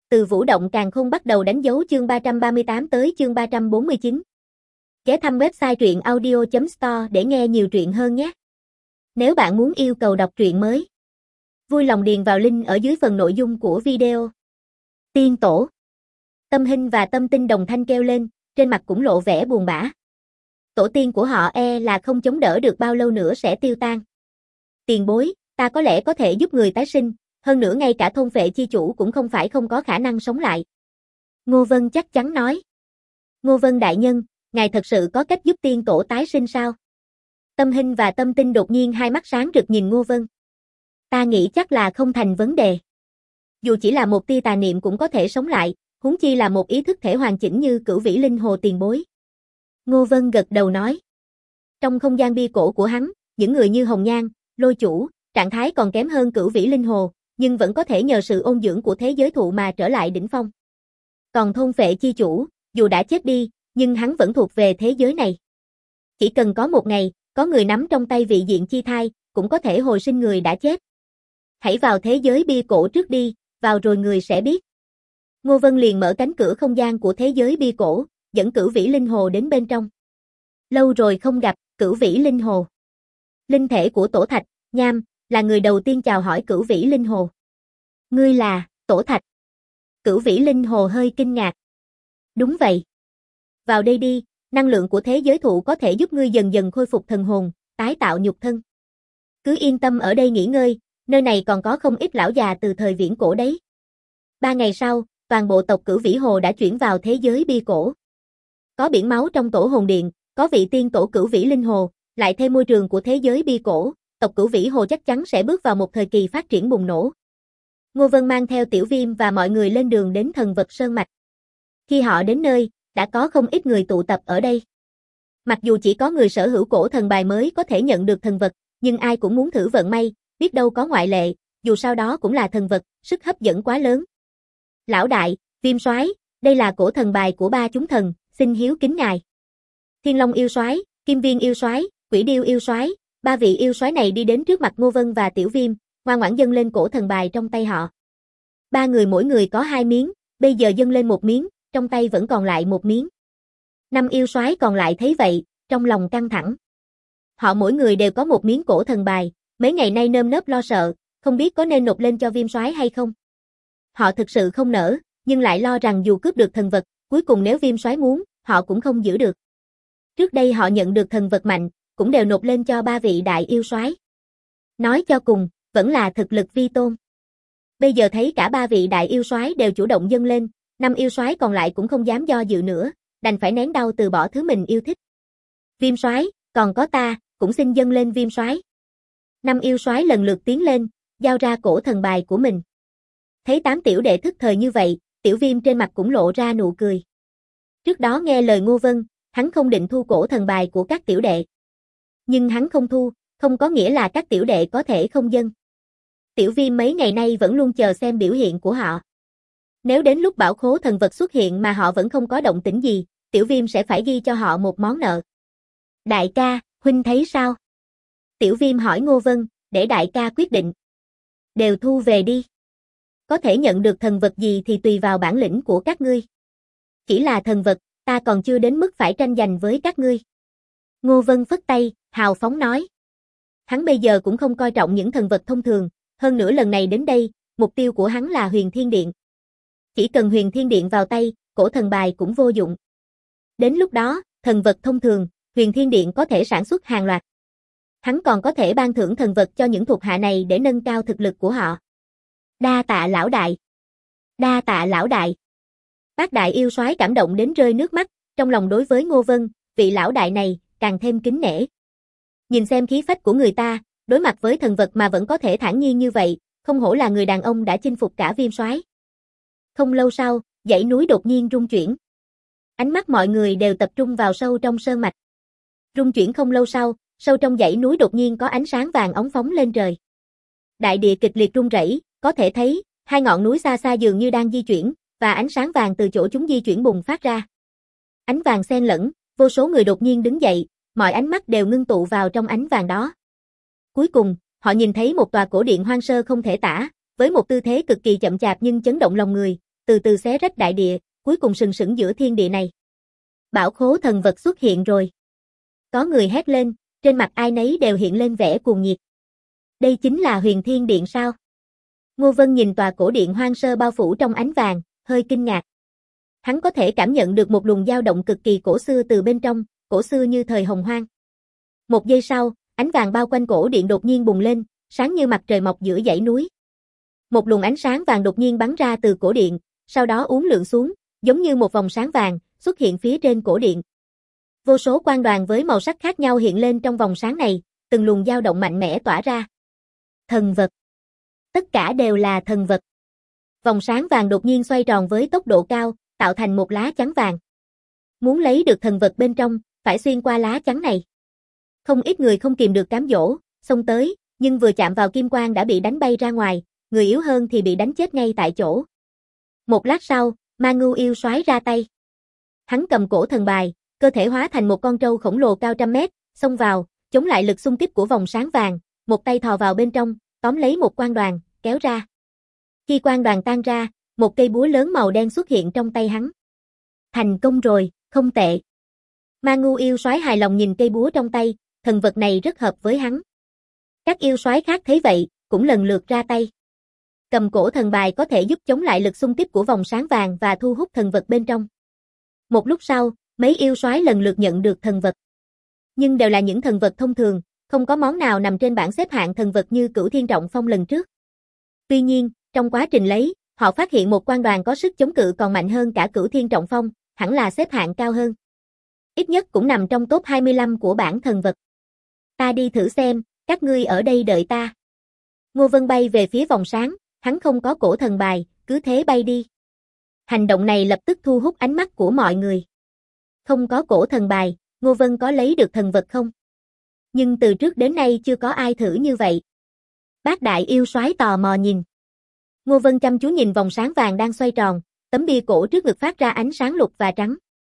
Từ Vũ Động Càn Khôn bắt đầu đánh dấu chương 338 tới chương 349. Ghé thăm website truyện audio.store để nghe nhiều truyện hơn nhé. Nếu bạn muốn yêu cầu đọc truyện mới, vui lòng điền vào link ở dưới phần nội dung của video. Tiên tổ. Tâm Hinh và Tâm Tinh đồng thanh kêu lên, trên mặt cũng lộ vẻ buồn bã. Tổ tiên của họ là không chống đỡ được bao lâu nữa sẽ tiêu tan. Tiền bối, ta có lẽ có thể giúp người tái sinh, hơn nữa ngay cả thôn Phệ chi chủ cũng không phải không có khả năng sống lại. Ngô Vân chắc chắn nói. Ngô Vân đại nhân, ngài thật sự có cách giúp tiên tổ tái sinh sao? Tâm Hinh và Tâm Tinh đột nhiên hai mắt sáng rực nhìn Ngô Vân. Ta nghĩ chắc là không thành vấn đề. Dù chỉ là một tia tà niệm cũng có thể sống lại, huống chi là một ý thức thể hoàn chỉnh như Cửu Vĩ Linh Hồ tiền bối. Ngô Vân gật đầu nói. Trong không gian bia cổ của hắn, những người như Hồng Nhan, Lôi Chủ, trạng thái còn kém hơn Cửu Vĩ Linh Hồ, nhưng vẫn có thể nhờ sự ôn dưỡng của thế giới thụ mà trở lại đỉnh phong. Còn thôn Phệ chi chủ, dù đã chết đi, nhưng hắn vẫn thuộc về thế giới này. Chỉ cần có một ngày, có người nắm trong tay vị diện chi thai, cũng có thể hồi sinh người đã chết. Hãy vào thế giới bia cổ trước đi, vào rồi người sẽ biết. Ngô Vân liền mở cánh cửa không gian của thế giới bia cổ, dẫn Cửu Vĩ Linh Hồ đến bên trong. Lâu rồi không gặp, Cửu Vĩ Linh Hồ. Linh thể của Tổ Thạch, Nham, là người đầu tiên chào hỏi Cửu Vĩ Linh Hồ. Ngươi là, Tổ Thạch. Cửu Vĩ Linh Hồ hơi kinh ngạc. Đúng vậy. Vào đây đi, năng lượng của thế giới thụ có thể giúp ngươi dần dần khôi phục thần hồn, tái tạo nhục thân. Cứ yên tâm ở đây nghỉ ngơi, nơi này còn có không ít lão già từ thời viễn cổ đấy. 3 ngày sau, toàn bộ tộc Cửu Vĩ Hồ đã chuyển vào thế giới bia cổ. Có biển máu trong tổ hồn điện, có vị tiên tổ Cửu Vĩ Linh Hồ, lại thêm môi trường của thế giới bia cổ, tộc Cửu Vĩ Hồ chắc chắn sẽ bước vào một thời kỳ phát triển bùng nổ. Ngô Vân mang theo Tiểu Viêm và mọi người lên đường đến Thần Vật Sơn Mạch. Khi họ đến nơi, đã có không ít người tụ tập ở đây. Mặc dù chỉ có người sở hữu cổ thần bài mới có thể nhận được thần vật, nhưng ai cũng muốn thử vận may, biết đâu có ngoại lệ, dù sao đó cũng là thần vật, sức hấp dẫn quá lớn. Lão đại, Viêm soái, đây là cổ thần bài của 3 chúng thần, xin hiếu kính ngài. Thiên Long yêu soái, Kim Viên yêu soái, Quỷ Điêu yêu soái, 3 vị yêu soái này đi đến trước mặt Ngô Vân và Tiểu Viêm, ngoan ngoãn dâng lên cổ thần bài trong tay họ. 3 người mỗi người có 2 miếng, bây giờ dâng lên 1 miếng, trong tay vẫn còn lại 1 miếng. 5 yêu soái còn lại thấy vậy, trong lòng căng thẳng. Họ mỗi người đều có 1 miếng cổ thần bài, mấy ngày nay nơm nớp lo sợ, không biết có nên nộp lên cho Viêm soái hay không. Họ thực sự không nỡ, nhưng lại lo rằng dù cướp được thần vật, cuối cùng nếu Viêm soái muốn, họ cũng không giữ được. Trước đây họ nhận được thần vật mạnh, cũng đều nộp lên cho 3 vị đại yêu soái. Nói cho cùng, vẫn là thực lực vi tôn. Bây giờ thấy cả 3 vị đại yêu soái đều chủ động dâng lên, 5 yêu soái còn lại cũng không dám do dự nữa, đành phải nén đau từ bỏ thứ mình yêu thích. Viêm soái, còn có ta, cũng xin dâng lên Viêm soái. 5 yêu soái lần lượt tiến lên, giao ra cổ thần bài của mình. Thấy 8 tiểu đệ thức thời như vậy, Tiểu Viêm trên mặt cũng lộ ra nụ cười. Trước đó nghe lời Ngô Vân, hắn không định thu cổ thần bài của các tiểu đệ. Nhưng hắn không thu, không có nghĩa là các tiểu đệ có thể không dâng. Tiểu Viêm mấy ngày nay vẫn luôn chờ xem biểu hiện của họ. Nếu đến lúc bảo khố thần vật xuất hiện mà họ vẫn không có động tĩnh gì, Tiểu Viêm sẽ phải ghi cho họ một món nợ. Đại ca, huynh thấy sao? Tiểu Viêm hỏi Ngô Vân, để đại ca quyết định. Đều thu về đi. Có thể nhận được thần vật gì thì tùy vào bản lĩnh của các ngươi. Chỉ là thần vật, ta còn chưa đến mức phải tranh giành với các ngươi. Ngô Vân phất tay, hào phóng nói. Hắn bây giờ cũng không coi trọng những thần vật thông thường, hơn nữa lần này đến đây, mục tiêu của hắn là Huyền Thiên Điện. Chỉ cần Huyền Thiên Điện vào tay, cổ thần bài cũng vô dụng. Đến lúc đó, thần vật thông thường, Huyền Thiên Điện có thể sản xuất hàng loạt. Hắn còn có thể ban thưởng thần vật cho những thuộc hạ này để nâng cao thực lực của họ. Đa tạ lão đại. Đa tạ lão đại. Bác đại yêu soái cảm động đến rơi nước mắt, trong lòng đối với Ngô Vân, vị lão đại này, càng thêm kính nể. Nhìn xem khí phách của người ta, đối mặt với thần vật mà vẫn có thể thản nhiên như vậy, không hổ là người đàn ông đã chinh phục cả Viêm soái. Không lâu sau, dãy núi đột nhiên rung chuyển. Ánh mắt mọi người đều tập trung vào sâu trong sơn mạch. Rung chuyển không lâu sau, sâu trong dãy núi đột nhiên có ánh sáng vàng óng phóng lên trời. Đại địa kịch liệt rung rẩy, có thể thấy, 2 ngọn núi xa xa dường như đang di chuyển, và ánh sáng vàng từ chỗ chúng di chuyển bùng phát ra. Ánh vàng xen lẫn, vô số người đột nhiên đứng dậy, mọi ánh mắt đều ngưng tụ vào trong ánh vàng đó. Cuối cùng, họ nhìn thấy một tòa cổ điện hoang sơ không thể tả, với một tư thế cực kỳ chậm chạp nhưng chấn động lòng người, từ từ xé rách đại địa, cuối cùng sừng sững giữa thiên địa này. Bảo khố thần vật xuất hiện rồi. Có người hét lên, trên mặt ai nấy đều hiện lên vẻ cuồng nhiệt. Đây chính là Huyền Thiên Điện sao? Ngô Vân nhìn tòa cổ điện hoang sơ bao phủ trong ánh vàng, hơi kinh ngạc. Hắn có thể cảm nhận được một luồng dao động cực kỳ cổ xưa từ bên trong, cổ xưa như thời Hồng Hoang. Một giây sau, ánh vàng bao quanh cổ điện đột nhiên bùng lên, sáng như mặt trời mọc giữa dãy núi. Một luồng ánh sáng vàng đột nhiên bắn ra từ cổ điện, sau đó uốn lượn xuống, giống như một vòng sáng vàng, xuất hiện phía trên cổ điện. Vô số quang đoàn với màu sắc khác nhau hiện lên trong vòng sáng này, từng luồng dao động mạnh mẽ tỏa ra. Thần vật. Tất cả đều là thần vật. Vòng sáng vàng đột nhiên xoay tròn với tốc độ cao, tạo thành một lá chắn vàng. Muốn lấy được thần vật bên trong, phải xuyên qua lá chắn này. Không ít người không kìm được cám dỗ, xông tới, nhưng vừa chạm vào kim quang đã bị đánh bay ra ngoài, người yếu hơn thì bị đánh chết ngay tại chỗ. Một lát sau, Ma Ngưu yêu soái ra tay. Hắn cầm cổ thần bài, cơ thể hóa thành một con trâu khổng lồ cao trăm mét, xông vào, chống lại lực xung kích của vòng sáng vàng, một tay thò vào bên trong, tóm lấy một quang đoàn, kéo ra. Khi quang đoàn tan ra, một cây búa lớn màu đen xuất hiện trong tay hắn. Thành công rồi, không tệ. Ma Ngưu yêu soái hài lòng nhìn cây búa trong tay, thần vật này rất hợp với hắn. Các yêu soái khác thấy vậy, cũng lần lượt ra tay. Cầm cổ thần bài có thể giúp chống lại lực xung kích của vòng sáng vàng và thu hút thần vật bên trong. Một lúc sau, mấy yêu soái lần lượt nhận được thần vật. Nhưng đều là những thần vật thông thường, không có món nào nằm trên bảng xếp hạng thần vật như Cửu Thiên Trọng Phong lần trước. Tuy nhiên, trong quá trình lấy, họ phát hiện một quang đoàn có sức chống cự còn mạnh hơn cả Cửu Thiên Trọng Phong, hẳn là xếp hạng cao hơn. Ít nhất cũng nằm trong top 25 của bảng thần vật. Ta đi thử xem, các ngươi ở đây đợi ta. Ngô Vân bay về phía vòng sáng, hắn không có cổ thần bài, cứ thế bay đi. Hành động này lập tức thu hút ánh mắt của mọi người. Không có cổ thần bài, Ngô Vân có lấy được thần vật không? Nhưng từ trước đến nay chưa có ai thử như vậy. Bát đại yêu soái tò mò nhìn. Ngô Vân chăm chú nhìn vòng sáng vàng đang xoay tròn, tấm bia cổ trước ngực phát ra ánh sáng lục và trắng.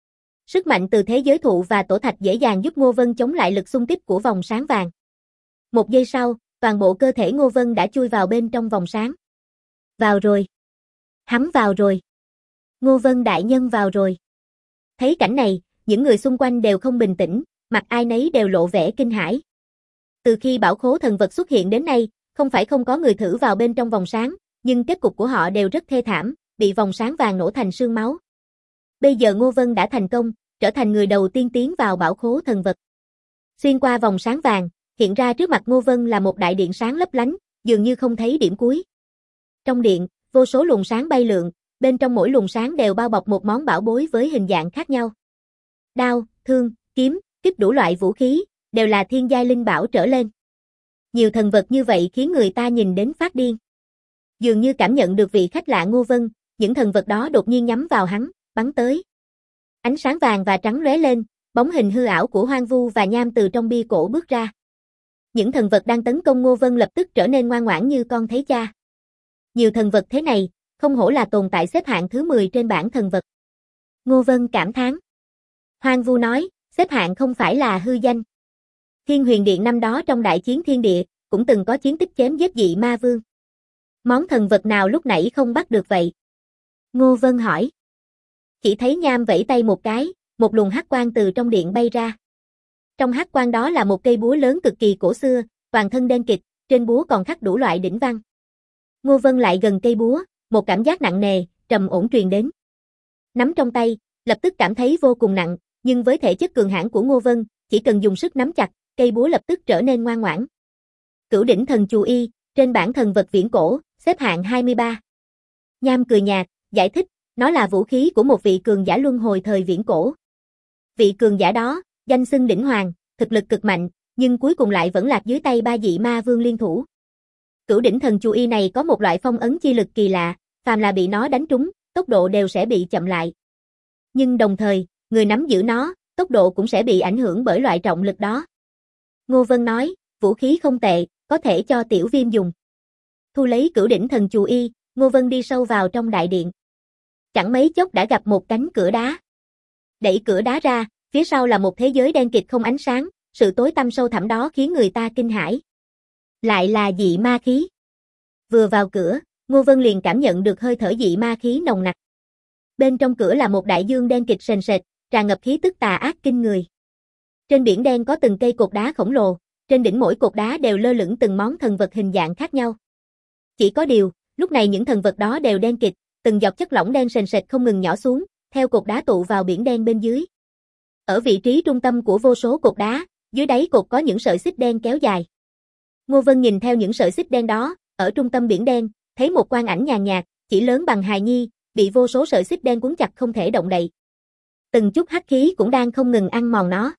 Sức mạnh từ thế giới thụ và tổ thạch dễ dàng giúp Ngô Vân chống lại lực xung kích của vòng sáng vàng. Một giây sau, toàn bộ cơ thể Ngô Vân đã chui vào bên trong vòng sáng. Vào rồi. Hắn vào rồi. Ngô Vân đại nhân vào rồi. Thấy cảnh này, những người xung quanh đều không bình tĩnh, mặt ai nấy đều lộ vẻ kinh hãi. Từ khi bảo khố thần vật xuất hiện đến nay, không phải không có người thử vào bên trong vòng sáng, nhưng kết cục của họ đều rất thê thảm, bị vòng sáng vàng nổ thành xương máu. Bây giờ Ngô Vân đã thành công, trở thành người đầu tiên tiến vào bảo khố thần vật. Xuyên qua vòng sáng vàng, hiện ra trước mặt Ngô Vân là một đại điện sáng lấp lánh, dường như không thấy điểm cuối. Trong điện, vô số luồng sáng bay lượn, bên trong mỗi luồng sáng đều bao bọc một món bảo bối với hình dạng khác nhau. Đao, thương, kiếm, kíp đủ loại vũ khí, đều là thiên giai linh bảo trở lên. Nhiều thần vật như vậy khiến người ta nhìn đến phát điên. Dường như cảm nhận được vị khách lạ Ngô Vân, những thần vật đó đột nhiên nhắm vào hắn, bắn tới. Ánh sáng vàng và trắng lóe lên, bóng hình hư ảo của Hoang Vu và Nham từ trong bia cổ bước ra. Những thần vật đang tấn công Ngô Vân lập tức trở nên ngoan ngoãn như con thấy cha. Nhiều thần vật thế này, không hổ là tồn tại xếp hạng thứ 10 trên bảng thần vật. Ngô Vân cảm thán. Hoang Vu nói, xếp hạng không phải là hư danh. Thiên Huyền Điện năm đó trong đại chiến thiên địa, cũng từng có chiến tích chém giết dị ma vương. Món thần vật nào lúc nãy không bắt được vậy? Ngô Vân hỏi. Chỉ thấy Nham vẫy tay một cái, một luồng hắc quang từ trong điện bay ra. Trong hắc quang đó là một cây búa lớn cực kỳ cổ xưa, toàn thân đen kịt, trên búa còn khắc đủ loại đỉnh văn. Ngô Vân lại gần cây búa, một cảm giác nặng nề, trầm ổn truyền đến. Nắm trong tay, lập tức cảm thấy vô cùng nặng, nhưng với thể chất cường hãn của Ngô Vân, chỉ cần dùng sức nắm chặt, cây búa lập tức trở nên ngoan ngoãn. Cửu đỉnh thần chù y, trên bảng thần vật viễn cổ, xếp hạng 23. Nham cười nhạt, giải thích, nó là vũ khí của một vị cường giả luân hồi thời viễn cổ. Vị cường giả đó, danh xưng đỉnh hoàng, thực lực cực mạnh, nhưng cuối cùng lại vẫn lạc dưới tay ba dị ma vương liên thủ. Cửu đỉnh thần chù y này có một loại phong ấn chi lực kỳ lạ, phàm là bị nó đánh trúng, tốc độ đều sẽ bị chậm lại. Nhưng đồng thời, người nắm giữ nó, tốc độ cũng sẽ bị ảnh hưởng bởi loại trọng lực đó. Ngô Vân nói, vũ khí không tệ, có thể cho tiểu viêm dùng. Thu lấy cửu đỉnh thần chù y, Ngô Vân đi sâu vào trong đại điện. Chẳng mấy chốc đã gặp một cánh cửa đá. Đẩy cửa đá ra, phía sau là một thế giới đen kịt không ánh sáng, sự tối tăm sâu thẳm đó khiến người ta kinh hãi. Lại là dị ma khí. Vừa vào cửa, Ngô Vân liền cảm nhận được hơi thở dị ma khí nồng nặc. Bên trong cửa là một đại dương đen kịt sền sệt, tràn ngập khí tức tà ác kinh người. Trên biển đen có từng cây cột đá khổng lồ, trên đỉnh mỗi cột đá đều lơ lửng từng món thần vật hình dạng khác nhau. Chỉ có điều, lúc này những thần vật đó đều đen kịt, từng giọt chất lỏng đen sền sệt không ngừng nhỏ xuống, theo cột đá tụ vào biển đen bên dưới. Ở vị trí trung tâm của vô số cột đá, dưới đáy cột có những sợi xích đen kéo dài. Ngô Vân nhìn theo những sợi xích đen đó, ở trung tâm biển đen, thấy một quang ảnh nhàn nhạt, chỉ lớn bằng hài nhi, bị vô số sợi xích đen cuốn chặt không thể động đậy. Từng chút hắc khí cũng đang không ngừng ăn mòn nó.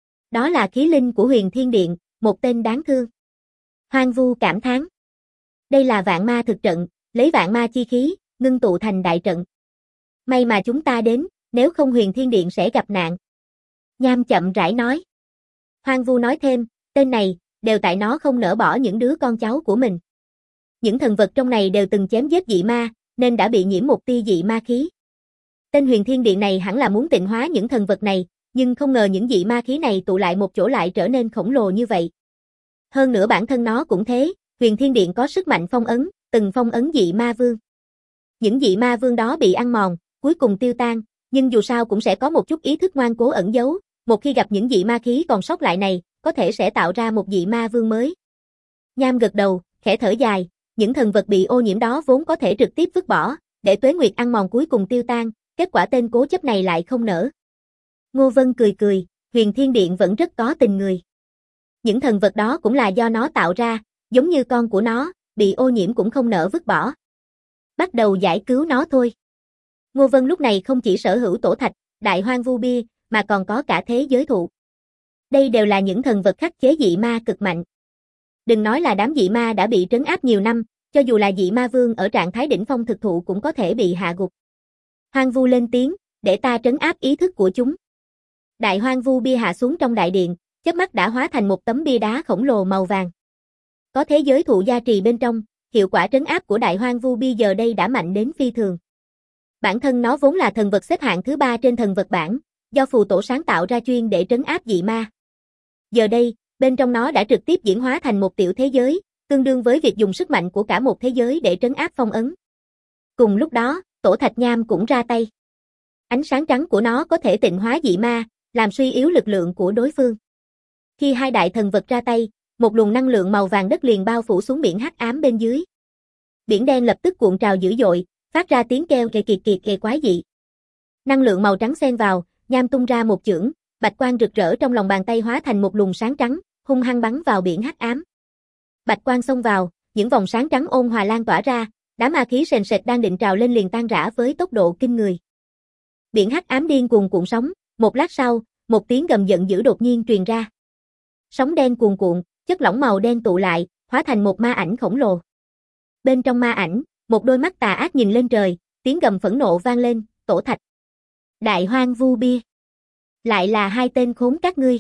Đó là khí linh của Huyền Thiên Điện, một tên đáng thương. Hoang Vu cảm thán. Đây là vạn ma thực trận, lấy vạn ma chi khí, ngưng tụ thành đại trận. May mà chúng ta đến, nếu không Huyền Thiên Điện sẽ gặp nạn. Nham chậm rãi nói. Hoang Vu nói thêm, tên này, đều tại nó không nỡ bỏ những đứa con cháu của mình. Những thần vật trong này đều từng chém giết dị ma, nên đã bị nhiễm một tia dị ma khí. Tên Huyền Thiên Điện này hẳn là muốn tịnh hóa những thần vật này, nhưng không ngờ những dị ma khí này tụ lại một chỗ lại trở nên khổng lồ như vậy. Hơn nữa bản thân nó cũng thế, Huyền Thiên Điện có sức mạnh phong ấn, từng phong ấn dị ma vương. Những dị ma vương đó bị ăn mòn, cuối cùng tiêu tan, nhưng dù sao cũng sẽ có một chút ý thức ngoan cố ẩn giấu, một khi gặp những dị ma khí còn sót lại này, có thể sẽ tạo ra một dị ma vương mới. Nham gật đầu, khẽ thở dài, những thần vật bị ô nhiễm đó vốn có thể trực tiếp vứt bỏ, để tuế nguyệt ăn mòn cuối cùng tiêu tan, kết quả tên cố chấp này lại không nỡ. Ngô Vân cười cười, Huyền Thiên Điện vẫn rất có tình người. Những thần vật đó cũng là do nó tạo ra, giống như con của nó, bị ô nhiễm cũng không nỡ vứt bỏ. Bắt đầu giải cứu nó thôi. Ngô Vân lúc này không chỉ sở hữu tổ thạch, đại hoang vu bia, mà còn có cả thế giới thụ. Đây đều là những thần vật khắc chế dị ma cực mạnh. Đừng nói là đám dị ma đã bị trấn áp nhiều năm, cho dù là dị ma vương ở trạng thái đỉnh phong thực thụ cũng có thể bị hạ gục. Hoang vu lên tiếng, để ta trấn áp ý thức của chúng. Đại hoang vu bia hạ xuống trong đại điện, chớp mắt đã hóa thành một tấm bia đá khổng lồ màu vàng. Có thế giới thụ gia trì bên trong, hiệu quả trấn áp của đại hoang vu bia giờ đây đã mạnh đến phi thường. Bản thân nó vốn là thần vật xếp hạng thứ 3 trên thần vật bảng, do phù tổ sáng tạo ra chuyên để trấn áp dị ma. Giờ đây, bên trong nó đã trực tiếp diễn hóa thành một tiểu thế giới, tương đương với việc dùng sức mạnh của cả một thế giới để trấn áp phong ấn. Cùng lúc đó, tổ thạch nham cũng ra tay. Ánh sáng trắng của nó có thể tịnh hóa dị ma, làm suy yếu lực lượng của đối phương. Khi hai đại thần vật ra tay, một luồng năng lượng màu vàng đất liền bao phủ xuống biển hắc ám bên dưới. Biển đen lập tức cuộn trào dữ dội, phát ra tiếng kêu kề kiệt kiệt kề quái dị. Năng lượng màu trắng xen vào, nham tung ra một chưởng, bạch quang rực rỡ trong lòng bàn tay hóa thành một luồng sáng trắng, hung hăng bắn vào biển hắc ám. Bạch quang xông vào, những vòng sáng trắng ôn hòa lan tỏa ra, đám ma khí sền sệt đang định trào lên liền tan rã với tốc độ kinh người. Biển hắc ám điên cuồng cuộn sóng, một lát sau, một tiếng gầm giận dữ đột nhiên truyền ra. Sóng đen cuồn cuộn, chất lỏng màu đen tụ lại, hóa thành một ma ảnh khổng lồ. Bên trong ma ảnh, một đôi mắt tà ác nhìn lên trời, tiếng gầm phẫn nộ vang lên, tổ thạch. Đại hoang vu bia. Lại là hai tên khốn các ngươi.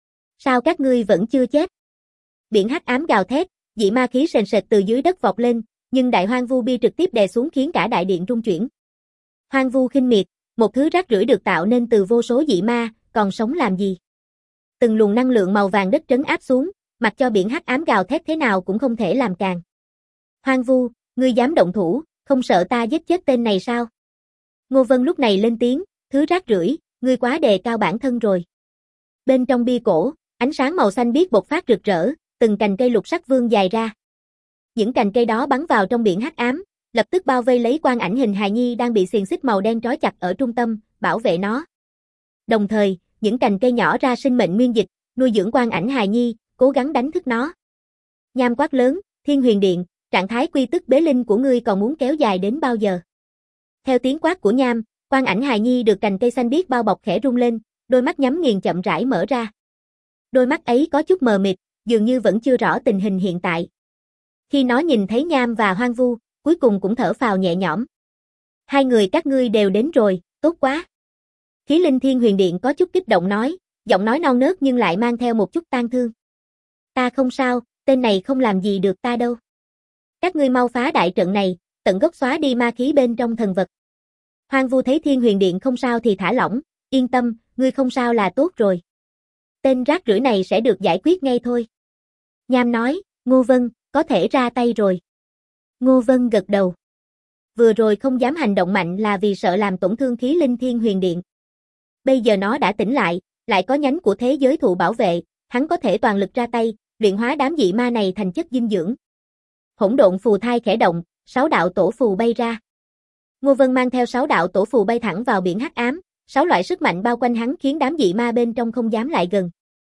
Sao các ngươi vẫn chưa chết? Biển hắc ám gào thét, dị ma khí sền sệt từ dưới đất vọt lên, nhưng đại hoang vu bia trực tiếp đè xuống khiến cả đại điện rung chuyển. Hoang vu khinh miệt, một thứ rác rưởi được tạo nên từ vô số dị ma, còn sống làm gì? Từng luồng năng lượng màu vàng đất trấn áp xuống, mặc cho biển hắc ám gào thét thế nào cũng không thể làm càn. Hoang vu, ngươi dám động thủ, không sợ ta giết chết tên này sao? Ngô Vân lúc này lên tiếng, thứ rác rưởi, ngươi quá đề cao bản thân rồi. Bên trong bia cổ, ánh sáng màu xanh biếc bộc phát rực rỡ, từng cành cây lục sắc vươn dài ra. Những cành cây đó bắn vào trong biển hắc ám, lập tức bao vây lấy quan ảnh hình hài nhi đang bị xiềng xích màu đen trói chặt ở trung tâm, bảo vệ nó. Đồng thời, những cành cây nhỏ ra sinh mệnh nguyên dịch, nuôi dưỡng quan ảnh hài nhi, cố gắng đánh thức nó. Nham quát lớn, Thiên Huyền Điện, trạng thái quy tức bế linh của ngươi còn muốn kéo dài đến bao giờ? Theo tiếng quát của Nham, quan ảnh hài nhi được cành cây xanh biếc bao bọc khẽ rung lên, đôi mắt nhắm nghiền chậm rãi mở ra. Đôi mắt ấy có chút mờ mịt, dường như vẫn chưa rõ tình hình hiện tại. Khi nó nhìn thấy Nham và Hoang Vu, cuối cùng cũng thở phào nhẹ nhõm. Hai người các ngươi đều đến rồi, tốt quá. Khí linh Thiên Huyền Điện có chút kích động nói, giọng nói non nớt nhưng lại mang theo một chút tang thương. Ta không sao, tên này không làm gì được ta đâu. Các ngươi mau phá đại trận này, tận gốc xóa đi ma khí bên trong thần vật. Hoang Vu thấy Thiên Huyền Điện không sao thì thả lỏng, yên tâm, ngươi không sao là tốt rồi. Tên rác rưởi này sẽ được giải quyết ngay thôi. Nham nói, Ngô Vân, có thể ra tay rồi. Ngô Vân gật đầu. Vừa rồi không dám hành động mạnh là vì sợ làm tổn thương khí linh Thiên Huyền Điện. Bây giờ nó đã tỉnh lại có nhánh của thế giới thụ bảo vệ, hắn có thể toàn lực ra tay, luyện hóa đám dị ma này thành chất dinh dưỡng. Hỗn độn phù thai khẽ động, 6 đạo tổ phù bay ra. Ngô Vân mang theo 6 đạo tổ phù bay thẳng vào biển hắc ám, 6 loại sức mạnh bao quanh hắn khiến đám dị ma bên trong không dám lại gần.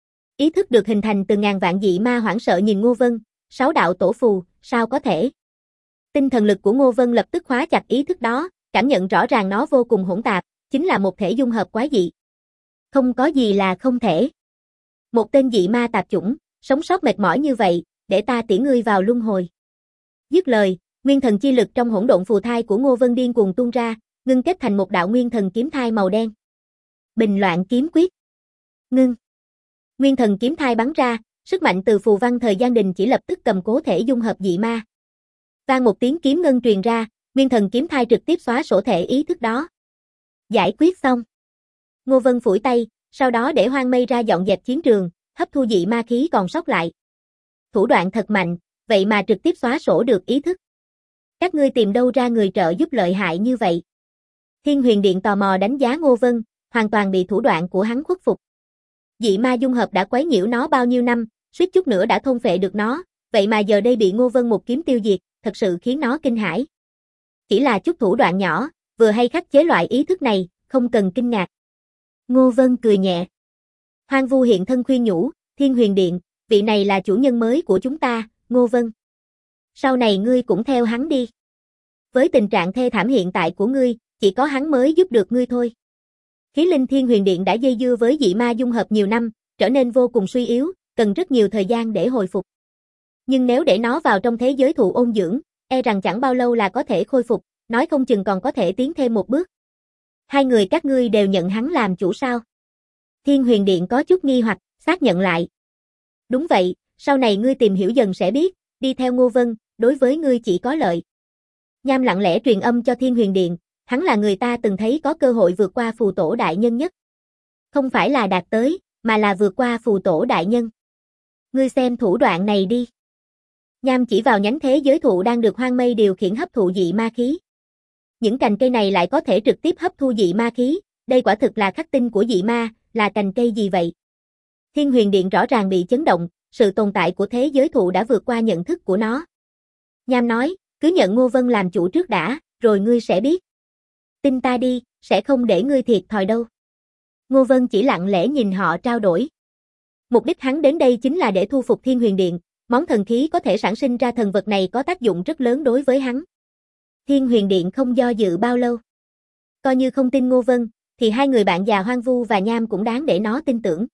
Ý thức được hình thành từ ngàn vạn dị ma hoảng sợ nhìn Ngô Vân, 6 đạo tổ phù, sao có thể? Tinh thần lực của Ngô Vân lập tức khóa chặt ý thức đó, cảm nhận rõ ràng nó vô cùng hỗn tạp, chính là một thể dung hợp quái dị. Không có gì là không thể. Một tên dị ma tạp chủng, sống sót mệt mỏi như vậy, để ta tiễn ngươi vào luân hồi. Dứt lời, nguyên thần chi lực trong hỗn độn phù thai của Ngô Vân điên cuồng tuôn ra, ngưng kết thành một đạo nguyên thần kiếm thai màu đen. Bình loạn kiếm quyết. Ngưng. Nguyên thần kiếm thai bắn ra, sức mạnh từ phù văn thời gian đình chỉ lập tức cầm cố thể dung hợp dị ma. Vang một tiếng kiếm ngân truyền ra, nguyên thần kiếm thai trực tiếp xóa sổ thể ý thức đó. Giải quyết xong. Ngô Vân phủi tay, sau đó để Hoang Mây ra dọn dẹp chiến trường, hấp thu dị ma khí còn sót lại. Thủ đoạn thật mạnh, vậy mà trực tiếp xóa sổ được ý thức. Các ngươi tìm đâu ra người trợ giúp lợi hại như vậy? Thiên Huyền Điện tò mò đánh giá Ngô Vân, hoàn toàn bị thủ đoạn của hắn khuất phục. Dị ma dung hợp đã quấy nhiễu nó bao nhiêu năm, suýt chút nữa đã thôn phệ được nó, vậy mà giờ đây bị Ngô Vân một kiếm tiêu diệt, thật sự khiến nó kinh hãi. Chỉ là chút thủ đoạn nhỏ, vừa hay khắc chế loại ý thức này, không cần kinh ngạc. Ngô Vân cười nhẹ. Hoang Vu hiện thân khuyên nhủ, Thiên Huyền Điện, vị này là chủ nhân mới của chúng ta, Ngô Vân. Sau này ngươi cũng theo hắn đi. Với tình trạng thê thảm hiện tại của ngươi, chỉ có hắn mới giúp được ngươi thôi. Khí linh Thiên Huyền Điện đã dây dưa với dị ma dung hợp nhiều năm, trở nên vô cùng suy yếu, cần rất nhiều thời gian để hồi phục. Nhưng nếu để nó vào trong thế giới thụ ôn dưỡng, e rằng chẳng bao lâu là có thể khôi phục, nói không chừng còn có thể tiến thêm một bước. Hai người các ngươi đều nhận hắn làm chủ sao? Thiên Huyền Điện có chút nghi hoặc, xác nhận lại. Đúng vậy, sau này ngươi tìm hiểu dần sẽ biết, đi theo Ngô Vân, đối với ngươi chỉ có lợi. Nham lặng lẽ truyền âm cho Thiên Huyền Điện, hắn là người ta từng thấy có cơ hội vượt qua phù tổ đại nhân nhất. Không phải là đạt tới, mà là vượt qua phù tổ đại nhân. Ngươi xem thủ đoạn này đi. Nham chỉ vào nhánh thế giới thụ đang được Hoang Mây điều khiển hấp thụ dị ma khí. Những cành cây này lại có thể trực tiếp hấp thu dị ma khí, đây quả thực là khắc tinh của dị ma, là cành cây gì vậy? Thiên Huyền Điện rõ ràng bị chấn động, sự tồn tại của thế giới thụ đã vượt qua nhận thức của nó. Nham nói, cứ nhận Ngô Vân làm chủ trước đã, rồi ngươi sẽ biết. Tin ta đi, sẽ không để ngươi thiệt thòi đâu. Ngô Vân chỉ lặng lẽ nhìn họ trao đổi. Mục đích hắn đến đây chính là để thu phục Thiên Huyền Điện, món thần khí có thể sản sinh ra thần vật này có tác dụng rất lớn đối với hắn. Thiên Huyền Điện không do dự bao lâu. Coi như không tin Ngô Vân, thì hai người bạn già Hoang Vu và Nham cũng đáng để nó tin tưởng.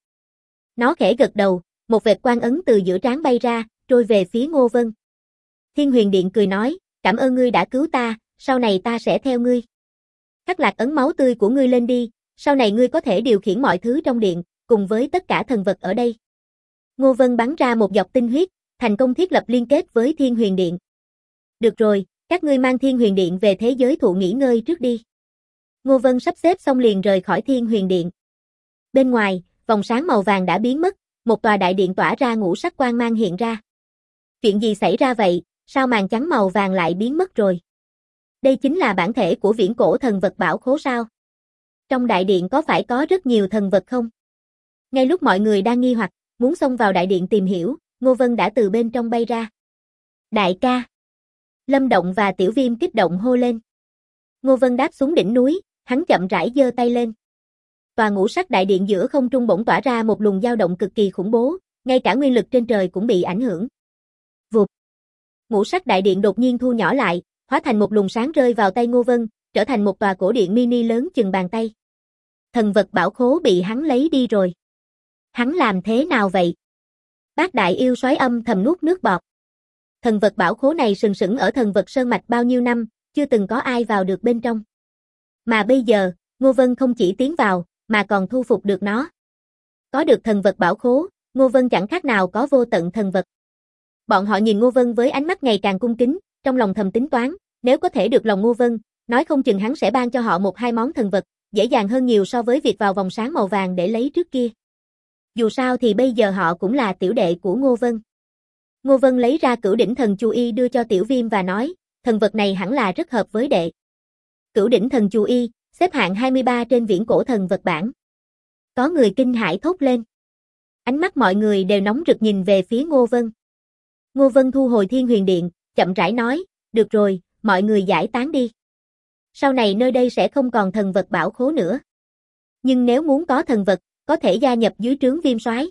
Nó khẽ gật đầu, một vệt quang ấn từ giữa trán bay ra, trôi về phía Ngô Vân. Thiên Huyền Điện cười nói, cảm ơn ngươi đã cứu ta, sau này ta sẽ theo ngươi. Khắc lạc ấn máu tươi của ngươi lên đi, sau này ngươi có thể điều khiển mọi thứ trong điện, cùng với tất cả thần vật ở đây. Ngô Vân bắn ra một giọt tinh huyết, thành công thiết lập liên kết với Thiên Huyền Điện. Được rồi, các ngươi mang Thiên Huyền Điện về thế giới thụ nghỉ ngơi trước đi. Ngô Vân sắp xếp xong liền rời khỏi Thiên Huyền Điện. Bên ngoài, vòng sáng màu vàng đã biến mất, một tòa đại điện tỏa ra ngũ sắc quang mang hiện ra. Chuyện gì xảy ra vậy, sao màn trắng màu vàng lại biến mất rồi? Đây chính là bản thể của viễn cổ thần vật bảo khố sao? Trong đại điện có phải có rất nhiều thần vật không? Ngay lúc mọi người đang nghi hoặc, muốn xông vào đại điện tìm hiểu, Ngô Vân đã từ bên trong bay ra. Đại ca! Lâm Động và Tiểu Viêm kích động hô lên. Ngô Vân đáp xuống đỉnh núi, hắn chậm rãi giơ tay lên. Tòa ngũ sắc đại điện giữa không trung bỗng tỏa ra một luồng dao động cực kỳ khủng bố, ngay cả nguyên lực trên trời cũng bị ảnh hưởng. Vụt! Ngũ sắc đại điện đột nhiên thu nhỏ lại, hóa thành một luồng sáng rơi vào tay Ngô Vân, trở thành một tòa cổ điện mini lớn chừng bàn tay. Thần vật bảo khố bị hắn lấy đi rồi. Hắn làm thế nào vậy? Bác đại yêu soái âm thầm nuốt nước bọt. Thần vật bảo khố này sừng sững ở thần vật sơn mạch bao nhiêu năm, chưa từng có ai vào được bên trong. Mà bây giờ, Ngô Vân không chỉ tiến vào, mà còn thu phục được nó. Có được thần vật bảo khố, Ngô Vân chẳng khác nào có vô tận thần vật. Bọn họ nhìn Ngô Vân với ánh mắt ngày càng cung kính, trong lòng thầm tính toán, nếu có thể được lòng Ngô Vân, nói không chừng hắn sẽ ban cho họ một hai món thần vật, dễ dàng hơn nhiều so với việc vào vòng sáng màu vàng để lấy trước kia. Dù sao thì bây giờ họ cũng là tiểu đệ của Ngô Vân. Ngô Vân lấy ra Cửu Đỉnh Thần Chu Y đưa cho Tiểu Viêm và nói, thần vật này hẳn là rất hợp với đệ. Cửu đỉnh thần chù y, xếp hạng 23 trên viễn cổ thần vật bảng. Có người kinh hãi thốt lên. Ánh mắt mọi người đều nóng rực nhìn về phía Ngô Vân. Ngô Vân thu hồi Thiên Huyền Điện, chậm rãi nói, được rồi, mọi người giải tán đi. Sau này nơi đây sẽ không còn thần vật bảo khố nữa. Nhưng nếu muốn có thần vật, có thể gia nhập dưới trướng Viêm Soái.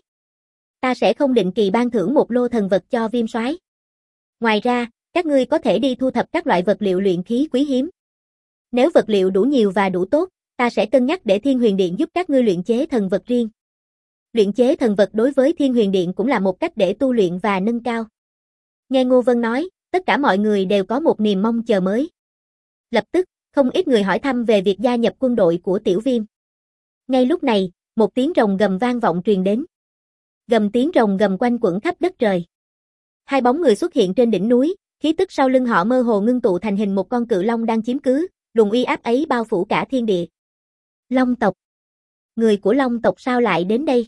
Ta sẽ không định kỳ ban thưởng một lô thần vật cho Viêm Soái. Ngoài ra, các ngươi có thể đi thu thập các loại vật liệu luyện khí quý hiếm. Nếu vật liệu đủ nhiều và đủ tốt, ta sẽ cân nhắc để Thiên Huyền Điện giúp các ngươi luyện chế thần vật riêng. Luyện chế thần vật đối với Thiên Huyền Điện cũng là một cách để tu luyện và nâng cao. Nghe Ngô Vân nói, tất cả mọi người đều có một niềm mong chờ mới. Lập tức, không ít người hỏi thăm về việc gia nhập quân đội của Tiểu Viêm. Ngay lúc này, một tiếng rồng gầm vang vọng truyền đến. Gầm tiếng rồng gầm quanh quẩn khắp đất trời. Hai bóng người xuất hiện trên đỉnh núi, khí tức sau lưng họ mơ hồ ngưng tụ thành hình một con cự long đang chiếm cứ, luồng uy áp ấy bao phủ cả thiên địa. Long tộc. Người của Long tộc sao lại đến đây?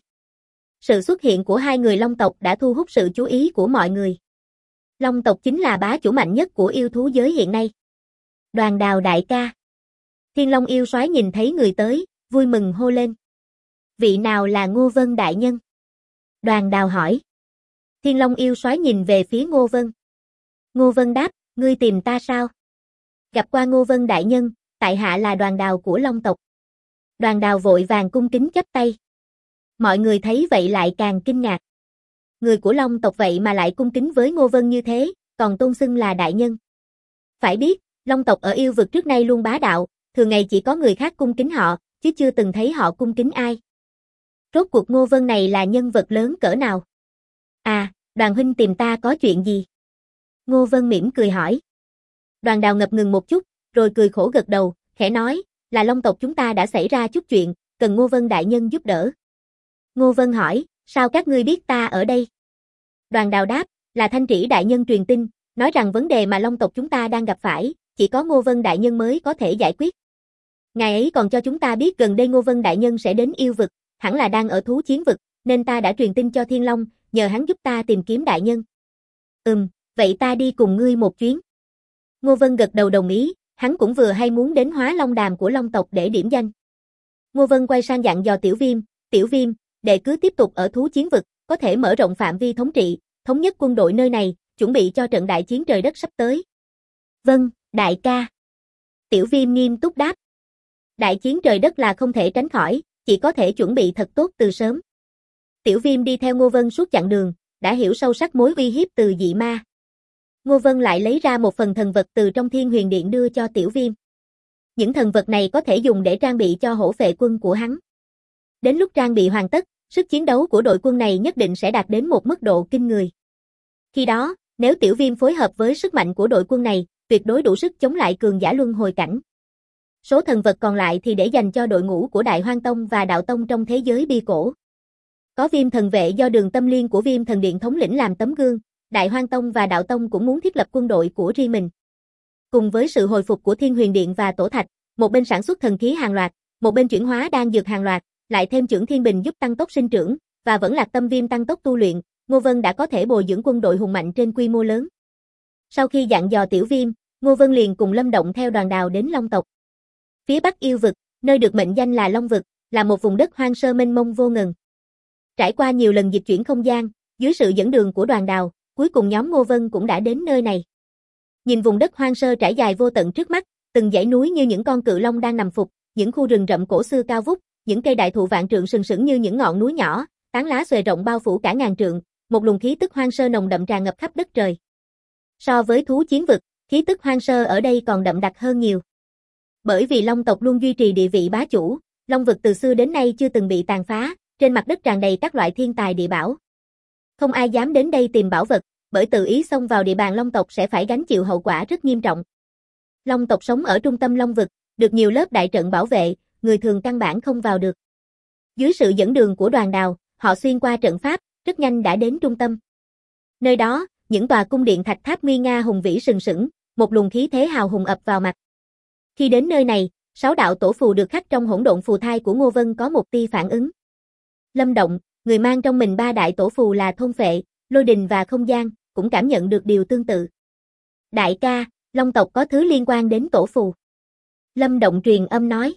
Sự xuất hiện của hai người Long tộc đã thu hút sự chú ý của mọi người. Long tộc chính là bá chủ mạnh nhất của yêu thú giới hiện nay. Đoàn Đào đại ca. Thiên Long yêu soái nhìn thấy người tới, vui mừng hô lên. Vị nào là Ngô Vân đại nhân? Đoàn Đào hỏi. Thiên Long yêu soái nhìn về phía Ngô Vân. Ngô Vân đáp, ngươi tìm ta sao? Gặp qua Ngô Vân đại nhân, tại hạ là Đoàn Đào của Long tộc. Đoàn Đào vội vàng cung kính chắp tay. Mọi người thấy vậy lại càng kinh ngạc. Người của Long tộc vậy mà lại cung kính với Ngô Vân như thế, còn tôn xưng là đại nhân. Phải biết, Long tộc ở yêu vực trước nay luôn bá đạo, thường ngày chỉ có người khác cung kính họ, chứ chưa từng thấy họ cung kính ai. Rốt cuộc Ngô Vân này là nhân vật lớn cỡ nào? À, Đoàn huynh tìm ta có chuyện gì? Ngô Vân mỉm cười hỏi. Đoàn Đào ngập ngừng một chút, rồi cười khổ gật đầu, khẽ nói, là Long tộc chúng ta đã xảy ra chút chuyện, cần Ngô Vân đại nhân giúp đỡ. Ngô Vân hỏi, sao các ngươi biết ta ở đây? Đoàn Đào đáp, là Thanh Trĩ đại nhân truyền tin, nói rằng vấn đề mà Long tộc chúng ta đang gặp phải, chỉ có Ngô Vân đại nhân mới có thể giải quyết. Ngài ấy còn cho chúng ta biết gần đây Ngô Vân đại nhân sẽ đến yêu vực, hẳn là đang ở thú chiến vực, nên ta đã truyền tin cho Thiên Long, nhờ hắn giúp ta tìm kiếm đại nhân. Vậy ta đi cùng ngươi một chuyến. Ngô Vân gật đầu đồng ý, hắn cũng vừa hay muốn đến Hóa Long Đàm của Long tộc để điểm danh. Ngô Vân quay sang dặn dò Tiểu Viêm, đệ cứ tiếp tục ở thú chiến vực, có thể mở rộng phạm vi thống trị, thống nhất quân đội nơi này, chuẩn bị cho trận đại chiến trời đất sắp tới. Vâng, đại ca. Tiểu Viêm nghiêm túc đáp. Đại chiến trời đất là không thể tránh khỏi, chỉ có thể chuẩn bị thật tốt từ sớm. Tiểu Viêm đi theo Ngô Vân suốt chặng đường, đã hiểu sâu sắc mối uy hiếp từ dị ma. Ngô Vân lại lấy ra một phần thần vật từ trong Thiên Huyền Điện đưa cho Tiểu Viêm. Những thần vật này có thể dùng để trang bị cho hổ phệ quân của hắn. Đến lúc trang bị hoàn tất, sức chiến đấu của đội quân này nhất định sẽ đạt đến một mức độ kinh người. Khi đó, nếu Tiểu Viêm phối hợp với sức mạnh của đội quân này, tuyệt đối đủ sức chống lại cường giả luân hồi cảnh. Số thần vật còn lại thì để dành cho đội ngũ của Đại Hoang Tông và Đạo Tông trong thế giới bi cổ. Có Viêm Thần Vệ do Đường Tâm Liên của Viêm Thần Điện thống lĩnh làm tấm gương, Đại Hoang Tông và Đạo Tông cũng muốn thiết lập quân đội của riêng mình. Cùng với sự hồi phục của Thiên Huyền Điện và Tổ Thạch, một bên sản xuất thần khí hàng loạt, một bên chuyển hóa đan dược hàng loạt, lại thêm Chưởng Thiên Bình giúp tăng tốc sinh trưởng, và vẫn Lạc Tâm Viêm tăng tốc tu luyện, Ngô Vân đã có thể bồi dưỡng quân đội hùng mạnh trên quy mô lớn. Sau khi dặn dò Tiểu Viêm, Ngô Vân liền cùng Lâm Động theo Đoàn Đào đến Long tộc. Phía Bắc yêu vực, nơi được mệnh danh là Long vực, là một vùng đất hoang sơ mênh mông vô ngần. Trải qua nhiều lần dịch chuyển không gian, dưới sự dẫn đường của Đoàn Đào, cuối cùng nhóm Ngô Vân cũng đã đến nơi này. Nhìn vùng đất hoang sơ trải dài vô tận trước mắt, từng dãy núi như những con cự long đang nằm phục, những khu rừng rậm cổ xưa cao vút, những cây đại thụ vạn trượng sừng sững như những ngọn núi nhỏ, tán lá xòe rộng bao phủ cả ngàn trượng, một luồng khí tức hoang sơ nồng đậm tràn ngập khắp đất trời. So với thú chiến vực, khí tức hoang sơ ở đây còn đậm đặc hơn nhiều. Bởi vì Long tộc luôn duy trì địa vị bá chủ, Long vực từ xưa đến nay chưa từng bị tàn phá, trên mặt đất tràn đầy các loại thiên tài địa bảo. Không ai dám đến đây tìm bảo vật, bởi tự ý xông vào địa bàn Long tộc sẽ phải gánh chịu hậu quả rất nghiêm trọng. Long tộc sống ở trung tâm Long vực, được nhiều lớp đại trận bảo vệ, người thường căn bản không vào được. Dưới sự dẫn đường của Đoàn Đào, họ xuyên qua trận pháp, rất nhanh đã đến trung tâm. Nơi đó, những tòa cung điện thạch tháp nguy nga hùng vĩ sừng sững, một luồng khí thế hào hùng ập vào mặt. Khi đến nơi này, 6 đạo tổ phù được khắc trong hỗn độn phù thai của Ngô Vân có một tia phản ứng. Lâm Động, người mang trong mình 3 đại tổ phù là Thôn Phệ, Lôi Đình và Không Gian, cũng cảm nhận được điều tương tự. Đại ca, Long tộc có thứ liên quan đến tổ phù. Lâm Động truyền âm nói.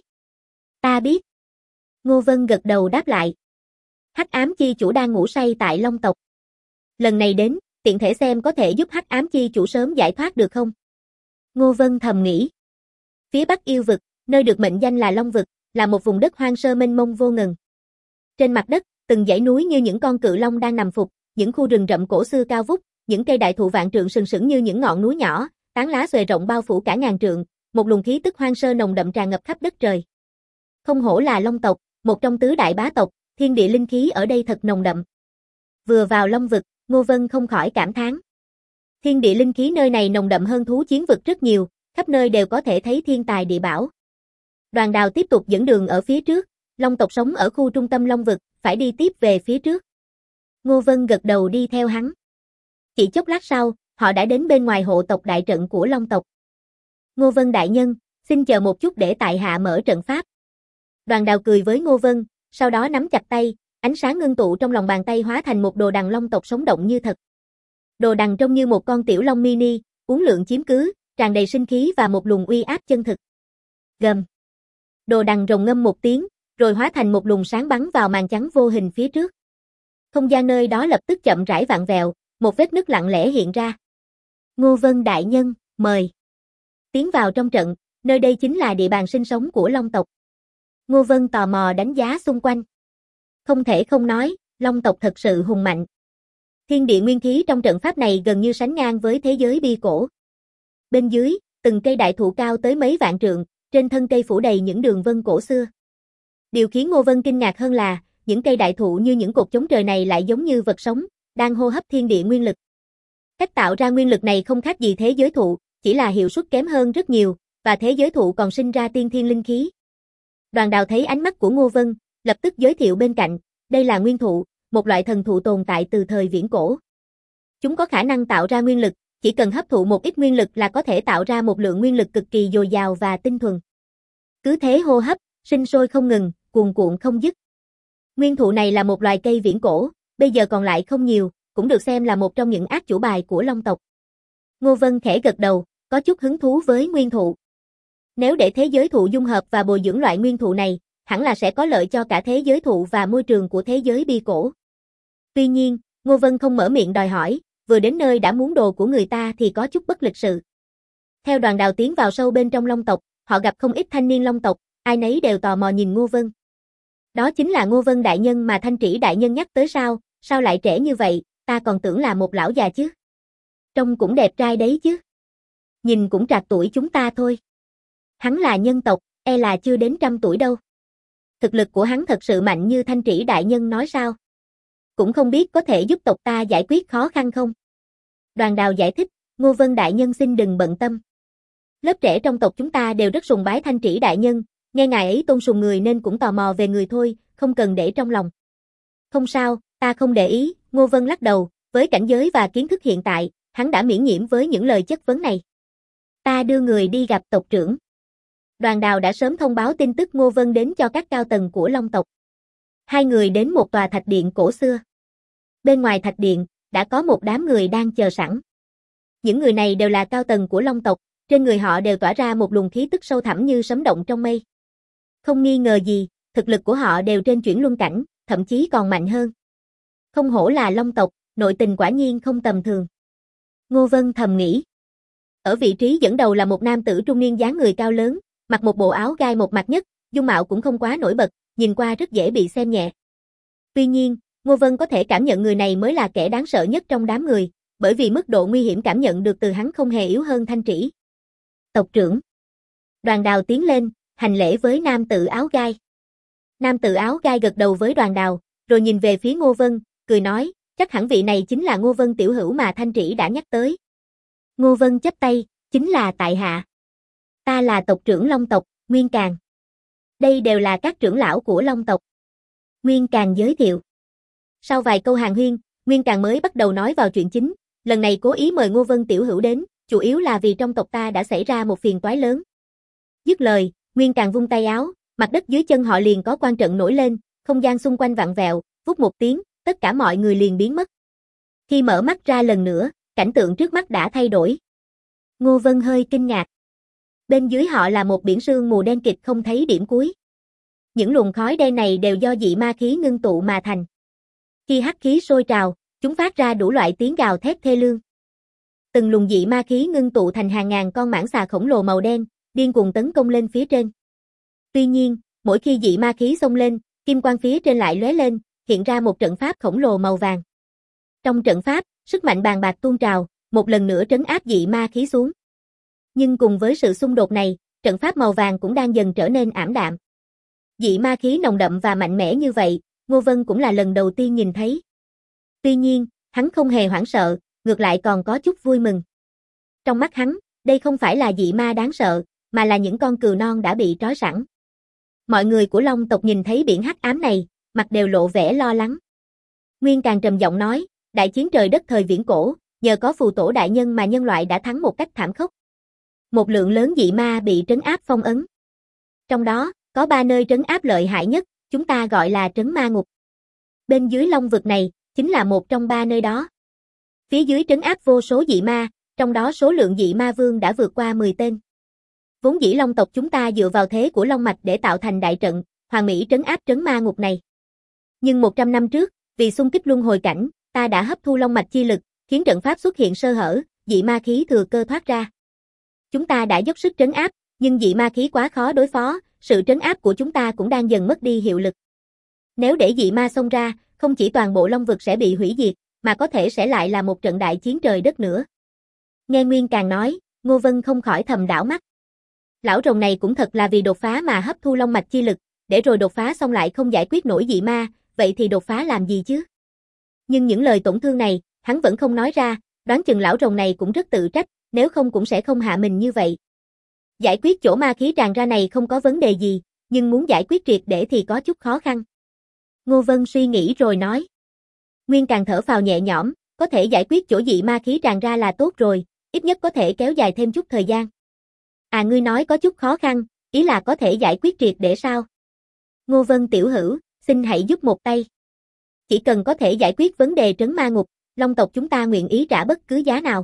Ta biết. Ngô Vân gật đầu đáp lại. Hắc ám chi chủ đang ngủ say tại Long tộc. Lần này đến, tiện thể xem có thể giúp Hắc ám chi chủ sớm giải thoát được không? Ngô Vân thầm nghĩ. Phía Bắc yêu vực, nơi được mệnh danh là Long vực, là một vùng đất hoang sơ mênh mông vô ngần. Trên mặt đất, từng dãy núi như những con cự long đang nằm phục, những khu rừng rậm cổ xưa cao vút, những cây đại thụ vạn trượng sừng sững như những ngọn núi nhỏ, tán lá xòe rộng bao phủ cả ngàn trượng, một luồng khí tức hoang sơ nồng đậm tràn ngập khắp đất trời. Không hổ là Long tộc, một trong tứ đại bá tộc, thiên địa linh khí ở đây thật nồng đậm. Vừa vào Long vực, Ngô Vân không khỏi cảm thán. Thiên địa linh khí nơi này nồng đậm hơn thú chiến vực rất nhiều, khắp nơi đều có thể thấy thiên tài địa bảo. Đoàn Đào tiếp tục dẫn đường ở phía trước, Long tộc sống ở khu trung tâm Long vực, phải đi tiếp về phía trước. Ngô Vân gật đầu đi theo hắn. Chỉ chốc lát sau, họ đã đến bên ngoài hộ tộc đại trận của Long tộc. Ngô Vân đại nhân, xin chờ một chút để tại hạ mở trận pháp. Đoàn Đào cười với Ngô Vân, sau đó nắm chặt tay, ánh sáng ngưng tụ trong lòng bàn tay hóa thành một đồ đằng Long tộc sống động như thật. Đồ đằng trông như một con tiểu long mini, uốn lượn chiếm cứ, tràn đầy sinh khí và một luồng uy áp chân thực. Gầm. Đồ đằng rồng ngâm một tiếng, rồi hóa thành một luồng sáng bắn vào màn trắng vô hình phía trước. Không gian nơi đó lập tức chậm rãi vặn vẹo, một vết nứt lặng lẽ hiện ra. Ngô Vân đại nhân, mời. Tiến vào trong trận, nơi đây chính là địa bàn sinh sống của Long tộc. Ngô Vân tò mò đánh giá xung quanh. Không thể không nói, Long tộc thật sự hùng mạnh. Thiên địa nguyên khí trong trận pháp này gần như sánh ngang với thế giới bi cổ. Bên dưới, từng cây đại thụ cao tới mấy vạn trượng, trên thân cây phủ đầy những đường vân cổ xưa. Điều khiến Ngô Vân kinh ngạc hơn là, những cây đại thụ như những cột chống trời này lại giống như vật sống, đang hô hấp thiên địa nguyên lực. Cách tạo ra nguyên lực này không khác gì thế giới thụ, chỉ là hiệu suất kém hơn rất nhiều, và thế giới thụ còn sinh ra tiên thiên linh khí. Đoàn Đào thấy ánh mắt của Ngô Vân, lập tức giới thiệu bên cạnh, đây là nguyên thụ, một loại thần thụ tồn tại từ thời viễn cổ. Chúng có khả năng tạo ra nguyên lực, chỉ cần hấp thụ một ít nguyên lực là có thể tạo ra một lượng nguyên lực cực kỳ dồi dào và tinh thuần. Cứ thế hô hấp, sinh sôi không ngừng, cuồn cuộn không dứt. Nguyên thụ này là một loài cây viễn cổ, bây giờ còn lại không nhiều, cũng được xem là một trong những át chủ bài của Long tộc. Ngô Vân khẽ gật đầu, có chút hứng thú với nguyên thụ. Nếu để thế giới thụ dung hợp và bồi dưỡng loại nguyên thụ này, hẳn là sẽ có lợi cho cả thế giới thụ và môi trường của thế giới bi cổ. Tuy nhiên, Ngô Vân không mở miệng đòi hỏi, vừa đến nơi đã muốn đồ của người ta thì có chút bất lịch sự. Theo Đoàn Đào tiến vào sâu bên trong Long tộc, họ gặp không ít thanh niên Long tộc, ai nấy đều tò mò nhìn Ngô Vân. Đó chính là Ngô Vân đại nhân mà Thanh Trĩ đại nhân nhắc tới sao, sao lại trẻ như vậy, ta còn tưởng là một lão già chứ. Trông cũng đẹp trai đấy chứ. Nhìn cũng trạc tuổi chúng ta thôi. Hắn là nhân tộc, e là chưa đến 100 tuổi đâu. Thực lực của hắn thật sự mạnh như Thanh Trĩ đại nhân nói sao? Cũng không biết có thể giúp tộc ta giải quyết khó khăn không? Đoàn Đào giải thích, Ngô Vân đại nhân xin đừng bận tâm. Lớp trẻ trong tộc chúng ta đều rất sùng bái Thanh Trĩ đại nhân, nghe ngài ấy tôn sùng người nên cũng tò mò về người thôi, không cần để trong lòng. Không sao, ta không để ý, Ngô Vân lắc đầu, với cảnh giới và kiến thức hiện tại, hắn đã miễn nhiễm với những lời chất vấn này. Ta đưa người đi gặp tộc trưởng. Đoàn Đào đã sớm thông báo tin tức Ngô Vân đến cho các cao tầng của Long tộc. Hai người đến một tòa thạch điện cổ xưa. Bên ngoài thạch điện, đã có một đám người đang chờ sẵn. Những người này đều là cao tầng của Long tộc, trên người họ đều tỏa ra một luồng khí tức sâu thẳm như sấm động trong mây. Không nghi ngờ gì, thực lực của họ đều trên chuyển luân cảnh, thậm chí còn mạnh hơn. Không hổ là Long tộc, nội tình quả nhiên không tầm thường. Ngô Vân thầm nghĩ. Ở vị trí dẫn đầu là một nam tử trung niên dáng người cao lớn, mặc một bộ áo gai một mặt nhất, dung mạo cũng không quá nổi bật, nhìn qua rất dễ bị xem nhẹ. Tuy nhiên, Ngô Vân có thể cảm nhận người này mới là kẻ đáng sợ nhất trong đám người, bởi vì mức độ nguy hiểm cảm nhận được từ hắn không hề yếu hơn Thanh Trĩ. Tộc trưởng. Đoàn Đào tiến lên, hành lễ với nam tử áo gai. Nam tử áo gai gật đầu với Đoàn Đào, rồi nhìn về phía Ngô Vân, cười nói, chắc hẳn vị này chính là Ngô Vân tiểu hữu mà Thanh Trĩ đã nhắc tới. Ngô Vân chắp tay, chính là tại hạ. Ta là tộc trưởng Long tộc, Nguyên Càn. Đây đều là các trưởng lão của Long tộc. Nguyên Càn giới thiệu. Sau vài câu hàn huyên, Nguyên Càn mới bắt đầu nói vào chuyện chính, lần này cố ý mời Ngô Vân tiểu hữu đến, chủ yếu là vì trong tộc ta đã xảy ra một phiền toái lớn. Dứt lời, Nguyên Càn vung tay áo, mặt đất dưới chân họ liền có quan trận nổi lên, không gian xung quanh vặn vẹo, vút một tiếng, tất cả mọi người liền biến mất. Khi mở mắt ra lần nữa, cảnh tượng trước mắt đã thay đổi. Ngô Vân hơi kinh ngạc. Bên dưới họ là một biển sương mù đen kịt không thấy điểm cuối. Những luồng khói đen này đều do dị ma khí ngưng tụ mà thành. Khi hắc khí sôi trào, chúng phát ra đủ loại tiếng gào thét thê lương. Từng luồng dị ma khí ngưng tụ thành hàng ngàn con mãng xà khổng lồ màu đen, điên cuồng tấn công lên phía trên. Tuy nhiên, mỗi khi dị ma khí xông lên, kim quang phía trên lại lóe lên, hiện ra một trận pháp khổng lồ màu vàng. Trong trận pháp, sức mạnh bàng bạc tuôn trào, một lần nữa trấn áp dị ma khí xuống. Nhưng cùng với sự xung đột này, trận pháp màu vàng cũng đang dần trở nên ảm đạm. Dị ma khí nồng đậm và mạnh mẽ như vậy, Ngô Vân cũng là lần đầu tiên nhìn thấy. Tuy nhiên, hắn không hề hoảng sợ, ngược lại còn có chút vui mừng. Trong mắt hắn, đây không phải là dị ma đáng sợ, mà là những con cừu non đã bị trói sẵn. Mọi người của Long tộc nhìn thấy biển hắc ám này, mặt đều lộ vẻ lo lắng. Nguyên Càng trầm giọng nói, đại chiến trời đất thời viễn cổ, nhờ có phù tổ đại nhân mà nhân loại đã thắng một cách thảm khốc. Một lượng lớn dị ma bị trấn áp phong ấn. Trong đó, có 3 nơi trấn áp lợi hại nhất, chúng ta gọi là trấn ma ngục. Bên dưới Long vực này, chính là một trong 3 nơi đó. Phía dưới trấn áp vô số dị ma, trong đó số lượng dị ma vương đã vượt qua 10 tên. Vốn dĩ Long tộc chúng ta dựa vào thế của Long mạch để tạo thành đại trận, hoàn mỹ trấn áp trấn ma ngục này. Nhưng 100 năm trước, vì xung kích luân hồi cảnh, ta đã hấp thu Long mạch chi lực, khiến trận pháp xuất hiện sơ hở, dị ma khí thừa cơ thoát ra. Chúng ta đã dốc sức trấn áp, nhưng dị ma khí quá khó đối phó, sự trấn áp của chúng ta cũng đang dần mất đi hiệu lực. Nếu để dị ma xông ra, không chỉ toàn bộ Long vực sẽ bị hủy diệt, mà có thể sẽ lại là một trận đại chiến trời đất nữa. Nghe Nguyên Càng nói, Ngô Vân không khỏi thầm đảo mắt. Lão rồng này cũng thật là vì đột phá mà hấp thu long mạch chi lực, để rồi đột phá xong lại không giải quyết nổi dị ma, vậy thì đột phá làm gì chứ? Nhưng những lời tổn thương này, hắn vẫn không nói ra, đoán chừng lão rồng này cũng rất tự trách, nếu không cũng sẽ không hạ mình như vậy. Giải quyết chỗ ma khí tràn ra này không có vấn đề gì, nhưng muốn giải quyết triệt để thì có chút khó khăn. Ngô Vân suy nghĩ rồi nói. Nguyên Càng thở phào nhẹ nhõm, có thể giải quyết chỗ dị ma khí tràn ra là tốt rồi, ít nhất có thể kéo dài thêm chút thời gian. À, ngươi nói có chút khó khăn, ý là có thể giải quyết triệt để sao? Ngô Vân tiểu hữu, xin hãy giúp một tay. Chỉ cần có thể giải quyết vấn đề trấn ma ngục, Long tộc chúng ta nguyện ý trả bất cứ giá nào.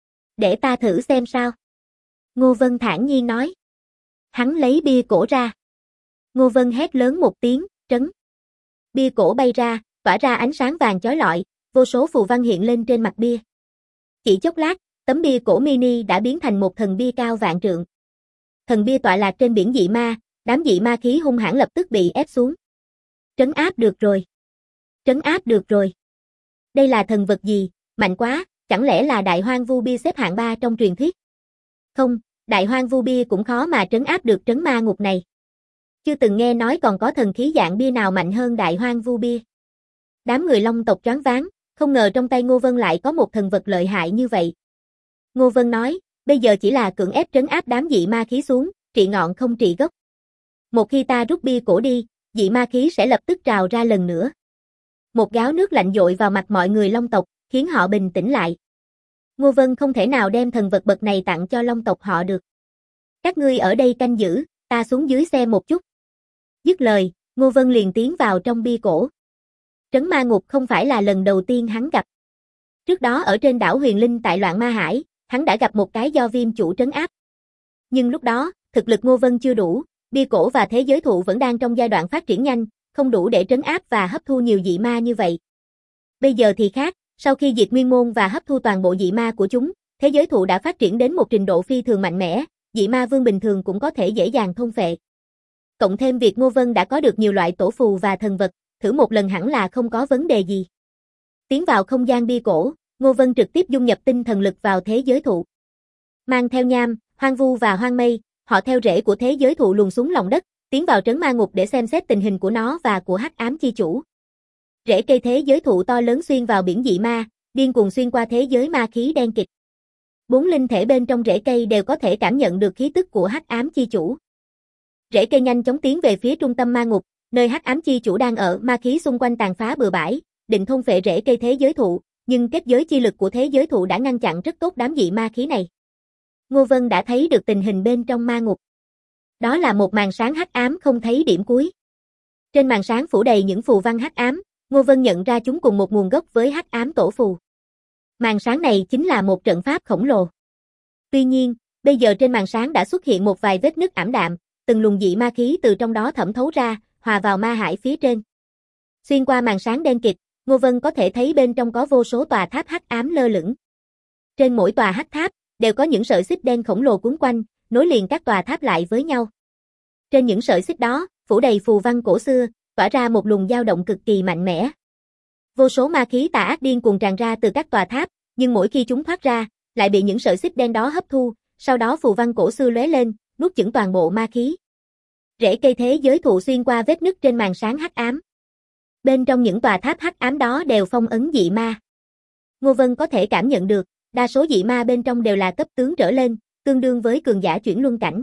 Để ta thử xem sao. Ngô Vân thản nhiên nói. Hắn lấy bia cổ ra. Ngô Vân hét lớn một tiếng, trấn. Bia cổ bay ra, tỏa ra ánh sáng vàng chói lọi, vô số phù văn hiện lên trên mặt bia. Chỉ chốc lát, tấm bia cổ mini đã biến thành một thần bia cao vạn trượng. Thần bia tọa lạc trên biển dị ma, đám dị ma khí hung hãn lập tức bị ép xuống. Trấn áp được rồi. Trấn áp được rồi. Đây là thần vật gì, mạnh quá, chẳng lẽ là đại hoang vu bia xếp hạng 3 trong truyền thuyết? Không, đại hoang vu bia cũng khó mà trấn áp được trấn ma ngục này. Chưa từng nghe nói còn có thần khí dạng bia nào mạnh hơn đại hoang vu bia. Đám người Long tộc choáng váng, không ngờ trong tay Ngô Vân lại có một thần vật lợi hại như vậy. Ngô Vân nói, bây giờ chỉ là cưỡng ép trấn áp đám dị ma khí xuống, trị ngọn không trị gốc. Một khi ta rút bia cổ đi, dị ma khí sẽ lập tức trào ra lần nữa. Một gáo nước lạnh dội vào mặt mọi người Long tộc, khiến họ bình tĩnh lại. Ngô Vân không thể nào đem thần vật bậc này tặng cho Long tộc họ được. Các ngươi ở đây canh giữ, ta xuống dưới xe một chút. Dứt lời, Ngô Vân liền tiến vào trong bia cổ. Trấn ma ngục không phải là lần đầu tiên hắn gặp. Trước đó ở trên đảo Huyền Linh tại Loạn Ma Hải, hắn đã gặp một cái do Viêm chủ trấn áp. Nhưng lúc đó, thực lực Ngô Vân chưa đủ, bia cổ và thế giới thụ vẫn đang trong giai đoạn phát triển nhanh, không đủ để trấn áp và hấp thu nhiều dị ma như vậy. Bây giờ thì khác, sau khi diệt nguyên môn và hấp thu toàn bộ dị ma của chúng, thế giới thụ đã phát triển đến một trình độ phi thường mạnh mẽ, dị ma vương bình thường cũng có thể dễ dàng thôn phệ. Cộng thêm việc Ngô Vân đã có được nhiều loại tổ phù và thần vật, thử một lần hẳn là không có vấn đề gì. Tiến vào không gian bia cổ, Ngô Vân trực tiếp dung nhập tinh thần lực vào thế giới thụ. Mang theo Nham, Hoang Vu và Hoang Mây, họ theo rễ của thế giới thụ luồn xuống lòng đất, tiến vào trấn ma ngục để xem xét tình hình của nó và của Hắc Ám chi chủ. Rễ cây thế giới thụ to lớn xuyên vào biển dị ma, điên cuồng xuyên qua thế giới ma khí đen kịt. 4 linh thể bên trong rễ cây đều có thể cảm nhận được khí tức của Hắc Ám chi chủ. Rễ cây nhanh chóng tiến về phía trung tâm ma ngục, nơi Hắc Ám chi chủ đang ở, ma khí xung quanh tàn phá bừa bãi, định thôn phệ rễ cây thế giới thụ, nhưng kết giới chi lực của thế giới thụ đã ngăn chặn rất tốt đám dị ma khí này. Ngô Vân đã thấy được tình hình bên trong ma ngục. Đó là một màn sáng hắc ám không thấy điểm cuối. Trên màn sáng phủ đầy những phù văn hắc ám, Ngô Vân nhận ra chúng cùng một nguồn gốc với hắc ám tổ phù. Màn sáng này chính là một trận pháp khổng lồ. Tuy nhiên, bây giờ trên màn sáng đã xuất hiện một vài vết nứt ảm đạm, từng luồng dị ma khí từ trong đó thẩm thấu ra, hòa vào ma hải phía trên. Xuyên qua màn sáng đen kịt, Ngô Vân có thể thấy bên trong có vô số tòa tháp hắc ám lơ lửng. Trên mỗi tòa hắc tháp đều có những sợi xích đen khổng lồ quấn quanh, nối liền các tòa tháp lại với nhau. Trên những sợi xích đó, phủ đầy phù văn cổ xưa, tỏa ra một luồng dao động cực kỳ mạnh mẽ. Vô số ma khí tà ác điên cuồng tràn ra từ các tòa tháp, nhưng mỗi khi chúng thoát ra, lại bị những sợi xích đen đó hấp thu, sau đó phù văn cổ xưa lóe lên, nuốt chửng toàn bộ ma khí. Rễ cây thế giới thụ xuyên qua vết nứt trên màn sáng hắc ám. Bên trong những tòa tháp hắc ám đó đều phong ấn dị ma. Ngô Vân có thể cảm nhận được, đa số dị ma bên trong đều là cấp tướng trở lên, tương đương với cường giả chuyển luân cảnh.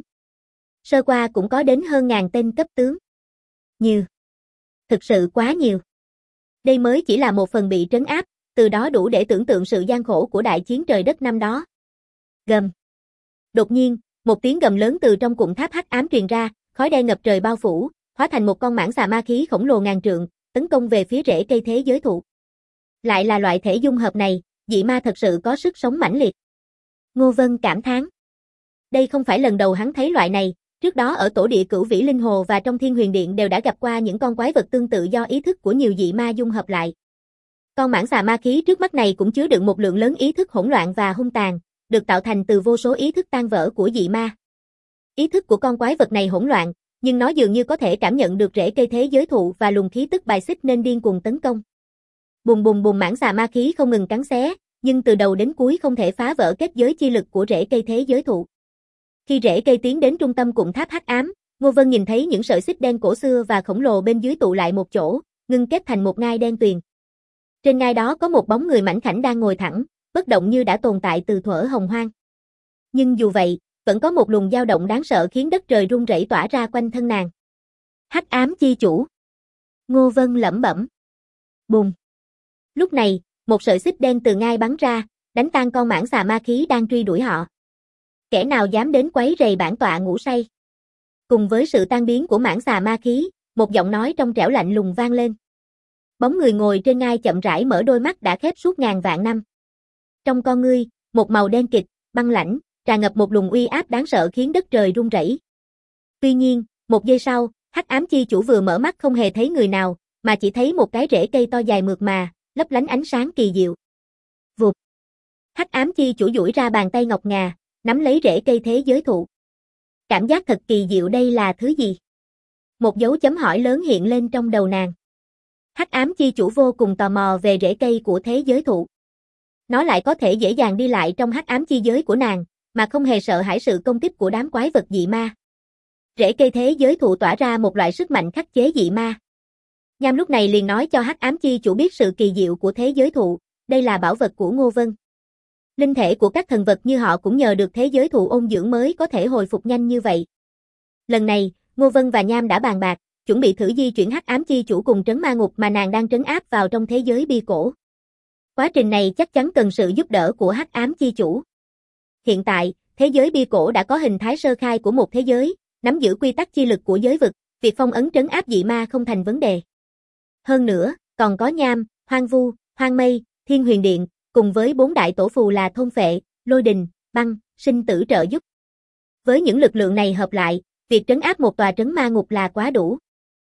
Sơ qua cũng có đến hơn ngàn tên cấp tướng. Nhiều. Thực sự quá nhiều. Đây mới chỉ là một phần bị trấn áp, từ đó đủ để tưởng tượng sự gian khổ của đại chiến trời đất năm đó. Gầm. Đột nhiên, một tiếng gầm lớn từ trong cụm tháp hắc ám truyền ra, khói đen ngập trời bao phủ, hóa thành một con mãng xà ma khí khổng lồ ngàn trượng, tấn công về phía rễ cây thế giới thụ. Lại là loại thể dung hợp này, dị ma thật sự có sức sống mãnh liệt. Ngô Vân cảm thán. Đây không phải lần đầu hắn thấy loại này, trước đó ở tổ địa Cửu Vĩ Linh Hồ và trong Thiên Huyền Điện đều đã gặp qua những con quái vật tương tự do ý thức của nhiều dị ma dung hợp lại. Con mãng xà ma khí trước mắt này cũng chứa đựng một lượng lớn ý thức hỗn loạn và hung tàn, được tạo thành từ vô số ý thức tan vỡ của dị ma. Ý thức của con quái vật này hỗn loạn, nhưng nó dường như có thể cảm nhận được rễ cây thế giới thụ và luồng khí tức bài xích nên điên cuồng tấn công. Bùng bùng bùng, mãng xà ma khí không ngừng cắn xé, nhưng từ đầu đến cuối không thể phá vỡ kết giới chi lực của rễ cây thế giới thụ. Khi rễ cây tiến đến trung tâm cụm tháp hắc ám, Ngô Vân nhìn thấy những sợi xích đen cổ xưa và khổng lồ bên dưới tụ lại một chỗ, ngưng kết thành một ngai đen tuyền. Trên ngai đó có một bóng người mảnh khảnh đang ngồi thẳng, bất động như đã tồn tại từ thuở hồng hoang. Nhưng dù vậy, vẫn có một luồng dao động đáng sợ khiến đất trời rung rẩy tỏa ra quanh thân nàng. Hắc ám chi chủ. Ngô Vân lẩm bẩm. Bùng. Lúc này, một sợi xích đen từ ngai bắn ra, đánh tan con mãng xà ma khí đang truy đuổi họ. Kẻ nào dám đến quấy rầy bản tọa ngủ say? Cùng với sự tan biến của mãng xà ma khí, một giọng nói trong trẻo lạnh lùng vang lên. Bóng người ngồi trên ngai chậm rãi mở đôi mắt đã khép suốt ngàn vạn năm. Trong con ngươi, một màu đen kịt, băng lãnh, tràn ngập một luồng uy áp đáng sợ khiến đất trời rung rẩy. Tuy nhiên, một giây sau, hắc ám chi chủ vừa mở mắt không hề thấy người nào, mà chỉ thấy một cái rễ cây to dài mượt mà, lấp lánh ánh sáng kỳ diệu. Vụt. Hắc ám chi chủ duỗi ra bàn tay ngọc ngà, nắm lấy rễ cây thế giới thụ. Cảm giác thật kỳ diệu, đây là thứ gì? Một dấu chấm hỏi lớn hiện lên trong đầu nàng. Hắc ám chi chủ vô cùng tò mò về rễ cây của thế giới thụ. Nó lại có thể dễ dàng đi lại trong hắc ám chi giới của nàng, mà không hề sợ hãi sự công kích của đám quái vật dị ma. Rễ cây thế giới thụ tỏa ra một loại sức mạnh khắc chế dị ma. Nham lúc này liền nói cho hắc ám chi chủ biết sự kỳ diệu của thế giới thụ, đây là bảo vật của Ngô Vân. Linh thể của các thần vật như họ cũng nhờ được thế giới thụ ôn dưỡng mới có thể hồi phục nhanh như vậy. Lần này, Ngô Vân và Nham đã bàn bạc, chuẩn bị thử di chuyển hắc ám chi chủ cùng trấn ma ngục mà nàng đang trấn áp vào trong thế giới bi cổ. Quá trình này chắc chắn cần sự giúp đỡ của hắc ám chi chủ. Hiện tại, thế giới bi cổ đã có hình thái sơ khai của một thế giới, nắm giữ quy tắc chi lực của giới vực, việc phong ấn trấn áp dị ma không thành vấn đề. Hơn nữa, còn có Nham, Hoang Vu, Hoang Mây, Thiên Huyền Điện, cùng với 4 đại tổ phù là Thôn Phệ, Lôi Đình, Băng, Sinh Tử trợ giúp. Với những lực lượng này hợp lại, việc trấn áp một tòa trấn ma ngục là quá đủ.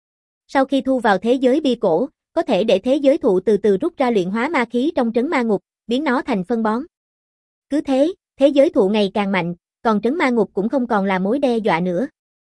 Sau khi thu vào thế giới bi cổ, có thể để thế giới thụ từ từ rút ra luyện hóa ma khí trong trấn ma ngục, biến nó thành phân bón. Cứ thế, thế giới thụ ngày càng mạnh, còn trấn ma ngục cũng không còn là mối đe dọa nữa.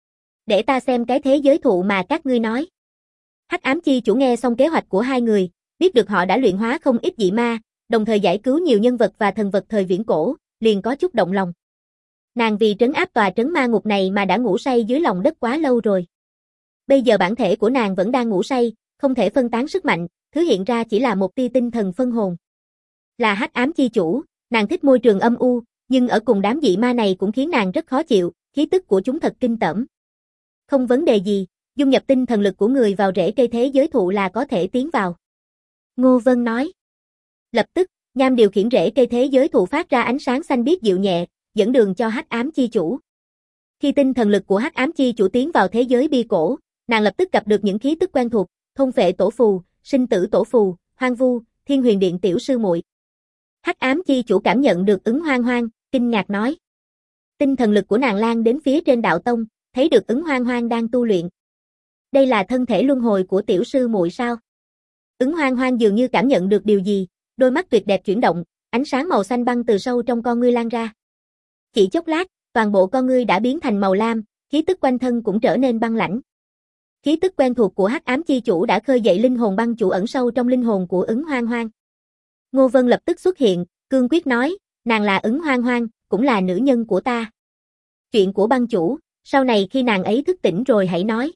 Để ta xem cái thế giới thụ mà các ngươi nói. Hắc ám chi chủ nghe xong kế hoạch của hai người, biết được họ đã luyện hóa không ít dị ma, đồng thời giải cứu nhiều nhân vật và thần vật thời viễn cổ, liền có chút động lòng. Nàng vì trấn áp tòa trấn ma ngục này mà đã ngủ say dưới lòng đất quá lâu rồi. Bây giờ bản thể của nàng vẫn đang ngủ say, không thể phân tán sức mạnh, thứ hiện ra chỉ là một tia tinh thần phân hồn. Là hắc ám chi chủ, nàng thích môi trường âm u, nhưng ở cùng đám dị ma này cũng khiến nàng rất khó chịu, khí tức của chúng thật kinh tởm. Không vấn đề gì, dung nhập tinh thần lực của người vào rễ cây thế giới thụ là có thể tiến vào. Ngô Vân nói. Lập tức, Nham điều khiển rễ cây thế giới thụ phát ra ánh sáng xanh biếc dịu nhẹ, dẫn đường cho hắc ám chi chủ. Khi tinh thần lực của hắc ám chi chủ tiến vào thế giới bi cổ, nàng lập tức gặp được những khí tức quen thuộc, Thôn Phệ tổ phù, Sinh Tử tổ phù, Hoang Vu, Thiên Huyền Điện tiểu sư muội. Hắc ám chi chủ cảm nhận được ứng hoang hoang, kinh ngạc nói. Tinh thần lực của nàng lan đến phía trên đạo tông, thấy được Ứng Hoang Hoang đang tu luyện. Đây là thân thể luân hồi của tiểu sư muội sao? Ứng Hoang Hoang dường như cảm nhận được điều gì, đôi mắt tuyệt đẹp chuyển động, ánh sáng màu xanh băng từ sâu trong con ngươi lan ra. Chỉ chốc lát, toàn bộ con ngươi đã biến thành màu lam, khí tức quanh thân cũng trở nên băng lãnh. Khí tức quen thuộc của Hắc Ám Chi Chủ đã khơi dậy linh hồn băng chủ ẩn sâu trong linh hồn của Ứng Hoang Hoang. Ngô Vân lập tức xuất hiện, cương quyết nói, nàng là Ứng Hoang Hoang, cũng là nữ nhân của ta. Chuyện của băng chủ, sau này khi nàng ấy thức tỉnh rồi hãy nói.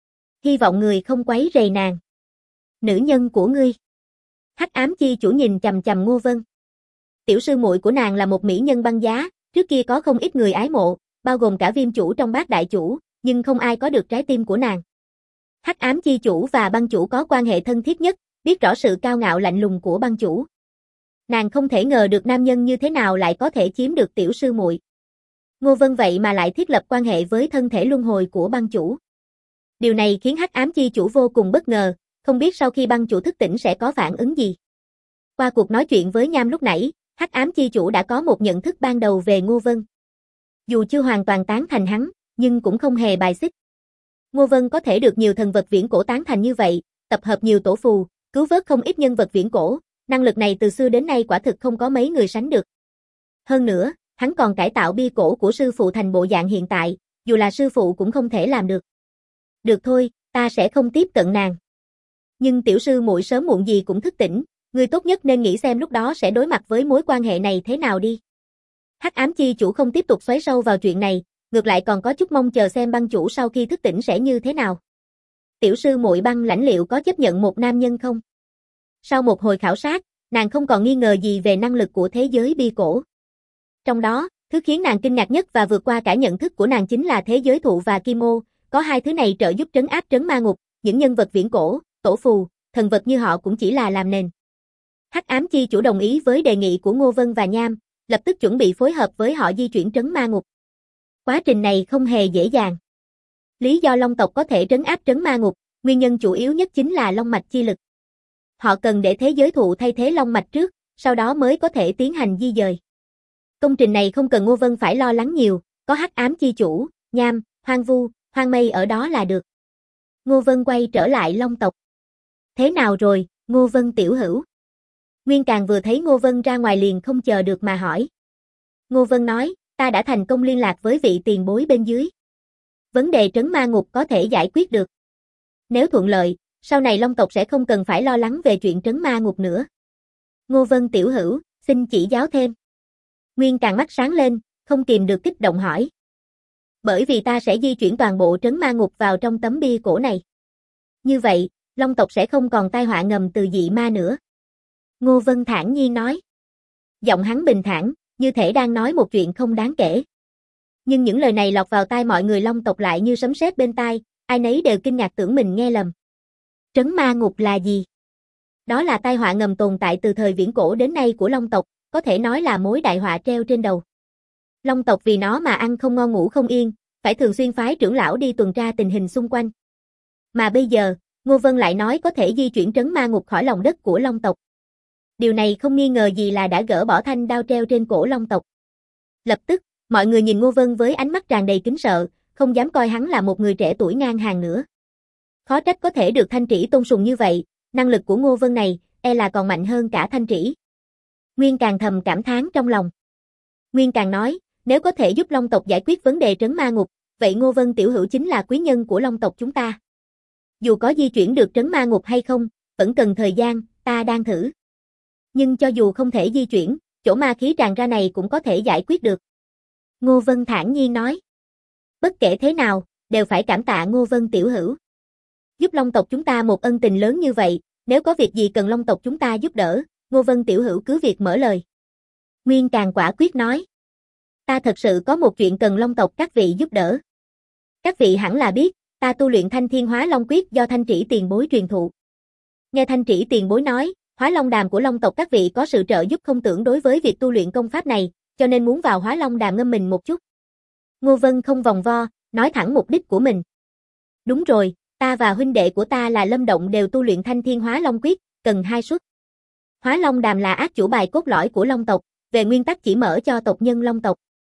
Hy vọng người không quấy rầy nàng. Nữ nhân của ngươi. Hắc Ám Chi Chủ nhìn chằm chằm Ngô Vân. Tiểu sư muội của nàng là một mỹ nhân băng giá, trước kia có không ít người ái mộ, bao gồm cả Viêm chủ trong Bát đại chủ, nhưng không ai có được trái tim của nàng. Hắc Ám Chi Chủ và băng chủ có quan hệ thân thiết nhất, biết rõ sự cao ngạo lạnh lùng của băng chủ. Nàng không thể ngờ được nam nhân như thế nào lại có thể chiếm được tiểu sư muội. Ngô Vân vậy mà lại thiết lập quan hệ với thân thể luân hồi của băng chủ. Điều này khiến Hắc Ám Chi Chủ vô cùng bất ngờ, không biết sau khi băng chủ thức tỉnh sẽ có phản ứng gì. Qua cuộc nói chuyện với Nham lúc nãy, Hắc Ám Chi Chủ đã có một nhận thức ban đầu về Ngô Vân. Dù chưa hoàn toàn tán thành hắn, nhưng cũng không hề bài xích. Ngô Vân có thể được nhiều thần vật viễn cổ tán thành như vậy, tập hợp nhiều tổ phù, cứu vớt không ít nhân vật viễn cổ, năng lực này từ xưa đến nay quả thực không có mấy người sánh được. Hơn nữa, hắn còn cải tạo bia cổ của sư phụ thành bộ dạng hiện tại, dù là sư phụ cũng không thể làm được. Được thôi, ta sẽ không tiếp cận nàng. Nhưng tiểu sư muội sớm muộn gì cũng thức tỉnh, ngươi tốt nhất nên nghĩ xem lúc đó sẽ đối mặt với mối quan hệ này thế nào đi. Hắc Ám Chi Chủ không tiếp tục xoáy sâu vào chuyện này, ngược lại còn có chút mong chờ xem băng chủ sau khi thức tỉnh sẽ như thế nào. Tiểu sư muội băng lãnh liệu có chấp nhận một nam nhân không? Sau một hồi khảo sát, nàng không còn nghi ngờ gì về năng lực của thế giới bia cổ. Trong đó, thứ khiến nàng kinh ngạc nhất và vượt qua cả nhận thức của nàng chính là thế giới thụ và kim ô, có hai thứ này trợ giúp trấn áp trấn ma ngục, những nhân vật viễn cổ, tổ phù, thần vật như họ cũng chỉ là làm nền. Hắc Ám Chi Chủ đồng ý với đề nghị của Ngô Vân và Nham, lập tức chuẩn bị phối hợp với họ di chuyển trấn ma ngục. Quá trình này không hề dễ dàng. Lý do Long tộc có thể trấn áp trấn ma ngục, nguyên nhân chủ yếu nhất chính là long mạch chi lực. Họ cần để thế giới thụ thay thế long mạch trước, sau đó mới có thể tiến hành di dời. Công trình này không cần Ngô Vân phải lo lắng nhiều, có Hắc Ám Chi Chủ, Nham, Hoang Vu, Hoang Mây ở đó là được. Ngô Vân quay trở lại Long tộc. Thế nào rồi, Ngô Vân tiểu hữu? Nguyên Càn vừa thấy Ngô Vân ra ngoài liền không chờ được mà hỏi. Ngô Vân nói, ta đã thành công liên lạc với vị tiền bối bên dưới. Vấn đề trấn ma ngục có thể giải quyết được. Nếu thuận lợi, sau này Long tộc sẽ không cần phải lo lắng về chuyện trấn ma ngục nữa. Ngô Vân tiểu hữu, xin chỉ giáo thêm. Nguyên Càn mắt sáng lên, không kìm được kích động hỏi. Bởi vì ta sẽ di chuyển toàn bộ trấn ma ngục vào trong tấm bia cổ này. Như vậy, Long tộc sẽ không còn tai họa ngầm từ dị ma nữa. Ngô Vân thản nhiên nói. Giọng hắn bình thản, như thể đang nói một chuyện không đáng kể. Nhưng những lời này lọt vào tai mọi người Long tộc lại như sấm sét bên tai, ai nấy đều kinh ngạc tưởng mình nghe lầm. Trấn ma ngục là gì? Đó là tai họa ngầm tồn tại từ thời viễn cổ đến nay của Long tộc, có thể nói là mối đại họa treo trên đầu. Long tộc vì nó mà ăn không ngon ngủ không yên, phải thường xuyên phái trưởng lão đi tuần tra tình hình xung quanh. Mà bây giờ, Ngô Vân lại nói có thể di chuyển trấn ma ngục khỏi lòng đất của Long tộc. Điều này không nghi ngờ gì là đã gỡ bỏ thanh đao treo trên cổ Long tộc. Lập tức, mọi người nhìn Ngô Vân với ánh mắt tràn đầy kính sợ, không dám coi hắn là một người trẻ tuổi ngang hàng nữa. Khó trách có thể được Thanh Trĩ tôn sùng như vậy, năng lực của Ngô Vân này, e là còn mạnh hơn cả Thanh Trĩ. Nguyên Càn thầm cảm thán trong lòng. Nguyên Càn nói, nếu có thể giúp Long tộc giải quyết vấn đề trấn ma ngục, vậy Ngô Vân tiểu hữu chính là quý nhân của Long tộc chúng ta. Dù có di chuyển được trấn ma ngục hay không, vẫn cần thời gian, ta đang thử. Nhưng cho dù không thể di chuyển, chỗ ma khí tràn ra này cũng có thể giải quyết được. Ngô Vân thản nhiên nói. Bất kể thế nào, đều phải cảm tạ Ngô Vân tiểu hữu. Giúp Long tộc chúng ta một ân tình lớn như vậy, nếu có việc gì cần Long tộc chúng ta giúp đỡ, Ngô Vân tiểu hữu cứ việc mở lời. Nguyên Càn quả quyết nói. Ta thật sự có một chuyện cần Long tộc các vị giúp đỡ. Các vị hẳn là biết, ta tu luyện Thanh Thiên Hóa Long Quyết do Thanh Trĩ tiền bối truyền thụ. Nghe Thanh Trĩ tiền bối nói, Hóa Long Đàm của Long tộc các vị có sự trợ giúp không tưởng đối với việc tu luyện công pháp này, cho nên muốn vào Hóa Long Đàm ngâm mình một chút. Ngô Vân không vòng vo, nói thẳng mục đích của mình. Đúng rồi, ta và huynh đệ của ta là Lâm Động đều tu luyện Thanh Thiên Hóa Long Quyết, cần 2 suất. Hóa Long Đàm là ác chủ bài cốt lõi của Long tộc, về nguyên tắc chỉ mở cho tộc nhân Long tộc.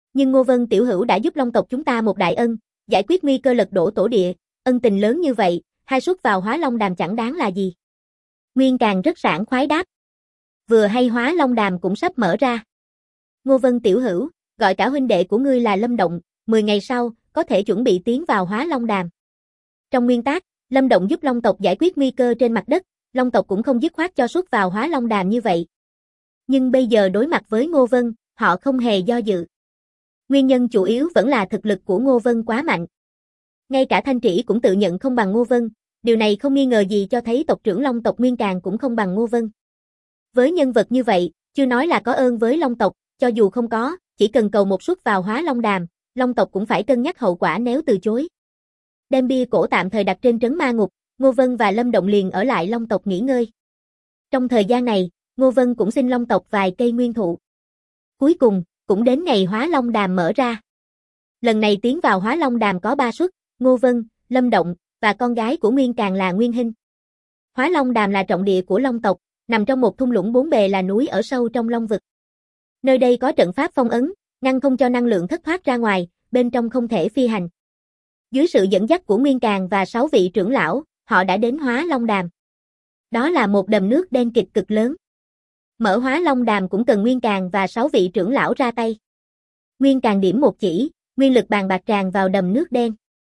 Nhưng Ngô Vân tiểu hữu đã giúp Long tộc chúng ta một đại ân, giải quyết nguy cơ lật đổ tổ địa, ân tình lớn như vậy, hai suất vào Hóa Long Đàm chẳng đáng là gì. Nguyên Càng rất sảng khoái đáp. Vừa hay Hóa Long Đàm cũng sắp mở ra. Ngô Vân tiểu hữu, gọi cả huynh đệ của ngươi là Lâm Động, 10 ngày sau, có thể chuẩn bị tiến vào Hóa Long Đàm. Trong nguyên tắc, Lâm Động giúp Long tộc giải quyết nguy cơ trên mặt đất, Long tộc cũng không dứt khoát cho suất vào Hóa Long Đàm như vậy. Nhưng bây giờ đối mặt với Ngô Vân, họ không hề do dự. Nguyên nhân chủ yếu vẫn là thực lực của Ngô Vân quá mạnh. Ngay cả Thanh Trĩ cũng tự nhận không bằng Ngô Vân, điều này không nghi ngờ gì cho thấy tộc trưởng Long tộc Nguyên Càng cũng không bằng Ngô Vân. Với nhân vật như vậy, chưa nói là có ơn với Long tộc, cho dù không có, chỉ cần cầu một suất vào Hóa Long Đàm, Long tộc cũng phải cân nhắc hậu quả nếu từ chối. Đem bia cổ tạm thời đặt trên trấn ma ngục, Ngô Vân và Lâm Động liền ở lại Long tộc nghỉ ngơi. Trong thời gian này, Ngô Vân cũng xin Long tộc vài cây nguyên thụ. Cuối cùng, cũng đến ngày Hóa Long Đàm mở ra. Lần này tiến vào Hóa Long Đàm có 3 suất, Ngô Vân, Lâm Động, và con gái của Nguyên Càng là Nguyên Hinh. Hóa Long Đàm là trọng địa của Long tộc, nằm trong một thung lũng 4 bề là núi ở sâu trong Long vực. Nơi đây có trận pháp phong ấn, ngăn không cho năng lượng thất thoát ra ngoài, bên trong không thể phi hành. Dưới sự dẫn dắt của Nguyên Càng và 6 vị trưởng lão, họ đã đến Hóa Long Đàm. Đó là một đầm nước đen kịt cực lớn. Mở Hóa Long Đàm cũng cần Nguyên Càng và 6 vị trưởng lão ra tay. Nguyên Càng điểm một chỉ, nguyên lực bàn bạc tràn vào đầm nước đen.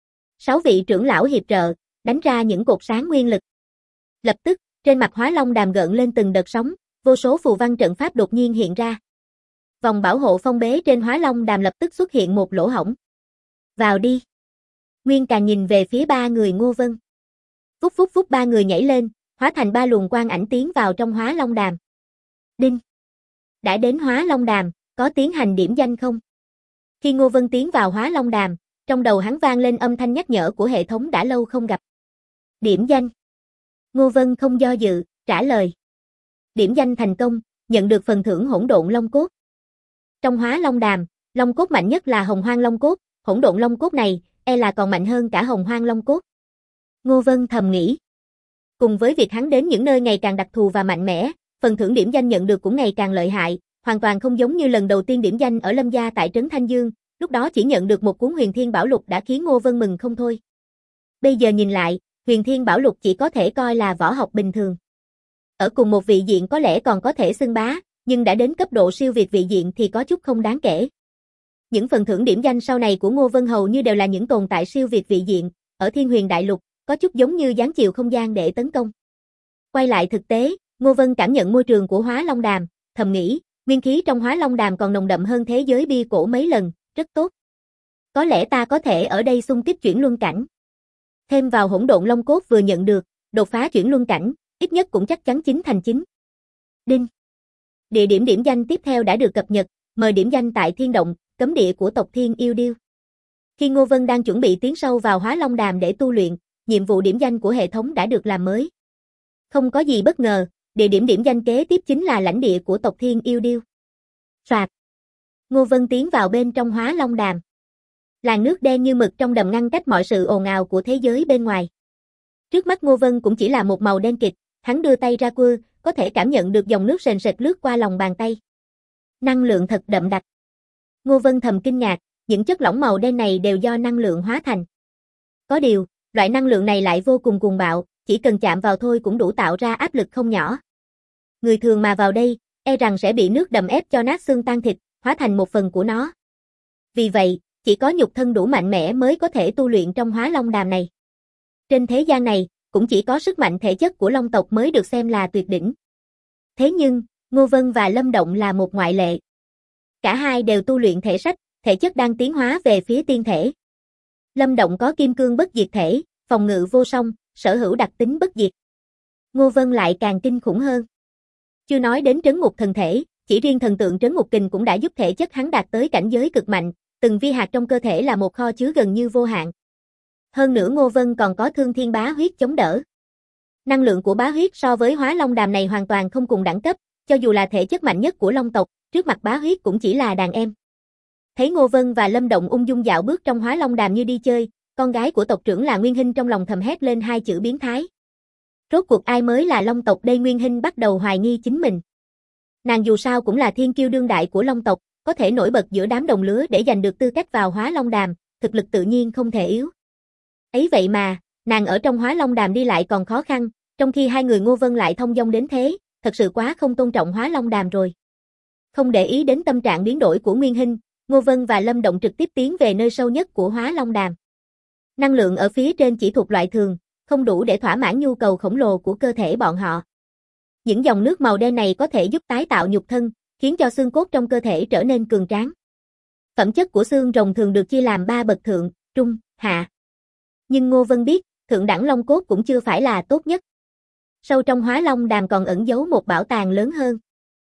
6 vị trưởng lão hiệp trợ, đánh ra những cột sáng nguyên lực. Lập tức, trên mặt Hóa Long Đàm gợn lên từng đợt sóng, vô số phù văn trận pháp đột nhiên hiện ra. Vòng bảo hộ phong bế trên Hóa Long Đàm lập tức xuất hiện một lỗ hổng. Vào đi. Nguyên Càng nhìn về phía 3 người Ngô Vân. Phúc phúc phúc 3 người nhảy lên, hóa thành 3 luồng quang ảnh tiến vào trong Hóa Long Đàm. Đinh. Đã đến Hóa Long Đàm, có tiến hành điểm danh không? Khi Ngô Vân tiến vào Hóa Long Đàm, trong đầu hắn vang lên âm thanh nhắc nhở của hệ thống đã lâu không gặp. Điểm danh. Ngô Vân không do dự, trả lời. Điểm danh thành công, nhận được phần thưởng hỗn độn long cốt. Trong Hóa Long Đàm, long cốt mạnh nhất là Hồng Hoang Long cốt, hỗn độn long cốt này, là còn mạnh hơn cả Hồng Hoang Long cốt. Ngô Vân thầm nghĩ. Cùng với việc hắn đến những nơi ngày càng đặc thù và mạnh mẽ, phần thưởng điểm danh nhận được cũng ngày càng lợi hại, hoàn toàn không giống như lần đầu tiên điểm danh ở Lâm gia tại trấn Thanh Dương, lúc đó chỉ nhận được một cuốn Huyền Thiên Bảo Lục đã khiến Ngô Vân mừng không thôi. Bây giờ nhìn lại, Huyền Thiên Bảo Lục chỉ có thể coi là võ học bình thường. Ở cùng một vị diện có lẽ còn có thể xưng bá, nhưng đã đến cấp độ siêu việt vị diện thì có chút không đáng kể. Những phần thưởng điểm danh sau này của Ngô Vân hầu như đều là những tồn tại siêu việt vị diện, ở Thiên Huyền Đại Lục, có chút giống như giáng chiều không gian để tấn công. Quay lại thực tế, Ngô Vân cảm nhận môi trường của Hóa Long Đàm, thầm nghĩ, nguyên khí trong Hóa Long Đàm còn nồng đậm hơn thế giới bia cổ mấy lần, rất tốt. Có lẽ ta có thể ở đây xung kích chuyển luân cảnh. Thêm vào hỗn độn long cốt vừa nhận được, đột phá chuyển luân cảnh, ít nhất cũng chắc chắn 9 thành 9. Đinh. Địa điểm điểm danh tiếp theo đã được cập nhật, mời điểm danh tại Thiên Động, cấm địa của tộc Thiên Yêu Điêu. Khi Ngô Vân đang chuẩn bị tiến sâu vào Hóa Long Đàm để tu luyện, nhiệm vụ điểm danh của hệ thống đã được làm mới. Không có gì bất ngờ, địa điểm điểm danh kế tiếp chính là lãnh địa của tộc Thiên Yêu Điêu. Soạt. Ngô Vân tiến vào bên trong Hóa Long Đàm. Làn nước đen như mực trong đầm ngăn cách mọi sự ồn ào của thế giới bên ngoài. Trước mắt Ngô Vân cũng chỉ là một màu đen kịt, hắn đưa tay ra quơ, có thể cảm nhận được dòng nước sền sệt lướt qua lòng bàn tay. Năng lượng thật đậm đặc. Ngô Vân thầm kinh ngạc, những chất lỏng màu đen này đều do năng lượng hóa thành. Có điều, loại năng lượng này lại vô cùng cuồng bạo, chỉ cần chạm vào thôi cũng đủ tạo ra áp lực không nhỏ. Người thường mà vào đây, rằng sẽ bị nước đầm ép cho nát xương tan thịt, hóa thành một phần của nó. Vì vậy, chỉ có nhục thân đủ mạnh mẽ mới có thể tu luyện trong Hóa Long Đàm này. Trên thế gian này, cũng chỉ có sức mạnh thể chất của Long tộc mới được xem là tuyệt đỉnh. Thế nhưng, Ngô Vân và Lâm Động là một ngoại lệ. Cả hai đều tu luyện thể sách, thể chất đang tiến hóa về phía tiên thể. Lâm Động có kim cương bất diệt thể, phòng ngự vô song, sở hữu đặc tính bất diệt. Ngô Vân lại càng kinh khủng hơn. Chưa nói đến trấn ngục thần thể, chỉ riêng thần tượng trấn ngục kình cũng đã giúp thể chất hắn đạt tới cảnh giới cực mạnh, từng vi hạt trong cơ thể là một kho chứa gần như vô hạn. Hơn nữa Ngô Vân còn có thương thiên bá huyết chống đỡ. Năng lượng của bá huyết so với Hóa Long Đàm này hoàn toàn không cùng đẳng cấp, cho dù là thể chất mạnh nhất của Long tộc, trước mặt bá huyết cũng chỉ là đàn em. Thấy Ngô Vân và Lâm Động ung dung dạo bước trong Hóa Long Đàm như đi chơi, con gái của tộc trưởng là Nguyên Hinh trong lòng thầm hét lên 2 chữ biến thái. Rốt cuộc ai mới là Long tộc đây? Nguyên Hinh bắt đầu hoài nghi chính mình. Nàng dù sao cũng là thiên kiêu đương đại của Long tộc, có thể nổi bật giữa đám đồng lứa để giành được tư cách vào Hóa Long Đàm, thực lực tự nhiên không thể yếu. Ấy vậy mà, nàng ở trong Hóa Long Đàm đi lại còn khó khăn, trong khi hai người Ngô Vân lại thông dong đến thế, thật sự quá không tôn trọng Hóa Long Đàm rồi. Không để ý đến tâm trạng biến đổi của Nguyên Hinh, Ngô Vân và Lâm Động trực tiếp tiến về nơi sâu nhất của Hóa Long Đàm. Năng lượng ở phía trên chỉ thuộc loại thường, không đủ để thỏa mãn nhu cầu khổng lồ của cơ thể bọn họ. Những dòng nước màu đen này có thể giúp tái tạo nhục thân, khiến cho xương cốt trong cơ thể trở nên cường tráng. Phẩm chất của xương rồng thường được chia làm 3 bậc thượng, trung, hạ. Nhưng Ngô Vân biết, thượng đẳng long cốt cũng chưa phải là tốt nhất. Sâu trong Hóa Long Đàm còn ẩn giấu một bảo tàng lớn hơn.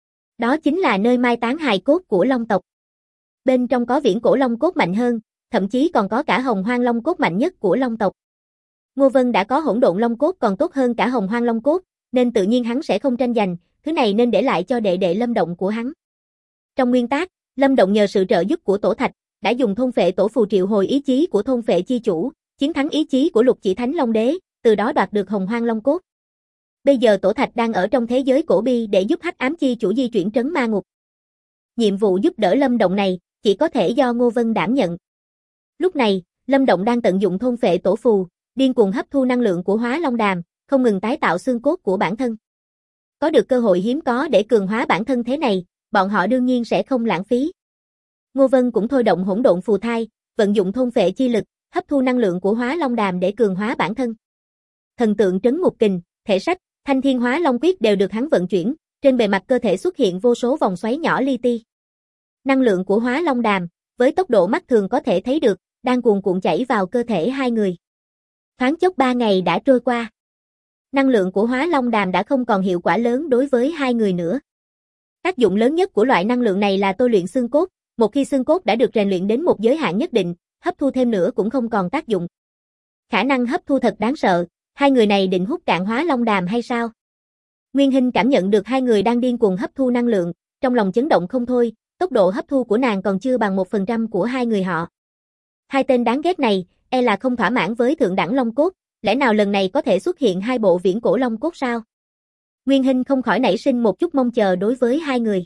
Đó chính là nơi mai táng hài cốt của long tộc. Bên trong có viễn cổ long cốt mạnh hơn, thậm chí còn có cả hồng hoang long cốt mạnh nhất của long tộc. Ngô Vân đã có hỗn độn long cốt còn tốt hơn cả hồng hoang long cốt, nên tự nhiên hắn sẽ không tranh giành, thứ này nên để lại cho đệ đệ Lâm Động của hắn. Trong nguyên tác, Lâm Động nhờ sự trợ giúp của Tổ Thạch, đã dùng thôn phệ tổ phù triệu hồi ý chí của thôn phệ chi chủ, chiến thắng ý chí của Lục Chỉ Thánh Long Đế, từ đó đoạt được hồng hoang long cốt. Bây giờ Tổ Thạch đang ở trong thế giới cổ bi để giúp Hắc Ám Chi chủ di chuyển trấn ma ngục. Nhiệm vụ giúp đỡ Lâm Động này, chỉ có thể do Ngô Vân đảm nhận. Lúc này, Lâm Động đang tận dụng thôn phệ tổ phù, điên cuồng hấp thu năng lượng của Hóa Long Đàm, không ngừng tái tạo xương cốt của bản thân. Có được cơ hội hiếm có để cường hóa bản thân thế này, bọn họ đương nhiên sẽ không lãng phí. Ngô Vân cũng thôi động hỗn độn phù thai, vận dụng thôn phệ chi lực, hấp thu năng lượng của Hóa Long Đàm để cường hóa bản thân. Thần tượng trấn ngục kình, thể sách, Thanh Thiên Hóa Long Quyết đều được hắn vận chuyển, trên bề mặt cơ thể xuất hiện vô số vòng xoáy nhỏ li ti. Năng lượng của Hóa Long Đàm, với tốc độ mắt thường có thể thấy được, đang cuồn cuộn chảy vào cơ thể hai người. Thoáng chốc 3 ngày đã trôi qua. Năng lượng của Hóa Long Đàm đã không còn hiệu quả lớn đối với hai người nữa. Tác dụng lớn nhất của loại năng lượng này là tôi luyện xương cốt, một khi xương cốt đã được rèn luyện đến một giới hạn nhất định, hấp thu thêm nữa cũng không còn tác dụng. Khả năng hấp thu thật đáng sợ, hai người này định hút cạn Hóa Long Đàm hay sao? Nguyên Hinh cảm nhận được hai người đang điên cuồng hấp thu năng lượng, trong lòng chấn động không thôi, tốc độ hấp thu của nàng còn chưa bằng 1% của hai người họ. Hai tên đáng ghét này, e là không thỏa mãn với thượng đẳng long cốt, lẽ nào lần này có thể xuất hiện hai bộ viễn cổ long cốt sao? Nguyên Hinh không khỏi nảy sinh một chút mong chờ đối với hai người.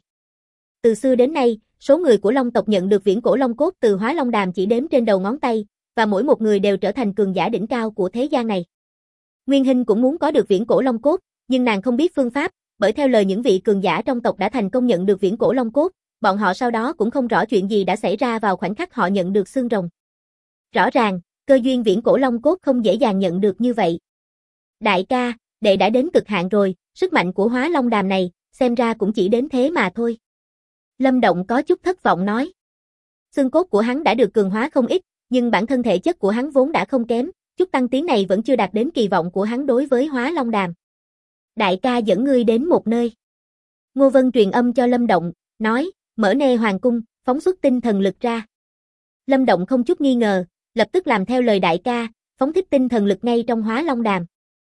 Từ xưa đến nay, số người của long tộc nhận được viễn cổ long cốt từ Hóa Long Đàm chỉ đếm trên đầu ngón tay, và mỗi một người đều trở thành cường giả đỉnh cao của thế gian này. Nguyên Hinh cũng muốn có được viễn cổ long cốt, nhưng nàng không biết phương pháp, bởi theo lời những vị cường giả trong tộc đã thành công nhận được viễn cổ long cốt, bọn họ sau đó cũng không rõ chuyện gì đã xảy ra vào khoảnh khắc họ nhận được xương rồng. Rõ ràng, cơ duyên viễn cổ long cốt không dễ dàng nhận được như vậy. Đại ca, đệ đã đến cực hạn rồi, sức mạnh của Hóa Long Đàm này, xem ra cũng chỉ đến thế mà thôi. Lâm Động có chút thất vọng nói. Xương cốt của hắn đã được cường hóa không ít, nhưng bản thân thể chất của hắn vốn đã không kém, chút tăng tiến này vẫn chưa đạt đến kỳ vọng của hắn đối với Hóa Long Đàm. Đại ca dẫn ngươi đến một nơi. Ngô Vân truyền âm cho Lâm Động, nói, mở nê hoàng cung, phóng xuất tinh thần lực ra. Lâm Động không chút nghi ngờ, lập tức làm theo lời đại ca, phóng thích tinh thần lực ngay trong Hóa Long Đàm.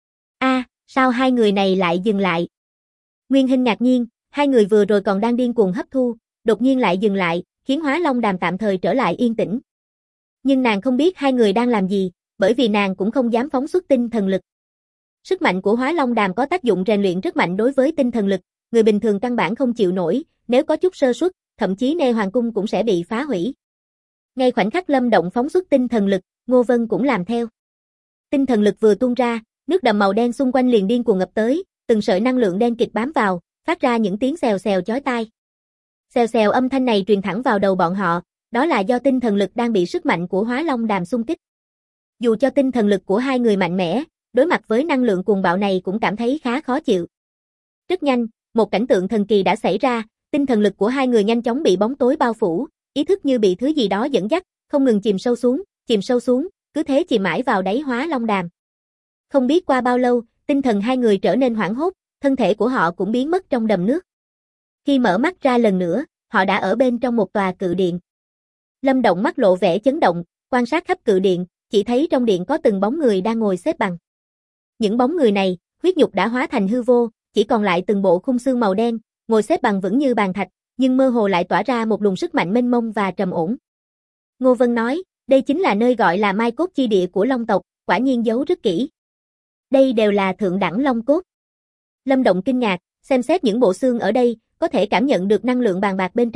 Sao hai người này lại dừng lại? Nguyên Hinh ngạc nhiên, hai người vừa rồi còn đang điên cuồng hấp thu, đột nhiên lại dừng lại, khiến Hóa Long Đàm tạm thời trở lại yên tĩnh. Nhưng nàng không biết hai người đang làm gì, bởi vì nàng cũng không dám phóng xuất tinh thần lực. Sức mạnh của Hóa Long Đàm có tác dụng rèn luyện rất mạnh đối với tinh thần lực, người bình thường căn bản không chịu nổi, nếu có chút sơ suất, thậm chí nê hoàng cung cũng sẽ bị phá hủy. Ngay khoảnh khắc Lâm Động phóng xuất tinh thần lực, Ngô Vân cũng làm theo. Tinh thần lực vừa tuôn ra, nước đậm màu đen xung quanh liền điên cuồng ngập tới, từng sợi năng lượng đen kịt bám vào, phát ra những tiếng xèo xèo chói tai. Xèo xèo âm thanh này truyền thẳng vào đầu bọn họ, đó là do tinh thần lực đang bị sức mạnh của Hóa Long Đàm xung kích. Dù cho tinh thần lực của hai người mạnh mẽ, đối mặt với năng lượng cuồng bạo này cũng cảm thấy khá khó chịu. Rất nhanh, một cảnh tượng thần kỳ đã xảy ra, tinh thần lực của hai người nhanh chóng bị bóng tối bao phủ, ý thức như bị thứ gì đó dẫn dắt, không ngừng chìm sâu xuống, cứ thế chìm mãi vào đáy Hóa Long Đàm. Không biết qua bao lâu, tinh thần hai người trở nên hoảng hốt, thân thể của họ cũng biến mất trong đầm nước. Khi mở mắt ra lần nữa, họ đã ở bên trong một tòa cự điện. Lâm Động mắt lộ vẻ chấn động, quan sát khắp cự điện, chỉ thấy trong điện có từng bóng người đang ngồi xếp bằng. Những bóng người này, huyết nhục đã hóa thành hư vô, chỉ còn lại từng bộ khung xương màu đen, ngồi xếp bằng vững như bàn thạch, nhưng mơ hồ lại tỏa ra một luồng sức mạnh mênh mông và trầm ổn. Ngô Vân nói, đây chính là nơi gọi là Mai Cốt chi địa của Long tộc, quả nhiên giấu rất kỹ. Đây đều là thượng đẳng long cốt. Lâm Động kinh ngạc, xem xét những bộ xương ở đây, có thể cảm nhận được năng lượng bàn bạc bên trong,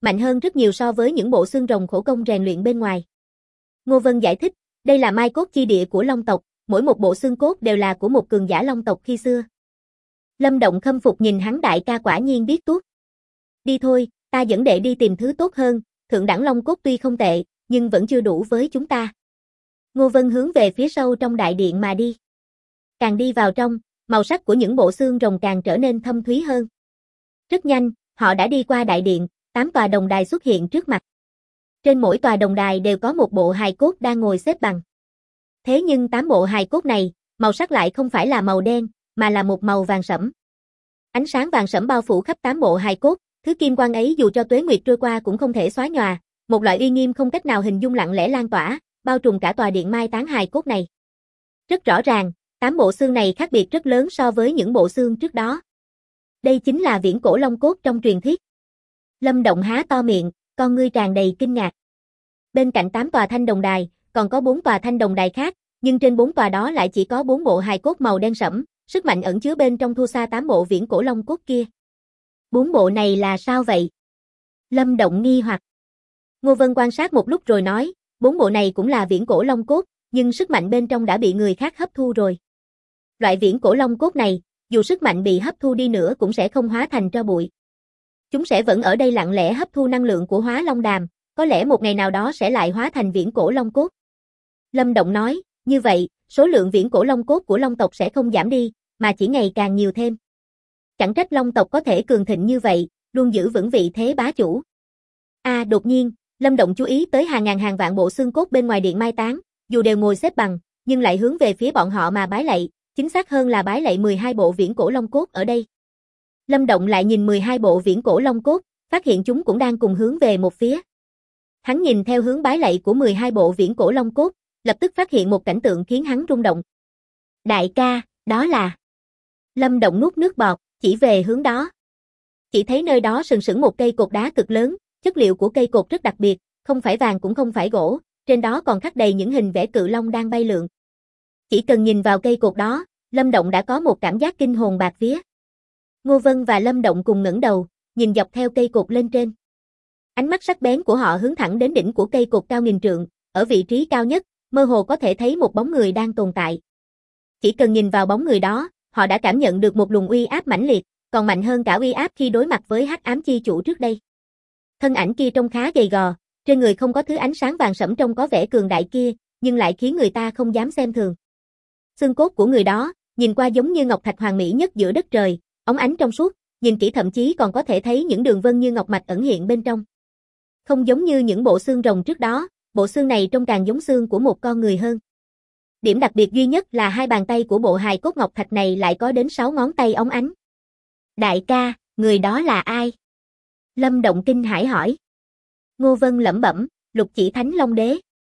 mạnh hơn rất nhiều so với những bộ xương rồng khổ công rèn luyện bên ngoài. Ngô Vân giải thích, đây là mai cốt chi địa của Long tộc, mỗi một bộ xương cốt đều là của một cường giả Long tộc khi xưa. Lâm Động khâm phục nhìn hắn, đại ca quả nhiên biết tuốt. Đi thôi, ta dẫn đệ đi tìm thứ tốt hơn, thượng đẳng long cốt tuy không tệ, nhưng vẫn chưa đủ với chúng ta. Ngô Vân hướng về phía sâu trong đại điện mà đi. Càng đi vào trong, màu sắc của những bộ xương rồng càng trở nên thâm thúy hơn. Rất nhanh, họ đã đi qua đại điện, 8 tòa đồng đài xuất hiện trước mặt. Trên mỗi tòa đồng đài đều có một bộ hài cốt đang ngồi xếp bằng. Thế nhưng 8 bộ hài cốt này, màu sắc lại không phải là màu đen, mà là một màu vàng sẫm. Ánh sáng vàng sẫm bao phủ khắp 8 bộ hài cốt, thứ kim quang ấy dù cho tuế nguyệt trôi qua cũng không thể xóa nhòa, một loại uy nghiêm không cách nào hình dung lặng lẽ lan tỏa, bao trùm cả tòa điện mai táng hài cốt này. Rất rõ ràng, 8 bộ xương này khác biệt rất lớn so với những bộ xương trước đó. Đây chính là viễn cổ long cốt trong truyền thuyết. Lâm Động há to miệng, con ngươi tràn đầy kinh ngạc. Bên cạnh 8 tòa thanh đồng đài, còn có 4 tòa thanh đồng đài khác, nhưng trên 4 tòa đó lại chỉ có 4 bộ hài cốt màu đen sẫm, sức mạnh ẩn chứa bên trong thua xa 8 bộ viễn cổ long cốt kia. 4 bộ này là sao vậy? Lâm Động nghi hoặc. Ngô Vân quan sát một lúc rồi nói, 4 bộ này cũng là viễn cổ long cốt, nhưng sức mạnh bên trong đã bị người khác hấp thu rồi. Loại viễn cổ long cốt này, dù sức mạnh bị hấp thu đi nữa cũng sẽ không hóa thành tro bụi. Chúng sẽ vẫn ở đây lặng lẽ hấp thu năng lượng của Hóa Long Đàm, có lẽ một ngày nào đó sẽ lại hóa thành viễn cổ long cốt. Lâm Động nói, như vậy, số lượng viễn cổ long cốt của Long tộc sẽ không giảm đi, mà chỉ ngày càng nhiều thêm. Chẳng trách Long tộc có thể cường thịnh như vậy, luôn giữ vững vị thế bá chủ. Đột nhiên, Lâm Động chú ý tới hàng ngàn hàng vạn bộ xương cốt bên ngoài điện mai táng, dù đều ngồi xếp bằng, nhưng lại hướng về phía bọn họ mà bái lạy, chính xác hơn là bái lạy 12 bộ viễn cổ long cốt ở đây. Lâm Động lại nhìn 12 bộ viễn cổ long cốt, phát hiện chúng cũng đang cùng hướng về một phía. Hắn nhìn theo hướng bái lạy của 12 bộ viễn cổ long cốt, lập tức phát hiện một cảnh tượng khiến hắn rung động. Đại ca, đó là... Lâm Động nuốt nước bọt, chỉ về hướng đó. Chỉ thấy nơi đó sừng sững một cây cột đá cực lớn, chất liệu của cây cột rất đặc biệt, không phải vàng cũng không phải gỗ, trên đó còn khắc đầy những hình vẽ cự long đang bay lượn. Chỉ cần nhìn vào cây cột đó, Lâm Động đã có một cảm giác kinh hồn bạt vía. Ngô Vân và Lâm Động cùng ngẩng đầu, nhìn dọc theo cây cột lên trên. Ánh mắt sắc bén của họ hướng thẳng đến đỉnh của cây cột cao nghìn trượng, ở vị trí cao nhất, mơ hồ có thể thấy một bóng người đang tồn tại. Chỉ cần nhìn vào bóng người đó, họ đã cảm nhận được một luồng uy áp mãnh liệt, còn mạnh hơn cả uy áp khi đối mặt với Hắc Ám Chi Chủ trước đây. Thân ảnh kia trông khá gầy gò, trên người không có thứ ánh sáng vàng sẫm trông có vẻ cường đại kia, nhưng lại khiến người ta không dám xem thường. Xương cốt của người đó, nhìn qua giống như ngọc thạch hoàn mỹ nhất giữa đất trời, óng ánh trong suốt, nhìn kỹ thậm chí còn có thể thấy những đường vân như ngọc mạch ẩn hiện bên trong. Không giống như những bộ xương rồng trước đó, bộ xương này trông càng giống xương của một con người hơn. Điểm đặc biệt duy nhất là hai bàn tay của bộ hài cốt ngọc thạch này lại có đến 6 ngón tay óng ánh. Đại ca, người đó là ai? Lâm Động kinh hãi hỏi. Ngô Vân lẩm bẩm, Lục Chỉ Thánh Long Đế.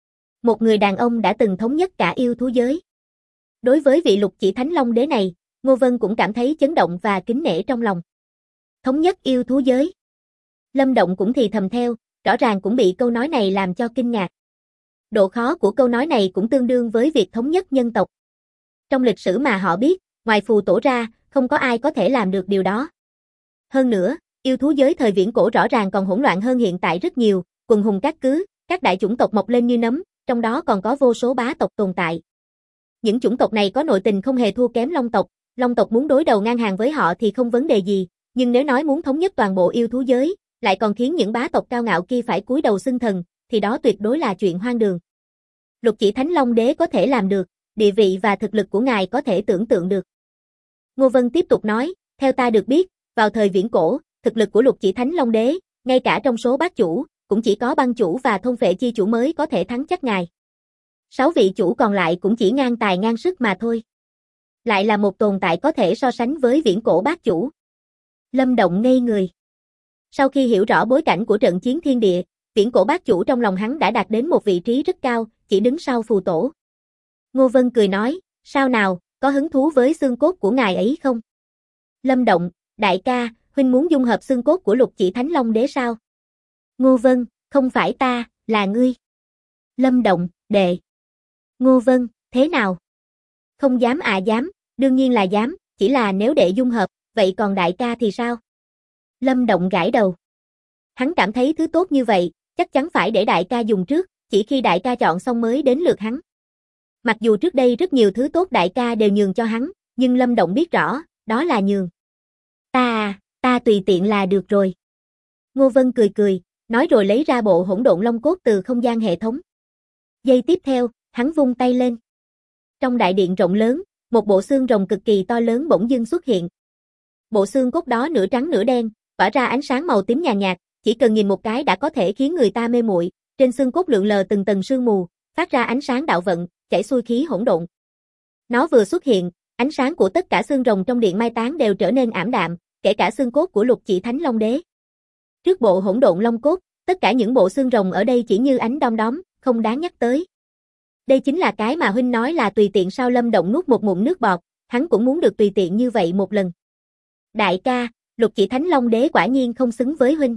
Một người đàn ông đã từng thống nhất cả yêu thú giới. Đối với vị Lục Chỉ Thánh Long Đế này, Ngô Vân cũng cảm thấy chấn động và kính nể trong lòng. Thống nhất yêu thú giới. Lâm Động cũng thì thầm theo, rõ ràng cũng bị câu nói này làm cho kinh ngạc. Độ khó của câu nói này cũng tương đương với việc thống nhất nhân tộc. Trong lịch sử mà họ biết, ngoài phù tổ ra, không có ai có thể làm được điều đó. Hơn nữa, yêu thú giới thời viễn cổ rõ ràng còn hỗn loạn hơn hiện tại rất nhiều, quần hùng cát cứ, các đại chủng tộc mọc lên như nấm, trong đó còn có vô số bá tộc tồn tại. Những chủng tộc này có nội tình không hề thua kém Long tộc muốn đối đầu ngang hàng với họ thì không vấn đề gì, nhưng nếu nói muốn thống nhất toàn bộ yêu thú giới, lại còn khiến những bá tộc cao ngạo kia phải cúi đầu xưng thần, thì đó tuyệt đối là chuyện hoang đường. Lục Chỉ Thánh Long Đế có thể làm được, địa vị và thực lực của ngài có thể tưởng tượng được. Ngô Vân tiếp tục nói, theo ta được biết, vào thời viễn cổ, thực lực của Lục Chỉ Thánh Long Đế, ngay cả trong số bát chủ, cũng chỉ có băng chủ và thôn phệ chi chủ mới có thể thắng chắc ngài. 6 vị chủ còn lại cũng chỉ ngang tài ngang sức mà thôi. Lại là một tồn tại có thể so sánh với viễn cổ bát chủ. Lâm Động ngây người. Sau khi hiểu rõ bối cảnh của trận chiến thiên địa, viễn cổ bát chủ trong lòng hắn đã đạt đến một vị trí rất cao, chỉ đứng sau phù tổ. Ngô Vân cười nói, sao nào, có hứng thú với xương cốt của ngài ấy không? Lâm Động, đại ca, huynh muốn dung hợp xương cốt của Lục Chỉ Thánh Long Đế sao? Ngô Vân, không phải ta, là ngươi. Lâm Động, đệ. Ngô Vân, thế nào? Không dám dám, đương nhiên là dám, chỉ là nếu đệ dung hợp, vậy còn đại ca thì sao? Lâm Động gãi đầu. Hắn cảm thấy thứ tốt như vậy, chắc chắn phải để đại ca dùng trước, chỉ khi đại ca chọn xong mới đến lượt hắn. Mặc dù trước đây rất nhiều thứ tốt đại ca đều nhường cho hắn, nhưng Lâm Động biết rõ, đó là nhường. Ta tùy tiện là được rồi. Ngô Vân cười, nói rồi lấy ra bộ hỗn độn long cốt từ không gian hệ thống. Giây tiếp theo, hắn vung tay lên. Trong đại điện rộng lớn, một bộ xương rồng cực kỳ to lớn bỗng dưng xuất hiện. Bộ xương cốt đó nửa trắng nửa đen, tỏa ra ánh sáng màu tím nhàn nhạt, chỉ cần nhìn một cái đã có thể khiến người ta mê muội. Trên xương cốt lượn lờ từng tầng sương mù, phát ra ánh sáng đạo vận, chảy xuôi khí hỗn độn. Nó vừa xuất hiện, ánh sáng của tất cả xương rồng trong điện mai táng đều trở nên ảm đạm, kể cả xương cốt của Lục Chỉ Thánh Long Đế. Trước bộ hỗn độn long cốt, tất cả những bộ xương rồng ở đây chỉ như ánh đom đóm, không đáng nhắc tới. Đây chính là cái mà huynh nói là tùy tiện sao. Lâm Động nuốt một ngụm nước bọt, hắn cũng muốn được tùy tiện như vậy một lần. Đại ca, Lục Chỉ Thánh Long Đế quả nhiên không xứng với huynh.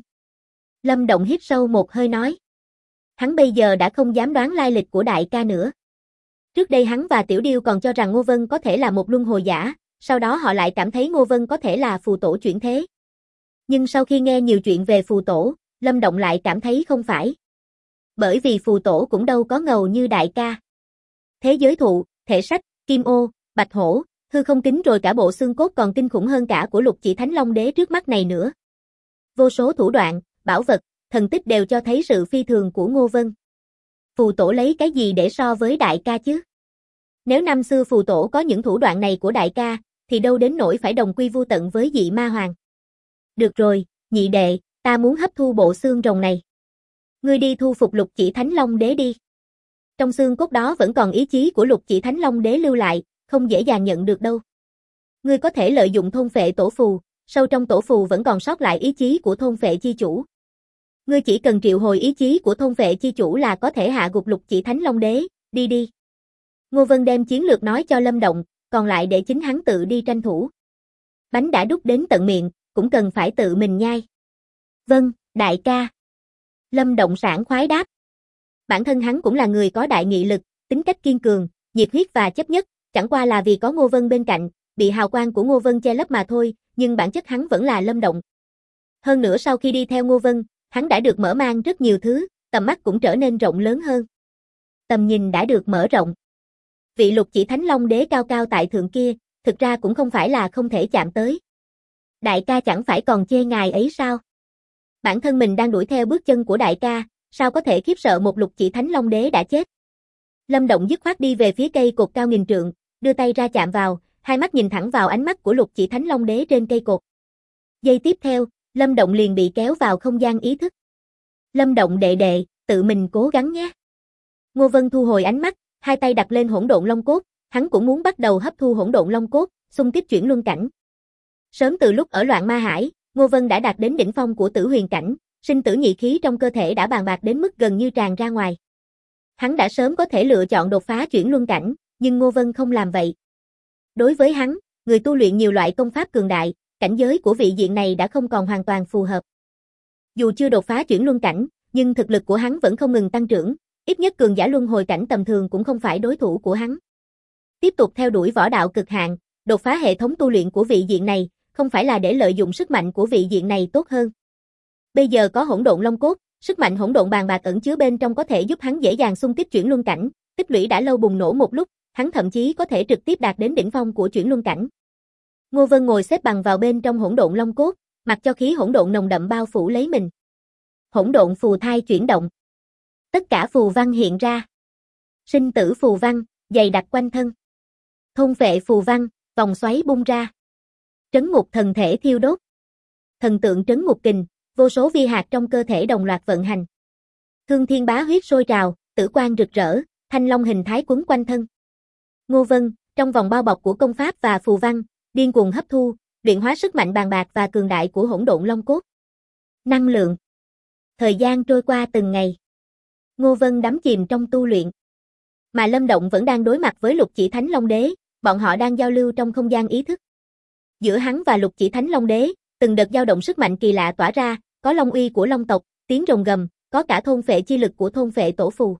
Lâm Động hít sâu một hơi nói. Hắn bây giờ đã không dám đoán lai lịch của đại ca nữa. Trước đây hắn và Tiểu Điêu còn cho rằng Ngô Vân có thể là một luân hồi giả, sau đó họ lại cảm thấy Ngô Vân có thể là phù tổ chuyển thế. Nhưng sau khi nghe nhiều chuyện về phù tổ, Lâm Động lại cảm thấy không phải. Bởi vì phù tổ cũng đâu có ngầu như đại ca. Thế giới thụ, thể sách, kim ô, bạch hổ, hư không kính rồi cả bộ xương cốt còn kinh khủng hơn cả của Lục Chỉ Thánh Long Đế trước mắt này nữa. Vô số thủ đoạn, bảo vật, thần tích đều cho thấy sự phi thường của Ngô Vân. Phù tổ lấy cái gì để so với đại ca chứ? Nếu năm xưa phù tổ có những thủ đoạn này của đại ca, thì đâu đến nỗi phải đồng quy vu tận với dị ma hoàng. Được rồi, nhị đệ, ta muốn hấp thu bộ xương rồng này. Ngươi đi thu phục Lục Chỉ Thánh Long Đế đi. Trong xương cốt đó vẫn còn ý chí của Lục Chỉ Thánh Long Đế lưu lại, không dễ dàng nhận được đâu. Ngươi có thể lợi dụng thôn phệ tổ phù, sâu trong tổ phù vẫn còn sót lại ý chí của thôn phệ chi chủ. Ngươi chỉ cần triệu hồi ý chí của thôn phệ chi chủ là có thể hạ gục Lục Chỉ Thánh Long Đế, đi. Ngô Vân đem chiến lược nói cho Lâm Động, còn lại để chính hắn tự đi tranh thủ. Bánh đã đút đến tận miệng, cũng cần phải tự mình nhai. Vâng, đại ca. Lâm Động sảng khoái đáp. Bản thân hắn cũng là người có đại nghị lực, tính cách kiên cường, nhiệt huyết và chấp nhất, chẳng qua là vì có Ngô Vân bên cạnh, bị hào quang của Ngô Vân che lấp mà thôi, nhưng bản chất hắn vẫn là Lâm Động. Hơn nữa sau khi đi theo Ngô Vân, hắn đã được mở mang rất nhiều thứ, tầm mắt cũng trở nên rộng lớn hơn. Tầm nhìn đã được mở rộng. Vị Lục Chỉ Thánh Long Đế cao cao tại thượng kia, thực ra cũng không phải là không thể chạm tới. Đại ca chẳng phải còn chê ngài ấy sao? Bản thân mình đang đuổi theo bước chân của đại ca, sao có thể khiếp sợ một Lục Chỉ Thánh Long Đế đã chết? Lâm Động dứt khoát đi về phía cây cột cao nghìn trượng, đưa tay ra chạm vào, hai mắt nhìn thẳng vào ánh mắt của Lục Chỉ Thánh Long Đế trên cây cột. Giây tiếp theo, Lâm Động liền bị kéo vào không gian ý thức. Lâm Động đệ đệ, tự mình cố gắng nhé. Ngô Vân thu hồi ánh mắt, hai tay đặt lên hỗn độn long cốt, hắn cũng muốn bắt đầu hấp thu hỗn độn long cốt, xung kích chuyển luân cảnh. Sớm từ lúc ở Loạn Ma Hải, Ngô Vân đã đạt đến đỉnh phong của tử huyền cảnh, sinh tử nhị khí trong cơ thể đã bàn bạc đến mức gần như tràn ra ngoài. Hắn đã sớm có thể lựa chọn đột phá chuyển luân cảnh, nhưng Ngô Vân không làm vậy. Đối với hắn, người tu luyện nhiều loại công pháp cường đại, cảnh giới của vị diện này đã không còn hoàn toàn phù hợp. Dù chưa đột phá chuyển luân cảnh, nhưng thực lực của hắn vẫn không ngừng tăng trưởng, ít nhất cường giả luân hồi cảnh tầm thường cũng không phải đối thủ của hắn. Tiếp tục theo đuổi võ đạo cực hạn, đột phá hệ thống tu luyện của vị diện này, không phải là để lợi dụng sức mạnh của vị diện này tốt hơn. Bây giờ có hỗn độn long cốt, sức mạnh hỗn độn bàn bạc ẩn chứa bên trong có thể giúp hắn dễ dàng xung kích chuyển luân cảnh, tích lũy đã lâu bùng nổ một lúc, hắn thậm chí có thể trực tiếp đạt đến đỉnh phong của chuyển luân cảnh. Ngô Vân ngồi xếp bằng vào bên trong hỗn độn long cốt, mặc cho khí hỗn độn nồng đậm bao phủ lấy mình. Hỗn độn phù thai chuyển động. Tất cả phù văn hiện ra. Sinh tử phù văn, dày đặc quanh thân. Thôn vệ phù văn, vòng xoáy bung ra. Trấn ngục thần thể thiêu đốt. Thần tượng trấn ngục kình, vô số vi hạt trong cơ thể đồng loạt vận hành. Thương thiên bá huyết sôi trào, tử quang rực rỡ, thanh long hình thái quấn quanh thân. Ngô Vân, trong vòng bao bọc của công pháp và phù văn, điên cuồng hấp thu, luyện hóa sức mạnh bàn bạc và cường đại của hỗn độn long cốt. Năng lượng. Thời gian trôi qua từng ngày. Ngô Vân đắm chìm trong tu luyện. Mà Lâm Động vẫn đang đối mặt với Lục Chỉ Thánh Long Đế, bọn họ đang giao lưu trong không gian ý thức. Giữa hắn và Lục Chỉ Thánh Long Đế, từng đợt dao động sức mạnh kỳ lạ tỏa ra, có long uy của long tộc, tiếng rồng gầm, có cả thôn phệ chi lực của thôn phệ tổ phù.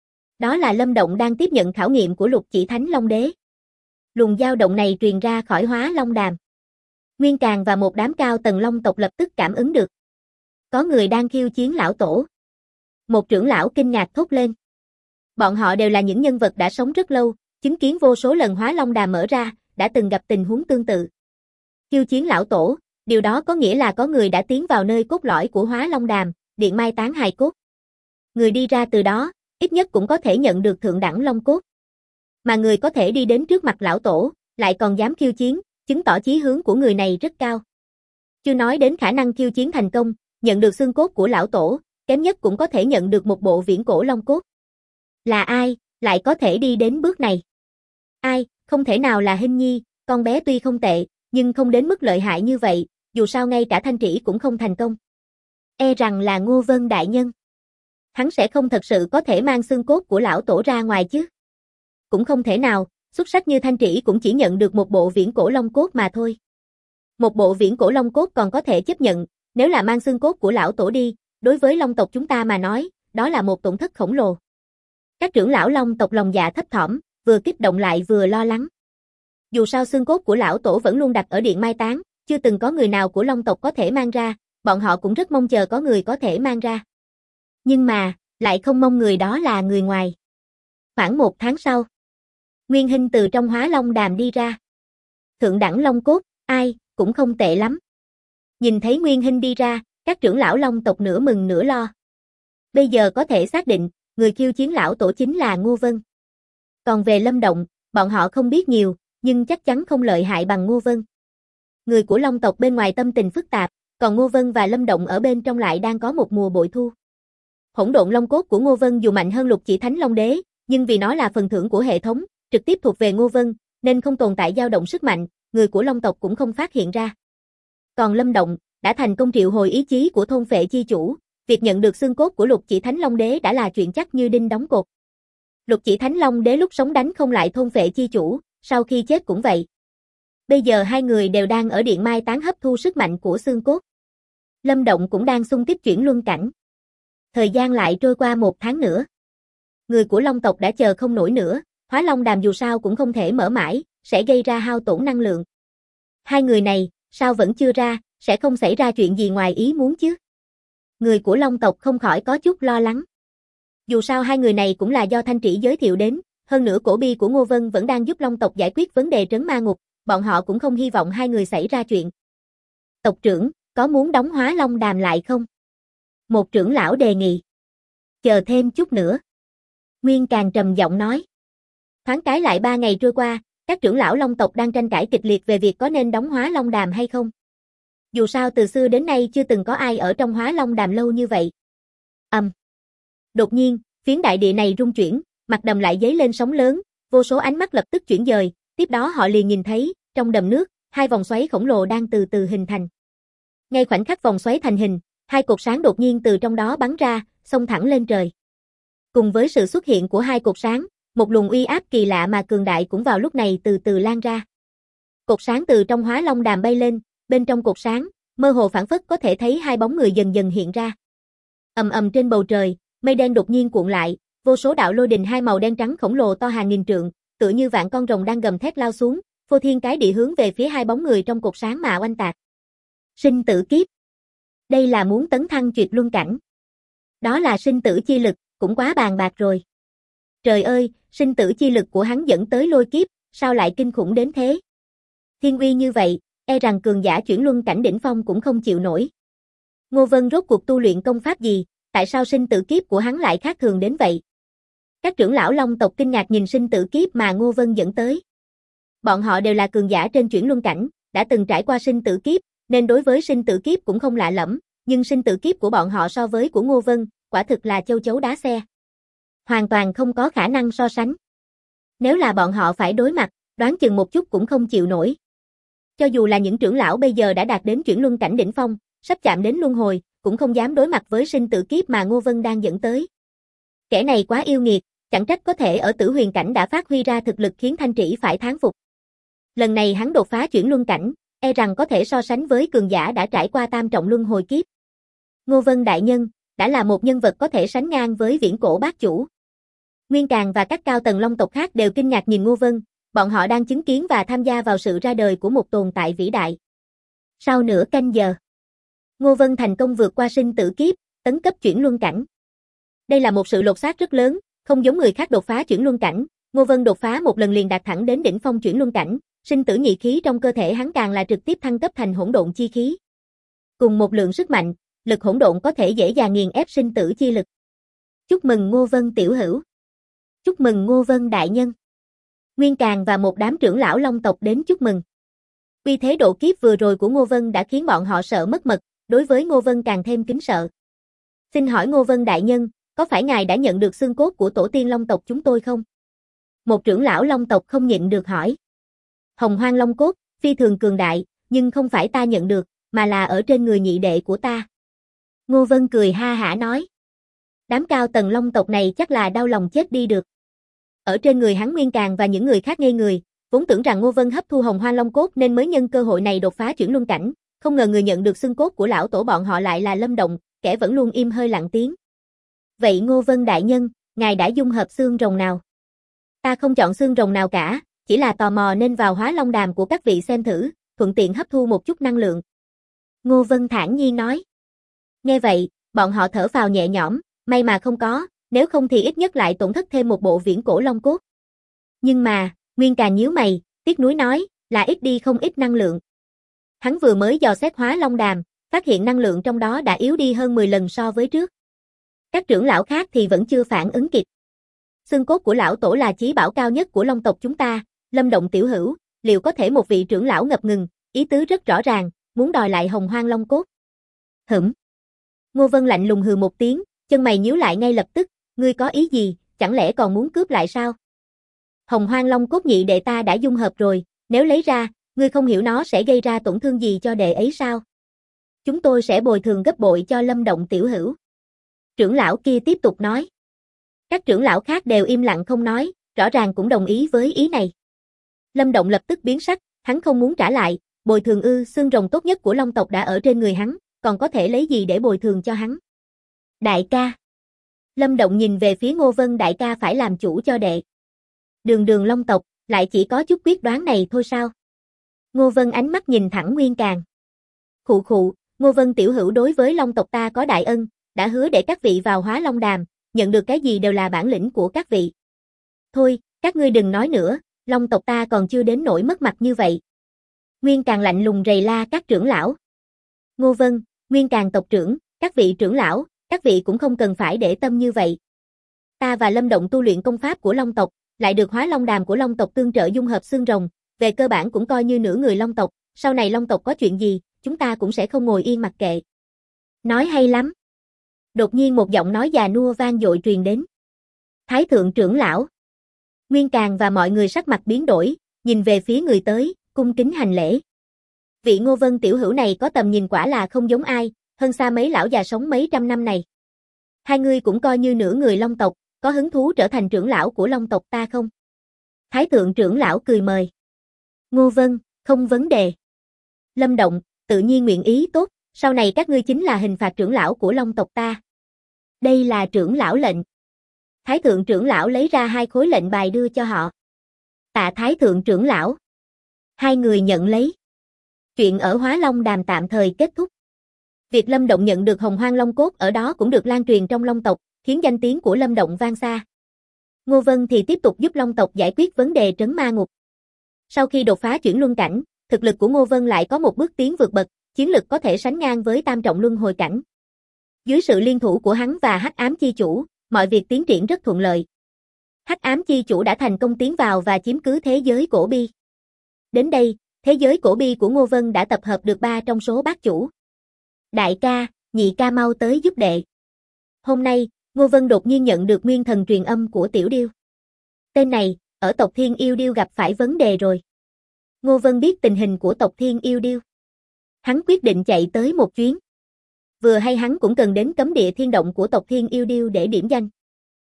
Đó là Lâm Động đang tiếp nhận khảo nghiệm của Lục Chỉ Thánh Long Đế. Luồng dao động này truyền ra khỏi Hóa Long Đàm. Nguyên Càn và một đám cao tầng long tộc lập tức cảm ứng được. Có người đang khiêu chiến lão tổ. Một trưởng lão kinh ngạc thốt lên. Bọn họ đều là những nhân vật đã sống rất lâu, chứng kiến vô số lần Hóa Long Đàm mở ra, đã từng gặp tình huống tương tự. Khiêu chiến lão tổ, điều đó có nghĩa là có người đã tiến vào nơi cốt lõi của Hóa Long Đàm, điện mai táng hài cốt. Người đi ra từ đó, ít nhất cũng có thể nhận được thượng đẳng long cốt. Mà người có thể đi đến trước mặt lão tổ, lại còn dám khiêu chiến, chứng tỏ chí hướng của người này rất cao. Chưa nói đến khả năng khiêu chiến thành công, nhận được xương cốt của lão tổ, kém nhất cũng có thể nhận được một bộ viễn cổ long cốt. Là ai, lại có thể đi đến bước này? Ai, không thể nào là Hinh Nhi, con bé tuy không tệ, nhưng không đến mức lợi hại như vậy, dù sao ngay cả thanh trĩ cũng không thành công. E rằng là Ngô Vân đại nhân. Hắn sẽ không thật sự có thể mang xương cốt của lão tổ ra ngoài chứ. Cũng không thể nào, xuất sắc như thanh trĩ cũng chỉ nhận được một bộ viễn cổ long cốt mà thôi. Một bộ viễn cổ long cốt còn có thể chấp nhận, nếu là mang xương cốt của lão tổ đi, đối với long tộc chúng ta mà nói, đó là một tổn thất khổng lồ. Các trưởng lão long tộc lòng dạ thấp thỏm, vừa kích động lại vừa lo lắng. Dù sao xương cốt của lão tổ vẫn luôn đặt ở điện mai táng, chưa từng có người nào của long tộc có thể mang ra, bọn họ cũng rất mong chờ có người có thể mang ra. Nhưng mà, lại không mong người đó là người ngoài. Khoảng 1 tháng sau, Nguyên Hinh từ trong Hóa Long Đàm đi ra. Thượng đẳng long cốt, ai, cũng không tệ lắm. Nhìn thấy Nguyên Hinh đi ra, các trưởng lão long tộc nửa mừng nửa lo. Bây giờ có thể xác định, người khiêu chiến lão tổ chính là Ngô Vân. Còn về Lâm Động, bọn họ không biết nhiều, nhưng chắc chắn không lợi hại bằng Ngô Vân. Người của long tộc bên ngoài tâm tình phức tạp, còn Ngô Vân và Lâm Động ở bên trong lại đang có một mùa bội thu. Hỗn độn long cốt của Ngô Vân dù mạnh hơn Lục Chỉ Thánh Long Đế, nhưng vì nó là phần thưởng của hệ thống, trực tiếp thuộc về Ngô Vân, nên không tồn tại dao động sức mạnh, người của long tộc cũng không phát hiện ra. Còn Lâm Động, đã thành công triệu hồi ý chí của thôn phệ chi chủ, việc nhận được xương cốt của Lục Chỉ Thánh Long Đế đã là chuyện chắc như đinh đóng cột. Lục Chỉ Thánh Long Đế lúc sống đánh không lại thôn phệ chi chủ, sau khi chết cũng vậy. Bây giờ hai người đều đang ở điện mai táng hấp thu sức mạnh của xương cốt. Lâm Động cũng đang xung kích chuyển luân cảnh. Thời gian lại trôi qua 1 tháng nữa. Người của long tộc đã chờ không nổi nữa, Hóa Long Đàm dù sao cũng không thể mở mãi, sẽ gây ra hao tổn năng lượng. Hai người này, sao vẫn chưa ra, sẽ không xảy ra chuyện gì ngoài ý muốn chứ? Người của long tộc không khỏi có chút lo lắng. Dù sao hai người này cũng là do thanh trĩ giới thiệu đến, hơn nữa cổ bi của Ngô Vân vẫn đang giúp long tộc giải quyết vấn đề trấn ma ngục, bọn họ cũng không hy vọng hai người xảy ra chuyện. Tộc trưởng, có muốn đóng Hóa Long Đàm lại không? Một trưởng lão đề nghị. Chờ thêm chút nữa. Nguyên Càng trầm giọng nói. Thoáng cái lại 3 ngày trôi qua, các trưởng lão long tộc đang tranh cãi kịch liệt về việc có nên đóng Hóa Long Đàm hay không. Dù sao từ xưa đến nay chưa từng có ai ở trong Hóa Long Đàm lâu như vậy. Đột nhiên, phiến đại địa này rung chuyển, mặt đầm lại dấy lên sóng lớn, vô số ánh mắt lập tức chuyển dời, tiếp đó họ liền nhìn thấy, trong đầm nước, 2 vòng xoáy khổng lồ đang từ từ hình thành. Ngay khoảnh khắc vòng xoáy thành hình, 2 cột sáng đột nhiên từ trong đó bắn ra, xông thẳng lên trời. Cùng với sự xuất hiện của 2 cột sáng, một luồng uy áp kỳ lạ mà cường đại cũng vào lúc này từ từ lan ra. Cột sáng từ trong Hóa Long Đàm bay lên, bên trong cột sáng, mơ hồ phảng phất có thể thấy 2 bóng người dần dần hiện ra. Ầm ầm trên bầu trời, mây đen đột nhiên cuộn lại, vô số đạo lôi đình 2 màu đen trắng khổng lồ to hàng nghìn trượng, tựa như vạn con rồng đang gầm thét lao xuống, phô thiên cái địa hướng về phía 2 bóng người trong cột sáng mà oanh tạc. Sinh tử kiếp. Đây là muốn tấn thăng tuyệt luân cảnh. Đó là sinh tử chi lực, cũng quá bàn bạc rồi. Trời ơi, sinh tử chi lực của hắn dẫn tới lôi kiếp, sao lại kinh khủng đến thế? Thiên uy như vậy, e rằng cường giả chuyển luân cảnh đỉnh phong cũng không chịu nổi. Ngô Vân rốt cuộc tu luyện công pháp gì, tại sao sinh tử kiếp của hắn lại khác thường đến vậy? Các trưởng lão long tộc kinh ngạc nhìn sinh tử kiếp mà Ngô Vân dẫn tới. Bọn họ đều là cường giả trên chuyển luân cảnh, đã từng trải qua sinh tử kiếp, nên đối với sinh tử kiếp cũng không lạ lẫm, nhưng sinh tử kiếp của bọn họ so với của Ngô Vân, quả thực là châu chấu đá xe. Hoàn toàn không có khả năng so sánh. Nếu là bọn họ phải đối mặt, đoán chừng một chút cũng không chịu nổi. Cho dù là những trưởng lão bây giờ đã đạt đến chuyển luân cảnh đỉnh phong, sắp chạm đến luân hồi, cũng không dám đối mặt với sinh tử kiếp mà Ngô Vân đang dẫn tới. Kẻ này quá yêu nghiệt, chẳng trách có thể ở tử huyền cảnh đã phát huy ra thực lực khiến thanh trĩ phải thán phục. Lần này hắn đột phá chuyển luân cảnh, e rằng có thể so sánh với cường giả đã trải qua tam trọng luân hồi kiếp. Ngô Vân đại nhân, đã là một nhân vật có thể sánh ngang với viễn cổ bát chủ. Nguyên Càng và các cao tầng long tộc khác đều kinh ngạc nhìn Ngô Vân, bọn họ đang chứng kiến và tham gia vào sự ra đời của một tồn tại vĩ đại. Sau nửa canh giờ, Ngô Vân thành công vượt qua sinh tử kiếp, tấn cấp chuyển luân cảnh. Đây là một sự lột xác rất lớn, không giống người khác đột phá chuyển luân cảnh, Ngô Vân đột phá một lần liền đạt thẳng đến đỉnh phong chuyển luân cảnh, sinh tử nhị khí trong cơ thể hắn càng là trực tiếp thăng cấp thành hỗn độn chi khí. Cùng một lượng sức mạnh, lực hỗn độn có thể dễ dàng nghiền ép sinh tử chi lực. Chúc mừng Ngô Vân tiểu hữu. Chúc mừng Ngô Vân đại nhân. Nguyên Càn và một đám trưởng lão Long tộc đến chúc mừng. Uy thế độ kiếp vừa rồi của Ngô Vân đã khiến bọn họ sợ mất mật, đối với Ngô Vân càng thêm kính sợ. Xin hỏi Ngô Vân đại nhân, có phải ngài đã nhận được xương cốt của tổ tiên Long tộc chúng tôi không? Một trưởng lão Long tộc không nhịn được hỏi. Hồng Hoang Long cốt, phi thường cường đại, nhưng không phải ta nhận được, mà là ở trên người nhị đệ của ta. Ngô Vân cười ha hả nói. Đám cao tầng Long tộc này chắc là đau lòng chết đi được. Ở trên người hắn Nguyên Càn và những người khác ngây người, vốn tưởng rằng Ngô Vân hấp thu Hồng Hoang Long cốt nên mới nhân cơ hội này đột phá chuyển luân cảnh, không ngờ người nhận được xương cốt của lão tổ bọn họ lại là Lâm Động, kẻ vẫn luôn im hơi lặng tiếng. Vậy Ngô Vân đại nhân, ngài đã dung hợp xương rồng nào? Ta không chọn xương rồng nào cả, chỉ là tò mò nên vào Hóa Long Đàm của các vị xem thử, thuận tiện hấp thu một chút năng lượng. Ngô Vân thản nhiên nói. Nghe vậy, bọn họ thở phào nhẹ nhõm, may mà không có, nếu không thì ít nhất lại tổn thất thêm một bộ viễn cổ long cốt. Nhưng mà, Nguyên Càn nhíu mày, tiếc nuối nói, là ít đi không ít năng lượng. Hắn vừa mới dò xét Hóa Long Đàm, phát hiện năng lượng trong đó đã yếu đi hơn 10 lần so với trước. Các trưởng lão khác thì vẫn chưa phản ứng kịp. Xương cốt của lão tổ là chí bảo cao nhất của Long tộc chúng ta, Lâm Động tiểu hữu, liệu có thể một vị trưởng lão ngập ngừng, ý tứ rất rõ ràng, muốn đòi lại Hồng Hoang Long cốt. Ngô Vân lạnh lùng hừ một tiếng, chân mày nhíu lại ngay lập tức, ngươi có ý gì, chẳng lẽ còn muốn cướp lại sao? Hồng Hoang Long cốt nhị đệ ta đã dung hợp rồi, nếu lấy ra, ngươi không hiểu nó sẽ gây ra tổn thương gì cho đệ ấy sao? Chúng tôi sẽ bồi thường gấp bội cho Lâm Động tiểu hữu. Trưởng lão kia tiếp tục nói. Các trưởng lão khác đều im lặng không nói, rõ ràng cũng đồng ý với ý này. Lâm Động lập tức biến sắc, hắn không muốn trả lại, bồi thường ư, xương rồng tốt nhất của Long tộc đã ở trên người hắn, còn có thể lấy gì để bồi thường cho hắn? Đại ca. Lâm Động nhìn về phía Ngô Vân, đại ca phải làm chủ cho đệ. Đường đường Long tộc, lại chỉ có chút quyết đoán này thôi sao? Ngô Vân ánh mắt nhìn thẳng Nguyên Càn. Khụ khụ, Ngô Vân tiểu hữu đối với Long tộc ta có đại ân, đã hứa để các vị vào Hóa Long Đàm, nhận được cái gì đều là bản lĩnh của các vị. Thôi, các ngươi đừng nói nữa, Long tộc ta còn chưa đến nỗi mất mặt như vậy. Nguyên Càn lạnh lùng rầy la các trưởng lão. Ngô Vân, Nguyên Càn tộc trưởng, các vị trưởng lão, các vị cũng không cần phải để tâm như vậy. Ta và Lâm Động tu luyện công pháp của Long tộc, lại được Hóa Long Đàm của Long tộc tương trợ dung hợp xương rồng, về cơ bản cũng coi như nửa người Long tộc, sau này Long tộc có chuyện gì, chúng ta cũng sẽ không ngồi yên mặc kệ. Nói hay lắm. Đột nhiên một giọng nói già nua vang dội truyền đến. Thái thượng trưởng lão. Nguyên Càn và mọi người sắc mặt biến đổi, nhìn về phía người tới, cung kính hành lễ. Vị Ngô Vân tiểu hữu này có tầm nhìn quả là không giống ai, hơn xa mấy lão già sống mấy trăm năm này. Hai người cũng coi như nửa người Long tộc, có hứng thú trở thành trưởng lão của Long tộc ta không? Thái thượng trưởng lão cười mời. Ngô Vân, không vấn đề. Lâm Động, tự nhiên nguyện ý tốt, sau này các ngươi chính là hình phạt trưởng lão của Long tộc ta. Đây là trưởng lão lệnh. Thái thượng trưởng lão lấy ra 2 khối lệnh bài đưa cho họ. Tạ Thái thượng trưởng lão. Hai người nhận lấy. Chuyện ở Hóa Long Đàm tạm thời kết thúc. Việc Lâm Động nhận được Hồng Hoang Long cốt ở đó cũng được lan truyền trong Long tộc, khiến danh tiếng của Lâm Động vang xa. Ngô Vân thì tiếp tục giúp Long tộc giải quyết vấn đề trấn ma ngục. Sau khi đột phá chuyển luân cảnh, thực lực của Ngô Vân lại có một bước tiến vượt bậc, chiến lực có thể sánh ngang với tam trọng luân hồi cảnh. Dưới sự liên thủ của hắn và Hắc Ám Chi Chủ, mọi việc tiến triển rất thuận lợi. Hắc Ám Chi Chủ đã thành công tiến vào và chiếm cứ thế giới cổ bi. Đến đây, thế giới cổ bi của Ngô Vân đã tập hợp được 3 trong số bát chủ. Đại ca, nhị ca mau tới giúp đệ. Hôm nay, Ngô Vân đột nhiên nhận được nguyên thần truyền âm của Tiểu Điêu. Tên này, ở tộc Thiên Yêu Điêu gặp phải vấn đề rồi. Ngô Vân biết tình hình của tộc Thiên Yêu Điêu. Hắn quyết định chạy tới một chuyến. Vừa hay hắn cũng cần đến cấm địa thiên động của tộc Thiên Yêu Điêu để điểm danh.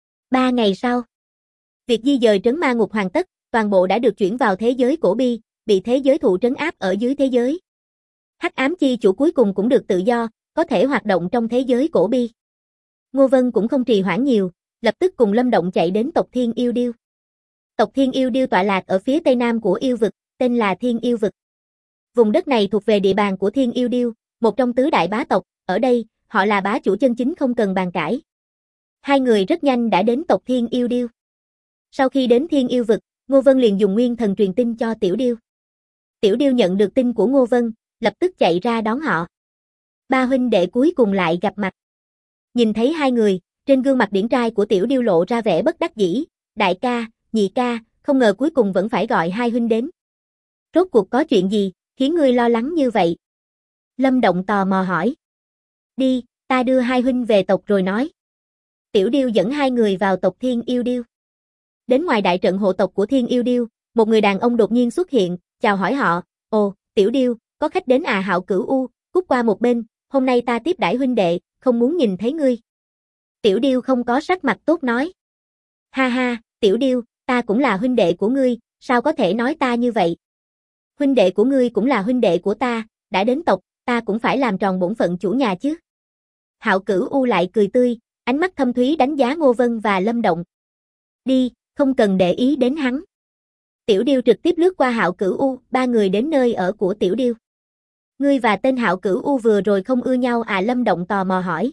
3 ngày sau, việc di dời trấn ma ngục hoàn tất, toàn bộ đã được chuyển vào thế giới cổ bi, bị thế giới thụ trấn áp ở dưới thế giới. Hắc Ám Chi Chủ cuối cùng cũng được tự do, có thể hoạt động trong thế giới cổ bi. Ngô Vân cũng không trì hoãn nhiều, lập tức cùng Lâm Động chạy đến tộc Thiên Yêu Điêu. Tộc Thiên Yêu Điêu tọa lạc ở phía tây nam của yêu vực, tên là Thiên Yêu vực. Vùng đất này thuộc về địa bàn của Thiên Yêu Điêu, một trong tứ đại bá tộc, ở đây, họ là bá chủ chân chính không cần bàn cãi. Hai người rất nhanh đã đến tộc Thiên Yêu Điêu. Sau khi đến Thiên Yêu vực, Ngô Vân liền dùng nguyên thần truyền tin cho Tiểu Điêu. Tiểu Điêu nhận được tin của Ngô Vân, lập tức chạy ra đón họ. Ba huynh đệ cuối cùng lại gặp mặt. Nhìn thấy hai người, trên gương mặt điển trai của Tiểu Điêu lộ ra vẻ bất đắc dĩ. Đại ca, nhị ca, không ngờ cuối cùng vẫn phải gọi hai huynh đến. Rốt cuộc có chuyện gì, khiến ngươi lo lắng như vậy? Lâm Động tò mò hỏi. Đi, ta đưa hai huynh về tộc rồi nói. Tiểu Điêu dẫn hai người vào tộc Thiên Yêu Điêu. Đến ngoài đại trận hộ tộc của Thiên Yêu Điêu, một người đàn ông đột nhiên xuất hiện, chào hỏi họ. Ồ, Tiểu Điêu, có khách đến à? Hạo Cửu U, cút qua một bên, hôm nay ta tiếp đãi huynh đệ, không muốn nhìn thấy ngươi. Tiểu Điêu không có sắc mặt tốt nói. Ha ha, Tiểu Điêu, ta cũng là huynh đệ của ngươi, sao có thể nói ta như vậy? Huynh đệ của ngươi cũng là huynh đệ của ta, đã đến tộc, ta cũng phải làm tròn bổn phận chủ nhà chứ. Hạo Cửu U lại cười tươi, ánh mắt thâm thúy đánh giá Ngô Vân và Lâm Động. Đi, không cần để ý đến hắn. Tiểu Điêu trực tiếp lướt qua Hạo Cửu U, ba người đến nơi ở của Tiểu Điêu. Ngươi và tên Hạo Cửu U vừa rồi không ưa nhau à? Lâm Động tò mò hỏi.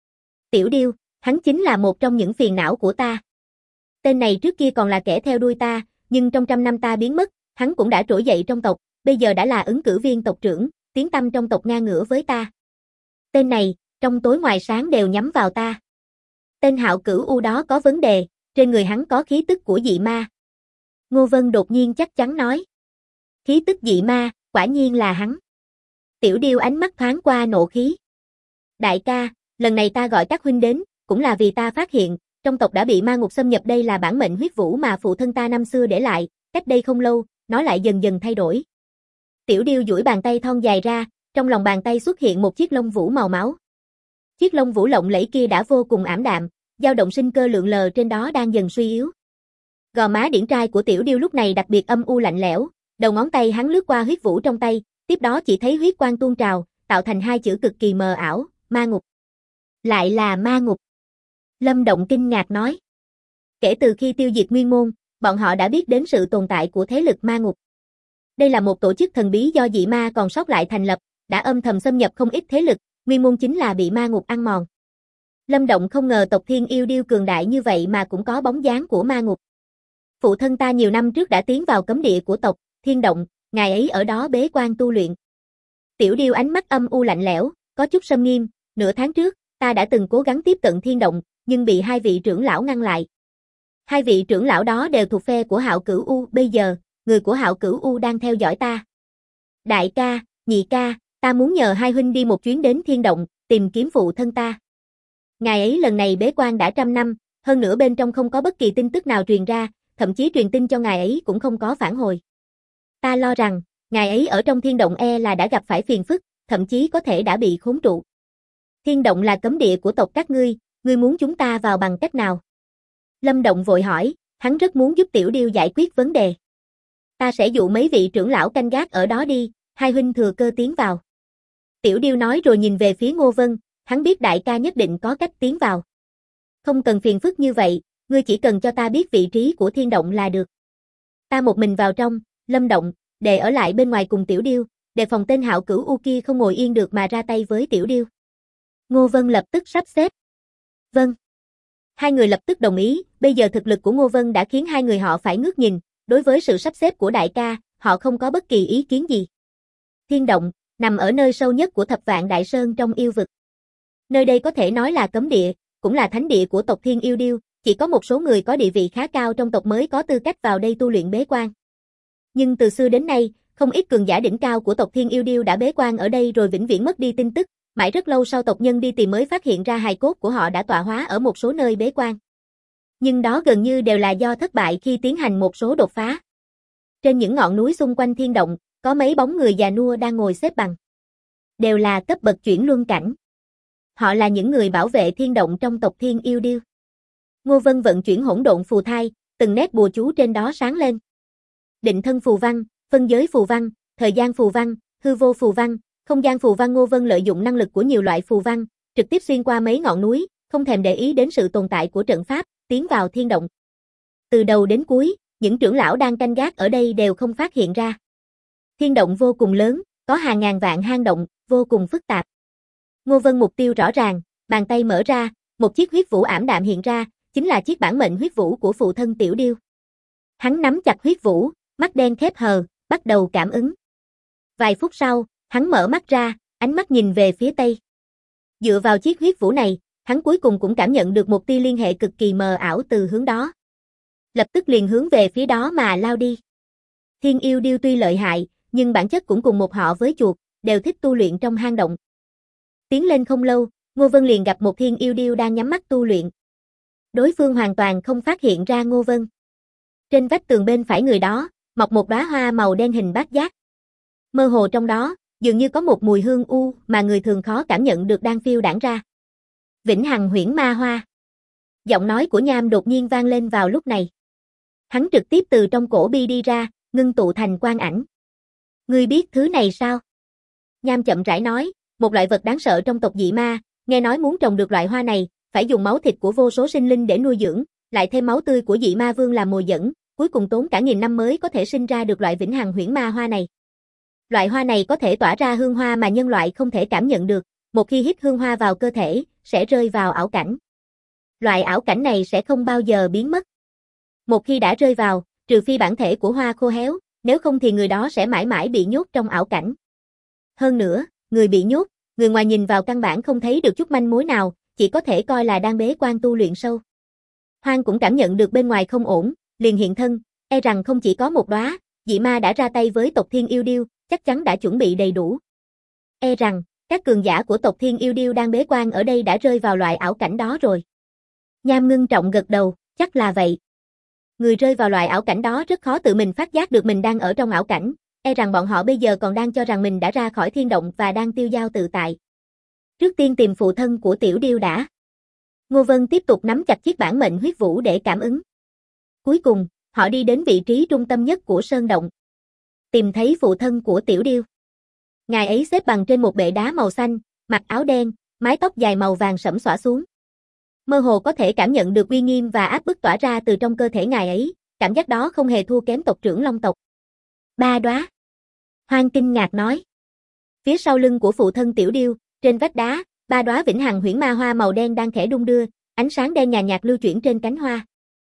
Tiểu Điêu, hắn chính là một trong những phiền não của ta. Tên này trước kia còn là kẻ theo đuôi ta, nhưng trong 100 năm ta biến mất, hắn cũng đã trỗi dậy trong tộc, bây giờ đã là ứng cử viên tộc trưởng, tiếng tăm trong tộc ngang ngửa với ta. Tên này, trong tối ngoài sáng đều nhắm vào ta. Tên Hạo Cửu U đó có vấn đề, trên người hắn có khí tức của dị ma. Ngô Vân đột nhiên chắc chắn nói. Khí tức dị ma, quả nhiên là hắn. Tiểu Điêu ánh mắt thoáng qua nộ khí. Đại ca, lần này ta gọi các huynh đến, cũng là vì ta phát hiện, trong tộc đã bị ma ngục xâm nhập. Đây là bản mệnh huyết vũ mà phụ thân ta năm xưa để lại, cách đây không lâu, nó lại dần dần thay đổi. Tiểu Điêu duỗi bàn tay thon dài ra, trong lòng bàn tay xuất hiện một chiếc lông vũ màu máu. Chiếc lông vũ lộng lẫy kia đã vô cùng ảm đạm, dao động sinh cơ lượn lờ trên đó đang dần suy yếu. Gò má điển trai của Tiểu Điêu lúc này đặc biệt âm u lạnh lẽo, đầu ngón tay hắn lướt qua huyết vũ trong tay, tiếp đó chỉ thấy huyết quang tuôn trào, tạo thành hai chữ cực kỳ mờ ảo, ma ngục. Lại là ma ngục. Lâm Động kinh ngạc nói. Kể từ khi tiêu diệt Nguyên Môn, bọn họ đã biết đến sự tồn tại của thế lực ma ngục. Đây là một tổ chức thần bí do dị ma còn sót lại thành lập, đã âm thầm xâm nhập không ít thế lực, Nguyên Môn chính là bị ma ngục ăn mòn. Lâm Động không ngờ tộc Thiên Yêu Điêu cường đại như vậy mà cũng có bóng dáng của ma ngục. Phụ thân ta nhiều năm trước đã tiến vào cấm địa của tộc Thiên Động, ngài ấy ở đó bế quan tu luyện. Tiểu Điêu ánh mắt âm u lạnh lẽo, có chút sâm nghiêm. Nửa tháng trước, ta đã từng cố gắng tiếp cận Thiên Động, nhưng bị hai vị trưởng lão ngăn lại. Hai vị trưởng lão đó đều thuộc phe của Hạo Cửu U, bây giờ, người của Hạo Cửu U đang theo dõi ta. Đại ca, nhị ca, ta muốn nhờ hai huynh đi một chuyến đến Thiên Động, tìm kiếm phụ thân ta. Ngài ấy lần này bế quan đã 100 năm, hơn nữa bên trong không có bất kỳ tin tức nào truyền ra, thậm chí truyền tin cho ngài ấy cũng không có phản hồi. Ta lo rằng, ngài ấy ở trong Thiên Động là đã gặp phải phiền phức, thậm chí có thể đã bị khốn trụ. Thiên Động là cấm địa của tộc các ngươi muốn chúng ta vào bằng cách nào? Lâm Động vội hỏi, hắn rất muốn giúp Tiểu Điêu giải quyết vấn đề. Ta sẽ dụ mấy vị trưởng lão canh gác ở đó đi, hai huynh thừa cơ tiến vào. Tiểu Điêu nói rồi nhìn về phía Ngô Vân, hắn biết đại ca nhất định có cách tiến vào. Không cần phiền phức như vậy, ngươi chỉ cần cho ta biết vị trí của Thiên Động là được. Ta một mình vào trong, Lâm Động, để ở lại bên ngoài cùng Tiểu Điêu, đề phòng tên Hạo Cửu U kia không ngồi yên được mà ra tay với Tiểu Điêu. Ngô Vân lập tức sắp xếp. Vâng. Hai người lập tức đồng ý, bây giờ thực lực của Ngô Vân đã khiến hai người họ phải ngước nhìn, đối với sự sắp xếp của đại ca, họ không có bất kỳ ý kiến gì. Thiên Động, nằm ở nơi sâu nhất của Thập Vạn Đại Sơn trong yêu vực. Nơi đây có thể nói là cấm địa, cũng là thánh địa của tộc Thiên Yêu Điêu, chỉ có một số người có địa vị khá cao trong tộc mới có tư cách vào đây tu luyện bế quan. Nhưng từ xưa đến nay, không ít cường giả đỉnh cao của tộc Thiên Yêu Điêu đã bế quan ở đây rồi vĩnh viễn mất đi tin tức, mãi rất lâu sau tộc nhân đi tìm mới phát hiện ra hài cốt của họ đã tọa hóa ở một số nơi bế quan. Nhưng đó gần như đều là do thất bại khi tiến hành một số đột phá. Trên những ngọn núi xung quanh Thiên Động, có mấy bóng người già nua đang ngồi xếp bằng. Đều là cấp bậc chuyển luân cảnh. Họ là những người bảo vệ Thiên Động trong tộc Thiên Yêu Điêu. Ngô Vân vận chuyển hỗn độn phù thai, từng nét bùa chú trên đó sáng lên. Định thân phù văn, phân giới phù văn, thời gian phù văn, hư vô phù văn, không gian phù văn. Ngô Vân lợi dụng năng lực của nhiều loại phù văn, trực tiếp xuyên qua mấy ngọn núi, không thèm để ý đến sự tồn tại của trận pháp, tiến vào Thiên Động. Từ đầu đến cuối, những trưởng lão đang canh gác ở đây đều không phát hiện ra. Thiên Động vô cùng lớn, có hàng ngàn vạn hang động, vô cùng phức tạp. Ngô Vân mục tiêu rõ ràng, bàn tay mở ra, một chiếc huyết vũ ảm đạm hiện ra, chính là chiếc bản mệnh huyết vũ của phụ thân Tiểu Điêu. Hắn nắm chặt huyết vũ, mắt đen khép hờ, bắt đầu cảm ứng. Vài phút sau, hắn mở mắt ra, ánh mắt nhìn về phía tây. Dựa vào chiếc huyết vũ này, hắn cuối cùng cũng cảm nhận được một tia liên hệ cực kỳ mờ ảo từ hướng đó. Lập tức liền hướng về phía đó mà lao đi. Thiên yêu điêu tuy lợi hại, nhưng bản chất cũng cùng một họ với chuột, đều thích tu luyện trong hang động. Tiến lên không lâu, Ngô Vân liền gặp một thiên yêu điêu đang nhắm mắt tu luyện. Đối phương hoàn toàn không phát hiện ra Ngô Vân. Trên vách tường bên phải người đó, mọc một đóa hoa màu đen hình bát giác. Mơ hồ trong đó, dường như có một mùi hương u mà người thường khó cảm nhận được đang phiêu đãng ra. Vĩnh Hằng Huyễn Ma Hoa. Giọng nói của Nham đột nhiên vang lên vào lúc này. Hắn trực tiếp từ trong cổ bi đi ra, ngưng tụ thành quang ảnh. Ngươi biết thứ này sao? Nham chậm rãi nói, một loại vật đáng sợ trong tộc dị ma, nghe nói muốn trồng được loại hoa này, phải dùng máu thịt của vô số sinh linh để nuôi dưỡng, lại thêm máu tươi của dị ma vương làm mồi dẫn, cuối cùng tốn cả nghìn năm mới có thể sinh ra được loại Vĩnh Hằng Huyễn Ma Hoa này. Loại hoa này có thể tỏa ra hương hoa mà nhân loại không thể cảm nhận được, một khi hít hương hoa vào cơ thể, sẽ rơi vào ảo cảnh. Loại ảo cảnh này sẽ không bao giờ biến mất. Một khi đã rơi vào, trừ phi bản thể của hoa khô héo, nếu không thì người đó sẽ mãi mãi bị nhốt trong ảo cảnh. Hơn nữa, người bị nhốt, người ngoài nhìn vào căn bản không thấy được chút manh mối nào, chỉ có thể coi là đang bế quan tu luyện sâu. Hoang cũng cảm nhận được bên ngoài không ổn, liền hiện thân, e rằng không chỉ có một đóa, dị ma đã ra tay với tộc Thiên Yêu Điêu, chắc chắn đã chuẩn bị đầy đủ. E rằng, các cường giả của tộc Thiên Yêu Điêu đang bế quan ở đây đã rơi vào loại ảo cảnh đó rồi. Nham ngưng trọng gật đầu, chắc là vậy. Người rơi vào loại ảo cảnh đó rất khó tự mình phát giác được mình đang ở trong ảo cảnh, e rằng bọn họ bây giờ còn đang cho rằng mình đã ra khỏi thiên động và đang tiêu dao tự tại. Trước tiên tìm phụ thân của Tiểu Điêu đã. Ngô Vân tiếp tục nắm chặt chiếc bản mệnh huyết vũ để cảm ứng. Cuối cùng, họ đi đến vị trí trung tâm nhất của sơn động. Tìm thấy phụ thân của Tiểu Điêu. Ngài ấy xếp bằng trên một bệ đá màu xanh, mặc áo đen, mái tóc dài màu vàng sẫm xõa xuống. Mơ hồ có thể cảm nhận được uy nghiêm và áp bức tỏa ra từ trong cơ thể ngài ấy, cảm giác đó không hề thua kém tộc trưởng Long tộc. 3 đóa. Hoang kinh ngạc nói. Phía sau lưng của phụ thân Tiểu Điêu, trên vách đá, 3 đóa Vĩnh Hằng Huyễn Ma Hoa màu đen đang khẽ đung đưa, ánh sáng đen nhàn nhạt lưu chuyển trên cánh hoa.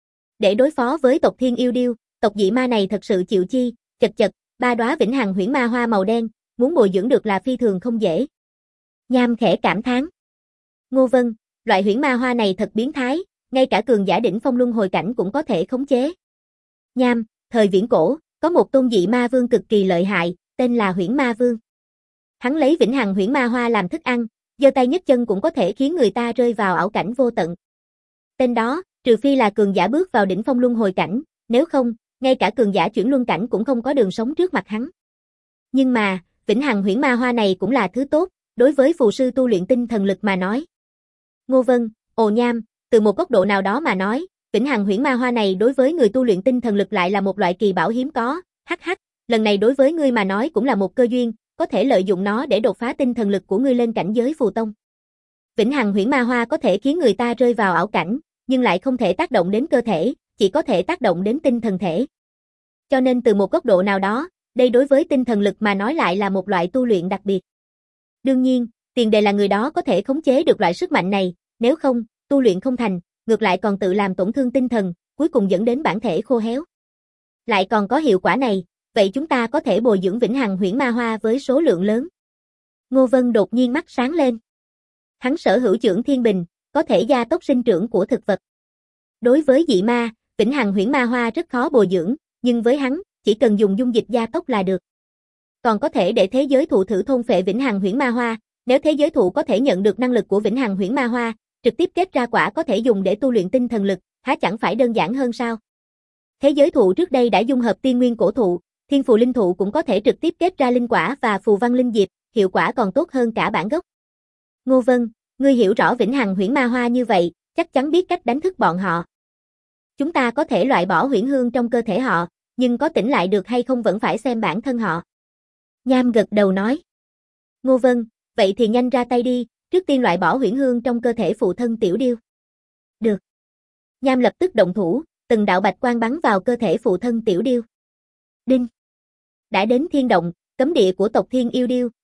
Để đối phó với tộc Thiên Yêu Điêu, tộc dị ma này thật sự chịu chi, chật chật, 3 đóa Vĩnh Hằng Huyễn Ma Hoa màu đen, muốn bồi dưỡng được là phi thường không dễ. Nham khẽ cảm thán. Ngô Vân, loại huyễn ma hoa này thật biến thái, ngay cả cường giả đỉnh phong luân hồi cảnh cũng có thể khống chế. Nham, thời viễn cổ, có một tôn dị ma vương cực kỳ lợi hại, tên là Huyễn Ma Vương. Hắn lấy Vĩnh Hằng Huyễn Ma Hoa làm thức ăn, giơ tay nhấc chân cũng có thể khiến người ta rơi vào ảo cảnh vô tận. Tên đó, trừ phi là cường giả bước vào đỉnh phong luân hồi cảnh, nếu không, ngay cả cường giả chuyển luân cảnh cũng không có đường sống trước mặt hắn. Nhưng mà, Vĩnh Hằng Huyễn Ma Hoa này cũng là thứ tốt, đối với phù sư tu luyện tinh thần lực mà nói. Ngô Vân, ồ Nham, từ một góc độ nào đó mà nói, Vĩnh Hằng Huyễn Ma Hoa này đối với người tu luyện tinh thần lực lại là một loại kỳ bảo hiếm có, hắc hắc, lần này đối với ngươi mà nói cũng là một cơ duyên, có thể lợi dụng nó để đột phá tinh thần lực của ngươi lên cảnh giới phù tông. Vĩnh Hằng Huyễn Ma Hoa có thể khiến người ta rơi vào ảo cảnh, nhưng lại không thể tác động đến cơ thể, chỉ có thể tác động đến tinh thần thể. Cho nên từ một góc độ nào đó, đây đối với tinh thần lực mà nói lại là một loại tu luyện đặc biệt. Đương nhiên, tiền đề là người đó có thể khống chế được loại sức mạnh này, nếu không, tu luyện không thành, ngược lại còn tự làm tổn thương tinh thần, cuối cùng dẫn đến bản thể khô héo. Lại còn có hiệu quả này, vậy chúng ta có thể bồi dưỡng Vĩnh Hằng Huyễn Ma Hoa với số lượng lớn. Ngô Vân đột nhiên mắt sáng lên. Hắn sở hữu chưởng thiên bình, có thể gia tốc sinh trưởng của thực vật. Đối với dị ma, Vĩnh Hằng Huyễn Ma Hoa rất khó bồi dưỡng, nhưng với hắn, chỉ cần dùng dung dịch gia tốc là được. Còn có thể để thế giới thụ thử thôn phệ Vĩnh Hằng Huyễn Ma Hoa, nếu thế giới thụ có thể nhận được năng lực của Vĩnh Hằng Huyễn Ma Hoa, trực tiếp kết ra quả có thể dùng để tu luyện tinh thần lực, há chẳng phải đơn giản hơn sao? Thế giới thụ trước đây đã dung hợp tiên nguyên cổ thụ, thiên phù linh thụ cũng có thể trực tiếp kết ra linh quả và phù văn linh diệp, hiệu quả còn tốt hơn cả bản gốc. Ngô Vân, ngươi hiểu rõ Vĩnh Hằng Huyễn Ma Hoa như vậy, chắc chắn biết cách đánh thức bọn họ. Chúng ta có thể loại bỏ huyễn hương trong cơ thể họ, nhưng có tỉnh lại được hay không vẫn phải xem bản thân họ. Nham gật đầu nói. Ngô Vân, vậy thì nhanh ra tay đi, trước tiên loại bỏ huyễn hương trong cơ thể phụ thân Tiểu Điêu. Được. Nham lập tức động thủ, từng đạo bạch quang bắn vào cơ thể phụ thân Tiểu Điêu. Đinh. Đã đến thiên động, cấm địa của tộc Thiên Yêu Điêu,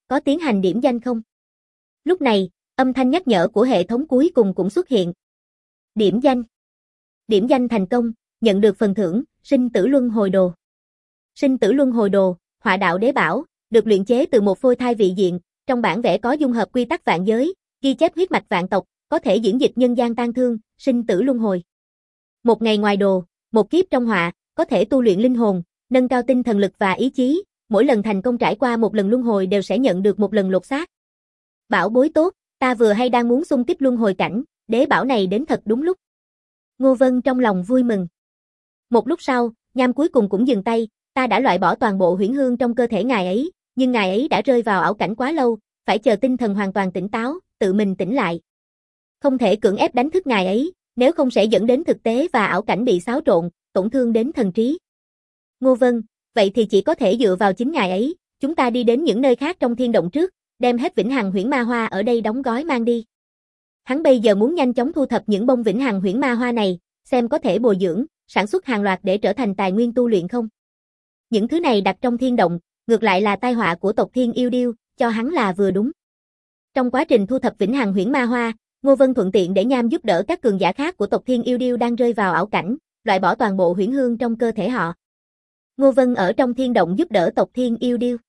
có tiến hành điểm danh không? Lúc này, âm thanh nhắc nhở của hệ thống cuối cùng cũng xuất hiện. Điểm danh. Điểm danh thành công, nhận được phần thưởng, sinh tử luân hồi đồ. Sinh tử luân hồi đồ, họa đạo đế bảo, được luyện chế từ một phôi thai vị diện, trong bản vẽ có dung hợp quy tắc vạn giới, ghi chép huyết mạch vạn tộc, có thể diễn dịch nhân gian tan thương, sinh tử luân hồi. Một ngày ngoài đồ, một kiếp trong họa, có thể tu luyện linh hồn, nâng cao tinh thần lực và ý chí, mỗi lần thành công trải qua một lần luân hồi đều sẽ nhận được một lần lột xác. Bảo bối tốt, ta vừa hay đang muốn xung kích luân hồi cảnh, đế bảo này đến thật đúng lúc. Ngô Vân trong lòng vui mừng. Một lúc sau, nham cuối cùng cũng dừng tay, ta đã loại bỏ toàn bộ huyễn hương trong cơ thể ngài ấy, nhưng ngài ấy đã rơi vào ảo cảnh quá lâu, phải chờ tinh thần hoàn toàn tỉnh táo, tự mình tỉnh lại. Không thể cưỡng ép đánh thức ngài ấy, nếu không sẽ dẫn đến thực tế và ảo cảnh bị xáo trộn, tổn thương đến thần trí. Ngô Vân, vậy thì chỉ có thể dựa vào chính ngài ấy, chúng ta đi đến những nơi khác trong thiên động trước, đem hết vĩnh hằng huyễn ma hoa ở đây đóng gói mang đi. Hắn bây giờ muốn nhanh chóng thu thập những bông vĩnh hằng huyễn ma hoa này, xem có thể bồi dưỡng, sản xuất hàng loạt để trở thành tài nguyên tu luyện không. Những thứ này đặt trong thiên động, ngược lại là tai họa của tộc Thiên Yêu Điêu, cho hắn là vừa đúng. Trong quá trình thu thập vĩnh hằng huyễn ma hoa, Ngô Vân thuận tiện để Nham giúp đỡ các cường giả khác của tộc Thiên Yêu Điêu đang rơi vào ảo cảnh, loại bỏ toàn bộ huyễn hương trong cơ thể họ. Ngô Vân ở trong thiên động giúp đỡ tộc Thiên Yêu Điêu.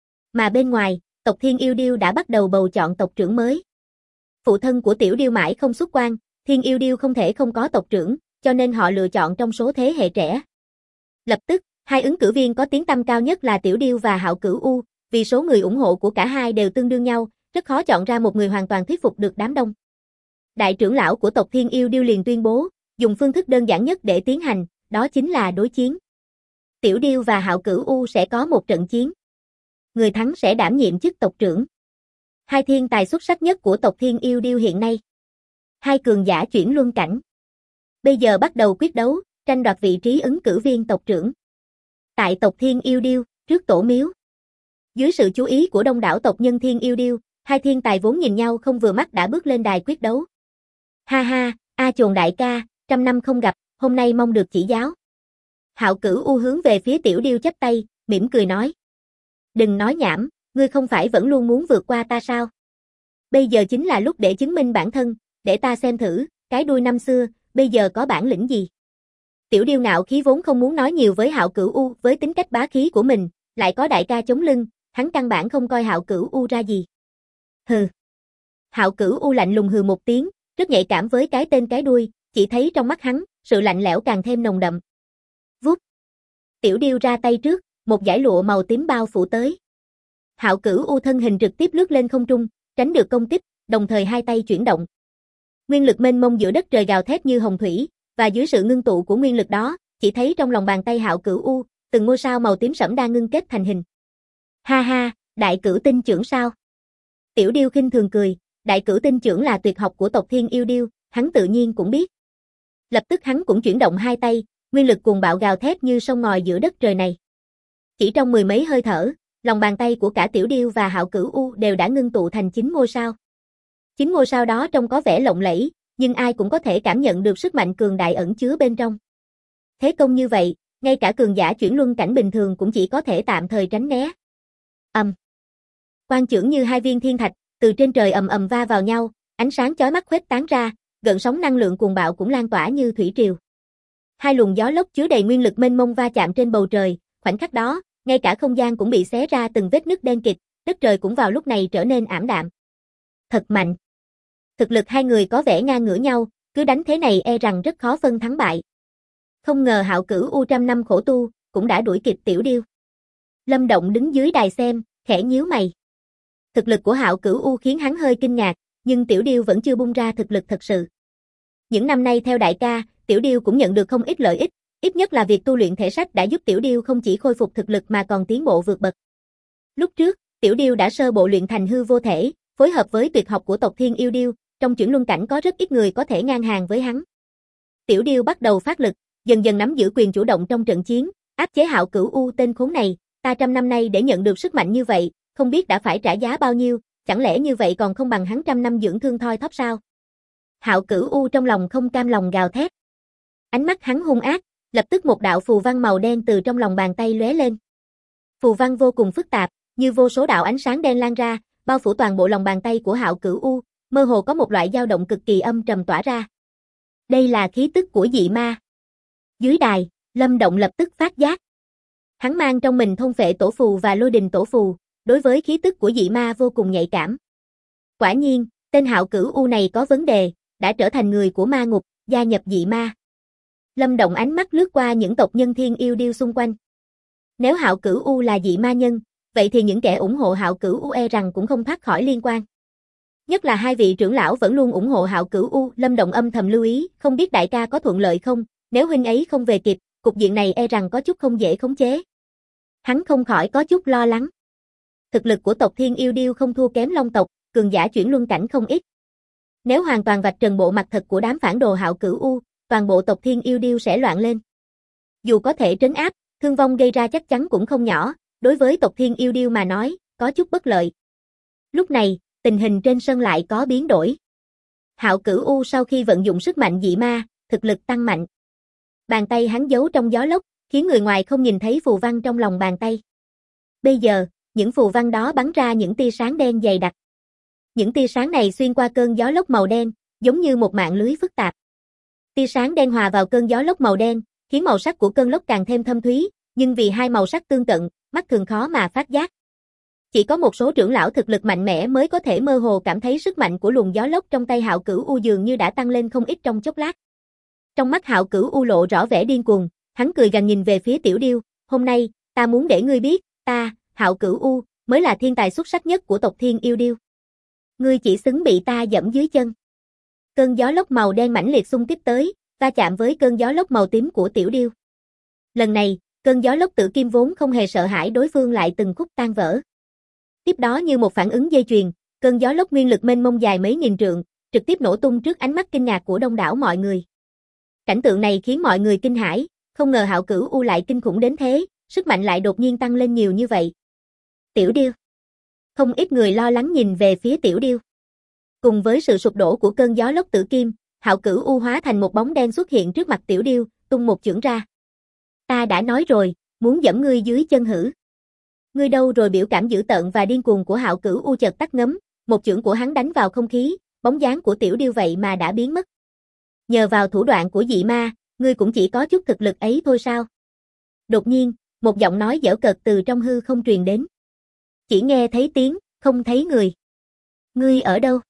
Mà bên ngoài, tộc Thiên Yêu Điêu đã bắt đầu bầu chọn tộc trưởng mới. Phụ thân của Tiểu Điêu mãi không xuất quan, Thiên Yêu Điêu không thể không có tộc trưởng, cho nên họ lựa chọn trong số thế hệ trẻ. Lập tức, hai ứng cử viên có tiếng tăm cao nhất là Tiểu Điêu và Hạo Cửu U, vì số người ủng hộ của cả hai đều tương đương nhau, rất khó chọn ra một người hoàn toàn thuyết phục được đám đông. Đại trưởng lão của tộc Thiên Yêu Điêu liền tuyên bố, dùng phương thức đơn giản nhất để tiến hành, đó chính là đối chiến. Tiểu Điêu và Hạo Cửu U sẽ có một trận chiến. Người thắng sẽ đảm nhiệm chức tộc trưởng. Hai thiên tài xuất sắc nhất của tộc Thiên Yêu Điêu hiện nay. Hai cường giả chuyển luân cảnh. Bây giờ bắt đầu quyết đấu, tranh đoạt vị trí ứng cử viên tộc trưởng. Tại tộc Thiên Yêu Điêu, trước tổ miếu. Dưới sự chú ý của đông đảo tộc nhân Thiên Yêu Điêu, hai thiên tài vốn nhìn nhau không vừa mắt đã bước lên đài quyết đấu. Ha ha, A Chồn đại ca, 100 năm không gặp, hôm nay mong được chỉ giáo. Hạo Cửu U hướng về phía Tiểu Điêu chắp tay, mỉm cười nói. Đừng nói nhảm, ngươi không phải vẫn luôn muốn vượt qua ta sao? Bây giờ chính là lúc để chứng minh bản thân, để ta xem thử, cái đuôi năm xưa, bây giờ có bản lĩnh gì? Tiểu Điêu ngạo khí vốn không muốn nói nhiều với Hạo Cửu U, với tính cách bá khí của mình, lại có đại ca chống lưng, hắn căn bản không coi Hạo Cửu U ra gì. Hừ. Hạo Cửu U lạnh lùng hừ một tiếng, rất nhạy cảm với cái tên cái đuôi, chỉ thấy trong mắt hắn, sự lạnh lẽo càng thêm nồng đậm. Vút. Tiểu Điêu ra tay trước, một dải lụa màu tím bao phủ tới. Hạo Cửu U thân hình trực tiếp lướt lên không trung, tránh được công kích, đồng thời hai tay chuyển động. Nguyên lực mênh mông giữa đất trời gào thét như hồng thủy, và dưới sự ngưng tụ của nguyên lực đó, chỉ thấy trong lòng bàn tay Hạo Cửu U, từng ngôi sao màu tím sẫm đang ngưng kết thành hình. Ha ha, đại cửu tinh trưởng sao? Tiểu Điêu khinh thường cười, đại cửu tinh trưởng là tuyệt học của tộc Thiên Yêu Điêu, hắn tự nhiên cũng biết. Lập tức hắn cũng chuyển động hai tay, nguyên lực cuồng bạo gào thét như sông ngòi giữa đất trời này. Chỉ trong mười mấy hơi thở, lòng bàn tay của cả Tiểu Điêu và Hạo Cửu U đều đã ngưng tụ thành 9 ngôi sao. 9 ngôi sao đó trông có vẻ lộng lẫy, nhưng ai cũng có thể cảm nhận được sức mạnh cường đại ẩn chứa bên trong. Thế công như vậy, ngay cả cường giả chuyển luân cảnh bình thường cũng chỉ có thể tạm thời tránh né. Quang chưởng như hai viên thiên thạch, từ trên trời ầm ầm va vào nhau, ánh sáng chói mắt khuếch tán ra, gợn sóng năng lượng cuồng bạo cũng lan tỏa như thủy triều. Hai luồng gió lốc chứa đầy nguyên lực mênh mông va chạm trên bầu trời, khoảnh khắc đó, ngay cả không gian cũng bị xé ra từng vết nứt đen kịt, đất trời cũng vào lúc này trở nên ảm đạm. Thật mạnh. Thực lực hai người có vẻ ngang ngửa nhau, cứ đánh thế này e rằng rất khó phân thắng bại. Không ngờ Hạo Cửu U 100 năm khổ tu, cũng đã đuổi kịp Tiểu Điêu. Lâm Động đứng dưới đài xem, khẽ nhíu mày. Thực lực của Hạo Cửu U khiến hắn hơi kinh ngạc, nhưng Tiểu Điêu vẫn chưa bung ra thực lực thật sự. Những năm nay theo đại ca, Tiểu Điêu cũng nhận được không ít lợi ích, ít nhất là việc tu luyện thể sách đã giúp Tiểu Điêu không chỉ khôi phục thực lực mà còn tiến bộ vượt bậc. Lúc trước, Tiểu Điêu đã sơ bộ luyện thành hư vô thể, phối hợp với tuyệt học của tộc Thiên Yêu Điêu, trong chuyển luân cảnh có rất ít người có thể ngang hàng với hắn. Tiểu Điêu bắt đầu phát lực, dần dần nắm giữ quyền chủ động trong trận chiến, áp chế Hạo Cửu U tên khốn này, ta 100 năm nay để nhận được sức mạnh như vậy, không biết đã phải trả giá bao nhiêu, chẳng lẽ như vậy còn không bằng hắn 100 năm dưỡng thương thoi thóp sao? Hạo Cửu U trong lòng không cam lòng gào thét. Ánh mắt hắn hung ác, lập tức một đạo phù văn màu đen từ trong lòng bàn tay lóe lên. Phù văn vô cùng phức tạp, như vô số đạo ánh sáng đen lan ra, bao phủ toàn bộ lòng bàn tay của Hạo Cửu U, mơ hồ có một loại dao động cực kỳ âm trầm tỏa ra. Đây là khí tức của dị ma. Dưới đài, Lâm Động lập tức phát giác. Hắn mang trong mình thôn phệ tổ phù và lôi đình tổ phù, đối với khí tức của dị ma vô cùng nhạy cảm. Quả nhiên, tên Hạo Cửu U này có vấn đề, đã trở thành người của ma ngục, gia nhập dị ma. Lâm Động ánh mắt lướt qua những tộc nhân thiên yêu điêu xung quanh. Nếu Hạo Cửu U là dị ma nhân, vậy thì những kẻ ủng hộ Hạo Cửu U rằng cũng không thoát khỏi liên quan. Nhất là hai vị trưởng lão vẫn luôn ủng hộ Hạo Cửu U, Lâm Động âm thầm lưu ý, không biết đại ca có thuận lợi không, nếu huynh ấy không về kịp, cục diện này rằng có chút không dễ khống chế. Hắn không khỏi có chút lo lắng. Thực lực của tộc Thiên Yêu Điêu không thua kém Long tộc, cường giả chuyển luân cảnh không ít. Nếu hoàn toàn vạch trần bộ mặt thật của đám phản đồ Hạo Cửu U, toàn bộ tộc Thiên Yêu Điêu sẽ loạn lên. Dù có thể trấn áp, thương vong gây ra chắc chắn cũng không nhỏ, đối với tộc Thiên Yêu Điêu mà nói, có chút bất lợi. Lúc này, tình hình trên sân lại có biến đổi. Hạo Cửu U sau khi vận dụng sức mạnh dị ma, thực lực tăng mạnh. Bàn tay hắn giấu trong gió lốc, khiến người ngoài không nhìn thấy phù văn trong lòng bàn tay. Bây giờ, những phù văn đó bắn ra những tia sáng đen dày đặc. Những tia sáng này xuyên qua cơn gió lốc màu đen, giống như một mạng lưới phức tạp. Tia sáng đen hòa vào cơn gió lốc màu đen, khiến màu sắc của cơn lốc càng thêm thâm thúy, nhưng vì hai màu sắc tương cận, mắt thường khó mà phát giác. Chỉ có một số trưởng lão thực lực mạnh mẽ mới có thể mơ hồ cảm thấy sức mạnh của luồng gió lốc trong tay Hạo Cửu U dường như đã tăng lên không ít trong chốc lát. Trong mắt Hạo Cửu U lộ rõ vẻ điên cuồng, hắn cười gằn nhìn về phía Tiểu Điêu, "Hôm nay, ta muốn để ngươi biết, ta, Hạo Cửu U, mới là thiên tài xuất sắc nhất của tộc Thiên Yêu Điêu. Ngươi chỉ xứng bị ta dẫm dưới chân." Cơn gió lốc màu đen mãnh liệt xung tiếp tới, va chạm với cơn gió lốc màu tím của Tiểu Điêu. Lần này, cơn gió lốc tử kim vốn không hề sợ hãi đối phương lại từng khúc tan vỡ. Tiếp đó như một phản ứng dây chuyền, cơn gió lốc nguyên lực mênh mông dài mấy nghìn trượng, trực tiếp nổ tung trước ánh mắt kinh ngạc của đông đảo mọi người. Cảnh tượng này khiến mọi người kinh hãi, không ngờ Hạo Cửu U lại kinh khủng đến thế, sức mạnh lại đột nhiên tăng lên nhiều như vậy. Tiểu Điêu. Không ít người lo lắng nhìn về phía Tiểu Điêu. Cùng với sự sụp đổ của cơn gió lốc tử kim, Hạo Cửu U hóa thành một bóng đen xuất hiện trước mặt Tiểu Điêu, tung một chưởng ra. "Ta đã nói rồi, muốn dẫm ngươi dưới chân hử. Ngươi đâu rồi?" Biểu cảm dữ tợn và điên cuồng của Hạo Cửu U chợt tắt ngấm, một chưởng của hắn đánh vào không khí, bóng dáng của Tiểu Điêu vậy mà đã biến mất. "Nhờ vào thủ đoạn của dị ma, ngươi cũng chỉ có chút thực lực ấy thôi sao?" Đột nhiên, một giọng nói giễu cợt từ trong hư không truyền đến. "Chỉ nghe thấy tiếng, không thấy người. Ngươi ở đâu?"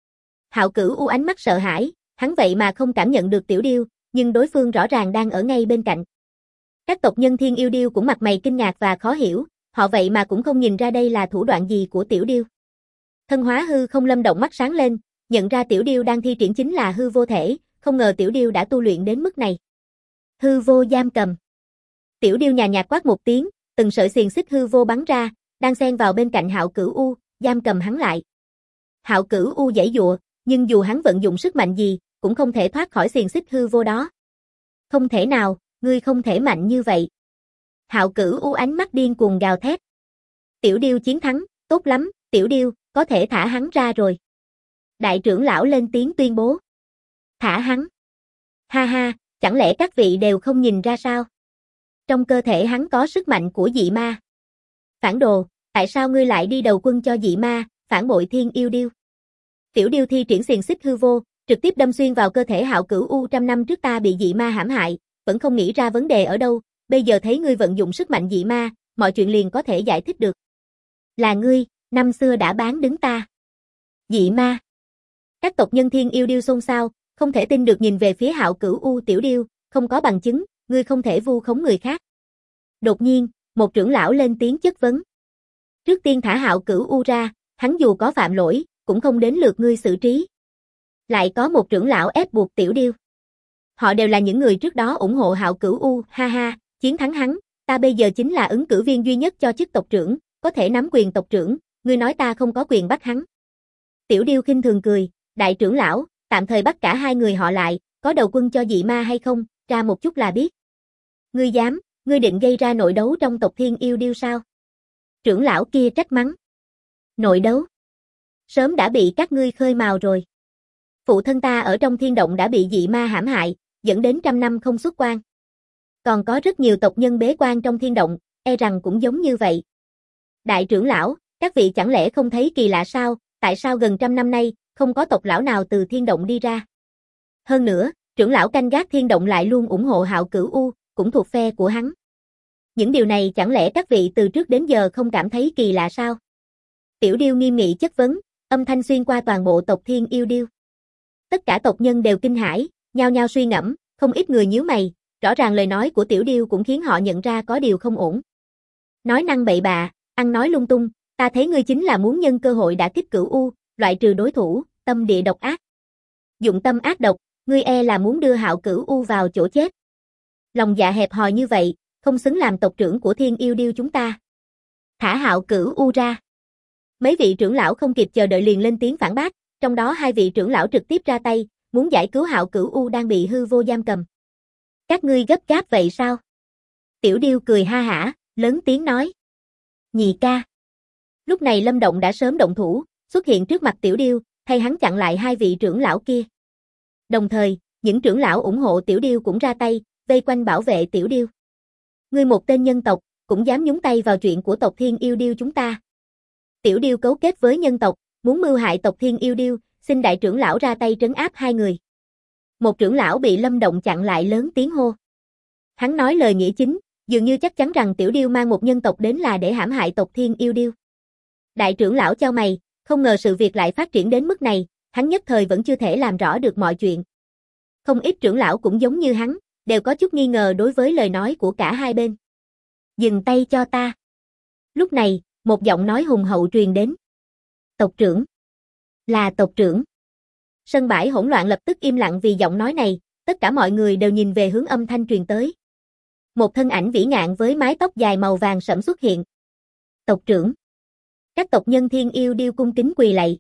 Hạo Cửu U ánh mắt sợ hãi, hắn vậy mà không cảm nhận được Tiểu Điêu, nhưng đối phương rõ ràng đang ở ngay bên cạnh. Các tộc nhân Thiên Yêu Điêu cũng mặt mày kinh ngạc và khó hiểu, họ vậy mà cũng không nhìn ra đây là thủ đoạn gì của Tiểu Điêu. Thân hóa hư không Lâm Động mắt sáng lên, nhận ra Tiểu Điêu đang thi triển chính là hư vô thể, không ngờ Tiểu Điêu đã tu luyện đến mức này. Hư vô giam cầm. Tiểu Điêu nhàn nhạt quát một tiếng, từng sợi xiềng xích hư vô bắn ra, đang xen vào bên cạnh Hạo Cửu U, giam cầm hắn lại. Hạo Cửu U giãy giụa, nhưng dù hắn vận dụng sức mạnh gì, cũng không thể thoát khỏi xiềng xích hư vô đó. "Không thể nào, ngươi không thể mạnh như vậy." Hạo Cửu U ánh mắt điên cuồng gào thét. "Tiểu Điêu chiến thắng, tốt lắm, Tiểu Điêu, có thể thả hắn ra rồi." Đại trưởng lão lên tiếng tuyên bố. "Thả hắn? Ha ha, chẳng lẽ các vị đều không nhìn ra sao? Trong cơ thể hắn có sức mạnh của dị ma. Phản đồ, tại sao ngươi lại đi đầu quân cho dị ma, phản bội Thiên Yêu Điêu?" Tiểu Điêu thi triển xiềng xích hư vô, trực tiếp đâm xuyên vào cơ thể Hạo Cửu U. "Trăm năm trước ta bị dị ma hãm hại, vẫn không nghĩ ra vấn đề ở đâu, bây giờ thấy ngươi vận dụng sức mạnh dị ma, mọi chuyện liền có thể giải thích được. Là ngươi, năm xưa đã bán đứng ta." Dị ma. Các tộc nhân Thiên Yêu Điêu xôn xao, không thể tin được nhìn về phía Hạo Cửu U. "Tiểu Điêu, không có bằng chứng, ngươi không thể vu khống người khác." Đột nhiên, một trưởng lão lên tiếng chất vấn. "Trước tiên thả Hạo Cửu U ra, hắn dù có phạm lỗi, cũng không đến lượt ngươi xử trí." Lại có một trưởng lão ép buộc Tiểu Điêu. "Họ đều là những người trước đó ủng hộ Hạo Cửu U, ha ha, chiến thắng hắn, ta bây giờ chính là ứng cử viên duy nhất cho chức tộc trưởng, có thể nắm quyền tộc trưởng, ngươi nói ta không có quyền bắt hắn." Tiểu Điêu khinh thường cười, "Đại trưởng lão, tạm thời bắt cả hai người họ lại, có đầu quân cho dị ma hay không, tra một chút là biết." "Ngươi dám, ngươi định gây ra nội đấu trong tộc Thiên Yêu Điêu sao?" Trưởng lão kia trách mắng. "Nội đấu? Sớm đã bị các ngươi khơi mào rồi. Phụ thân ta ở trong thiên động đã bị dị ma hãm hại, dẫn đến trăm năm không xuất quan. Còn có rất nhiều tộc nhân bế quan trong thiên động, rằng cũng giống như vậy. Đại trưởng lão, các vị chẳng lẽ không thấy kỳ lạ sao, tại sao gần trăm năm nay, không có tộc lão nào từ thiên động đi ra? Hơn nữa, trưởng lão canh gác thiên động lại luôn ủng hộ Hạo Cửu U, cũng thuộc phe của hắn. Những điều này chẳng lẽ các vị từ trước đến giờ không cảm thấy kỳ lạ sao? Tiểu Điêu nghiêm nghị chất vấn, âm thanh xuyên qua toàn bộ tộc Thiên Yêu Điêu. Tất cả tộc nhân đều kinh hãi, nhao nhao suy ngẫm, không ít người nhíu mày, rõ ràng lời nói của Tiểu Điêu cũng khiến họ nhận ra có điều không ổn. Nói năng bậy bạ, ăn nói lung tung, ta thấy ngươi chính là muốn nhân cơ hội đả kích Cửu U, loại trừ đối thủ, tâm địa độc ác. Dụng tâm ác độc, ngươi e là muốn đưa Hạo Cửu U vào chỗ chết. Lòng dạ hẹp hòi như vậy, không xứng làm tộc trưởng của Thiên Yêu Điêu chúng ta. Thả Hạo Cửu U ra. Mấy vị trưởng lão không kịp chờ đợi liền lên tiếng phản bác, trong đó hai vị trưởng lão trực tiếp ra tay, muốn giải cứu Hạo Cửu U đang bị hư vô giam cầm. Các ngươi gấp gáp vậy sao? Tiểu Điêu cười ha hả, lớn tiếng nói. Nhị ca. Lúc này Lâm Động đã sớm động thủ, xuất hiện trước mặt Tiểu Điêu, thay hắn chặn lại hai vị trưởng lão kia. Đồng thời, những trưởng lão ủng hộ Tiểu Điêu cũng ra tay, vây quanh bảo vệ Tiểu Điêu. Ngươi một tên nhân tộc, cũng dám nhúng tay vào chuyện của tộc Thiên Yêu Điêu chúng ta. Tiểu Điêu cấu kết với nhân tộc, muốn mưu hại tộc Thiên Yêu Điêu, xin đại trưởng lão ra tay trấn áp hai người. Một trưởng lão bị Lâm Động chặn lại lớn tiếng hô. Hắn nói lời nghĩa chính, dường như chắc chắn rằng Tiểu Điêu mang một nhân tộc đến là để hãm hại tộc Thiên Yêu Điêu. Đại trưởng lão chau mày, không ngờ sự việc lại phát triển đến mức này, hắn nhất thời vẫn chưa thể làm rõ được mọi chuyện. Không ít trưởng lão cũng giống như hắn, đều có chút nghi ngờ đối với lời nói của cả hai bên. Dừng tay cho ta. Lúc này, một giọng nói hùng hậu truyền đến. Tộc trưởng. Là tộc trưởng. Sân bãi hỗn loạn lập tức im lặng vì giọng nói này, tất cả mọi người đều nhìn về hướng âm thanh truyền tới. Một thân ảnh vĩ ngạn với mái tóc dài màu vàng sẫm xuất hiện. Tộc trưởng. Các tộc nhân Thiên Yêu Điêu cung kính quỳ lạy.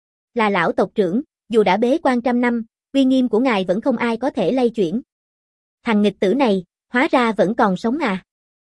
Là lão tộc trưởng, dù đã bế quan trăm năm, uy nghiêm của ngài vẫn không ai có thể lay chuyển. Thằng nghịch tử này, hóa ra vẫn còn sống à?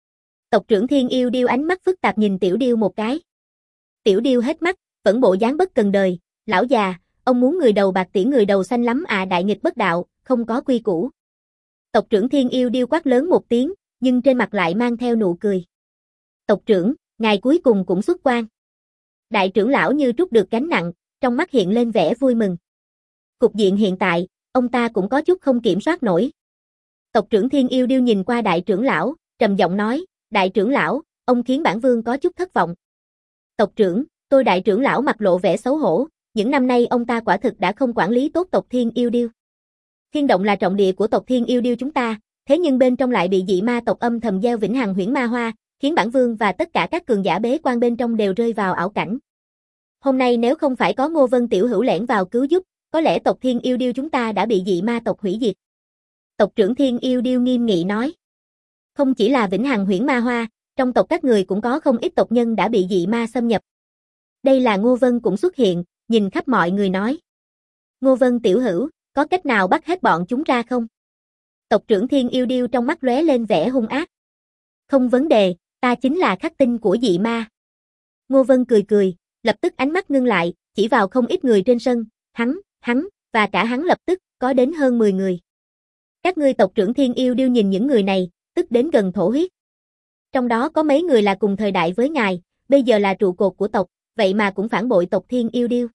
Tộc trưởng Thiên Yêu Điêu ánh mắt phức tạp nhìn Tiểu Điêu một cái. Tiểu Điêu hết mắt, vẫn bộ dáng bất cần đời, lão già, ông muốn người đầu bạc tiễn người đầu xanh lắm à, đại nghịch bất đạo, không có quy củ. Tộc trưởng Thiên Yêu Điêu quát lớn một tiếng, nhưng trên mặt lại mang theo nụ cười. Tộc trưởng, ngài cuối cùng cũng xuất quan. Đại trưởng lão như trút được gánh nặng, trong mắt hiện lên vẻ vui mừng. Cục diện hiện tại, ông ta cũng có chút không kiểm soát nổi. Tộc trưởng Thiên Yêu Điêu nhìn qua đại trưởng lão, trầm giọng nói, đại trưởng lão, ông khiến bản vương có chút thất vọng. Tộc trưởng, tôi đại trưởng lão mặt lộ vẻ xấu hổ, những năm nay ông ta quả thực đã không quản lý tốt tộc Thiên Yêu Điêu. Thiên động là trọng địa của tộc Thiên Yêu Điêu chúng ta, thế nhưng bên trong lại bị dị ma tộc âm thầm gieo vĩnh hằng huyễn ma hoa, khiến bản vương và tất cả các cường giả bế quan bên trong đều rơi vào ảo cảnh. Hôm nay nếu không phải có Ngô Vân tiểu hữu lẻn vào cứu giúp, có lẽ tộc Thiên Yêu Điêu chúng ta đã bị dị ma tộc hủy diệt. Tộc trưởng Thiên Yêu Điêu nghiêm nghị nói. Không chỉ là vĩnh hằng huyễn ma hoa, trong tộc các người cũng có không ít tộc nhân đã bị dị ma xâm nhập. Đây là Ngô Vân cũng xuất hiện, nhìn khắp mọi người nói. Ngô Vân tiểu hữu, có cách nào bắt hết bọn chúng ra không? Tộc trưởng Thiên Yêu Điêu trong mắt lóe lên vẻ hung ác. Không vấn đề, ta chính là khắc tinh của dị ma. Ngô Vân cười cười, lập tức ánh mắt ngưng lại, chỉ vào không ít người trên sân, hắn, và cả hắn lập tức, có đến hơn 10 người. Các ngươi tộc trưởng Thiên Yêu Điêu nhìn những người này, tức đến gần thổ huyết. Trong đó có mấy người là cùng thời đại với ngài, bây giờ là trụ cột của tộc, vậy mà cũng phản bội tộc Thiên Yêu Điêu.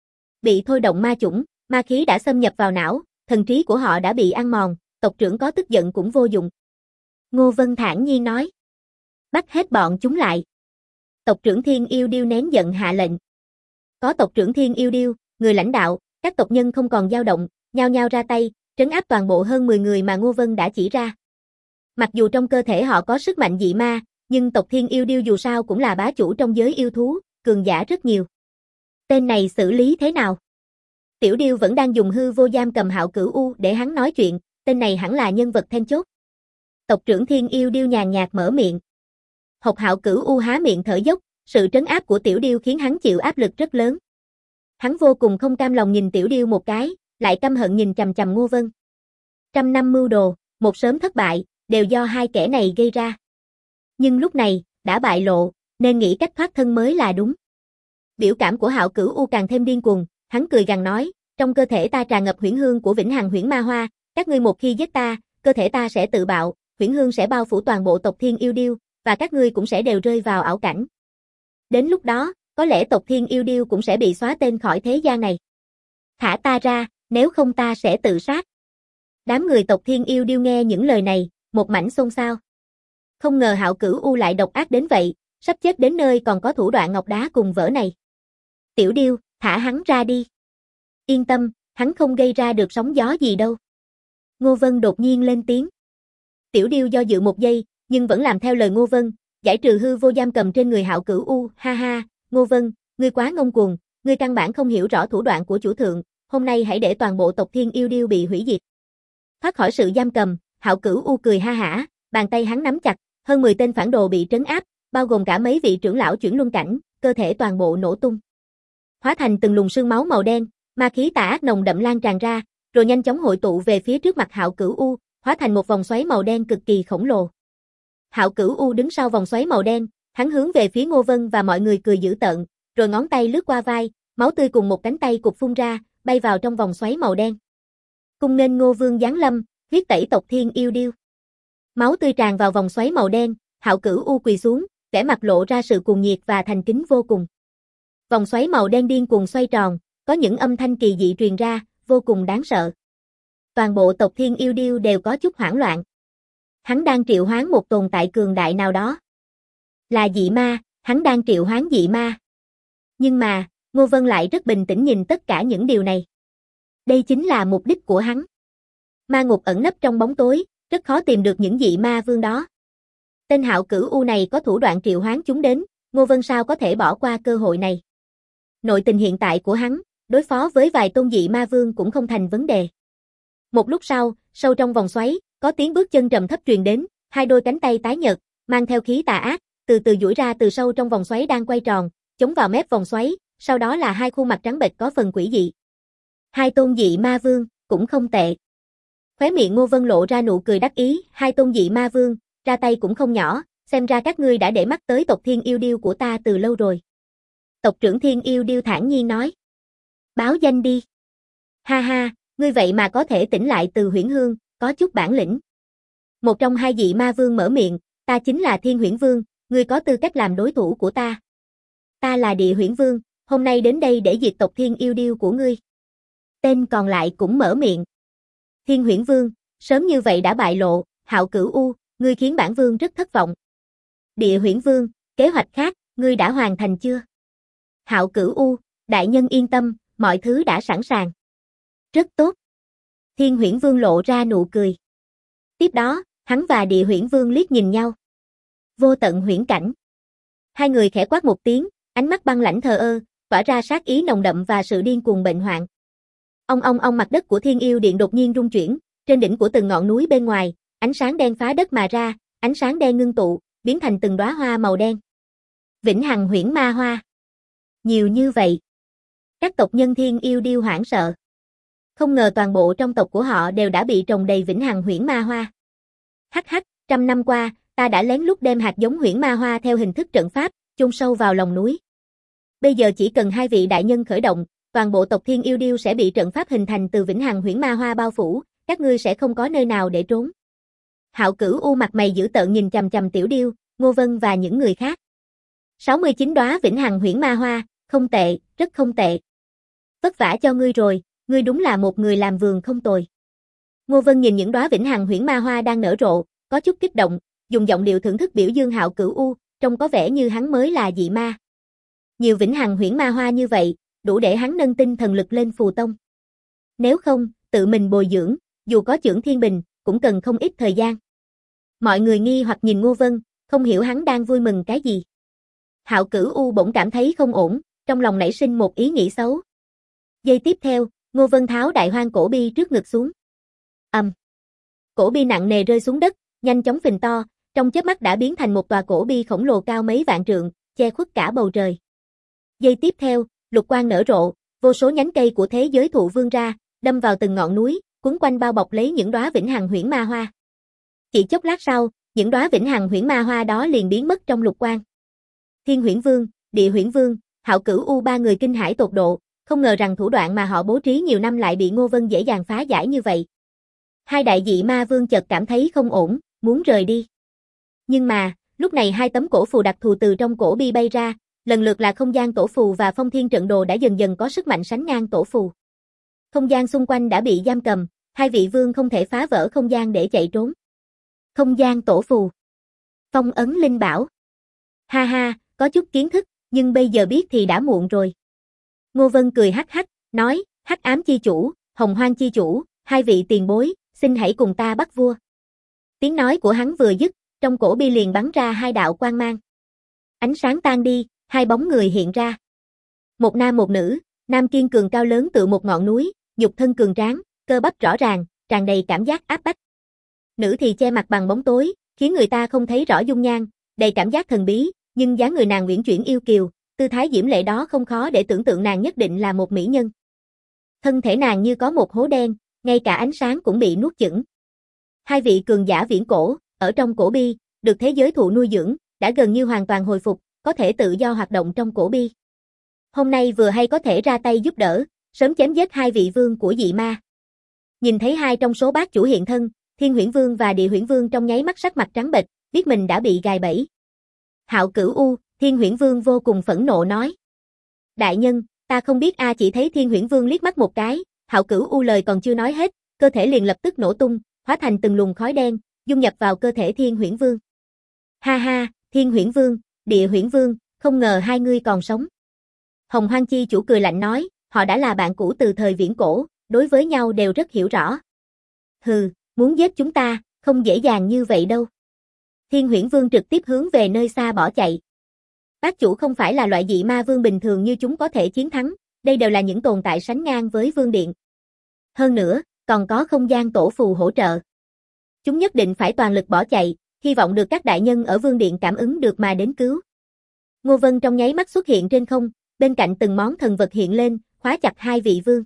Bị thôi động ma chủng, ma khí đã xâm nhập vào não, thần trí của họ đã bị ăn mòn, tộc trưởng có tức giận cũng vô dụng. Ngô Vân thản nhiên nói. Bắt hết bọn chúng lại. Tộc trưởng Thiên Yêu Điêu nén giận hạ lệnh. Có tộc trưởng Thiên Yêu Điêu, người lãnh đạo, các tộc nhân không còn dao động, nhao nhao ra tay, trấn áp toàn bộ hơn 10 người mà Ngô Vân đã chỉ ra. Mặc dù trong cơ thể họ có sức mạnh dị ma, nhưng tộc Thiên Yêu Điêu dù sao cũng là bá chủ trong giới yêu thú, cường giả rất nhiều. Tên này xử lý thế nào? Tiểu Điêu vẫn đang dùng hư vô giam cầm Hạo Cửu U để hắn nói chuyện, tên này hẳn là nhân vật then chốt. Tộc trưởng Thiên Yêu Điêu nhàn nhạt mở miệng. Hộc Hạo Cửu U há miệng thở dốc, sự trấn áp của Tiểu Điêu khiến hắn chịu áp lực rất lớn. Hắn vô cùng không cam lòng nhìn Tiểu Điêu một cái, lại căm hận nhìn chằm chằm Ngô Vân. Trăm năm mưu đồ, một sớm thất bại, đều do hai kẻ này gây ra. Nhưng lúc này, đã bại lộ, nên nghĩ cách thoát thân mới là đúng. Biểu cảm của Hạo Cửu U càng thêm điên cuồng, hắn cười gằn nói, trong cơ thể ta tràn ngập huyễn hương của vĩnh hằng huyễn ma hoa, các ngươi một khi giết ta, cơ thể ta sẽ tự bạo, huyễn hương sẽ bao phủ toàn bộ tộc Thiên Yêu Điêu, và các ngươi cũng sẽ đều rơi vào ảo cảnh. Đến lúc đó, có lẽ tộc Thiên Yêu Điêu cũng sẽ bị xóa tên khỏi thế gian này. Thả ta ra, nếu không ta sẽ tự sát. Đám người tộc Thiên Yêu Điêu nghe những lời này, một mảnh xôn xao. Không ngờ Hạo Cửu U lại độc ác đến vậy, sắp chết đến nơi còn có thủ đoạn ngọc đá cùng vỡ này. Tiểu Điêu, thả hắn ra đi. Yên tâm, hắn không gây ra được sóng gió gì đâu. Ngô Vân đột nhiên lên tiếng. Tiểu Điêu do dự một giây, nhưng vẫn làm theo lời Ngô Vân, giải trừ hư vô giam cầm trên người Hạo Cửu U. Ha ha, Ngô Vân, ngươi quá ngông cuồng, ngươi căn bản không hiểu rõ thủ đoạn của chủ thượng, hôm nay hãy để toàn bộ tộc Thiên Yêu Điêu bị hủy diệt. Thoát khỏi sự giam cầm, Hạo Cửu U cười ha hả, bàn tay hắn nắm chặt, hơn 10 tên phản đồ bị trấn áp, bao gồm cả mấy vị trưởng lão chuyển luân cảnh, cơ thể toàn bộ nổ tung. Hóa thành từng luồng sương máu màu đen, ma khí tà ác nồng đậm lan tràn ra, rồi nhanh chóng hội tụ về phía trước mặt Hạo Cửu U, hóa thành một vòng xoáy màu đen cực kỳ khổng lồ. Hạo Cửu U đứng sau vòng xoáy màu đen, hắn hướng về phía Ngô Vân và mọi người cười dữ tợn, rồi ngón tay lướt qua vai, máu tươi cùng một cánh tay cụt phun ra, bay vào trong vòng xoáy màu đen. Cung nghênh Ngô Vương giáng lâm, huyết tẩy tộc Thiên Yêu Điêu. Máu tươi tràn vào vòng xoáy màu đen, Hạo Cửu U quỳ xuống, vẻ mặt lộ ra sự cuồng nhiệt và thành kính vô cùng. Vòng xoáy màu đen điên cuồng xoay tròn, có những âm thanh kỳ dị truyền ra, vô cùng đáng sợ. Toàn bộ tộc Thiên Yêu Điêu đều có chút hoảng loạn. Hắn đang triệu hoán một tồn tại cường đại nào đó. Là dị ma, hắn đang triệu hoán dị ma. Nhưng mà, Ngô Vân lại rất bình tĩnh nhìn tất cả những điều này. Đây chính là mục đích của hắn. Ma ngục ẩn nấp trong bóng tối, rất khó tìm được những dị ma vương đó. Tên Hạo Cửu U này có thủ đoạn triệu hoán chúng đến, Ngô Vân sao có thể bỏ qua cơ hội này. Nội tình hiện tại của hắn, đối phó với vài tôn dị ma vương cũng không thành vấn đề. Một lúc sau, sâu trong vòng xoáy, có tiếng bước chân trầm thấp truyền đến, hai đôi cánh tay tái nhợt, mang theo khí tà ác, từ từ duỗi ra từ sâu trong vòng xoáy đang quay tròn, chống vào mép vòng xoáy, sau đó là hai khuôn mặt trắng bệch có phần quỷ dị. Hai tôn dị ma vương, cũng không tệ. Khóe miệng Ngô Vân lộ ra nụ cười đắc ý, hai tôn dị ma vương, ra tay cũng không nhỏ, xem ra các ngươi đã để mắt tới tộc Thiên Yêu Điêu của ta từ lâu rồi. Tộc trưởng Thiên Yêu Điêu thản nhiên nói. Báo danh đi. Ha ha, ngươi vậy mà có thể tỉnh lại từ huyễn hương, có chút bản lĩnh. Một trong hai dị ma vương mở miệng, ta chính là Thiên Huyễn Vương, ngươi có tư cách làm đối thủ của ta. Ta là Địa Huyễn Vương, hôm nay đến đây để diệt tộc Thiên Yêu Điêu của ngươi. Tên còn lại cũng mở miệng. Thiên Huyễn Vương, sớm như vậy đã bại lộ, Hạo Cửu U, ngươi khiến bản vương rất thất vọng. Địa Huyễn Vương, kế hoạch khác, ngươi đã hoàn thành chưa? Hạo Cửu U, đại nhân yên tâm, mọi thứ đã sẵn sàng. Rất tốt. Thiên Huyễn Vương lộ ra nụ cười. Tiếp đó, hắn và Địa Huyễn Vương liếc nhìn nhau. Vô tận huyễn cảnh. Hai người khẽ quát một tiếng, ánh mắt băng lãnh thờ ơ, tỏa ra sát ý nồng đậm và sự điên cuồng bệnh hoạn. Ong mặt đất của Thiên Yêu Điện đột nhiên rung chuyển, trên đỉnh của từng ngọn núi bên ngoài, ánh sáng đen phá đất mà ra, ánh sáng đen ngưng tụ, biến thành từng đóa hoa màu đen. Vĩnh Hằng Huyễn Ma Hoa. Nhiều như vậy. Các tộc nhân Thiên Yêu Điêu hoảng sợ. Không ngờ toàn bộ trong tộc của họ đều đã bị trồng đầy Vĩnh Hằng Huyễn Ma Hoa. Hắc hắc, 100 năm qua, ta đã lén lút đem hạt giống Huyễn Ma Hoa theo hình thức trận pháp, chôn sâu vào lòng núi. Bây giờ chỉ cần hai vị đại nhân khởi động, toàn bộ tộc Thiên Yêu Điêu sẽ bị trận pháp hình thành từ Vĩnh Hằng Huyễn Ma Hoa bao phủ, các ngươi sẽ không có nơi nào để trốn. Hạo Cửu U mặt mày dữ tợn nhìn chằm chằm Tiểu Điêu, Ngô Vân và những người khác. 69 đóa Vĩnh Hằng Huyễn Ma Hoa, không tệ, rất không tệ. Vất vả cho ngươi rồi, ngươi đúng là một người làm vườn không tồi. Ngô Vân nhìn những đóa Vĩnh Hằng Huyễn Ma Hoa đang nở rộ, có chút kích động, dùng giọng điệu thưởng thức biểu dương Hạo Cửu U, trông có vẻ như hắn mới là dị ma. Nhiều Vĩnh Hằng Huyễn Ma Hoa như vậy, đủ để hắn nâng tinh thần lực lên phù tông. Nếu không, tự mình bồi dưỡng, dù có chưởng thiên bình, cũng cần không ít thời gian. Mọi người nghi hoặc nhìn Ngô Vân, không hiểu hắn đang vui mừng cái gì. Hạo Cửu U bỗng cảm thấy không ổn, trong lòng nảy sinh một ý nghĩ xấu. Giây tiếp theo, Ngô Vân tháo đại hoang cổ bi trước ngực xuống. Cổ bi nặng nề rơi xuống đất, nhanh chóng phình to, trong chớp mắt đã biến thành một tòa cổ bi khổng lồ cao mấy vạn trượng, che khuất cả bầu trời. Giây tiếp theo, lục quang nở rộ, vô số nhánh cây của thế giới thụ vươn ra, đâm vào từng ngọn núi, quấn quanh bao bọc lấy những đóa Vĩnh Hằng Huyễn Ma Hoa. Chỉ chốc lát sau, những đóa Vĩnh Hằng Huyễn Ma Hoa đó liền biến mất trong lục quang. Thiên Huyễn Vương, Địa Huyễn Vương, Hạo Cửu U ba người kinh hãi tột độ, không ngờ rằng thủ đoạn mà họ bố trí nhiều năm lại bị Ngô Vân dễ dàng phá giải như vậy. Hai đại dị ma vương chợt cảm thấy không ổn, muốn rời đi. Nhưng mà, lúc này hai tấm cổ phù đặc thù từ trong cổ bi bay ra, lần lượt là không gian tổ phù và phong thiên trận đồ đã dần dần có sức mạnh sánh ngang tổ phù. Không gian xung quanh đã bị giam cầm, hai vị vương không thể phá vỡ không gian để chạy trốn. Không gian tổ phù. Phong ấn linh bảo. Ha ha, có chút kiến thức, nhưng bây giờ biết thì đã muộn rồi. Ngô Vân cười hắc hắc, nói, Hắc Ám chi chủ, Hồng Hoang chi chủ, hai vị tiền bối, xin hãy cùng ta bắt vua. Tiếng nói của hắn vừa dứt, trong cổ bi liền bắn ra hai đạo quang mang. Ánh sáng tan đi, hai bóng người hiện ra. Một nam một nữ, nam kiên cường cao lớn tựa một ngọn núi, nhục thân cường tráng, cơ bắp rõ ràng, tràn đầy cảm giác áp bách. Nữ thì che mặt bằng bóng tối, khiến người ta không thấy rõ dung nhan, đầy cảm giác thần bí, nhưng dáng người nàng uyển chuyển yêu kiều, tư thái diễm lệ đó không khó để tưởng tượng nàng nhất định là một mỹ nhân. Thân thể nàng như có một hố đen, ngay cả ánh sáng cũng bị nuốt chửng. Hai vị cường giả viễn cổ, ở trong cổ bi, được thế giới thụ nuôi dưỡng, đã gần như hoàn toàn hồi phục, có thể tự do hoạt động trong cổ bi. Hôm nay vừa hay có thể ra tay giúp đỡ, sớm chém giết hai vị vương của dị ma. Nhìn thấy hai trong số bát chủ hiện thân, Thiên Huyễn Vương và Địa Huyễn Vương trong nháy mắt sắc mặt trắng bệch, biết mình đã bị gài bẫy. Hạo Cửu U, Thiên Huyễn Vương vô cùng phẫn nộ nói. Đại nhân, ta không biết chỉ thấy Thiên Huyễn Vương liếc mắt một cái, Hạo Cửu U lời còn chưa nói hết, cơ thể liền lập tức nổ tung, hóa thành từng luồng khói đen, dung nhập vào cơ thể Thiên Huyễn Vương. Ha ha, Thiên Huyễn Vương, Địa Huyễn Vương, không ngờ hai ngươi còn sống. Hồng Hoang chi chủ cười lạnh nói, họ đã là bạn cũ từ thời viễn cổ, đối với nhau đều rất hiểu rõ. Hừ, muốn giết chúng ta, không dễ dàng như vậy đâu. Thiên Huyễn Vương trực tiếp hướng về nơi xa bỏ chạy. Bác chủ không phải là loại dị ma vương bình thường như chúng có thể chiến thắng, đây đều là những tồn tại sánh ngang với vương điện. Hơn nữa, còn có không gian tổ phù hỗ trợ. Chúng nhất định phải toàn lực bỏ chạy, hy vọng được các đại nhân ở vương điện cảm ứng được mà đến cứu. Ngô Vân trong nháy mắt xuất hiện trên không, bên cạnh từng món thần vật hiện lên, khóa chặt hai vị vương.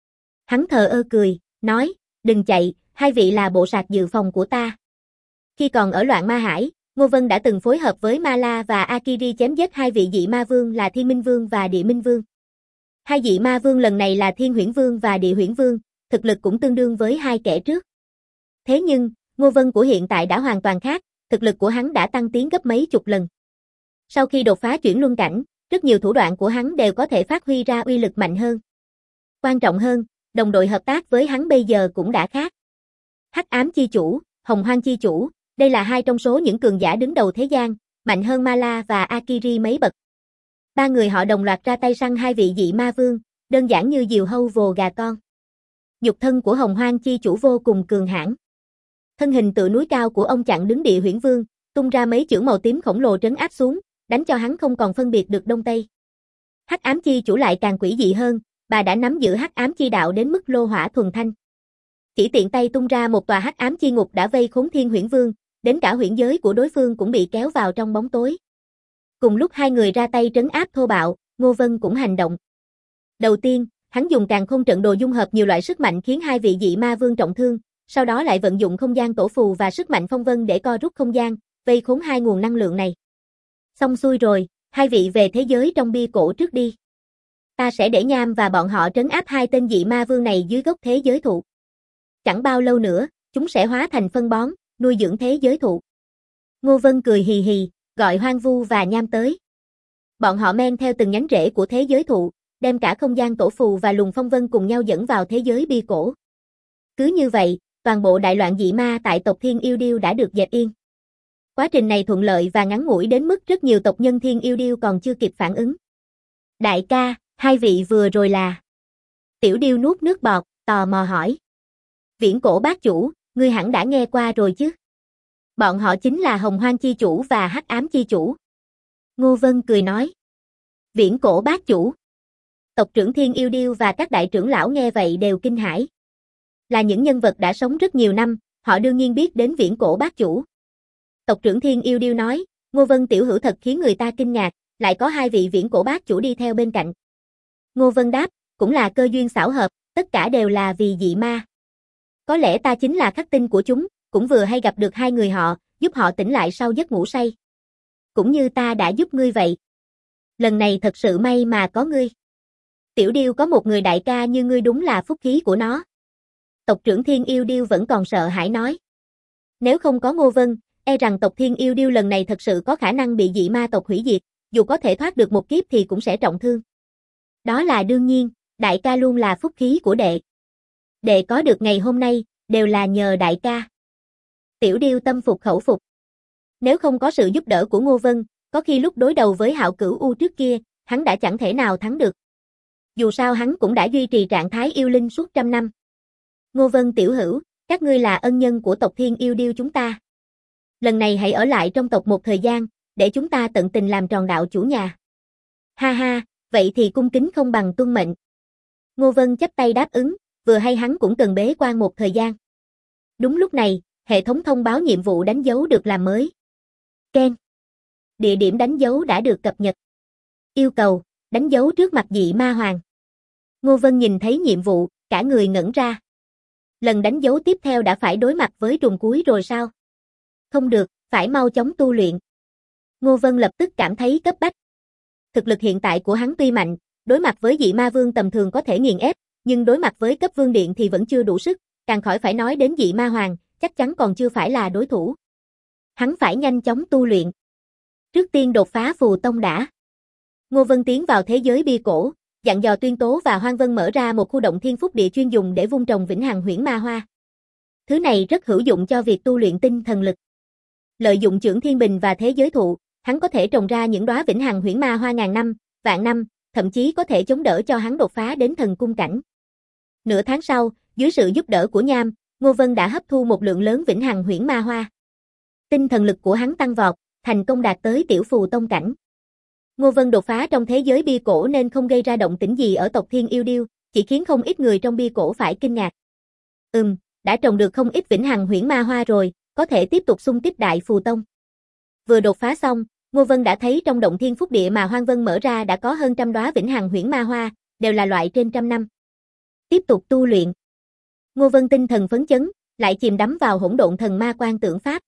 Hắn thờ ơ cười, nói, đừng chạy, hai vị là bộ sạc dự phòng của ta. Khi còn ở Loạn Ma Hải, Ngô Vân đã từng phối hợp với Ma La và Akiri chém giết hai vị dị ma vương là Thiên Minh Vương và Địa Minh Vương. Hai dị ma vương lần này là Thiên Huyễn Vương và Địa Huyễn Vương, thực lực cũng tương đương với hai kẻ trước. Thế nhưng, Ngô Vân của hiện tại đã hoàn toàn khác, thực lực của hắn đã tăng tiến gấp mấy chục lần. Sau khi đột phá chuyển luân cảnh, rất nhiều thủ đoạn của hắn đều có thể phát huy ra uy lực mạnh hơn. Quan trọng hơn, đồng đội hợp tác với hắn bây giờ cũng đã khác. Hắc Ám chi chủ, Hồng Hoang chi chủ, đây là hai trong số những cường giả đứng đầu thế gian, mạnh hơn Ma La và Akiri mấy bậc. Ba người họ đồng loạt ra tay săn hai vị dị ma vương, đơn giản như diều hâu vồ gà con. Nhục thân của Hồng Hoang chi chủ vô cùng cường hãn. Thân hình tựa núi cao của ông chặn đứng Địa Huyễn Vương, tung ra mấy chưởng màu tím khổng lồ trấn áp xuống, đánh cho hắn không còn phân biệt được đông tây. Hắc Ám chi chủ lại càng quỷ dị hơn, bà đã nắm giữ Hắc Ám chi đạo đến mức lô hỏa thuần thanh. Chỉ tiện tay tung ra một tòa Hắc Ám chi ngục đã vây khốn Thiên Huyễn Vương, đến cả huyễn giới của đối phương cũng bị kéo vào trong bóng tối. Cùng lúc hai người ra tay trấn áp thô bạo, Ngô Vân cũng hành động. Đầu tiên, hắn dùng Càn Khôn trận đồ dung hợp nhiều loại sức mạnh khiến hai vị dị ma vương trọng thương, sau đó lại vận dụng không gian tổ phù và sức mạnh phong vân để co rút không gian, vây khốn hai nguồn năng lượng này. Xong xuôi rồi, hai vị về thế giới trong bia cổ trước đi. Ta sẽ để Nham và bọn họ trấn áp hai tên dị ma vương này dưới gốc thế giới thụ. Chẳng bao lâu nữa, chúng sẽ hóa thành phân bón, nuôi dưỡng thế giới thụ. Ngô Vân cười hì hì, gọi Hoang Vu và Nham tới. Bọn họ men theo từng nhánh rễ của thế giới thụ, đem cả không gian tổ phù và luồng phong vân cùng nhau dẫn vào thế giới bia cổ. Cứ như vậy, toàn bộ đại loạn dị ma tại tộc Thiên Yêu Điêu đã được dẹp yên. Quá trình này thuận lợi và ngắn ngủi đến mức rất nhiều tộc nhân Thiên Yêu Điêu còn chưa kịp phản ứng. Đại ca, hai vị vừa rồi là... Tiểu Điêu nuốt nước bọt, tò mò hỏi. Viễn cổ bác chủ, ngươi hẳn đã nghe qua rồi chứ? Bọn họ chính là Hồng Hoang chi chủ và Hắc Ám chi chủ. Ngô Vân cười nói. Viễn cổ bác chủ. Tộc trưởng Thiên Yêu Điêu và các đại trưởng lão nghe vậy đều kinh hãi. Là những nhân vật đã sống rất nhiều năm, họ đương nhiên biết đến viễn cổ bác chủ. Tộc trưởng Thiên Yêu Điêu nói, Ngô Vân tiểu hữu thật khiến người ta kinh ngạc, lại có hai vị viễn cổ bác chủ đi theo bên cạnh. Ngô Vân đáp, cũng là cơ duyên xảo hợp, tất cả đều là vì dị ma. Có lẽ ta chính là khắc tinh của chúng, cũng vừa hay gặp được hai người họ, giúp họ tỉnh lại sau giấc ngủ say. Cũng như ta đã giúp ngươi vậy. Lần này thật sự may mà có ngươi. Tiểu Điêu có một người đại ca như ngươi đúng là phúc khí của nó. Tộc trưởng Thiên Yêu Điêu vẫn còn sợ hãi nói. Nếu không có Ngô Vân, e rằng tộc Thiên Yêu Điêu lần này thật sự có khả năng bị dị ma tộc hủy diệt, dù có thể thoát được một kiếp thì cũng sẽ trọng thương. Đó là đương nhiên, đại ca luôn là phúc khí của đệ. Đệ có được ngày hôm nay, đều là nhờ đại ca. Tiểu Điêu tâm phục khẩu phục. Nếu không có sự giúp đỡ của Ngô Vân, có khi lúc đối đầu với Hạo Cửu U trước kia, hắn đã chẳng thể nào thắng được. Dù sao hắn cũng đã duy trì trạng thái yêu linh suốt 100 năm. Ngô Vân tiểu hữu, các ngươi là ân nhân của tộc Thiên Yêu Điêu chúng ta. Lần này hãy ở lại trong tộc một thời gian, để chúng ta tận tình làm tròn đạo chủ nhà. Ha ha, vậy thì cung kính không bằng tuân mệnh. Ngô Vân chắp tay đáp ứng, vừa hay hắn cũng cần bế quan một thời gian. Đúng lúc này, hệ thống thông báo nhiệm vụ đánh dấu được làm mới. Keng. Địa điểm đánh dấu đã được cập nhật. Yêu cầu, đánh dấu trước mặt dị ma hoàng. Ngô Vân nhìn thấy nhiệm vụ, cả người ngẩn ra. Lần đánh dấu tiếp theo đã phải đối mặt với trùng cuối rồi sao? Không được, phải mau chóng tu luyện. Ngô Vân lập tức cảm thấy cấp bách. Thực lực hiện tại của hắn tuy mạnh, đối mặt với dị ma vương tầm thường có thể nghiền ép, nhưng đối mặt với cấp vương điện thì vẫn chưa đủ sức, càng khỏi phải nói đến dị ma hoàng, chắc chắn còn chưa phải là đối thủ. Hắn phải nhanh chóng tu luyện. Trước tiên đột phá phù tông đã. Ngô Vân tiến vào thế giới bia cổ, dặn dò Tuyên Tố và Hoang Vân mở ra một khu động thiên phúc địa chuyên dùng để vun trồng vĩnh hằng huyễn ma hoa. Thứ này rất hữu dụng cho việc tu luyện tinh thần lực. Lợi dụng chưởng thiên bình và thế giới thụ, hắn có thể trồng ra những đóa vĩnh hằng huyễn ma hoa ngàn năm, vạn năm, thậm chí có thể chống đỡ cho hắn đột phá đến thần cung cảnh. Nửa tháng sau, dưới sự giúp đỡ của Nham, Ngô Vân đã hấp thu một lượng lớn vĩnh hằng huyễn ma hoa. Tinh thần lực của hắn tăng vọt, thành công đạt tới tiểu phù tông cảnh. Ngô Vân đột phá trong thế giới bia cổ nên không gây ra động tĩnh gì ở tộc Thiên Yêu Điêu, chỉ khiến không ít người trong bia cổ phải kinh ngạc. Đã trồng được không ít vĩnh hằng huyễn ma hoa rồi, có thể tiếp tục xung kích đại phù tông. Vừa đột phá xong, Ngô Vân đã thấy trong động thiên phúc địa mà Hoang Vân mở ra đã có hơn 100 đóa vĩnh hằng huyễn ma hoa, đều là loại trên 100 năm. Tiếp tục tu luyện. Ngô Vân tinh thần phấn chấn, lại chìm đắm vào hỗn độn thần ma quan tưởng pháp.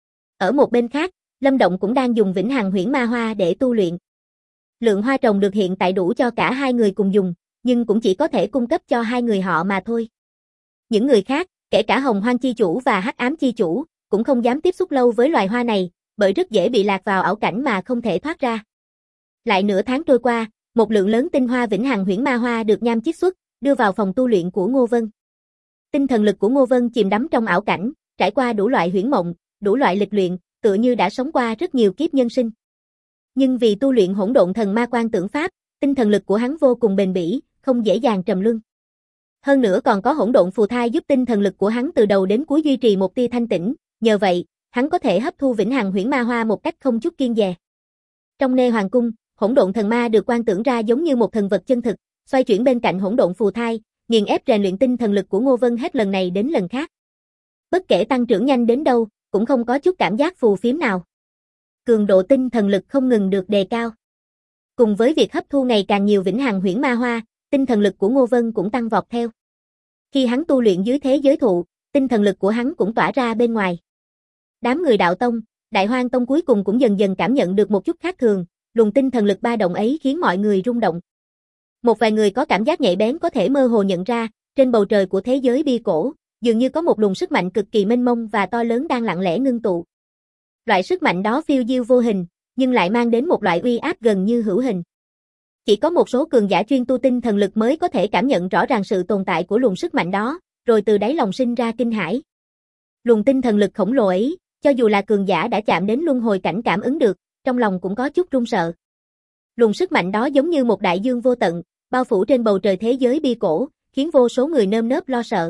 Ở một bên khác, Lâm Động cũng đang dùng vĩnh hằng huyễn ma hoa để tu luyện. Lượng hoa trồng được hiện tại đủ cho cả hai người cùng dùng, nhưng cũng chỉ có thể cung cấp cho hai người họ mà thôi. Những người khác, kể cả Hồng Hoang chi chủ và Hắc Ám chi chủ, cũng không dám tiếp xúc lâu với loài hoa này, bởi rất dễ bị lạc vào ảo cảnh mà không thể thoát ra. Lại nửa tháng trôi qua, một lượng lớn tinh hoa vĩnh hằng huyễn ma hoa được Nham chiết xuất, đưa vào phòng tu luyện của Ngô Vân. Tinh thần lực của Ngô Vân chìm đắm trong ảo cảnh, trải qua đủ loại huyễn mộng, đủ loại lịch luyện, tựa như đã sống qua rất nhiều kiếp nhân sinh. Nhưng vì tu luyện hỗn độn thần ma quan tưởng pháp, tinh thần lực của hắn vô cùng bền bỉ, không dễ dàng trầm luân. Hơn nữa còn có hỗn độn phù thai giúp tinh thần lực của hắn từ đầu đến cuối duy trì một tia thanh tĩnh, nhờ vậy, hắn có thể hấp thu vĩnh hằng huyễn ma hoa một cách không chút kiêng dè. Trong Nê Hoàng cung, hỗn độn thần ma được quan tưởng ra giống như một thần vật chân thực, xoay chuyển bên cạnh hỗn độn phù thai, nghiền ép rèn luyện tinh thần lực của Ngô Vân hết lần này đến lần khác. Bất kể tăng trưởng nhanh đến đâu, cũng không có chút cảm giác phù phiếm nào. Cường độ tinh thần lực không ngừng được đề cao. Cùng với việc hấp thu ngày càng nhiều vĩnh hằng huyễn ma hoa, tinh thần lực của Ngô Vân cũng tăng vọt theo. Khi hắn tu luyện dưới thế giới thụ, tinh thần lực của hắn cũng tỏa ra bên ngoài. Đám người đạo tông, Đại Hoang tông cuối cùng cũng dần dần cảm nhận được một chút khác thường, luồng tinh thần lực ba động ấy khiến mọi người rung động. Một vài người có cảm giác nhạy bén có thể mơ hồ nhận ra, trên bầu trời của thế giới bia cổ, dường như có một luồng sức mạnh cực kỳ mênh mông và to lớn đang lặng lẽ ngưng tụ. Loại sức mạnh đó phiêu diêu vô hình, nhưng lại mang đến một loại uy áp gần như hữu hình. Chỉ có một số cường giả chuyên tu tinh thần lực mới có thể cảm nhận rõ ràng sự tồn tại của luồng sức mạnh đó, rồi từ đáy lòng sinh ra kinh hãi. Luồng tinh thần lực khổng lồ ấy, cho dù là cường giả đã chạm đến luân hồi cảnh cảm ứng được, trong lòng cũng có chút run sợ. Luồng sức mạnh đó giống như một đại dương vô tận, bao phủ trên bầu trời thế giới bia cổ, khiến vô số người nơm nớp lo sợ.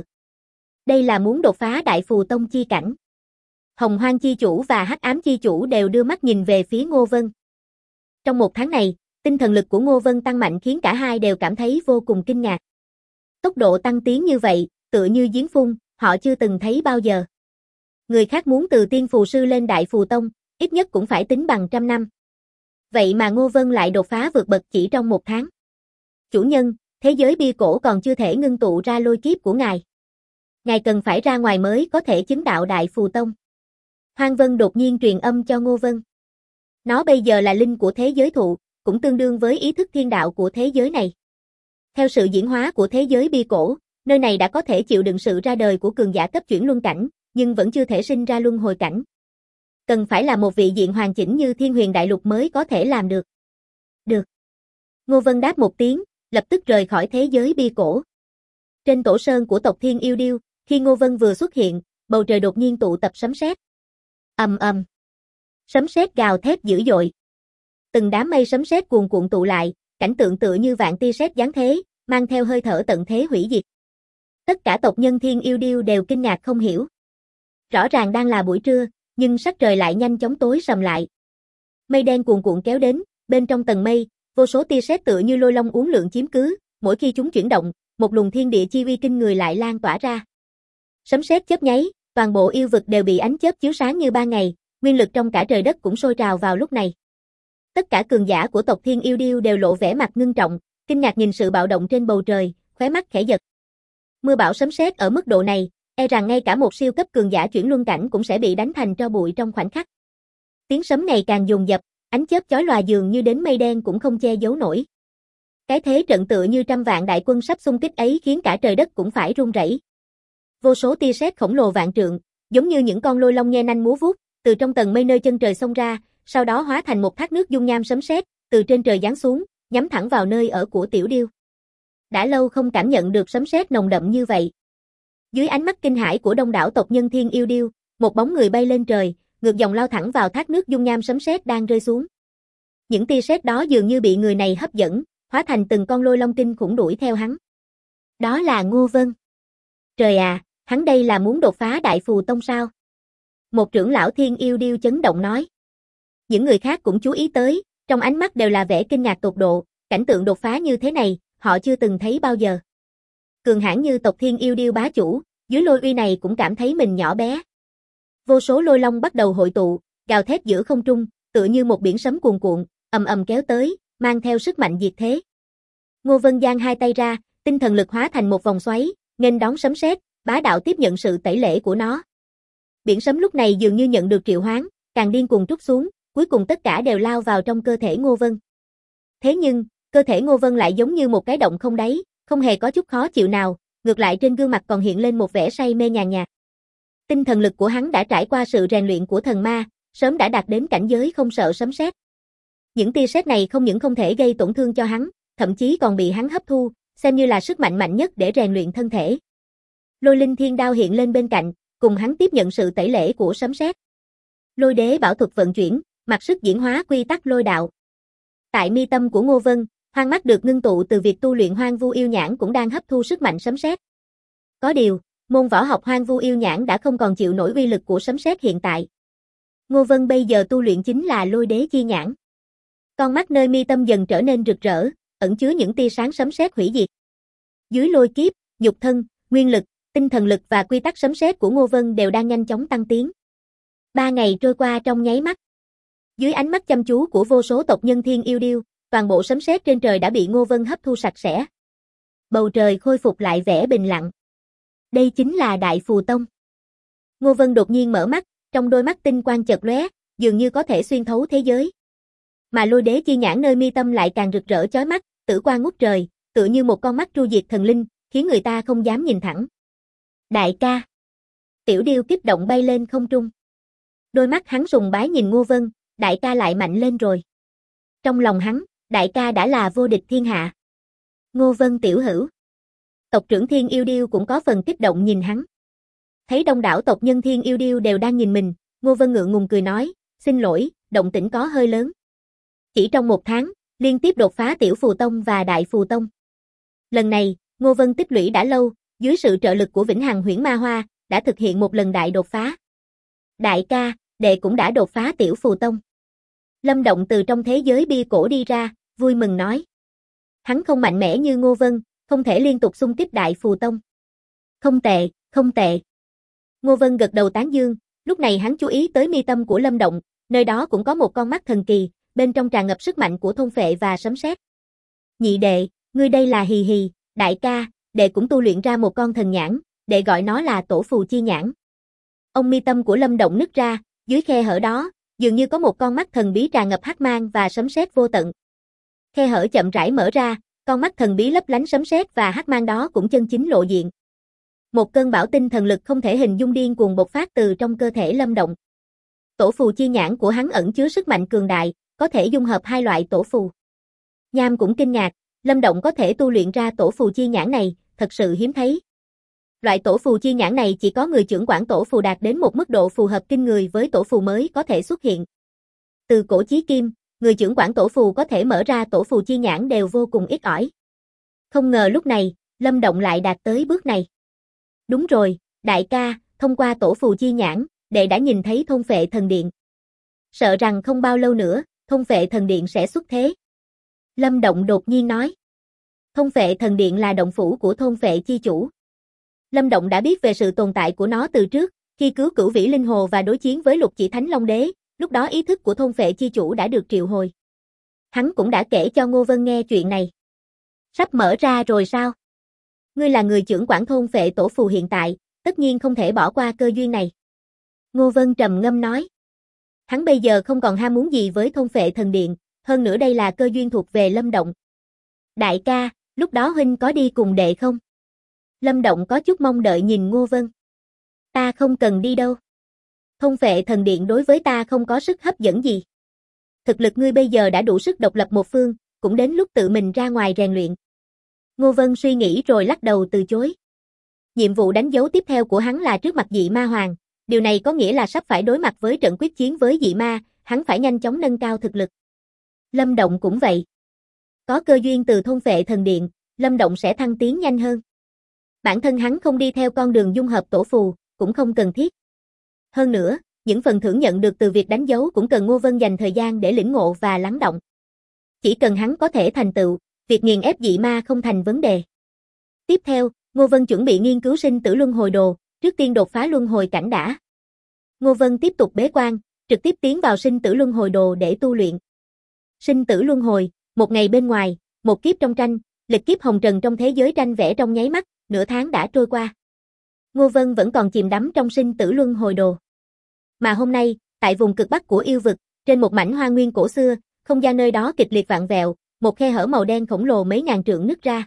Đây là muốn đột phá đại phù tông chi cảnh. Hồng Hoang chi chủ và Hắc Ám chi chủ đều đưa mắt nhìn về phía Ngô Vân. Trong một tháng này, tinh thần lực của Ngô Vân tăng mạnh khiến cả hai đều cảm thấy vô cùng kinh ngạc. Tốc độ tăng tiến như vậy, tựa như giếng phun, họ chưa từng thấy bao giờ. Người khác muốn từ tiên phù sư lên đại phù tông, ít nhất cũng phải tính bằng 100 năm. Vậy mà Ngô Vân lại đột phá vượt bậc chỉ trong một tháng. Chủ nhân, thế giới bia cổ còn chưa thể ngưng tụ ra lôi kiếp của ngài. Ngài cần phải ra ngoài mới có thể chứng đạo đại phù tông. Hoang Vân đột nhiên truyền âm cho Ngô Vân. Nó bây giờ là linh của thế giới thụ, cũng tương đương với ý thức thiên đạo của thế giới này. Theo sự diễn hóa của thế giới bia cổ, nơi này đã có thể chịu đựng sự ra đời của cường giả cấp chuyển luân cảnh, nhưng vẫn chưa thể sinh ra luân hồi cảnh. Cần phải là một vị diện hoàn chỉnh như Thiên Huyền Đại Lục mới có thể làm được. Được. Ngô Vân đáp một tiếng, lập tức rời khỏi thế giới bia cổ. Trên tổ sơn của tộc Thiên Yêu Điêu, khi Ngô Vân vừa xuất hiện, bầu trời đột nhiên tụ tập sấm sét. Ầm ầm. Sấm sét gào thét dữ dội. Từng đám mây sấm sét cuồn cuộn tụ lại, cảnh tượng tựa như vạn tia sét giáng thế, mang theo hơi thở tận thế hủy diệt. Tất cả tộc nhân Thiên Yêu Điêu đều kinh ngạc không hiểu. Rõ ràng đang là buổi trưa, nhưng sắc trời lại nhanh chóng tối sầm lại. Mây đen cuồn cuộn kéo đến, bên trong tầng mây, vô số tia sét tựa như lôi long uốn lượn chiếm cứ, mỗi khi chúng chuyển động, một luồng thiên địa chi uy kinh người lại lan tỏa ra. Sấm sét chớp nháy, toàn bộ yêu vực đều bị ánh chớp chiếu sáng như ban ngày, nguyên lực trong cả trời đất cũng sôi trào vào lúc này. Tất cả cường giả của tộc Thiên Yêu Điêu đều lộ vẻ mặt ngưng trọng, kinh ngạc nhìn sự bạo động trên bầu trời, khóe mắt khẽ giật. Mưa bão sấm sét ở mức độ này, e rằng ngay cả một siêu cấp cường giả chuyển luân cảnh cũng sẽ bị đánh thành tro bụi trong khoảnh khắc. Tiếng sấm ngày càng dồn dập, ánh chớp chói lòa dường như đến mây đen cũng không che giấu nổi. Cái thế trận tựa như trăm vạn đại quân sắp xung kích ấy khiến cả trời đất cũng phải rung rẩy. Vô số tia sét khổng lồ vạn trượng, giống như những con lôi long nhe nanh múa vuốt, từ trong tầng mây nơi chân trời xông ra, sau đó hóa thành một thác nước dung nham sấm sét, từ trên trời giáng xuống, nhắm thẳng vào nơi ở của Tiểu Điêu. Đã lâu không cảm nhận được sấm sét nồng đậm như vậy. Dưới ánh mắt kinh hãi của đông đảo tộc nhân Thiên Yêu Điêu, một bóng người bay lên trời, ngược dòng lao thẳng vào thác nước dung nham sấm sét đang rơi xuống. Những tia sét đó dường như bị người này hấp dẫn, hóa thành từng con lôi long kinh khủng đuổi theo hắn. Đó là Ngô Vân. Trời à, hắn đây là muốn đột phá Đại Phù Tông sao? Một trưởng lão Thiên Yêu Điêu chấn động nói. Những người khác cũng chú ý tới, trong ánh mắt đều là vẻ kinh ngạc tột độ, cảnh tượng đột phá như thế này, họ chưa từng thấy bao giờ. Cường hãn như tộc Thiên Yêu Điêu bá chủ, dưới lôi uy này cũng cảm thấy mình nhỏ bé. Vô số lôi long bắt đầu hội tụ, gào thét giữa không trung, tựa như một biển sấm cuồn cuộn, ầm ầm kéo tới, mang theo sức mạnh diệt thế. Ngô Vân giang hai tay ra, tinh thần lực hóa thành một vòng xoáy, nghênh đón sấm sét, bá đạo tiếp nhận sự tẩy lễ của nó. Biển sấm lúc này dường như nhận được triệu hoán, càng điên cuồng trút xuống, cuối cùng tất cả đều lao vào trong cơ thể Ngô Vân. Thế nhưng, cơ thể Ngô Vân lại giống như một cái động không đáy, không hề có chút khó chịu nào, ngược lại trên gương mặt còn hiện lên một vẻ say mê nhàn nhạt. Tinh thần lực của hắn đã trải qua sự rèn luyện của thần ma, sớm đã đạt đến cảnh giới không sợ sấm sét. Những tia sét này không những không thể gây tổn thương cho hắn, thậm chí còn bị hắn hấp thu, xem như là sức mạnh mạnh nhất để rèn luyện thân thể. Lôi linh thiên đao hiện lên bên cạnh, cùng hắn tiếp nhận sự tẩy lễ của sấm sét. Lôi đế bảo thuật vận chuyển, mặc sức diễn hóa quy tắc lôi đạo. Tại mi tâm của Ngô Vân, hoang mắt được ngưng tụ từ việc tu luyện Hoang Vu Yêu Nhãn cũng đang hấp thu sức mạnh sấm sét. Có điều, môn võ học Hoang Vu Yêu Nhãn đã không còn chịu nổi uy lực của sấm sét hiện tại. Ngô Vân bây giờ tu luyện chính là Lôi Đế Chi Nhãn. Con mắt nơi mi tâm dần trở nên rực rỡ, ẩn chứa những tia sáng sấm sét hủy diệt. Dưới lôi kiếp, nhục thân, nguyên lực, tinh thần lực và quy tắc sấm sét của Ngô Vân đều đang nhanh chóng tăng tiến. 3 ngày trôi qua trong nháy mắt. Dưới ánh mắt chăm chú của vô số tộc nhân Thiên Yêu Điêu, toàn bộ sấm sét trên trời đã bị Ngô Vân hấp thu sạch sẽ. Bầu trời khôi phục lại vẻ bình lặng. Đây chính là Đại Phù Tông. Ngô Vân đột nhiên mở mắt, trong đôi mắt tinh quang chợt lóe, dường như có thể xuyên thấu thế giới. Mà Lôi Đế Chi Nhãn nơi mi tâm lại càng rực rỡ chói mắt, tử quang ngút trời, tựa như một con mắt tru diệt thần linh, khiến người ta không dám nhìn thẳng. Đại ca. Tiểu Điêu kích động bay lên không trung. Đôi mắt hắn sùng bái nhìn Ngô Vân, đại ca lại mạnh lên rồi. Trong lòng hắn, đại ca đã là vô địch thiên hạ. Ngô Vân tiểu hữu. Tộc trưởng Thiên Yêu Điêu cũng có phần kích động nhìn hắn. Thấy đông đảo tộc nhân Thiên Yêu Điêu đều đang nhìn mình, Ngô Vân ngượng ngùng cười nói, xin lỗi, động tĩnh có hơi lớn. Chỉ trong 1 tháng, liên tiếp đột phá Tiểu Phù Tông và Đại Phù Tông. Lần này, Ngô Vân tích lũy đã lâu, dưới sự trợ lực của Vĩnh Hằng Huyễn Ma Hoa, đã thực hiện một lần đại đột phá. Đại ca, đệ cũng đã đột phá Tiểu Phù Tông. Lâm Động từ trong thế giới bia cổ đi ra, vui mừng nói. Hắn không mạnh mẽ như Ngô Vân, không thể liên tục xung kích Đại Phù Tông. Không tệ, không tệ. Ngô Vân gật đầu tán dương, lúc này hắn chú ý tới mi tâm của Lâm Động, nơi đó cũng có một con mắt thần kỳ, bên trong tràn ngập sức mạnh của thôn phệ và sấm sét. Nhị đệ, ngươi đây là hì hì, đại ca, đệ cũng tu luyện ra một con thần nhãn, đệ gọi nó là Tổ Phù Chi Nhãn. Ông mi tâm của Lâm Động nứt ra, dưới khe hở đó, dường như có một con mắt thần bí tràn ngập hắc mang và sấm sét vô tận. Khe hở chậm rãi mở ra, con mắt thần bí lấp lánh sấm sét và hắc mang đó cũng chân chính lộ diện. Một cơn bão tinh thần lực không thể hình dung điên cuồng bộc phát từ trong cơ thể Lâm Động. Tổ phù chi nhãn của hắn ẩn chứa sức mạnh cường đại, có thể dung hợp hai loại tổ phù. Nham cũng kinh ngạc, Lâm Động có thể tu luyện ra tổ phù chi nhãn này, thật sự hiếm thấy. Loại tổ phù chi nhãn này chỉ có người chưởng quản tổ phù đạt đến một mức độ phù hợp kinh người với tổ phù mới có thể xuất hiện. Từ cổ chí kim, người chưởng quản tổ phù có thể mở ra tổ phù chi nhãn đều vô cùng ít ỏi. Không ngờ lúc này, Lâm Động lại đạt tới bước này. Đúng rồi, đại ca, thông qua tổ phù chi nhãn, đệ đã nhìn thấy thôn phệ thần điện. Sợ rằng không bao lâu nữa, thôn phệ thần điện sẽ xuất thế. Lâm Động đột nhiên nói. Thôn phệ thần điện là động phủ của thôn phệ chi chủ. Lâm Động đã biết về sự tồn tại của nó từ trước, khi cứu Cửu Vĩ Linh Hồ và đối chiến với Lục Chỉ Thánh Long Đế, lúc đó ý thức của thôn phệ chi chủ đã được triệu hồi. Hắn cũng đã kể cho Ngô Vân nghe chuyện này. Sắp mở ra rồi sao? Ngươi là người chưởng quản thôn phệ tổ phù hiện tại, tất nhiên không thể bỏ qua cơ duyên này. Ngô Vân trầm ngâm nói. Hắn bây giờ không còn ham muốn gì với thôn phệ thần điện, hơn nữa đây là cơ duyên thuộc về Lâm Động. Đại ca, lúc đó huynh có đi cùng đệ không? Lâm Động có chút mong đợi nhìn Ngô Vân. Ta không cần đi đâu. Thôn phệ thần điện đối với ta không có sức hấp dẫn gì. Thực lực ngươi bây giờ đã đủ sức độc lập một phương, cũng đến lúc tự mình ra ngoài rèn luyện. Ngô Vân suy nghĩ rồi lắc đầu từ chối. Nhiệm vụ đánh dấu tiếp theo của hắn là trước mặt dị ma hoàng, điều này có nghĩa là sắp phải đối mặt với trận quyết chiến với dị ma, hắn phải nhanh chóng nâng cao thực lực. Lâm Động cũng vậy. Có cơ duyên từ thôn phệ thần điện, Lâm Động sẽ thăng tiến nhanh hơn. Bản thân hắn không đi theo con đường dung hợp tổ phù, cũng không cần thiết. Hơn nữa, những phần thưởng nhận được từ việc đánh dấu cũng cần Ngô Vân dành thời gian để lĩnh ngộ và lắng động. Chỉ cần hắn có thể thành tựu, việc nghiền ép dị ma không thành vấn đề. Tiếp theo, Ngô Vân chuẩn bị nghiên cứu sinh tử luân hồi đồ, trước tiên đột phá luân hồi cảnh đã. Ngô Vân tiếp tục bế quan, trực tiếp tiến vào sinh tử luân hồi đồ để tu luyện. Sinh tử luân hồi, một ngày bên ngoài, một kiếp trong tranh, lịch kiếp hồng trần trong thế giới tranh vẽ trong nháy mắt, nửa tháng đã trôi qua. Ngô Vân vẫn còn chìm đắm trong sinh tử luân hồi đồ. Mà hôm nay, tại vùng cực bắc của yêu vực, trên một mảnh hoa nguyên cổ xưa, không gian nơi đó kịch liệt vặn vẹo, một khe hở màu đen khổng lồ mấy ngàn trượng nứt ra.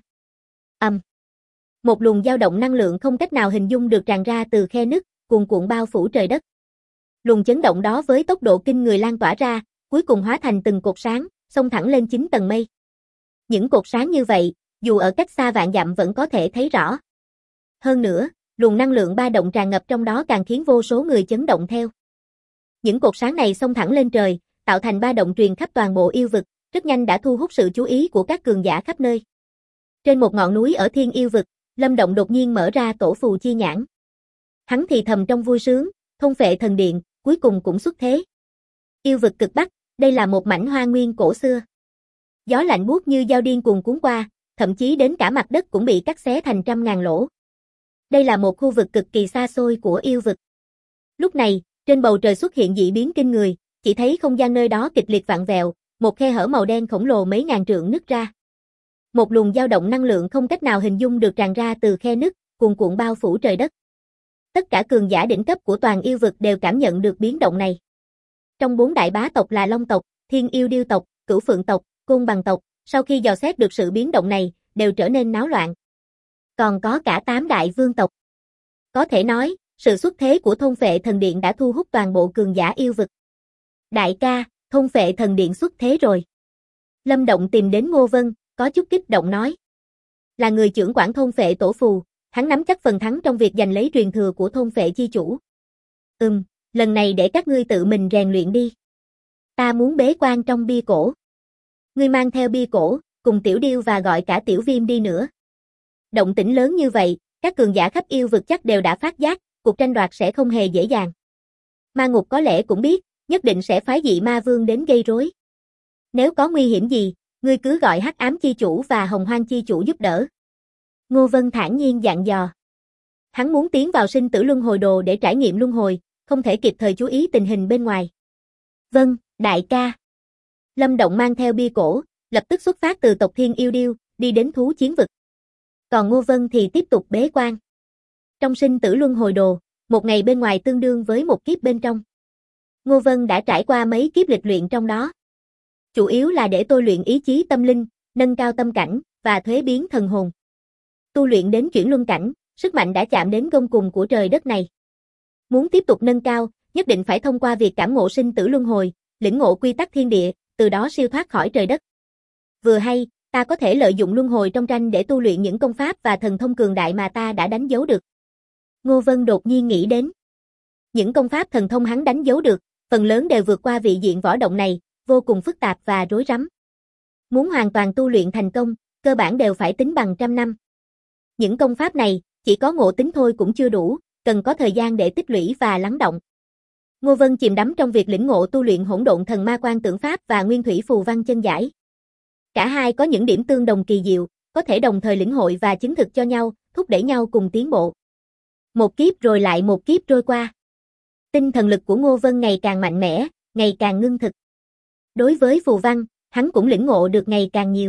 Một luồng dao động năng lượng không cách nào hình dung được tràn ra từ khe nứt, cuồn cuộn bao phủ trời đất. Luồng chấn động đó với tốc độ kinh người lan tỏa ra, cuối cùng hóa thành từng cột sáng, xông thẳng lên 9 tầng mây. Những cột sáng như vậy, dù ở cách xa vạn dặm vẫn có thể thấy rõ. Hơn nữa, luồng năng lượng ba động tràn ngập trong đó càng khiến vô số người chấn động theo. Những cột sáng này xông thẳng lên trời, tạo thành ba động truyền khắp toàn bộ yêu vực, rất nhanh đã thu hút sự chú ý của các cường giả khắp nơi. Trên một ngọn núi ở Thiên Yêu vực, Lâm Động đột nhiên mở ra tổ phù chi nhãn. Hắn thì thầm trong vui sướng, thôn phệ thần điện, cuối cùng cũng xuất thế. Yêu vực cực bắc, đây là một mảnh hoa nguyên cổ xưa. Gió lạnh buốt như dao điên cuồn cuốn qua, thậm chí đến cả mặt đất cũng bị cắt xé thành trăm ngàn lỗ. Đây là một khu vực cực kỳ xa xôi của yêu vực. Lúc này, trên bầu trời xuất hiện dị biến kinh người, chỉ thấy không gian nơi đó kịch liệt vặn vẹo, một khe hở màu đen khổng lồ mấy ngàn trượng nứt ra. Một luồng dao động năng lượng không cách nào hình dung được tràn ra từ khe nứt, cuồn cuộn bao phủ trời đất. Tất cả cường giả đỉnh cấp của toàn yêu vực đều cảm nhận được biến động này. Trong 4 đại bá tộc là Long tộc, Thiên Yêu Điêu tộc, Cửu Phượng tộc, Côn Bằng tộc, sau khi dò xét được sự biến động này, đều trở nên náo loạn. Còn có cả 8 đại vương tộc. Có thể nói, sự xuất thế của thôn phệ thần điện đã thu hút toàn bộ cường giả yêu vực. Đại ca, thôn phệ thần điện xuất thế rồi. Lâm Động tìm đến Ngô Vân, có chút kích động nói. Là người trưởng quản thôn phệ tổ phù, hắn nắm chắc phần thắng trong việc giành lấy truyền thừa của thôn phệ chi chủ. Lần này để các ngươi tự mình rèn luyện đi. Ta muốn bế quan trong bia cổ. Ngươi mang theo bia cổ, cùng Tiểu Điêu và gọi cả Tiểu Viêm đi nữa. Động tĩnh lớn như vậy, các cường giả khắp yêu vực chắc đều đã phát giác, cuộc tranh đoạt sẽ không hề dễ dàng. Ma Ngục có lẽ cũng biết, nhất định sẽ phái dị ma vương đến gây rối. Nếu có nguy hiểm gì, ngươi cứ gọi Hắc Ám chi chủ và Hồng Hoang chi chủ giúp đỡ. Ngô Vân thản nhiên dặn dò. Hắn muốn tiến vào sinh tử luân hồi đồ để trải nghiệm luân hồi, không thể kịp thời chú ý tình hình bên ngoài. Vâng, đại ca. Lâm Động mang theo bia cổ, lập tức xuất phát từ tộc Thiên Yêu Điêu, đi đến thú chiến vực. Còn Ngô Vân thì tiếp tục bế quan. Trong sinh tử luân hồi đồ, một ngày bên ngoài tương đương với một kiếp bên trong. Ngô Vân đã trải qua mấy kiếp lịch luyện trong đó. Chủ yếu là để tôi luyện ý chí tâm linh, nâng cao tâm cảnh, và thuế biến thần hồn. Tu luyện đến chuyển luân cảnh, sức mạnh đã chạm đến gông cùng của trời đất này. Muốn tiếp tục nâng cao, nhất định phải thông qua việc cảm ngộ sinh tử luân hồi, lĩnh ngộ quy tắc thiên địa, từ đó siêu thoát khỏi trời đất. Vừa hay, ta có thể lợi dụng luân hồi trong tranh để tu luyện những công pháp và thần thông cường đại mà ta đã đánh dấu được. Ngô Vân đột nhiên nghĩ đến. Những công pháp thần thông hắn đánh dấu được, phần lớn đều vượt qua vị diện võ động này, vô cùng phức tạp và rối rắm. Muốn hoàn toàn tu luyện thành công, cơ bản đều phải tính bằng trăm năm. Những công pháp này, chỉ có ngộ tính thôi cũng chưa đủ, cần có thời gian để tích lũy và lắng động. Ngô Vân chìm đắm trong việc lĩnh ngộ tu luyện hỗn độn thần ma quan tưởng pháp và nguyên thủy phù văn chân giải. Cả hai có những điểm tương đồng kỳ diệu, có thể đồng thời lĩnh hội và chứng thực cho nhau, thúc đẩy nhau cùng tiến bộ. Một kiếp rồi lại một kiếp trôi qua. Tinh thần lực của Ngô Vân ngày càng mạnh mẽ, ngày càng ngưng thực. Đối với phù văn, hắn cũng lĩnh ngộ được ngày càng nhiều.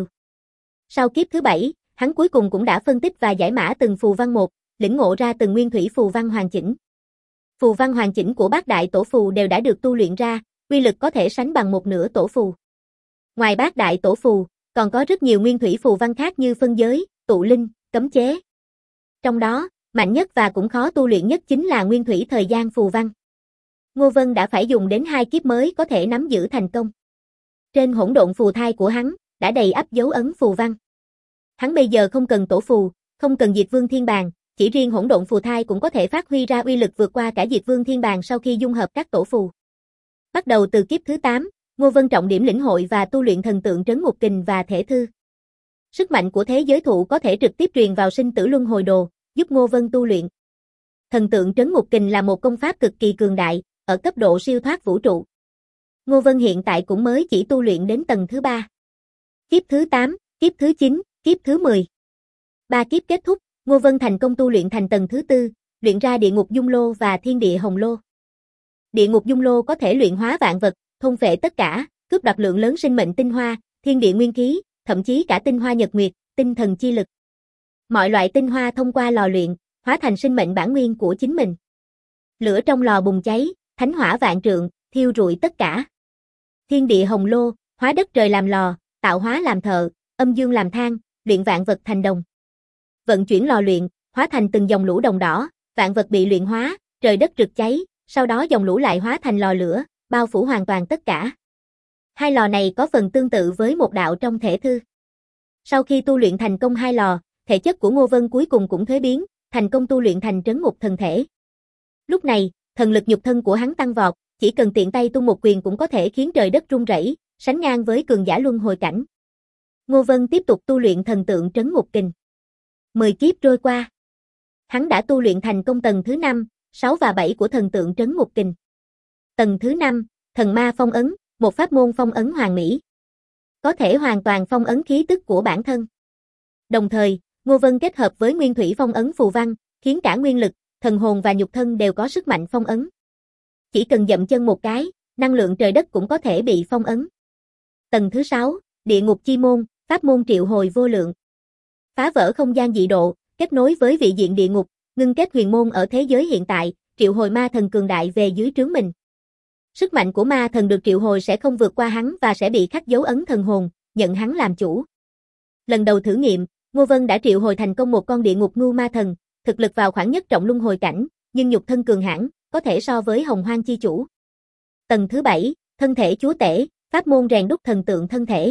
Sau kiếp thứ 7, hắn cuối cùng cũng đã phân tích và giải mã từng phù văn một, lĩnh ngộ ra từng nguyên thủy phù văn hoàn chỉnh. Phù văn hoàn chỉnh của bát đại tổ phù đều đã được tu luyện ra, uy lực có thể sánh bằng một nửa tổ phù. Ngoài bát đại tổ phù, còn có rất nhiều nguyên thủy phù văn khác như phân giới, tụ linh, cấm chế. Trong đó, mạnh nhất và cũng khó tu luyện nhất chính là nguyên thủy thời gian phù văn. Ngô Vân đã phải dùng đến 2 kiếp mới có thể nắm giữ thành công. Trên hỗn độn phù thai của hắn, đã đầy ắp dấu ấn phù văn. Hắn bây giờ không cần tổ phù, không cần Diệt Vương Thiên Bàng, chỉ riêng hỗn độn phù thai cũng có thể phát huy ra uy lực vượt qua cả Diệt Vương Thiên Bàng sau khi dung hợp các tổ phù. Bắt đầu từ kiếp thứ 8, Ngô Vân trọng điểm lĩnh hội và tu luyện thần tượng trấn ngục kình và thể thư. Sức mạnh của thế giới thụ có thể trực tiếp truyền vào sinh tử luân hồi đồ, giúp Ngô Vân tu luyện. Thần tượng trấn ngục kình là một công pháp cực kỳ cường đại, ở cấp độ siêu thoát vũ trụ. Ngô Vân hiện tại cũng mới chỉ tu luyện đến tầng thứ 3. Kiếp thứ 8, kiếp thứ 9, kiếp thứ 10. 3 kiếp kết thúc, Ngô Vân thành công tu luyện thành tầng thứ 4, luyện ra địa ngục dung lô và thiên địa hồng lô. Địa ngục dung lô có thể luyện hóa vạn vật, thôn phệ tất cả, cướp đoạt lượng lớn sinh mệnh tinh hoa, thiên địa nguyên khí, thậm chí cả tinh hoa nhật nguyệt, tinh thần chi lực. Mọi loại tinh hoa thông qua lò luyện, hóa thành sinh mệnh bản nguyên của chính mình. Lửa trong lò bùng cháy, thánh hỏa vạn trượng, thiêu rụi tất cả. Thiên địa hồng lô, hóa đất trời làm lò, tạo hóa làm thợ, âm dương làm than, luyện vạn vật thành đồng. Vận chuyển lò luyện, hóa thành từng dòng lũ đồng đỏ, vạn vật bị luyện hóa, trời đất rực cháy, sau đó dòng lũ lại hóa thành lò lửa, bao phủ hoàn toàn tất cả. Hai lò này có phần tương tự với một đạo trong thể thư. Sau khi tu luyện thành công hai lò, thể chất của Ngô Vân cuối cùng cũng thuế biến, thành công tu luyện thành trấn ngục thần thể. Lúc này, thần lực nhục thân của hắn tăng vọt, chỉ cần tiện tay tung một quyền cũng có thể khiến trời đất rung rẩy, sánh ngang với cường giả luân hồi cảnh. Ngô Vân tiếp tục tu luyện thần tượng trấn ngục kình. 10 kiếp trôi qua. Hắn đã tu luyện thành công tầng thứ 5, 6 và 7 của thần tượng trấn ngục kình. Tầng thứ 5, thần ma phong ấn, một pháp môn phong ấn hoàn mỹ. Có thể hoàn toàn phong ấn khí tức của bản thân. Đồng thời, Ngô Vân kết hợp với nguyên thủy phong ấn phù văn, khiến cả nguyên lực, thần hồn và nhục thân đều có sức mạnh phong ấn. Chỉ cần dậm chân một cái, năng lượng trời đất cũng có thể bị phong ấn. Tầng thứ 6, địa ngục chi môn, pháp môn triệu hồi vô lượng. Phá vỡ không gian dị độ, kết nối với vị diện địa ngục, ngưng kết huyền môn ở thế giới hiện tại, triệu hồi ma thần cường đại về dưới trướng mình. Sức mạnh của ma thần được triệu hồi sẽ không vượt qua hắn và sẽ bị khắc dấu ấn thần hồn, nhận hắn làm chủ. Lần đầu thử nghiệm, Ngô Vân đã triệu hồi thành công một con địa ngục ngưu ma thần, thực lực vào khoảng nhất trọng luân hồi cảnh, nhưng nhục thân cường hãn, có thể so với Hồng Hoang chi chủ. Tầng thứ 7, thân thể chúa tể, pháp môn rèn đúc thần tượng thân thể.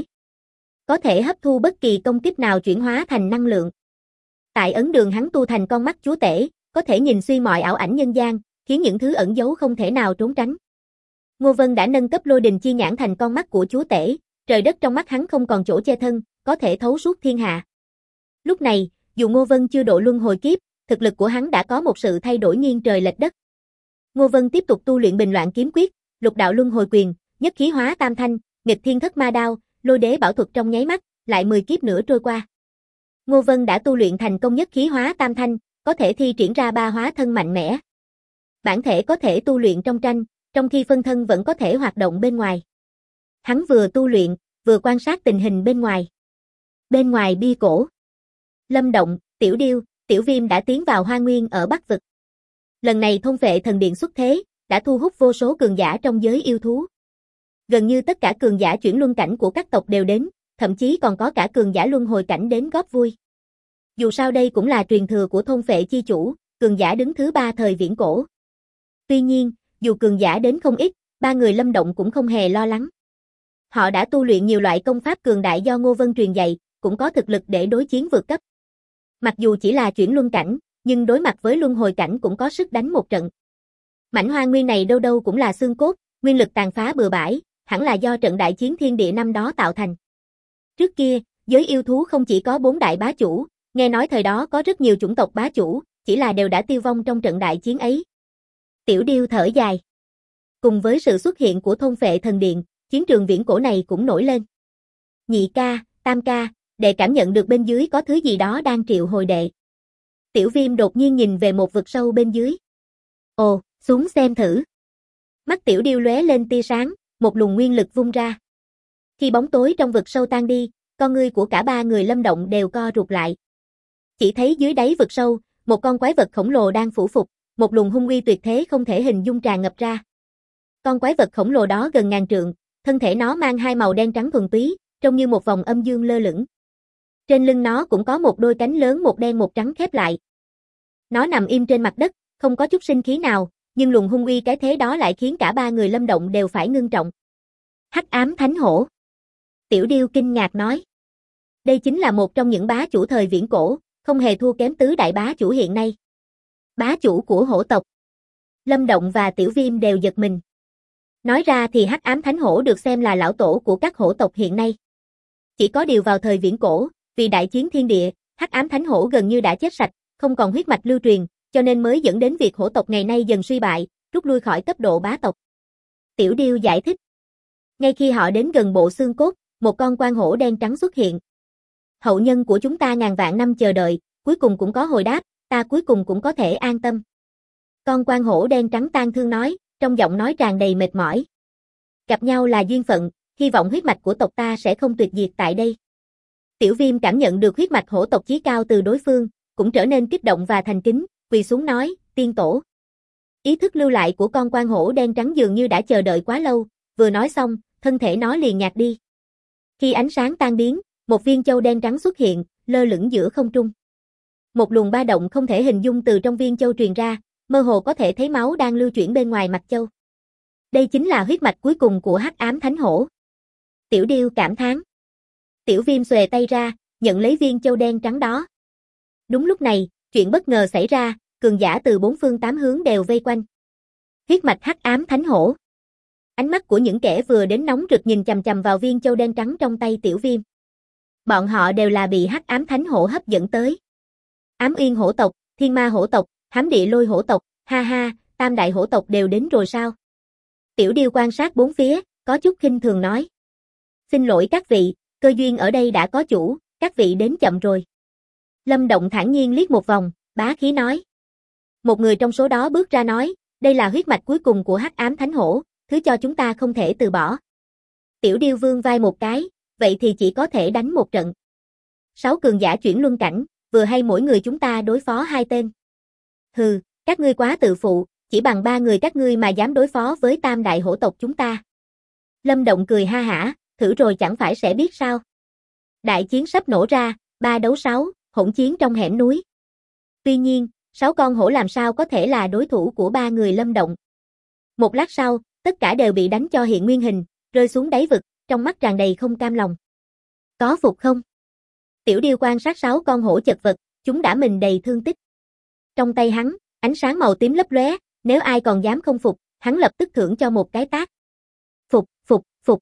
Có thể hấp thu bất kỳ công kích nào chuyển hóa thành năng lượng. Tại ấn đường hắn tu thành con mắt chúa tể, có thể nhìn xuyên mọi ảo ảnh nhân gian, khiến những thứ ẩn giấu không thể nào trốn tránh. Ngô Vân đã nâng cấp lôi đình chi nhãn thành con mắt của chúa tể, trời đất trong mắt hắn không còn chỗ che thân, có thể thấu suốt thiên hạ. Lúc này, dù Ngô Vân chưa độ luân hồi kiếp, thực lực của hắn đã có một sự thay đổi nghiêng trời lệch đất. Ngô Vân tiếp tục tu luyện Bình Loạn Kiếm Quyết, Lục Đạo Luân Hồi Quyền, Nhất Khí Hóa Tam Thanh, Nghịch Thiên Thất Ma Đao, Lôi Đế Bảo Thuật trong nháy mắt, lại 10 kiếp nữa trôi qua. Ngô Vân đã tu luyện thành công Nhất Khí Hóa Tam Thanh, có thể thi triển ra 3 hóa thân mạnh mẽ. Bản thể có thể tu luyện trong tranh, trong khi phân thân vẫn có thể hoạt động bên ngoài. Hắn vừa tu luyện, vừa quan sát tình hình bên ngoài. Bên ngoài bia cổ, Lâm Động, Tiểu Điêu, Tiểu Viêm đã tiến vào Hoa Nguyên ở Bắc Vực. Lần này thôn vệ thần điện xuất thế, đã thu hút vô số cường giả trong giới yêu thú. Gần như tất cả cường giả chuyển luân cảnh của các tộc đều đến, thậm chí còn có cả cường giả luân hồi cảnh đến góp vui. Dù sao đây cũng là truyền thừa của thôn phệ chi chủ, cường giả đứng thứ 3 thời viễn cổ. Tuy nhiên, dù cường giả đến không ít, 3 người Lâm Động cũng không hề lo lắng. Họ đã tu luyện nhiều loại công pháp cường đại do Ngô Vân truyền dạy, cũng có thực lực để đối chiến vượt cấp. Mặc dù chỉ là chuyển luân cảnh, nhưng đối mặt với luân hồi cảnh cũng có sức đánh một trận. Mảnh hoa nguyên này đâu đâu cũng là xương cốt, nguyên lực tàn phá bừa bãi, hẳn là do trận đại chiến thiên địa năm đó tạo thành. Trước kia, giới yêu thú không chỉ có 4 đại bá chủ, nghe nói thời đó có rất nhiều chủng tộc bá chủ, chỉ là đều đã tiêu vong trong trận đại chiến ấy. Tiểu Điêu thở dài. Cùng với sự xuất hiện của thôn phệ thần điện, chiến trường viễn cổ này cũng nổi lên. Nhị ca, tam ca, đệ cảm nhận được bên dưới có thứ gì đó đang triệu hồi đệ. Tiểu Viêm đột nhiên nhìn về một vực sâu bên dưới. Ồ, xuống xem thử. Mắt Tiểu Điêu lóe lên tia sáng, một luồng nguyên lực vung ra. Khi bóng tối trong vực sâu tan đi, con ngươi của cả ba người Lâm Động đều co rụt lại. Chỉ thấy dưới đáy vực sâu, một con quái vật khổng lồ đang phủ phục, một luồng hung uy tuyệt thế không thể hình dung tràn ngập ra. Con quái vật khổng lồ đó gần ngàn trượng, thân thể nó mang hai màu đen trắng thuần túy, trông như một vòng âm dương lơ lửng. Trên lưng nó cũng có một đôi cánh lớn một đen một trắng khép lại. Nó nằm im trên mặt đất, không có chút sinh khí nào, nhưng luồng hung uy cái thế đó lại khiến cả ba người Lâm Động đều phải ngưng trọng. Hắc ám thánh hổ. Tiểu Điêu kinh ngạc nói. Đây chính là một trong những bá chủ thời viễn cổ, không hề thua kém tứ đại bá chủ hiện nay. Bá chủ của hổ tộc. Lâm Động và Tiểu Viêm đều giật mình. Nói ra thì Hắc ám thánh hổ được xem là lão tổ của các hổ tộc hiện nay. Chỉ có điều vào thời viễn cổ, vì đại chiến thiên địa, Hắc ám thánh hổ gần như đã chết sạch, không còn huyết mạch lưu truyền, cho nên mới dẫn đến việc hổ tộc ngày nay dần suy bại, rút lui khỏi cấp độ bá tộc. Tiểu Điêu giải thích. Ngay khi họ đến gần bộ xương cốt, một con quan hổ đen trắng xuất hiện. Hậu nhân của chúng ta ngàn vạn năm chờ đợi, cuối cùng cũng có hồi đáp, ta cuối cùng cũng có thể an tâm. Con quan hổ đen trắng tang thương nói, trong giọng nói tràn đầy mệt mỏi. Gặp nhau là duyên phận, hy vọng huyết mạch của tộc ta sẽ không tuyệt diệt tại đây. Tiểu Viêm cảm nhận được huyết mạch hổ tộc chí cao từ đối phương, cũng trở nên kích động và thành kính, quỳ xuống nói, tiên tổ. Ý thức lưu lại của con quan hổ đen trắng dường như đã chờ đợi quá lâu, vừa nói xong, thân thể nó liền nhạt đi. Khi ánh sáng tan biến, một viên châu đen trắng xuất hiện, lơ lửng giữa không trung. Một luồng ba động không thể hình dung từ trong viên châu truyền ra, mơ hồ có thể thấy máu đang lưu chuyển bên ngoài mặt châu. Đây chính là huyết mạch cuối cùng của Hắc ám thánh hổ. Tiểu Điêu cảm thán. Tiểu Viêm xuề tay ra, nhận lấy viên châu đen trắng đó. Đúng lúc này, chuyện bất ngờ xảy ra, cường giả từ bốn phương tám hướng đều vây quanh. Huyết mạch Hắc ám thánh hổ. Ánh mắt của những kẻ vừa đến nóng rực nhìn chằm chằm vào viên châu đen trắng trong tay Tiểu Viêm. Bọn họ đều là bị Hắc ám thánh hổ hấp dẫn tới. Ám Uyên hổ tộc, Thiên Ma hổ tộc, Hám Địa Lôi hổ tộc, ha ha, tam đại hổ tộc đều đến rồi sao? Tiểu Điêu quan sát bốn phía, có chút khinh thường nói. Xin lỗi các vị, cơ duyên ở đây đã có chủ, các vị đến chậm rồi. Lâm Động thản nhiên liếc một vòng, bá khí nói. Một người trong số đó bước ra nói, đây là huyết mạch cuối cùng của Hắc ám thánh hổ, thứ cho chúng ta không thể từ bỏ. Tiểu Điêu vươn vai một cái, vậy thì chỉ có thể đánh một trận. 6 cường giả chuyển luân cảnh, vừa hay mỗi người chúng ta đối phó 2 tên. Hừ, các ngươi quá tự phụ, chỉ bằng 3 người các ngươi mà dám đối phó với tam đại hổ tộc chúng ta. Lâm Động cười ha hả, thử rồi chẳng phải sẽ biết sao. Đại chiến sắp nổ ra, 3 đấu 6, hỗn chiến trong hẻm núi. Tuy nhiên, 6 con hổ làm sao có thể là đối thủ của 3 người Lâm Động. Một lát sau, tất cả đều bị đánh cho hiện nguyên hình, rơi xuống đáy vực, trong mắt tràn đầy không cam lòng. Có phục không? Tiểu Điêu quan sát 6 con hổ chật vật, chúng đã mình đầy thương tích. Trong tay hắn, ánh sáng màu tím lấp lóe, nếu ai còn dám không phục, hắn lập tức thưởng cho một cái tát. Phục, phục, phục.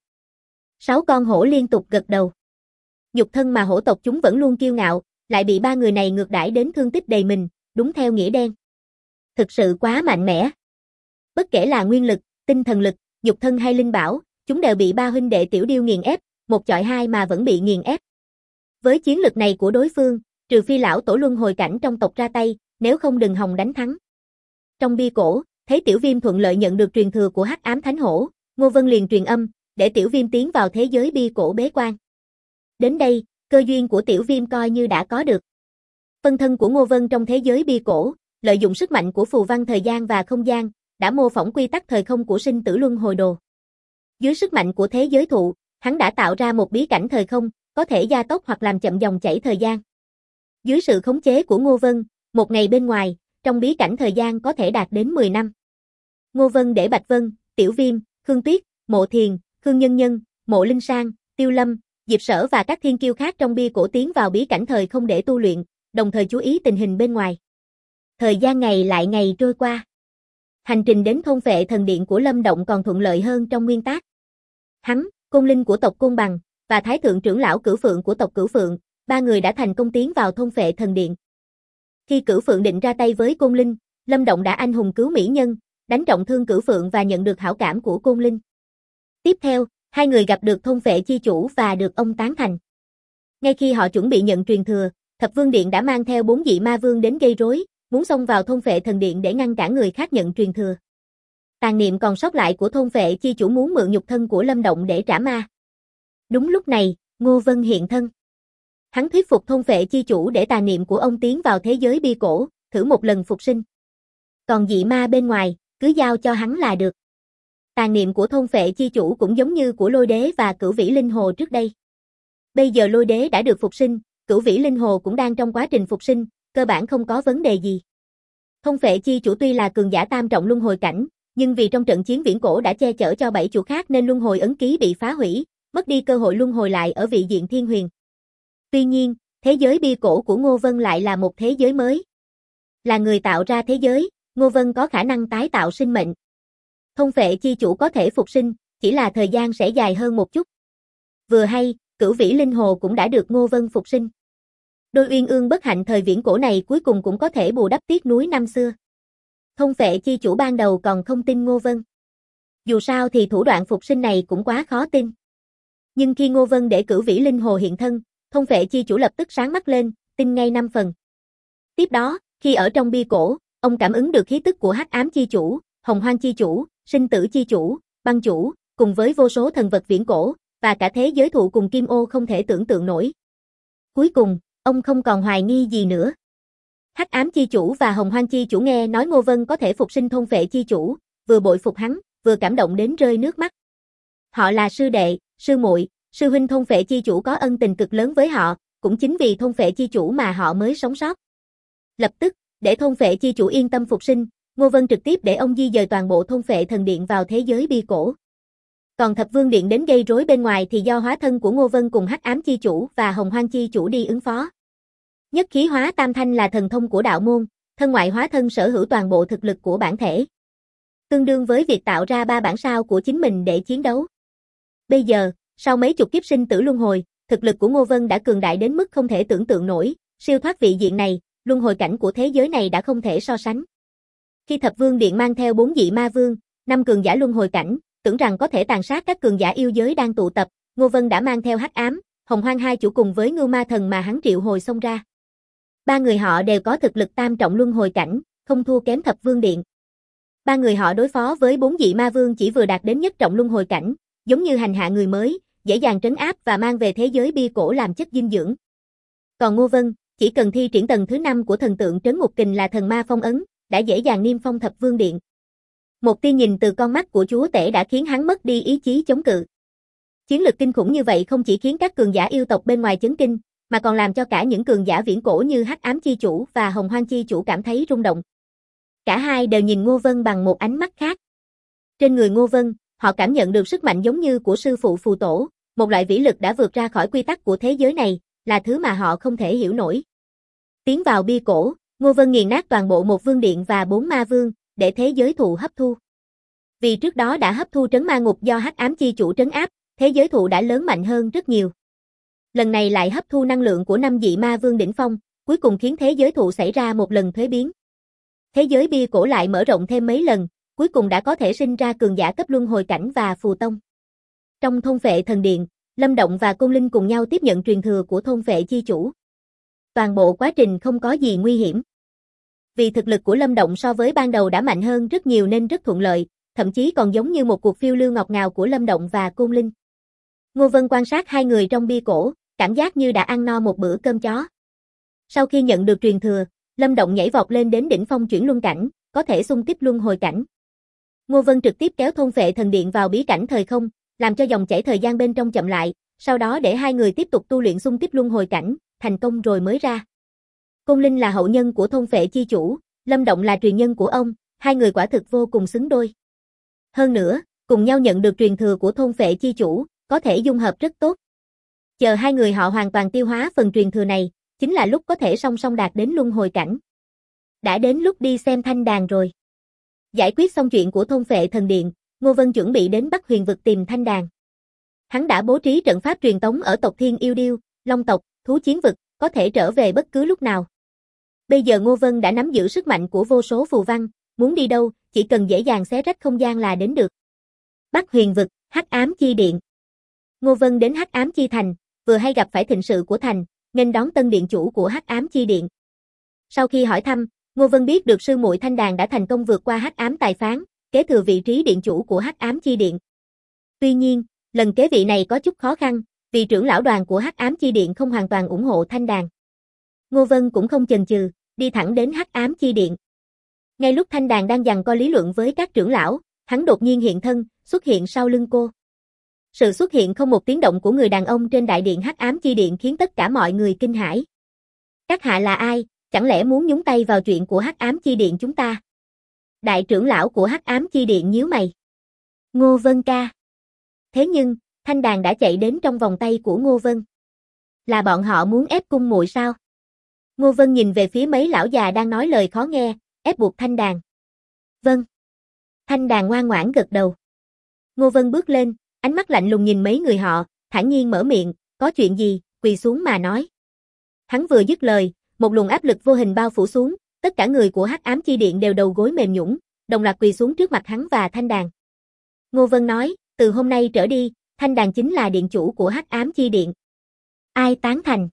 6 con hổ liên tục gật đầu. Nhục thân mà hổ tộc chúng vẫn luôn kiêu ngạo, lại bị 3 người này ngược đãi đến thương tích đầy mình, đúng theo nghĩa đen. Thực sự quá mạnh mẽ. Bất kể là nguyên lực, tinh thần lực, nhục thân hay linh bảo, chúng đều bị 3 huynh đệ Tiểu Điêu nghiền ép, một chọi 2 mà vẫn bị nghiền ép. Với chiến lực này của đối phương, trừ phi lão tổ luân hồi cảnh trong tộc ra tay, nếu không đừng hòng đánh thắng. Trong bia cổ, thấy Tiểu Viêm thuận lợi nhận được truyền thừa của Hắc ám thánh hổ, Ngô Vân liền truyền âm, để Tiểu Viêm tiến vào thế giới bia cổ bế quan. Đến đây, cơ duyên của Tiểu Viêm coi như đã có được. Phân thân của Ngô Vân trong thế giới bia cổ, lợi dụng sức mạnh của phù văn thời gian và không gian, đã mô phỏng quy tắc thời không của sinh tử luân hồi đồ. Dưới sức mạnh của thế giới thụ, hắn đã tạo ra một bí cảnh thời không, có thể gia tốc hoặc làm chậm dòng chảy thời gian. Dưới sự khống chế của Ngô Vân, một ngày bên ngoài, trong bí cảnh thời gian có thể đạt đến 10 năm. Ngô Vân để Bạch Vân, Tiểu Viêm, Khương Tuyết, Mộ Thiền, Khương Nhân Nhân, Mộ Linh Sang, Tiêu Lâm, Diệp Sở và các thiên kiêu khác trong bia cổ tiến vào bí cảnh thời không để tu luyện, đồng thời chú ý tình hình bên ngoài. Thời gian ngày lại ngày trôi qua. Hành trình đến thôn Phệ Thần Điện của Lâm Động còn thuận lợi hơn trong nguyên tắc. Hắn, Côn Linh của tộc Côn Bằng, và Thái thượng trưởng lão Cửu Phượng của tộc Cửu Phượng, ba người đã thành công tiến vào thôn Phệ Thần Điện. Khi Cửu Phượng định ra tay với Côn Linh, Lâm Động đã anh hùng cứu mỹ nhân, đánh trọng thương Cửu Phượng và nhận được hảo cảm của Côn Linh. Tiếp theo, hai người gặp được thôn Phệ chi chủ và được ông tán thành. Ngay khi họ chuẩn bị nhận truyền thừa, Thập Vương Điện đã mang theo 4 vị ma vương đến gây rối, muốn xông vào thôn Phệ Thần Điện để ngăn cản người khác nhận truyền thừa. Tàn niệm còn sót lại của thôn Phệ chi chủ muốn mượn nhục thân của Lâm Động để trả ma. Đúng lúc này, Ngô Vân hiện thân. Hắn thuyết phục thôn Phệ chi chủ để tàn niệm của ông tiến vào thế giới bia cổ, thử một lần phục sinh. Còn dị ma bên ngoài, cứ giao cho hắn là được. Tàn niệm của thôn Phệ chi chủ cũng giống như của Lôi Đế và Cửu Vĩ Linh Hồ trước đây. Bây giờ Lôi Đế đã được phục sinh, Cửu Vĩ Linh Hồ cũng đang trong quá trình phục sinh, cơ bản không có vấn đề gì. Thôn Phệ chi chủ tuy là cường giả tam trọng luân hồi cảnh, nhưng vì trong trận chiến viễn cổ đã che chở cho 7 chủ khác nên luân hồi ấn ký bị phá hủy, mất đi cơ hội luân hồi lại ở vị diện thiên huyền. Tuy nhiên, thế giới bia cổ của Ngô Vân lại là một thế giới mới. Là người tạo ra thế giới, Ngô Vân có khả năng tái tạo sinh mệnh. Thôn Phệ chi chủ có thể phục sinh, chỉ là thời gian sẽ dài hơn một chút. Vừa hay, Cửu Vĩ Linh Hồ cũng đã được Ngô Vân phục sinh. Đôi uyên ương bất hạnh thời viễn cổ này cuối cùng cũng có thể bù đắp tiếc núi năm xưa. Thôn Phệ chi chủ ban đầu còn không tin Ngô Vân. Dù sao thì thủ đoạn phục sinh này cũng quá khó tin. Nhưng khi Ngô Vân để Cửu Vĩ Linh Hồ hiện thân, Thôn Phệ chi chủ lập tức sáng mắt lên, tin ngay 5 phần. Tiếp đó, khi ở trong bia cổ, ông cảm ứng được khí tức của Hắc Ám chi chủ, Hồng Hoang chi chủ, Sinh Tử chi chủ, Băng chủ, cùng với vô số thần vật viễn cổ, và cả thế giới thụ cùng Kim Ô không thể tưởng tượng nổi. Cuối cùng, ông không còn hoài nghi gì nữa. Hắc Ám chi chủ và Hồng Hoang chi chủ nghe nói Ngô Vân có thể phục sinh Thôn Phệ chi chủ, vừa bội phục hắn, vừa cảm động đến rơi nước mắt. Họ là sư đệ, sư muội, sư huynh Thôn Phệ chi chủ có ân tình cực lớn với họ, cũng chính vì Thôn Phệ chi chủ mà họ mới sống sót. Lập tức, để Thôn Phệ chi chủ yên tâm phục sinh, Ngô Vân trực tiếp để ông di dời toàn bộ Thôn Phệ Thần Điện vào thế giới bia cổ. Còn Thập Vương Điện đến gây rối bên ngoài thì do hóa thân của Ngô Vân cùng Hắc Ám chi chủ và Hồng Hoang chi chủ đi ứng phó. Nhất khí hóa tam thanh là thần thông của đạo môn, thân ngoại hóa thân sở hữu toàn bộ thực lực của bản thể. Tương đương với việc tạo ra 3 bản sao của chính mình để chiến đấu. Bây giờ, sau mấy chục kiếp sinh tử luân hồi, thực lực của Ngô Vân đã cường đại đến mức không thể tưởng tượng nổi, siêu thoát vị diện này, luân hồi cảnh của thế giới này đã không thể so sánh. Khi Thập Vương Điện mang theo 4 vị ma vương, 5 cường giả luân hồi cảnh, tưởng rằng có thể tàn sát các cường giả yêu giới đang tụ tập, Ngô Vân đã mang theo Hắc Ám, Hồng Hoang hai chủ cùng với Ngưu Ma Thần mà hắn triệu hồi xông ra. Ba người họ đều có thực lực tam trọng luân hồi cảnh, không thua kém Thập Vương Điện. Ba người họ đối phó với 4 vị ma vương chỉ vừa đạt đến nhất trọng luân hồi cảnh, giống như hành hạ người mới, dễ dàng trấn áp và mang về thế giới bia cổ làm chất dinh dưỡng. Còn Ngô Vân, chỉ cần thi triển tầng thứ 5 của thần tượng trấn ngục kình là thần ma phong ấn, đã dễ dàng niêm phong Thập Vương Điện. Một tia nhìn từ con mắt của chúa tể đã khiến hắn mất đi ý chí chống cự. Chiến lực kinh khủng như vậy không chỉ khiến các cường giả yêu tộc bên ngoài chấn kinh, mà còn làm cho cả những cường giả viễn cổ như Hắc Ám chi chủ và Hồng Hoang chi chủ cảm thấy rung động. Cả hai đều nhìn Ngô Vân bằng một ánh mắt khác. Trên người Ngô Vân, họ cảm nhận được sức mạnh giống như của sư phụ phù tổ, một loại vĩ lực đã vượt ra khỏi quy tắc của thế giới này, là thứ mà họ không thể hiểu nổi. Tiến vào bia cổ, Ngô Vân nghiền nát toàn bộ một vương điện và 4 ma vương, để thế giới thụ hấp thu. Vì trước đó đã hấp thu trấn ma ngục do Hắc Ám chi chủ trấn áp, thế giới thụ đã lớn mạnh hơn rất nhiều. Lần này lại hấp thu năng lượng của 5 vị ma vương đỉnh phong, cuối cùng khiến thế giới thụ xảy ra một lần thuế biến. Thế giới bia cổ lại mở rộng thêm mấy lần, cuối cùng đã có thể sinh ra cường giả cấp luân hồi cảnh và phù tông. Trong Thôn Phệ Thần Điện, Lâm Động và Côn Linh cùng nhau tiếp nhận truyền thừa của Thôn Phệ chi chủ. Toàn bộ quá trình không có gì nguy hiểm. Vì thực lực của Lâm Động so với ban đầu đã mạnh hơn rất nhiều nên rất thuận lợi, thậm chí còn giống như một cuộc phiêu lưu ngọt ngào của Lâm Động và Côn Linh. Ngô Vân quan sát hai người trong bia cổ, cảm giác như đã ăn no một bữa cơm chó. Sau khi nhận được truyền thừa, Lâm Động nhảy vọt lên đến đỉnh phong chuyển luân cảnh, có thể xung kích luân hồi cảnh. Ngô Vân trực tiếp kéo Thôn Phệ Thần Điện vào bí cảnh thời không, làm cho dòng chảy thời gian bên trong chậm lại, sau đó để hai người tiếp tục tu luyện xung kích luân hồi cảnh, thành công rồi mới ra. Côn Linh là hậu nhân của Thôn Phệ chi chủ, Lâm Động là truyền nhân của ông, hai người quả thực vô cùng xứng đôi. Hơn nữa, cùng nhau nhận được truyền thừa của Thôn Phệ chi chủ, có thể dung hợp rất tốt. Chờ hai người họ hoàn toàn tiêu hóa phần truyền thừa này, chính là lúc có thể song song đạt đến luân hồi cảnh. Đã đến lúc đi xem thanh đàn rồi. Giải quyết xong chuyện của thôn Phệ Thần Điện, Ngô Vân chuẩn bị đến Bắc Huyền vực tìm thanh đàn. Hắn đã bố trí trận pháp truyền tống ở tộc Thiên Yêu Điêu, Long tộc, Thú Chiến vực, có thể trở về bất cứ lúc nào. Bây giờ Ngô Vân đã nắm giữ sức mạnh của vô số phù văn, muốn đi đâu, chỉ cần dễ dàng xé rách không gian là đến được. Bắc Huyền vực, Hắc Ám Chi Điện. Ngô Vân đến Hắc Ám Chi Thành, vừa hay gặp phải thịnh sự của thành, nghênh đón tân điện chủ của Hắc Ám Chi Điện. Sau khi hỏi thăm, Ngô Vân biết được sư muội Thanh Đàn đã thành công vượt qua Hắc Ám Tài Phán, kế thừa vị trí điện chủ của Hắc Ám Chi Điện. Tuy nhiên, lần kế vị này có chút khó khăn, vì trưởng lão đoàn của Hắc Ám Chi Điện không hoàn toàn ủng hộ Thanh Đàn. Ngô Vân cũng không chần chừ, đi thẳng đến Hắc Ám Chi Điện. Ngay lúc Thanh Đàn đang giằng co lý luận với các trưởng lão, hắn đột nhiên hiện thân, xuất hiện sau lưng cô. Sự xuất hiện không một tiếng động của người đàn ông trên đại điện Hắc Ám Chi Điện khiến tất cả mọi người kinh hãi. Các hạ là ai, chẳng lẽ muốn nhúng tay vào chuyện của Hắc Ám Chi Điện chúng ta? Đại trưởng lão của Hắc Ám Chi Điện nhíu mày. Ngô Vân ca. Thế nhưng, Thanh Đàn đã chạy đến trong vòng tay của Ngô Vân. Là bọn họ muốn ép cung muội sao? Ngô Vân nhìn về phía mấy lão già đang nói lời khó nghe, ép buộc Thanh Đàn. Vâng. Thanh Đàn ngoan ngoãn gật đầu. Ngô Vân bước lên, ánh mắt lạnh lùng nhìn mấy người họ, thản nhiên mở miệng, có chuyện gì, quỳ xuống mà nói. Hắn vừa dứt lời, một luồng áp lực vô hình bao phủ xuống, tất cả người của Hắc Ám Chi Điện đều đầu gối mềm nhũn, đồng loạt quỳ xuống trước mặt hắn và Thanh Đàn. Ngô Vân nói, từ hôm nay trở đi, Thanh Đàn chính là điện chủ của Hắc Ám Chi Điện. Ai tán thành?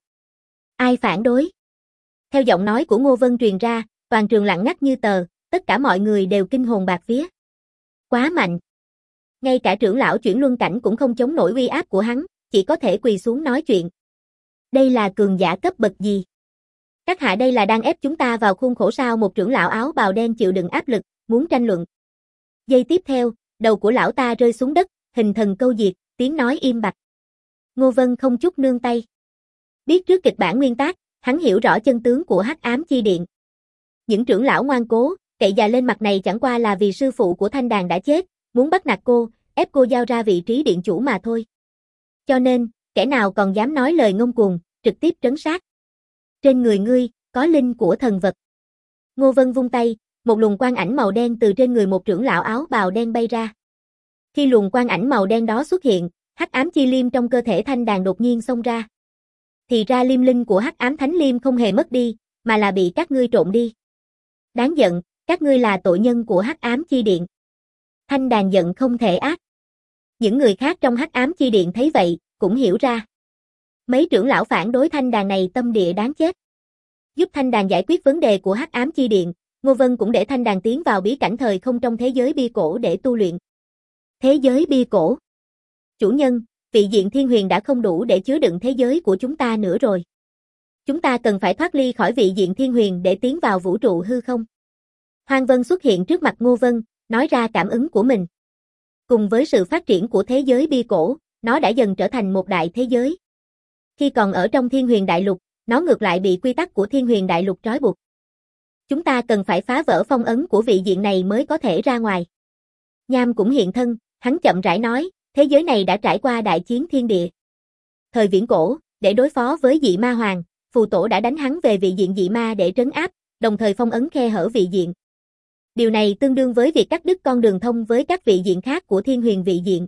Ai phản đối? Theo giọng nói của Ngô Vân truyền ra, toàn trường lặng ngắt như tờ, tất cả mọi người đều kinh hồn bạt vía. Quá mạnh. Ngay cả trưởng lão chuyển luân cảnh cũng không chống nổi uy áp của hắn, chỉ có thể quỳ xuống nói chuyện. Đây là cường giả cấp bậc gì? Các hạ đây là đang ép chúng ta vào khuôn khổ sao? Một trưởng lão áo bào đen chịu đựng áp lực, muốn tranh luận. Giây tiếp theo, đầu của lão ta rơi xuống đất, hình thần câu diệt, tiếng nói im bặt. Ngô Vân không chút nương tay. Biết trước kịch bản nguyên tác, hắn hiểu rõ chân tướng của Hắc Ám Chi Điện. Những trưởng lão ngoan cố, cậy già lên mặt này chẳng qua là vì sư phụ của Thanh Đàn đã chết, muốn bắt nạt cô, ép cô giao ra vị trí điện chủ mà thôi. Cho nên, kẻ nào còn dám nói lời ngông cuồng, trực tiếp trấn sát. Trên người ngươi, có linh của thần vật. Ngô Vân vung tay, một luồng quang ảnh màu đen từ trên người một trưởng lão áo bào đen bay ra. Khi luồng quang ảnh màu đen đó xuất hiện, Hắc Ám Chi Liêm trong cơ thể Thanh Đàn đột nhiên xông ra. Thì ra liêm linh của Hắc Ám Thánh Liêm không hề mất đi, mà là bị các ngươi trộn đi. Đáng giận, các ngươi là tội nhân của Hắc Ám Chi Điện. Thanh Đàn giận không thể ác. Những người khác trong Hắc Ám Chi Điện thấy vậy, cũng hiểu ra. Mấy trưởng lão phản đối Thanh Đàn này tâm địa đáng chết. Giúp Thanh Đàn giải quyết vấn đề của Hắc Ám Chi Điện, Ngô Vân cũng để Thanh Đàn tiến vào bí cảnh thời không trong thế giới bia cổ để tu luyện. Thế giới bia cổ. Chủ nhân, vị diện thiên huyền đã không đủ để chứa đựng thế giới của chúng ta nữa rồi. Chúng ta cần phải thoát ly khỏi vị diện thiên huyền để tiến vào vũ trụ hư không. Hoang Vân xuất hiện trước mặt Ngô Vân, nói ra cảm ứng của mình. Cùng với sự phát triển của thế giới bia cổ, nó đã dần trở thành một đại thế giới. Khi còn ở trong thiên huyền đại lục, nó ngược lại bị quy tắc của thiên huyền đại lục trói buộc. Chúng ta cần phải phá vỡ phong ấn của vị diện này mới có thể ra ngoài. Nham cũng hiện thân, hắn chậm rãi nói, thế giới này đã trải qua đại chiến thiên địa. Thời viễn cổ, để đối phó với dị ma hoàng, phù tổ đã đánh hắn về vị diện dị ma để trấn áp, đồng thời phong ấn khe hở vị diện. Điều này tương đương với việc cắt đứt con đường thông với các vị diện khác của thiên huyền vị diện.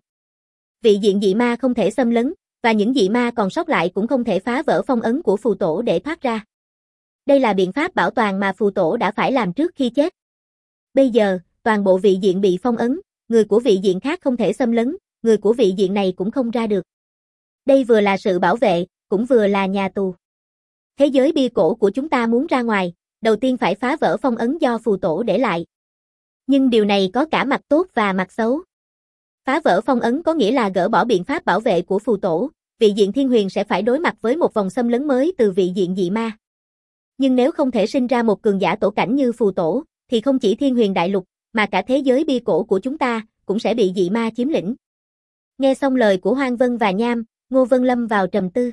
Vị diện dị ma không thể xâm lấn, và những dị ma còn sót lại cũng không thể phá vỡ phong ấn của phù tổ để thoát ra. Đây là biện pháp bảo toàn mà phù tổ đã phải làm trước khi chết. Bây giờ, toàn bộ vị diện bị phong ấn, người của vị diện khác không thể xâm lấn, người của vị diện này cũng không ra được. Đây vừa là sự bảo vệ, cũng vừa là nhà tù. Thế giới bia cổ của chúng ta muốn ra ngoài, đầu tiên phải phá vỡ phong ấn do phù tổ để lại. Nhưng điều này có cả mặt tốt và mặt xấu. Phá vỡ phong ấn có nghĩa là gỡ bỏ biện pháp bảo vệ của phù tổ, vị diện thiên huyền sẽ phải đối mặt với một vòng xâm lấn mới từ vị diện dị ma. Nhưng nếu không thể sinh ra một cường giả tổ cảnh như phù tổ, thì không chỉ thiên huyền đại lục, mà cả thế giới bia cổ của chúng ta, cũng sẽ bị dị ma chiếm lĩnh. Nghe xong lời của Hoang Vân và Nham, Ngô Vân lâm vào trầm tư.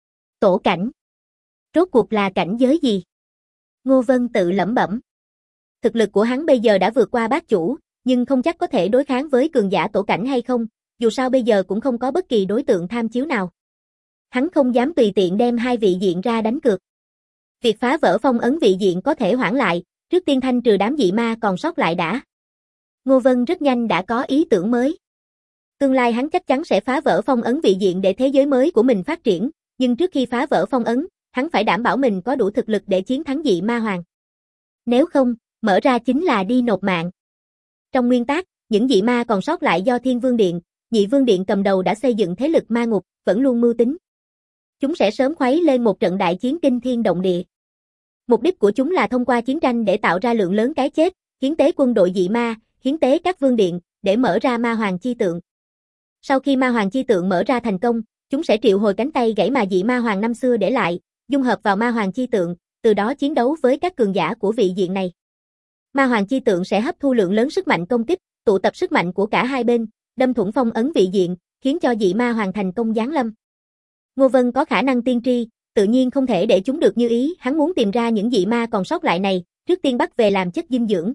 Tổ cảnh. Rốt cuộc là cảnh giới gì? Ngô Vân tự lẩm bẩm. Thực lực của hắn bây giờ đã vượt qua bát chủ, nhưng không chắc có thể đối kháng với cường giả tổ cảnh hay không, dù sao bây giờ cũng không có bất kỳ đối tượng tham chiếu nào. Hắn không dám tùy tiện đem hai vị diện ra đánh cược. Việc phá vỡ phong ấn vị diện có thể hoãn lại, trước tiên thanh trừ đám dị ma còn sót lại đã. Ngô Vân rất nhanh đã có ý tưởng mới. Tương lai hắn chắc chắn sẽ phá vỡ phong ấn vị diện để thế giới mới của mình phát triển, nhưng trước khi phá vỡ phong ấn, hắn phải đảm bảo mình có đủ thực lực để chiến thắng dị ma hoàng. Nếu không, mở ra chính là đi nộp mạng. Trong nguyên tắc, những dị ma còn sót lại do Thiên Vương Điện, Nhị Vương Điện cầm đầu đã xây dựng thế lực ma ngục, vẫn luôn mưu tính. Chúng sẽ sớm khuấy lên một trận đại chiến kinh thiên động địa. Mục đích của chúng là thông qua chiến tranh để tạo ra lượng lớn cái chết, hiến tế quân đội dị ma, hiến tế các vương điện, để mở ra ma hoàng chi tượng. Sau khi ma hoàng chi tượng mở ra thành công, chúng sẽ triệu hồi cánh tay gãy mà dị ma hoàng năm xưa để lại, dung hợp vào ma hoàng chi tượng, từ đó chiến đấu với các cường giả của vị diện này. Ma hoàng chi tượng sẽ hấp thu lượng lớn sức mạnh công kích, tụ tập sức mạnh của cả hai bên, đâm thủng phong ấn vị diện, khiến cho dị ma hoàng thành công giáng lâm. Ngô Vân có khả năng tiên tri, tự nhiên không thể để chúng được như ý, hắn muốn tìm ra những dị ma còn sót lại này, trước tiên bắt về làm chất dinh dưỡng.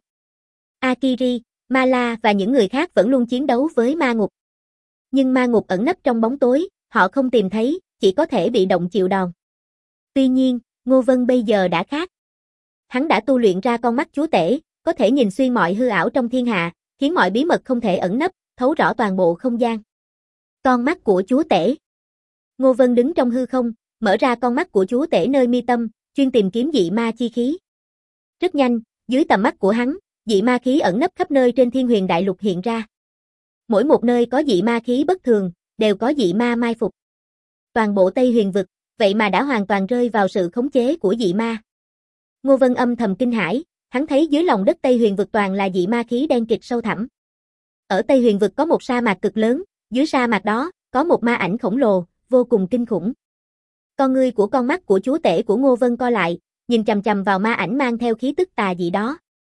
Akiri, Mala và những người khác vẫn luôn chiến đấu với ma ngục. Nhưng ma ngục ẩn nấp trong bóng tối, họ không tìm thấy, chỉ có thể bị động chịu đòn. Tuy nhiên, Ngô Vân bây giờ đã khác. Hắn đã tu luyện ra con mắt chúa tể, có thể nhìn xuyên mọi hư ảo trong thiên hạ, khiến mọi bí mật không thể ẩn nấp, thấu rõ toàn bộ không gian. Con mắt của chúa tể. Ngô Vân đứng trong hư không, mở ra con mắt của chúa tể nơi mi tâm, chuyên tìm kiếm dị ma chi khí. Rất nhanh, dưới tầm mắt của hắn, dị ma khí ẩn nấp khắp nơi trên Thiên Huyền Đại Lục hiện ra. Mỗi một nơi có dị ma khí bất thường, đều có dị ma mai phục. Toàn bộ Tây Huyền vực, vậy mà đã hoàn toàn rơi vào sự khống chế của dị ma. Ngô Vân âm thầm kinh hãi, hắn thấy dưới lòng đất Tây Huyền vực toàn là dị ma khí đen kịt sâu thẳm. Ở Tây Huyền vực có một sa mạc cực lớn, dưới sa mạc đó, có một ma ảnh khổng lồ, vô cùng kinh khủng. Con ngươi của con mắt của chúa tể của Ngô Vân co lại, nhìn chằm chằm vào ma ảnh mang theo khí tức tà dị đó.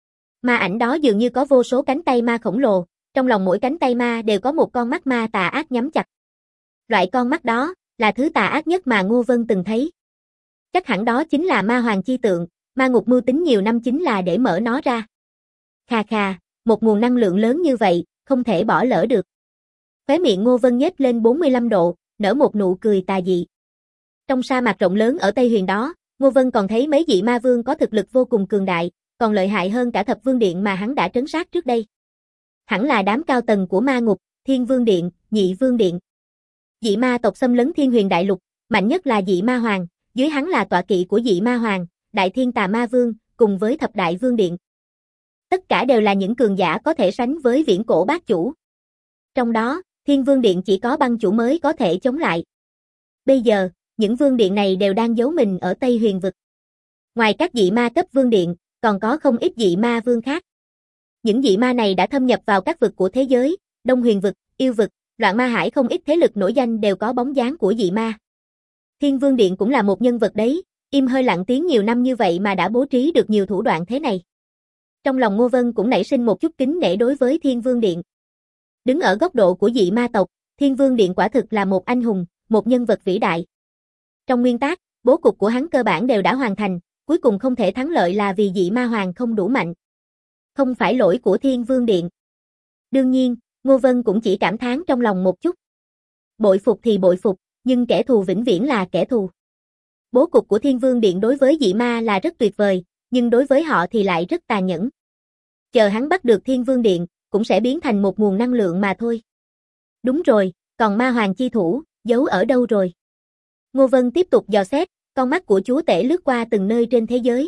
Ma ảnh đó dường như có vô số cánh tay ma khổng lồ, trong lòng mỗi cánh tay ma đều có một con mắt ma tà ác nhắm chặt. Loại con mắt đó, là thứ tà ác nhất mà Ngô Vân từng thấy. Chắc hẳn đó chính là ma hoàng chi tượng, ma ngục mưu tính nhiều năm chính là để mở nó ra. Khà khà, một nguồn năng lượng lớn như vậy, không thể bỏ lỡ được. Khóe miệng Ngô Vân nhếch lên 45 độ, nở một nụ cười tà dị. Trong sa mạc rộng lớn ở Tây Huyền đó, Ngô Vân còn thấy mấy dị ma vương có thực lực vô cùng cường đại, còn lợi hại hơn cả Thập Vương Điện mà hắn đã trấn sát trước đây. Hẳn là đám cao tầng của ma ngục, Thiên Vương Điện, Nhị Vương Điện. Dị ma tộc xâm lấn Thiên Huyền Đại Lục, mạnh nhất là dị ma hoàng, dưới hắn là tọa kỵ của dị ma hoàng, Đại Thiên Tà Ma Vương, cùng với Thập Đại Vương Điện. Tất cả đều là những cường giả có thể sánh với viễn cổ bát chủ. Trong đó, Thiên Vương Điện chỉ có băng chủ mới có thể chống lại. Bây giờ, những vương điện này đều đang giấu mình ở Tây Huyền vực. Ngoài các dị ma cấp vương điện, còn có không ít dị ma vương khác. Những dị ma này đã thâm nhập vào các vực của thế giới, Đông Huyền vực, Yêu vực, Loạn Ma Hải, không ít thế lực nổi danh đều có bóng dáng của dị ma. Thiên Vương Điện cũng là một nhân vật đấy, im hơi lặng tiếng nhiều năm như vậy mà đã bố trí được nhiều thủ đoạn thế này. Trong lòng Ngô Vân cũng nảy sinh một chút kính nể đối với Thiên Vương Điện. Đứng ở góc độ của dị ma tộc, Thiên Vương Điện quả thực là một anh hùng, một nhân vật vĩ đại. Trong nguyên tắc, bố cục của hắn cơ bản đều đã hoàn thành, cuối cùng không thể thắng lợi là vì dị ma hoàng không đủ mạnh. Không phải lỗi của Thiên Vương Điện. Đương nhiên, Ngô Vân cũng chỉ cảm thán trong lòng một chút. Bội phục thì bội phục, nhưng kẻ thù vĩnh viễn là kẻ thù. Bố cục của Thiên Vương Điện đối với dị ma là rất tuyệt vời, nhưng đối với họ thì lại rất tàn nhẫn. Chờ hắn bắt được Thiên Vương Điện, cũng sẽ biến thành một nguồn năng lượng mà thôi. Đúng rồi, còn ma hoàng chi thủ, giấu ở đâu rồi? Ngô Vân tiếp tục dò xét, con mắt của chúa tể lướt qua từng nơi trên thế giới.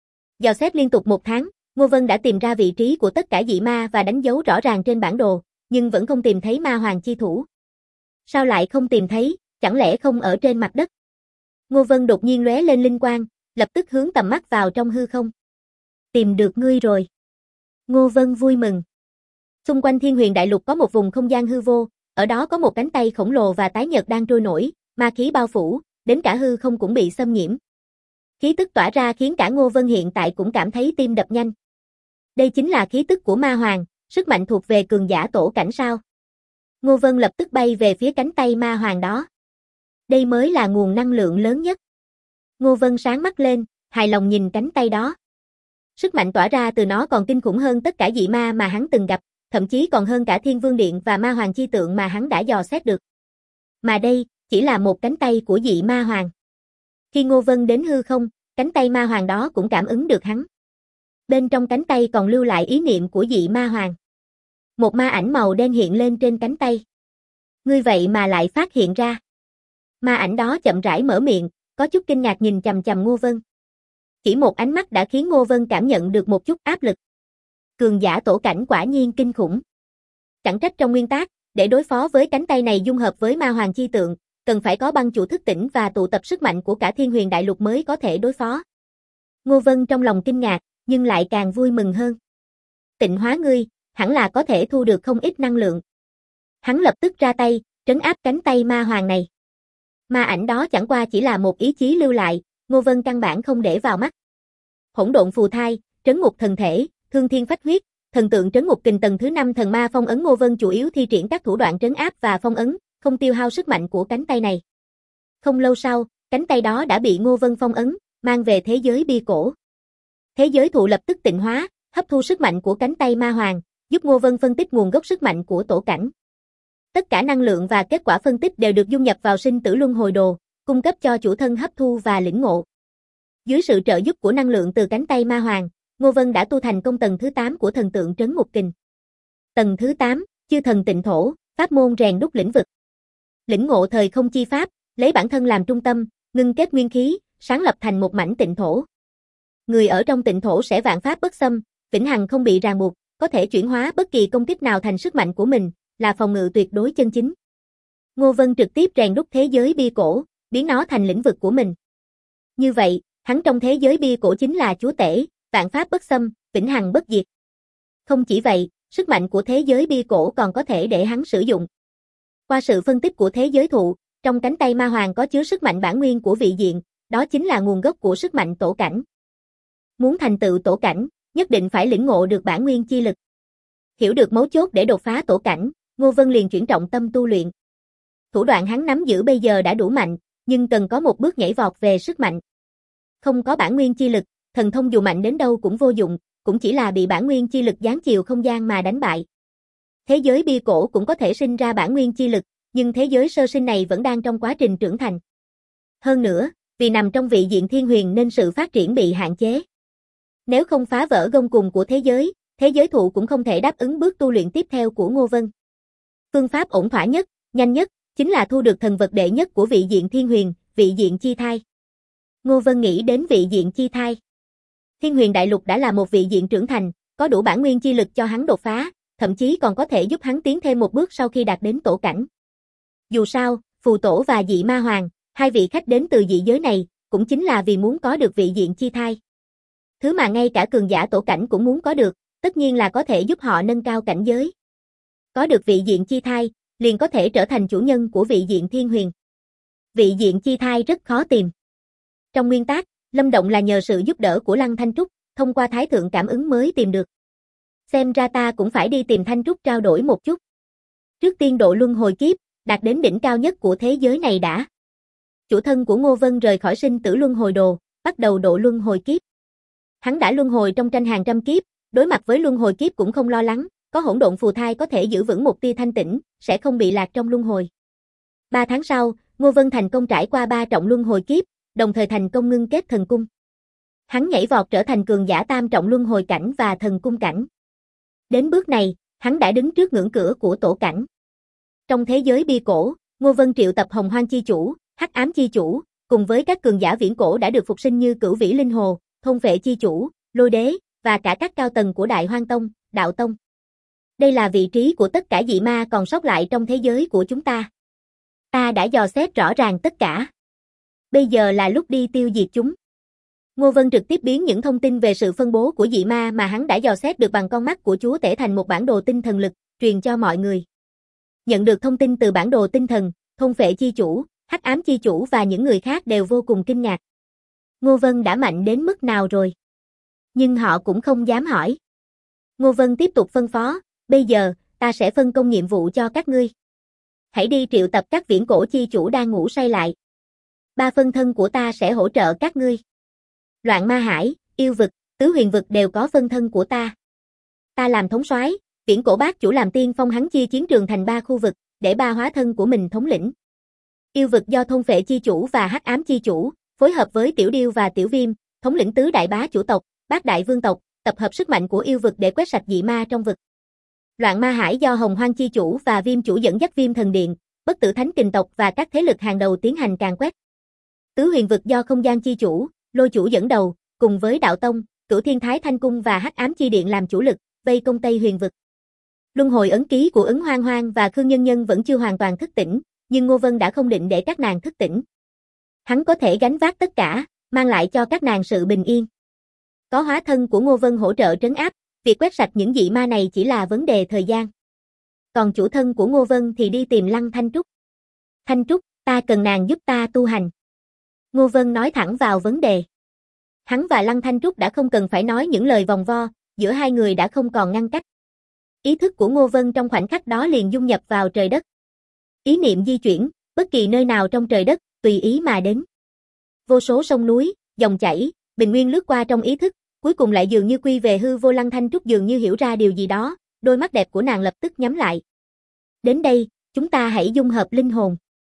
Dò xét liên tục 1 tháng, Ngô Vân đã tìm ra vị trí của tất cả dị ma và đánh dấu rõ ràng trên bản đồ, nhưng vẫn không tìm thấy ma hoàng chi thủ. Sao lại không tìm thấy, chẳng lẽ không ở trên mặt đất? Ngô Vân đột nhiên lóe lên linh quang, lập tức hướng tầm mắt vào trong hư không. Tìm được ngươi rồi. Ngô Vân vui mừng. Xung quanh Thiên Huyền Đại Lục có một vùng không gian hư vô, ở đó có một cánh tay khổng lồ và tái nhợt đang trôi nổi, ma khí bao phủ, đến cả hư không cũng bị xâm nhiễm. Khí tức tỏa ra khiến cả Ngô Vân hiện tại cũng cảm thấy tim đập nhanh. Đây chính là khí tức của ma hoàng, sức mạnh thuộc về cường giả tổ cảnh sao? Ngô Vân lập tức bay về phía cánh tay ma hoàng đó. Đây mới là nguồn năng lượng lớn nhất. Ngô Vân sáng mắt lên, hài lòng nhìn cánh tay đó. Sức mạnh tỏa ra từ nó còn kinh khủng hơn tất cả dị ma mà hắn từng gặp, thậm chí còn hơn cả Thiên Vương Điện và Ma Hoàng chi tượng mà hắn đã dò xét được. Mà đây, chỉ là một cánh tay của dị ma hoàng. Khi Ngô Vân đến hư không, cánh tay ma hoàng đó cũng cảm ứng được hắn. Bên trong cánh tay còn lưu lại ý niệm của dị ma hoàng. Một ma ảnh màu đen hiện lên trên cánh tay. Ngươi vậy mà lại phát hiện ra. Ma ảnh đó chậm rãi mở miệng, có chút kinh ngạc nhìn chằm chằm Ngô Vân. Chỉ một ánh mắt đã khiến Ngô Vân cảm nhận được một chút áp lực. Cường giả tổ cảnh quả nhiên kinh khủng. Chẳng trách trong nguyên tác, để đối phó với cánh tay này dung hợp với ma hoàng chi tượng, cần phải có băng chủ thức tỉnh và tụ tập sức mạnh của cả Thiên Huyền Đại Lục mới có thể đối phó. Ngô Vân trong lòng kinh ngạc, nhưng lại càng vui mừng hơn. Tịnh hóa ngươi, hẳn là có thể thu được không ít năng lượng. Hắn lập tức ra tay, trấn áp cánh tay ma hoàng này. Ma ảnh đó chẳng qua chỉ là một ý chí lưu lại, Ngô Vân căn bản không để vào mắt. Hỗn độn phù thai, trấn ngục thần thể, thương thiên phách huyết, thần tượng trấn ngục kình tầng thứ 5 thần ma phong ấn. Ngô Vân chủ yếu thi triển các thủ đoạn trấn áp và phong ấn, không tiêu hao sức mạnh của cánh tay này. Không lâu sau, cánh tay đó đã bị Ngô Vân phong ấn, mang về thế giới bia cổ. Thế giới thụ lập tức tịnh hóa, hấp thu sức mạnh của cánh tay ma hoàng, giúp Ngô Vân phân tích nguồn gốc sức mạnh của tổ cảnh. Tất cả năng lượng và kết quả phân tích đều được dung nhập vào sinh tử luân hồi đồ, cung cấp cho chủ thân hấp thu và lĩnh ngộ. Dưới sự trợ giúp của năng lượng từ cánh tay ma hoàng, Ngô Vân đã tu thành công tầng thứ 8 của thần tượng trấn ngục kình. Tầng thứ 8, chư thần tịnh thổ, pháp môn rèn đúc lĩnh vực. Lĩnh ngộ thời không chi pháp, lấy bản thân làm trung tâm, ngưng kết nguyên khí, sáng lập thành một mảnh tịnh thổ. Người ở trong tịnh thổ sẽ vạn pháp bất xâm, vĩnh hằng không bị ràng buộc, có thể chuyển hóa bất kỳ công kích nào thành sức mạnh của mình, là phòng ngự tuyệt đối chân chính. Ngô Vân trực tiếp rèn đúc thế giới bia cổ, biến nó thành lĩnh vực của mình. Như vậy, hắn trong thế giới bia cổ chính là chúa tể, vạn pháp bất xâm, vĩnh hằng bất diệt. Không chỉ vậy, sức mạnh của thế giới bia cổ còn có thể để hắn sử dụng. Qua sự phân tích của thế giới thụ, trong cánh tay ma hoàng có chứa sức mạnh bản nguyên của vị diện, đó chính là nguồn gốc của sức mạnh tổ cảnh. Muốn thành tựu tổ cảnh, nhất định phải lĩnh ngộ được bản nguyên chi lực. Hiểu được mấu chốt để đột phá tổ cảnh, Ngô Vân liền chuyển trọng tâm tu luyện. Thủ đoạn hắn nắm giữ bây giờ đã đủ mạnh, nhưng cần có một bước nhảy vọt về sức mạnh. Không có bản nguyên chi lực, thần thông dù mạnh đến đâu cũng vô dụng, cũng chỉ là bị bản nguyên chi lực giáng chiều không gian mà đánh bại. Thế giới bia cổ cũng có thể sinh ra bản nguyên chi lực, nhưng thế giới sơ sinh này vẫn đang trong quá trình trưởng thành. Hơn nữa, vì nằm trong vị diện thiên huyền nên sự phát triển bị hạn chế. Nếu không phá vỡ gông cùm của thế giới thụ cũng không thể đáp ứng bước tu luyện tiếp theo của Ngô Vân. Phương pháp ổn thỏa nhất, nhanh nhất, chính là thu được thần vật đệ nhất của vị diện thiên huyền, vị diện chi thai. Ngô Vân nghĩ đến vị diện chi thai. Thiên huyền đại lục đã là một vị diện trưởng thành, có đủ bản nguyên chi lực cho hắn đột phá, thậm chí còn có thể giúp hắn tiến thêm một bước sau khi đạt đến tổ cảnh. Dù sao, phù tổ và dị ma hoàng, hai vị khách đến từ dị giới này, cũng chính là vì muốn có được vị diện chi thai. Thứ mà ngay cả cường giả tổ cảnh cũng muốn có được, tất nhiên là có thể giúp họ nâng cao cảnh giới. Có được vị diện chi thai, liền có thể trở thành chủ nhân của vị diện thiên huyền. Vị diện chi thai rất khó tìm. Trong nguyên tác, Lâm Động là nhờ sự giúp đỡ của Lăng Thanh Trúc, thông qua Thái Thượng cảm ứng mới tìm được. Xem ra ta cũng phải đi tìm Thanh Trúc trao đổi một chút. Trước tiên độ luân hồi kiếp, đạt đến đỉnh cao nhất của thế giới này đã. Chủ thân của Ngô Vân rời khỏi sinh tử luân hồi đồ, bắt đầu độ luân hồi kiếp. Hắn đã luân hồi trong tranh hàng trăm kiếp, đối mặt với luân hồi kiếp cũng không lo lắng, có hỗn độn phù thai có thể giữ vững một tia thanh tĩnh, sẽ không bị lạc trong luân hồi. 3 tháng sau, Ngô Vân thành công trải qua 3 trọng luân hồi kiếp, đồng thời thành công ngưng kết thần cung. Hắn nhảy vọt trở thành cường giả tam trọng luân hồi cảnh và thần cung cảnh. Đến bước này, hắn đã đứng trước ngưỡng cửa của tổ cảnh. Trong thế giới bia cổ, Ngô Vân triệu tập Hồng Hoang chi chủ, Hắc Ám chi chủ, cùng với các cường giả viễn cổ đã được phục sinh như Cửu Vĩ Linh Hồ, Thôn Vệ chi chủ, Lôi Đế, và cả các cao tầng của Đại Hoang Tông, Đạo Tông. Đây là vị trí của tất cả dị ma còn sót lại trong thế giới của chúng ta. Ta đã dò xét rõ ràng tất cả. Bây giờ là lúc đi tiêu diệt chúng. Ngô Vân trực tiếp biến những thông tin về sự phân bố của dị ma mà hắn đã dò xét được bằng con mắt của chúa tể thành một bản đồ tinh thần lực, truyền cho mọi người. Nhận được thông tin từ bản đồ tinh thần, Thôn Phệ chi chủ, Hắc Ám chi chủ và những người khác đều vô cùng kinh ngạc. Ngô Vân đã mạnh đến mức nào rồi? Nhưng họ cũng không dám hỏi. Ngô Vân tiếp tục phân phó, bây giờ, ta sẽ phân công nhiệm vụ cho các ngươi. Hãy đi triệu tập các viễn cổ chi chủ đang ngủ say lại. 3 phân thân của ta sẽ hỗ trợ các ngươi. Loạn ma hải, yêu vực, tứ huyền vực đều có phân thân của ta. Ta làm thống soái, Viễn Cổ Bát Chủ làm tiên phong, hắn chia chiến trường thành 3 khu vực, để 3 hóa thân của mình thống lĩnh. Yêu vực do Thôn Phệ Chi Chủ và Hắc Ám Chi Chủ, phối hợp với Tiểu Điêu và Tiểu Viêm, thống lĩnh tứ đại bá chủ tộc, bát đại vương tộc, tập hợp sức mạnh của yêu vực để quét sạch dị ma trong vực. Loạn Ma Hải do Hồng Hoang Chi Chủ và Viêm Chủ dẫn dắt Viêm Thần Điện, Bất Tử Thánh Kình tộc và các thế lực hàng đầu tiến hành càn quét. Tứ Huyền vực do Không Gian Chi Chủ, Lôi Chủ dẫn đầu, cùng với Đạo Tông, Cửu Thiên Thái Thanh Cung và Hắc Ám Chi Điện làm chủ lực, vây công Tây Huyền vực. Luân hồi ấn ký của Ứng Hoang Hoang và Khương Nhân Nhân vẫn chưa hoàn toàn thức tỉnh, nhưng Ngô Vân đã không định để các nàng thức tỉnh. Hắn có thể gánh vác tất cả, mang lại cho các nàng sự bình yên. Có hóa thân của Ngô Vân hỗ trợ trấn áp, việc quét sạch những dị ma này chỉ là vấn đề thời gian. Còn chủ thân của Ngô Vân thì đi tìm Lăng Thanh Trúc. Thanh Trúc, ta cần nàng giúp ta tu hành. Ngô Vân nói thẳng vào vấn đề. Hắn và Lăng Thanh Trúc đã không cần phải nói những lời vòng vo, giữa hai người đã không còn ngăn cách. Ý thức của Ngô Vân trong khoảnh khắc đó liền dung nhập vào trời đất. Ý niệm di chuyển, bất kỳ nơi nào trong trời đất, tùy ý mà đến. Vô số sông núi, dòng chảy, bình nguyên lướt qua trong ý thức, cuối cùng lại dường như quy về hư vô. Lăng Thanh Trúc dường như hiểu ra điều gì đó, đôi mắt đẹp của nàng lập tức nhắm lại. Đến đây, chúng ta hãy dung hợp linh hồn.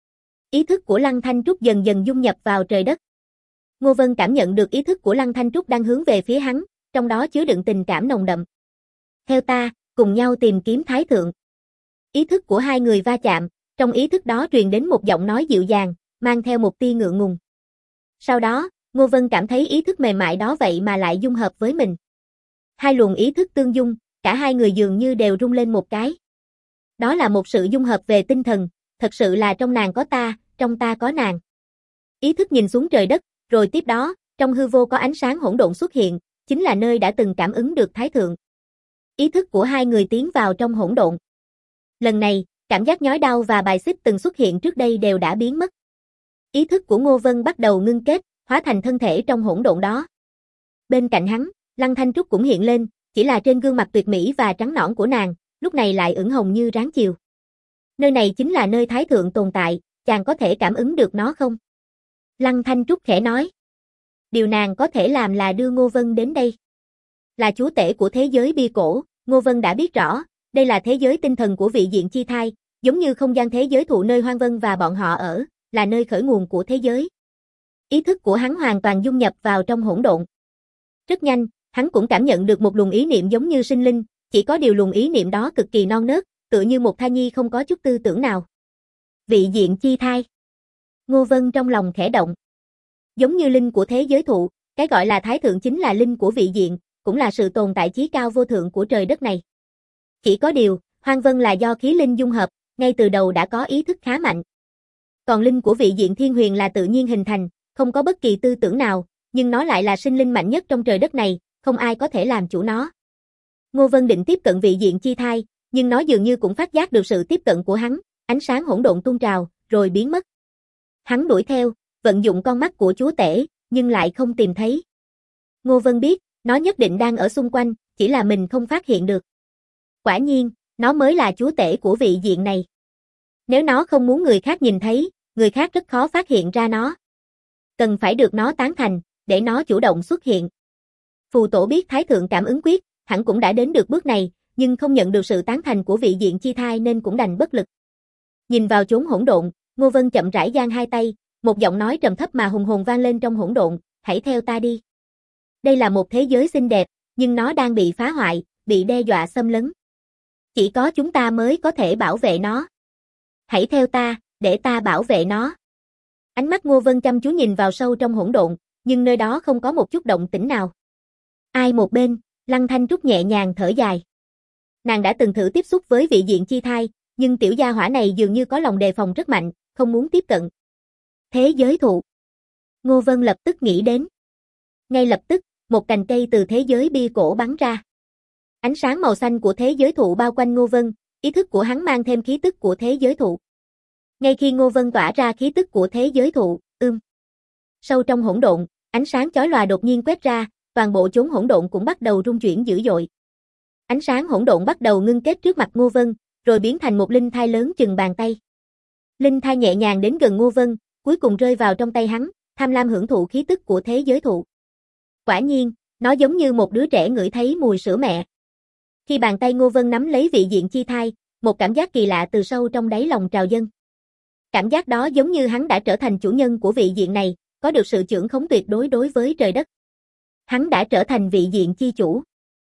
Ý thức của Lăng Thanh Trúc dần dần dung nhập vào trời đất. Ngô Vân cảm nhận được ý thức của Lăng Thanh Trúc đang hướng về phía hắn, trong đó chứa đựng tình cảm nồng đậm. Theo ta, cùng nhau tìm kiếm Thái Thượng. Ý thức của hai người va chạm, trong ý thức đó truyền đến một giọng nói dịu dàng, mang theo một tia ngượng ngùng. Sau đó, Ngô Vân cảm thấy ý thức mềm mại đó vậy mà lại dung hợp với mình. Hai luồng ý thức tương dung, cả hai người dường như đều rung lên một cái. Đó là một sự dung hợp về tinh thần, thật sự là trong nàng có ta, trong ta có nàng. Ý thức nhìn xuống trời đất, rồi tiếp đó, trong hư vô có ánh sáng hỗn độn xuất hiện, chính là nơi đã từng cảm ứng được Thái Thượng. Ý thức của hai người tiến vào trong hỗn độn. Lần này, cảm giác nhói đau và bài xích từng xuất hiện trước đây đều đã biến mất. Ý thức của Ngô Vân bắt đầu ngưng kết, hóa thành thân thể trong hỗn độn đó. Bên cạnh hắn, Lăng Thanh Trúc cũng hiện lên, chỉ là trên gương mặt tuyệt mỹ và trắng nõn của nàng, lúc này lại ửng hồng như ráng chiều. Nơi này chính là nơi Thái Thượng tồn tại, chàng có thể cảm ứng được nó không? Lăng Thanh Trúc khẽ nói. Điều nàng có thể làm là đưa Ngô Vân đến đây. Là chúa tể của thế giới bia cổ, Ngô Vân đã biết rõ, đây là thế giới tinh thần của vị diện chi thai, giống như không gian thế giới thụ nơi Hoang Vân và bọn họ ở, là nơi khởi nguồn của thế giới. Ý thức của hắn hoàn toàn dung nhập vào trong hỗn độn. Rất nhanh, hắn cũng cảm nhận được một luồng ý niệm giống như sinh linh, chỉ có điều luồng ý niệm đó cực kỳ non nớt, tựa như một thai nhi không có chút tư tưởng nào. Vị diện chi thai. Ngô Vân trong lòng khẽ động. Giống như linh của thế giới thụ, cái gọi là Thái Thượng chính là linh của vị diện, cũng là sự tồn tại chí cao vô thượng của trời đất này. Chỉ có điều, Hoang Vân là do khí linh dung hợp, ngay từ đầu đã có ý thức khá mạnh. Còn linh của vị diện Thiên Huyền là tự nhiên hình thành, không có bất kỳ tư tưởng nào, nhưng nó lại là sinh linh mạnh nhất trong trời đất này, không ai có thể làm chủ nó. Ngô Vân định tiếp cận vị diện chi thai, nhưng nó dường như cũng phát giác được sự tiếp cận của hắn, ánh sáng hỗn độn tuôn trào, rồi biến mất. Hắn đuổi theo, vận dụng con mắt của chúa tể, nhưng lại không tìm thấy. Ngô Vân biết, nó nhất định đang ở xung quanh, chỉ là mình không phát hiện được. Quả nhiên, nó mới là chúa tể của vị diện này. Nếu nó không muốn người khác nhìn thấy, người khác rất khó phát hiện ra nó. Cần phải được nó tán thành, để nó chủ động xuất hiện. Phù Tổ biết Thái Thượng cảm ứng quyết, hẳn cũng đã đến được bước này, nhưng không nhận được sự tán thành của vị diện chi thai nên cũng đành bất lực. Nhìn vào chốn hỗn độn, Ngô Vân chậm rãi giang hai tay, một giọng nói trầm thấp mà hùng hồn vang lên trong hỗn độn, hãy theo ta đi. Đây là một thế giới xinh đẹp, nhưng nó đang bị phá hoại, bị đe dọa xâm lấn. Chỉ có chúng ta mới có thể bảo vệ nó. Hãy theo ta, để ta bảo vệ nó. Ánh mắt Ngô Vân chăm chú nhìn vào sâu trong hỗn độn, nhưng nơi đó không có một chút động tĩnh nào. Ai một bên, Lăng Thanh Trúc nhẹ nhàng thở dài. Nàng đã từng thử tiếp xúc với vị diện chi thai, nhưng tiểu gia hỏa này dường như có lòng đề phòng rất mạnh, không muốn tiếp cận. Thế giới thụ. Ngô Vân lập tức nghĩ đến. Ngay lập tức, một cành cây từ thế giới bia cổ bắn ra. Ánh sáng màu xanh của thế giới thụ bao quanh Ngô Vân, ý thức của hắn mang thêm khí tức của thế giới thụ. Ngay khi Ngô Vân tỏa ra khí tức của thế giới thụ, sâu trong hỗn độn, ánh sáng chói lòa đột nhiên quét ra, toàn bộ chốn hỗn độn cũng bắt đầu rung chuyển dữ dội. Ánh sáng hỗn độn bắt đầu ngưng kết trước mặt Ngô Vân, rồi biến thành một linh thai lớn chừng bàn tay. Linh thai nhẹ nhàng đến gần Ngô Vân, cuối cùng rơi vào trong tay hắn, tham lam hưởng thụ khí tức của thế giới thụ. Quả nhiên, nó giống như một đứa trẻ ngửi thấy mùi sữa mẹ. Khi bàn tay Ngô Vân nắm lấy vị diện chi thai, một cảm giác kỳ lạ từ sâu trong đáy lòng trào dâng. Cảm giác đó giống như hắn đã trở thành chủ nhân của vị diện này, có được sự chưởng khống tuyệt đối đối với trời đất. Hắn đã trở thành vị diện chi chủ.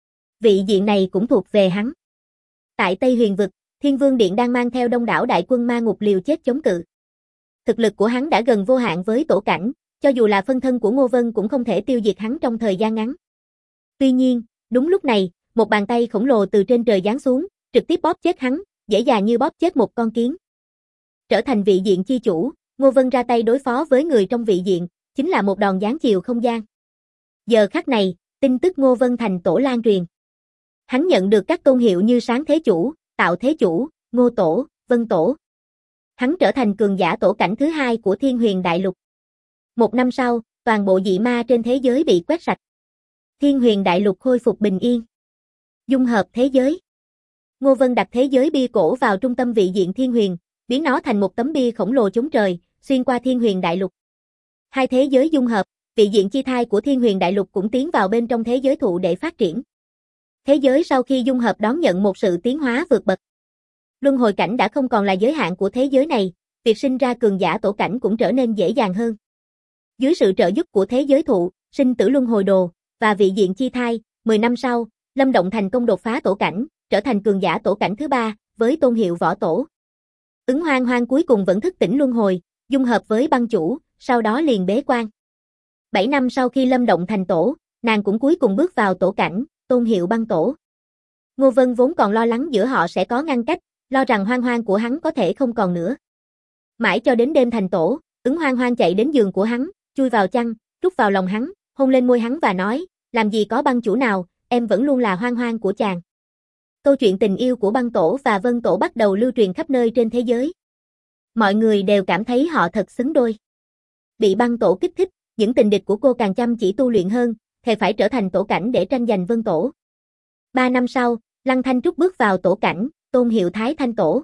Vị diện này cũng thuộc về hắn. Tại Tây Huyền Vực, Thiên Vương Điện đang mang theo đông đảo đại quân ma ngục liều chết chống cự. Thực lực của hắn đã gần vô hạn với tổ cảnh, cho dù là phân thân của Ngô Vân cũng không thể tiêu diệt hắn trong thời gian ngắn. Tuy nhiên, đúng lúc này, một bàn tay khổng lồ từ trên trời giáng xuống, trực tiếp bóp chết hắn, dễ dàng như bóp chết một con kiến. Trở thành vị diện chi chủ, Ngô Vân ra tay đối phó với người trong vị diện, chính là một đòn giáng chiều không gian. Giờ khắc này, tin tức Ngô Vân thành tổ lan truyền. Hắn nhận được các tôn hiệu như Sáng Thế Chủ, Tạo Thế Chủ, Ngô Tổ, Vân Tổ. Hắn trở thành cường giả tổ cảnh thứ hai của Thiên Huyền Đại Lục. Một năm sau, toàn bộ dị ma trên thế giới bị quét sạch. Thiên Huyền Đại Lục khôi phục bình yên. Dung hợp thế giới. Ngô Vân đặt thế giới bia cổ vào trung tâm vị diện Thiên Huyền, biến nó thành một tấm bia khổng lồ chống trời, xuyên qua Thiên Huyền Đại Lục. Hai thế giới dung hợp, vị diện chi thai của Thiên Huyền Đại Lục cũng tiến vào bên trong thế giới thụ để phát triển. Thế giới sau khi dung hợp đón nhận một sự tiến hóa vượt bậc. Luân hồi cảnh đã không còn là giới hạn của thế giới này, việc sinh ra cường giả tổ cảnh cũng trở nên dễ dàng hơn. Dưới sự trợ giúp của thế giới thụ, sinh tử luân hồi đồ, và vị diện chi thai, 10 năm sau, Lâm Động thành công đột phá tổ cảnh, trở thành cường giả tổ cảnh thứ ba, với tôn hiệu võ tổ. Ứng Hoang Hoang cuối cùng vẫn thức tỉnh luân hồi, dung hợp với băng chủ, sau đó liền bế quan. 7 năm sau khi Lâm Động thành tổ, nàng cũng cuối cùng bước vào tổ cảnh, tôn hiệu băng tổ. Ngô Vân vốn còn lo lắng giữa họ sẽ có ngăn cách, lo rằng Hoang Hoang của hắn có thể không còn nữa. Mãi cho đến đêm thành tổ, Ứng Hoang Hoang chạy đến giường của hắn, chui vào chăn, rút vào lòng hắn, hôn lên môi hắn và nói, làm gì có băng chủ nào, em vẫn luôn là Hoang Hoang của chàng. Câu chuyện tình yêu của băng tổ và vân tổ bắt đầu lưu truyền khắp nơi trên thế giới. Mọi người đều cảm thấy họ thật xứng đôi. Bị băng tổ kích thích, những tình địch của cô càng chăm chỉ tu luyện hơn, thề phải trở thành tổ cảnh để tranh giành vân tổ. 3 năm sau, Lăng Thanh Trúc bước vào tổ cảnh, tôn hiệu Thái Thanh Tổ.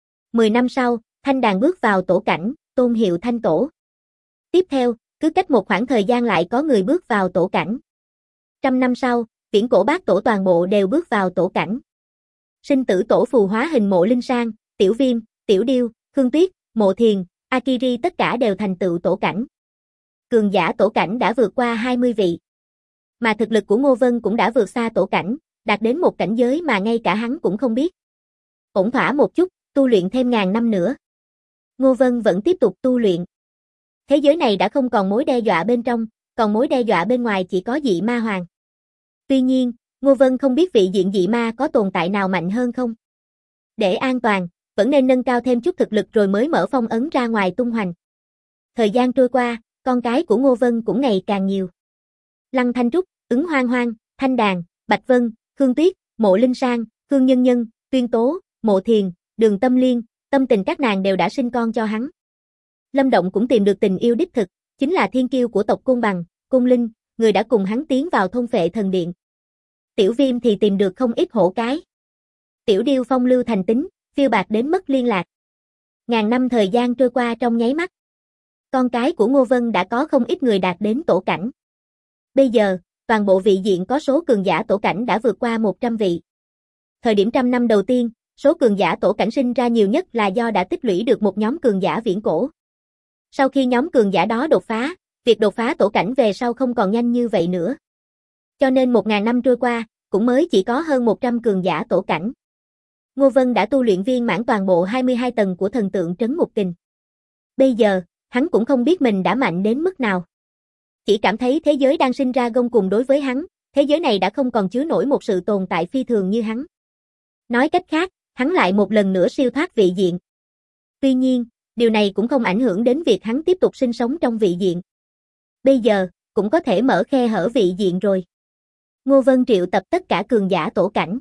10 năm sau, Thanh Đàn bước vào tổ cảnh, tôn hiệu Thanh Tổ. Tiếp theo, cứ cách một khoảng thời gian lại có người bước vào tổ cảnh. 100 năm sau, Viễn Cổ Bát Tổ toàn bộ đều bước vào tổ cảnh. Sinh tử tổ phù hóa hình Mộ Linh Sang, Tiểu Viêm, Tiểu Điêu, Khương Tuyết, Mộ Thiền, Akiri tất cả đều thành tựu tổ cảnh. Cường giả tổ cảnh đã vượt qua 20 vị. Mà thực lực của Ngô Vân cũng đã vượt xa tổ cảnh, đạt đến một cảnh giới mà ngay cả hắn cũng không biết. Ổn thỏa một chút, tu luyện thêm ngàn năm nữa. Ngô Vân vẫn tiếp tục tu luyện. Thế giới này đã không còn mối đe dọa bên trong, còn mối đe dọa bên ngoài chỉ có dị ma hoàng. Tuy nhiên, Ngô Vân không biết vị diện dị ma có tồn tại nào mạnh hơn không. Để an toàn, vẫn nên nâng cao thêm chút thực lực rồi mới mở phong ấn ra ngoài tung hoành. Thời gian trôi qua, con cái của Ngô Vân cũng ngày càng nhiều. Lăng Thanh Trúc, Ứng Hoang Hoang, Thanh Đàn, Bạch Vân, Khương Tuyết, Mộ Linh Sang, Khương Nhân Nhân, Tuyên Tố, Mộ Thiền, Đường Tâm Liên, tâm tình các nàng đều đã sinh con cho hắn. Lâm Động cũng tìm được tình yêu đích thực, chính là thiên kiêu của tộc Côn Bằng, Côn Linh, người đã cùng hắn tiến vào thôn Phệ Thần Điện. Tiểu Viêm thì tìm được không ít hổ cái. Tiểu Điêu phong lưu thành tính, phiêu bạt đến mất liên lạc. Ngàn năm thời gian trôi qua trong nháy mắt. Con cái của Ngô Vân đã có không ít người đạt đến tổ cảnh. Bây giờ, toàn bộ vị diện có số cường giả tổ cảnh đã vượt qua 100 vị. Thời điểm 100 năm đầu tiên, số cường giả tổ cảnh sinh ra nhiều nhất là do đã tích lũy được một nhóm cường giả viễn cổ. Sau khi nhóm cường giả đó đột phá, việc đột phá tổ cảnh về sau không còn nhanh như vậy nữa. Cho nên 1000 năm trôi qua, cũng mới chỉ có hơn 100 cường giả tổ cảnh. Ngô Vân đã tu luyện viên mãn toàn bộ 22 tầng của thần tượng trấn ngục kình. Bây giờ, hắn cũng không biết mình đã mạnh đến mức nào. Chỉ cảm thấy thế giới đang sinh ra gông cùng đối với hắn, thế giới này đã không còn chứa nổi một sự tồn tại phi thường như hắn. Nói cách khác, hắn lại một lần nữa siêu thoát vị diện. Tuy nhiên, điều này cũng không ảnh hưởng đến việc hắn tiếp tục sinh sống trong vị diện. Bây giờ, cũng có thể mở khe hở vị diện rồi. Ngô Vân triệu tập tất cả cường giả tổ cảnh.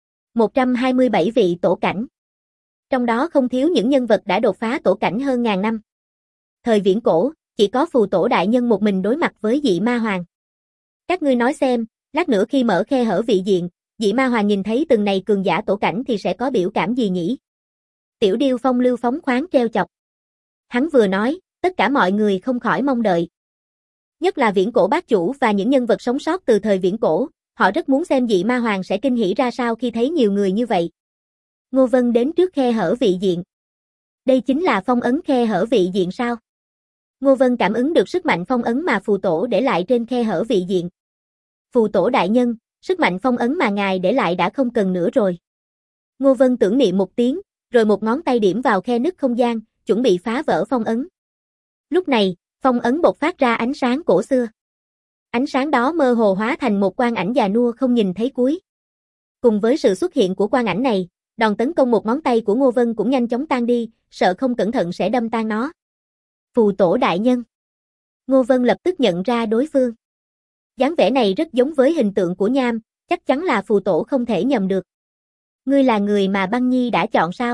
127 vị tổ cảnh. Trong đó không thiếu những nhân vật đã đột phá tổ cảnh hơn ngàn năm. Thời viễn cổ, chỉ có phù tổ đại nhân một mình đối mặt với dị ma hoàng. Các ngươi nói xem, lát nữa khi mở khe hở vị diện, dị ma hoàng nhìn thấy từng này cường giả tổ cảnh thì sẽ có biểu cảm gì nhỉ? Tiểu Điêu phong lưu phóng khoáng treo chọc. Hắn vừa nói, tất cả mọi người không khỏi mong đợi. Nhất là viễn cổ bát chủ và những nhân vật sống sót từ thời viễn cổ, Họ rất muốn xem dị ma hoàng sẽ kinh hỉ ra sao khi thấy nhiều người như vậy. Ngô Vân đến trước khe hở vị diện. Đây chính là phong ấn khe hở vị diện sao? Ngô Vân cảm ứng được sức mạnh phong ấn mà phù tổ để lại trên khe hở vị diện. Phù tổ đại nhân, sức mạnh phong ấn mà ngài để lại đã không cần nữa rồi. Ngô Vân tưởng niệm một tiếng, rồi một ngón tay điểm vào khe nứt không gian, chuẩn bị phá vỡ phong ấn. Lúc này, phong ấn bộc phát ra ánh sáng cổ xưa. Ánh sáng đó mơ hồ hóa thành một quang ảnh già nua không nhìn thấy cuối. Cùng với sự xuất hiện của quang ảnh này, đòn tấn công một ngón tay của Ngô Vân cũng nhanh chóng tan đi, sợ không cẩn thận sẽ đâm tan nó. Phù tổ đại nhân. Ngô Vân lập tức nhận ra đối phương. Dáng vẻ này rất giống với hình tượng của Nham, chắc chắn là phù tổ không thể nhầm được. Ngươi là người mà Băng Nhi đã chọn sao?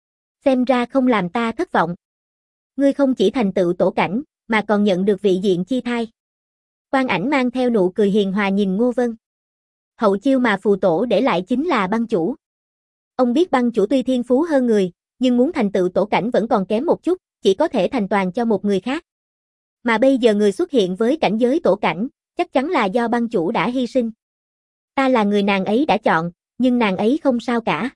Xem ra không làm ta thất vọng. Ngươi không chỉ thành tựu tổ cảnh, mà còn nhận được vị diện chi thai. Quang ảnh mang theo nụ cười hiền hòa nhìn Ngô Vân. Hậu chiêu mà phù tổ để lại chính là băng chủ. Ông biết băng chủ tuy thiên phú hơn người, nhưng muốn thành tựu tổ cảnh vẫn còn kém một chút, chỉ có thể thành toàn cho một người khác. Mà bây giờ người xuất hiện với cảnh giới tổ cảnh, chắc chắn là do băng chủ đã hy sinh. Ta là người nàng ấy đã chọn, nhưng nàng ấy không sao cả.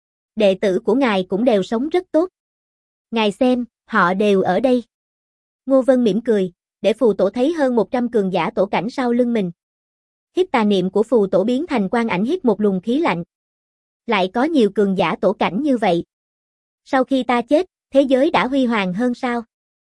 Đệ tử của ngài cũng đều sống rất tốt. Ngài xem, họ đều ở đây. Ngô Vân mỉm cười, để phù tổ thấy hơn 100 cường giả tổ cảnh sau lưng mình. Hít tà niệm của phù tổ biến thành quang ảnh hít một luồng khí lạnh. Lại có nhiều cường giả tổ cảnh như vậy. Sau khi ta chết, thế giới đã huy hoàng hơn sao?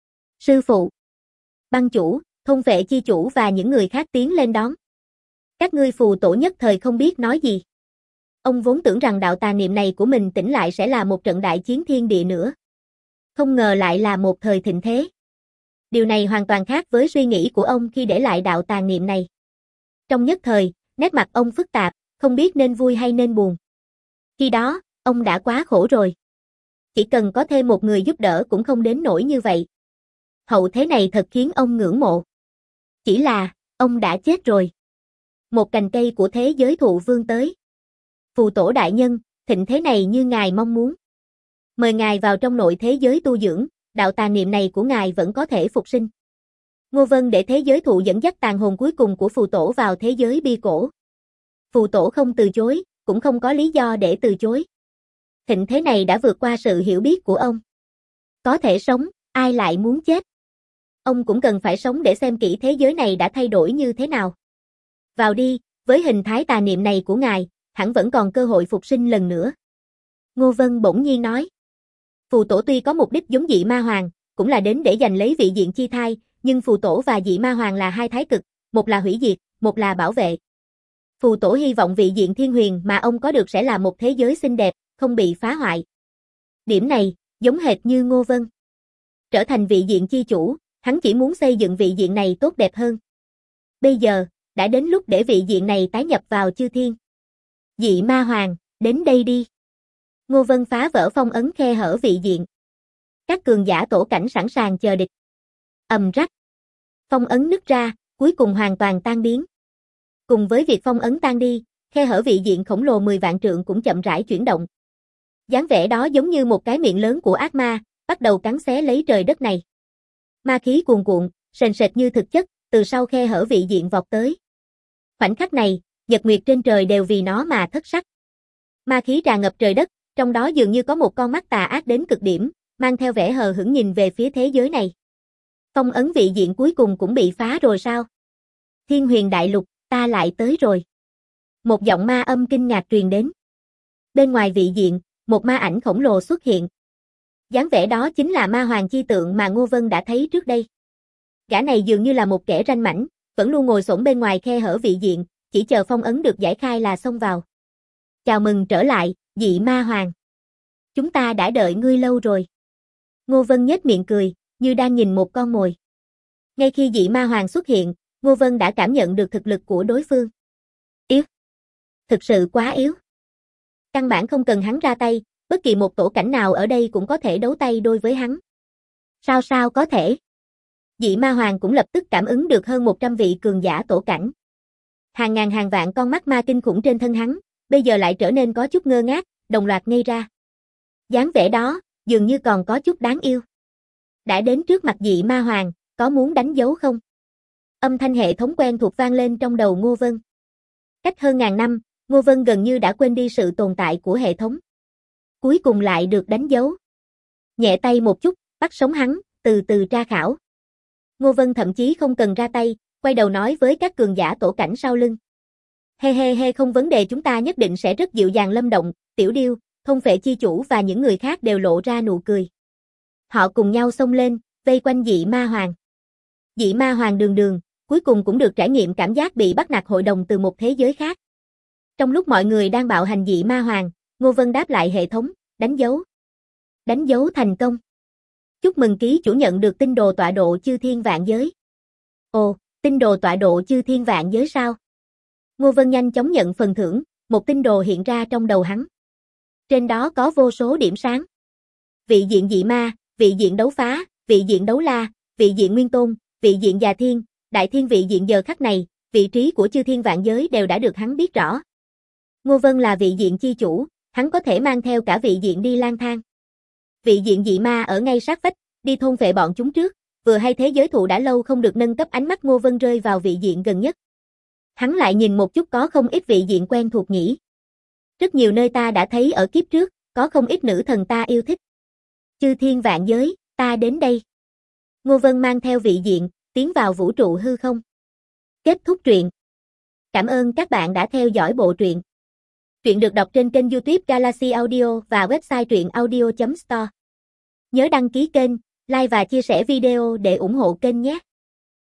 Sư phụ, băng chủ, thôn vệ chi chủ và những người khác tiến lên đón. Các ngươi phù tổ nhất thời không biết nói gì. Ông vốn tưởng rằng đạo tà niệm này của mình tỉnh lại sẽ là một trận đại chiến thiên địa nữa. Không ngờ lại là một thời thịnh thế. Điều này hoàn toàn khác với suy nghĩ của ông khi để lại đạo tà niệm này. Trong nhất thời, nét mặt ông phức tạp, không biết nên vui hay nên buồn. Khi đó, ông đã quá khổ rồi. Chỉ cần có thêm một người giúp đỡ cũng không đến nỗi như vậy. Hậu thế này thật khiến ông ngưỡng mộ. Chỉ là, ông đã chết rồi. Một cành cây của thế giới thụ vươn tới. Phù tổ đại nhân, thịnh thế này như ngài mong muốn. Mời ngài vào trong nội thế giới tu dưỡng, đạo tà niệm này của ngài vẫn có thể phục sinh. Ngô Vân để thế giới thụ dẫn dắt tàn hồn cuối cùng của phù tổ vào thế giới bi cổ. Phù tổ không từ chối, cũng không có lý do để từ chối. Thịnh thế này đã vượt qua sự hiểu biết của ông. Có thể sống, ai lại muốn chết? Ông cũng cần phải sống để xem kỹ thế giới này đã thay đổi như thế nào. Vào đi, với hình thái tà niệm này của ngài, hẳn vẫn còn cơ hội phục sinh lần nữa. Ngô Vân bỗng nhiên nói. Phù tổ tuy có mục đích giống dị ma hoàng, cũng là đến để giành lấy vị diện chi thai, nhưng phù tổ và dị ma hoàng là hai thái cực, một là hủy diệt, một là bảo vệ. Phù tổ hy vọng vị diện thiên huyền mà ông có được sẽ là một thế giới xinh đẹp, không bị phá hoại. Điểm này, giống hệt như Ngô Vân. Trở thành vị diện chi chủ, hắn chỉ muốn xây dựng vị diện này tốt đẹp hơn. Bây giờ, đã đến lúc để vị diện này tái nhập vào chư thiên. Dị ma hoàng, đến đây đi. Ngô Vân phá vỡ phong ấn khe hở vị diện. Các cường giả tổ cảnh sẵn sàng chờ địch. Ầm rắc. Phong ấn nứt ra, cuối cùng hoàn toàn tan biến. Cùng với việc phong ấn tan đi, khe hở vị diện khổng lồ 10 vạn trượng cũng chậm rãi chuyển động. Dáng vẻ đó giống như một cái miệng lớn của ác ma, bắt đầu cắn xé lấy trời đất này. Ma khí cuồn cuộn, sền sệt như thực chất, từ sau khe hở vị diện vọt tới. Khoảnh khắc này, nhật nguyệt trên trời đều vì nó mà thất sắc. Ma khí tràn ngập trời đất, trong đó dường như có một con mắt tà ác đến cực điểm, mang theo vẻ hờ hững nhìn về phía thế giới này. Phong ấn vị diện cuối cùng cũng bị phá rồi sao? Thiên huyền đại lục, ta lại tới rồi. Một giọng ma âm kinh ngạc truyền đến. Bên ngoài vị diện, một ma ảnh khổng lồ xuất hiện. Dáng vẻ đó chính là ma hoàng chi tượng mà Ngô Vân đã thấy trước đây. Gã này dường như là một kẻ ranh mãnh, vẫn luôn ngồi xổm bên ngoài khe hở vị diện, chỉ chờ phong ấn được giải khai là xông vào. Chào mừng trở lại, dị ma hoàng. Chúng ta đã đợi ngươi lâu rồi. Ngô Vân nhếch miệng cười, như đang nhìn một con mồi. Ngay khi dị ma hoàng xuất hiện, Ngô Vân đã cảm nhận được thực lực của đối phương. Yếu. Thực sự quá yếu. Căn bản không cần hắn ra tay, bất kỳ một tổ cảnh nào ở đây cũng có thể đấu tay đôi với hắn. Sao có thể? Dị ma hoàng cũng lập tức cảm ứng được hơn 100 vị cường giả tổ cảnh. Hàng ngàn hàng vạn con mắt ma kinh khủng trên thân hắn, bây giờ lại trở nên có chút ngơ ngác, đồng loạt ngây ra. Dáng vẻ đó, dường như còn có chút đáng yêu. Đã đến trước mặt dị ma hoàng, có muốn đánh dấu không? Âm thanh hệ thống quen thuộc vang lên trong đầu Ngô Vân. Cách hơn ngàn năm, Ngô Vân gần như đã quên đi sự tồn tại của hệ thống. Cuối cùng lại được đánh dấu. Nhẹ tay một chút, bắt sống hắn, từ từ tra khảo. Ngô Vân thậm chí không cần ra tay, quay đầu nói với các cường giả tổ cảnh sau lưng. He, không vấn đề, chúng ta nhất định sẽ rất dịu dàng. Lâm Động, Tiểu Điêu, Thôn Phệ Chi Chủ và những người khác đều lộ ra nụ cười. Họ cùng nhau xông lên, vây quanh Dị Ma Hoàng. Dị Ma Hoàng đường, cuối cùng cũng được trải nghiệm cảm giác bị bắt nạt hội đồng từ một thế giới khác. Trong lúc mọi người đang bạo hành Dị Ma Hoàng, Ngô Vân đáp lại hệ thống, đánh dấu. Đánh dấu thành công. Chúc mừng ký chủ nhận được tinh đồ tọa độ chư thiên vạn giới. Ồ, tinh đồ tọa độ chư thiên vạn giới sao? Ngô Vân nhanh chóng nhận phần thưởng, một tinh đồ hiện ra trong đầu hắn. Trên đó có vô số điểm sáng. Vị diện dị ma, vị diện đấu phá, vị diện đấu la, vị diện nguyên tôn, vị diện già thiên, đại thiên. Vị diện giờ khắc này, vị trí của chư thiên vạn giới đều đã được hắn biết rõ. Ngô Vân là vị diện chi chủ, hắn có thể mang theo cả vị diện đi lang thang. Vị diện dị ma ở ngay sát vách, đi thôn phệ bọn chúng trước, vừa hay thế giới thụ đã lâu không được nâng cấp. Ánh mắt Ngô Vân rơi vào vị diện gần nhất. Hắn lại nhìn một chút, có không ít vị diện quen thuộc nhỉ. Rất nhiều nơi ta đã thấy ở kiếp trước, có không ít nữ thần ta yêu thích. Chư thiên vạn giới, ta đến đây. Ngô Vân mang theo vị diện, tiến vào vũ trụ hư không. Kết thúc truyện. Cảm ơn các bạn đã theo dõi bộ truyện. Truyện được đọc trên kênh YouTube Galaxy Audio và website truyệnaudio.store. Nhớ đăng ký kênh, like và chia sẻ video để ủng hộ kênh nhé.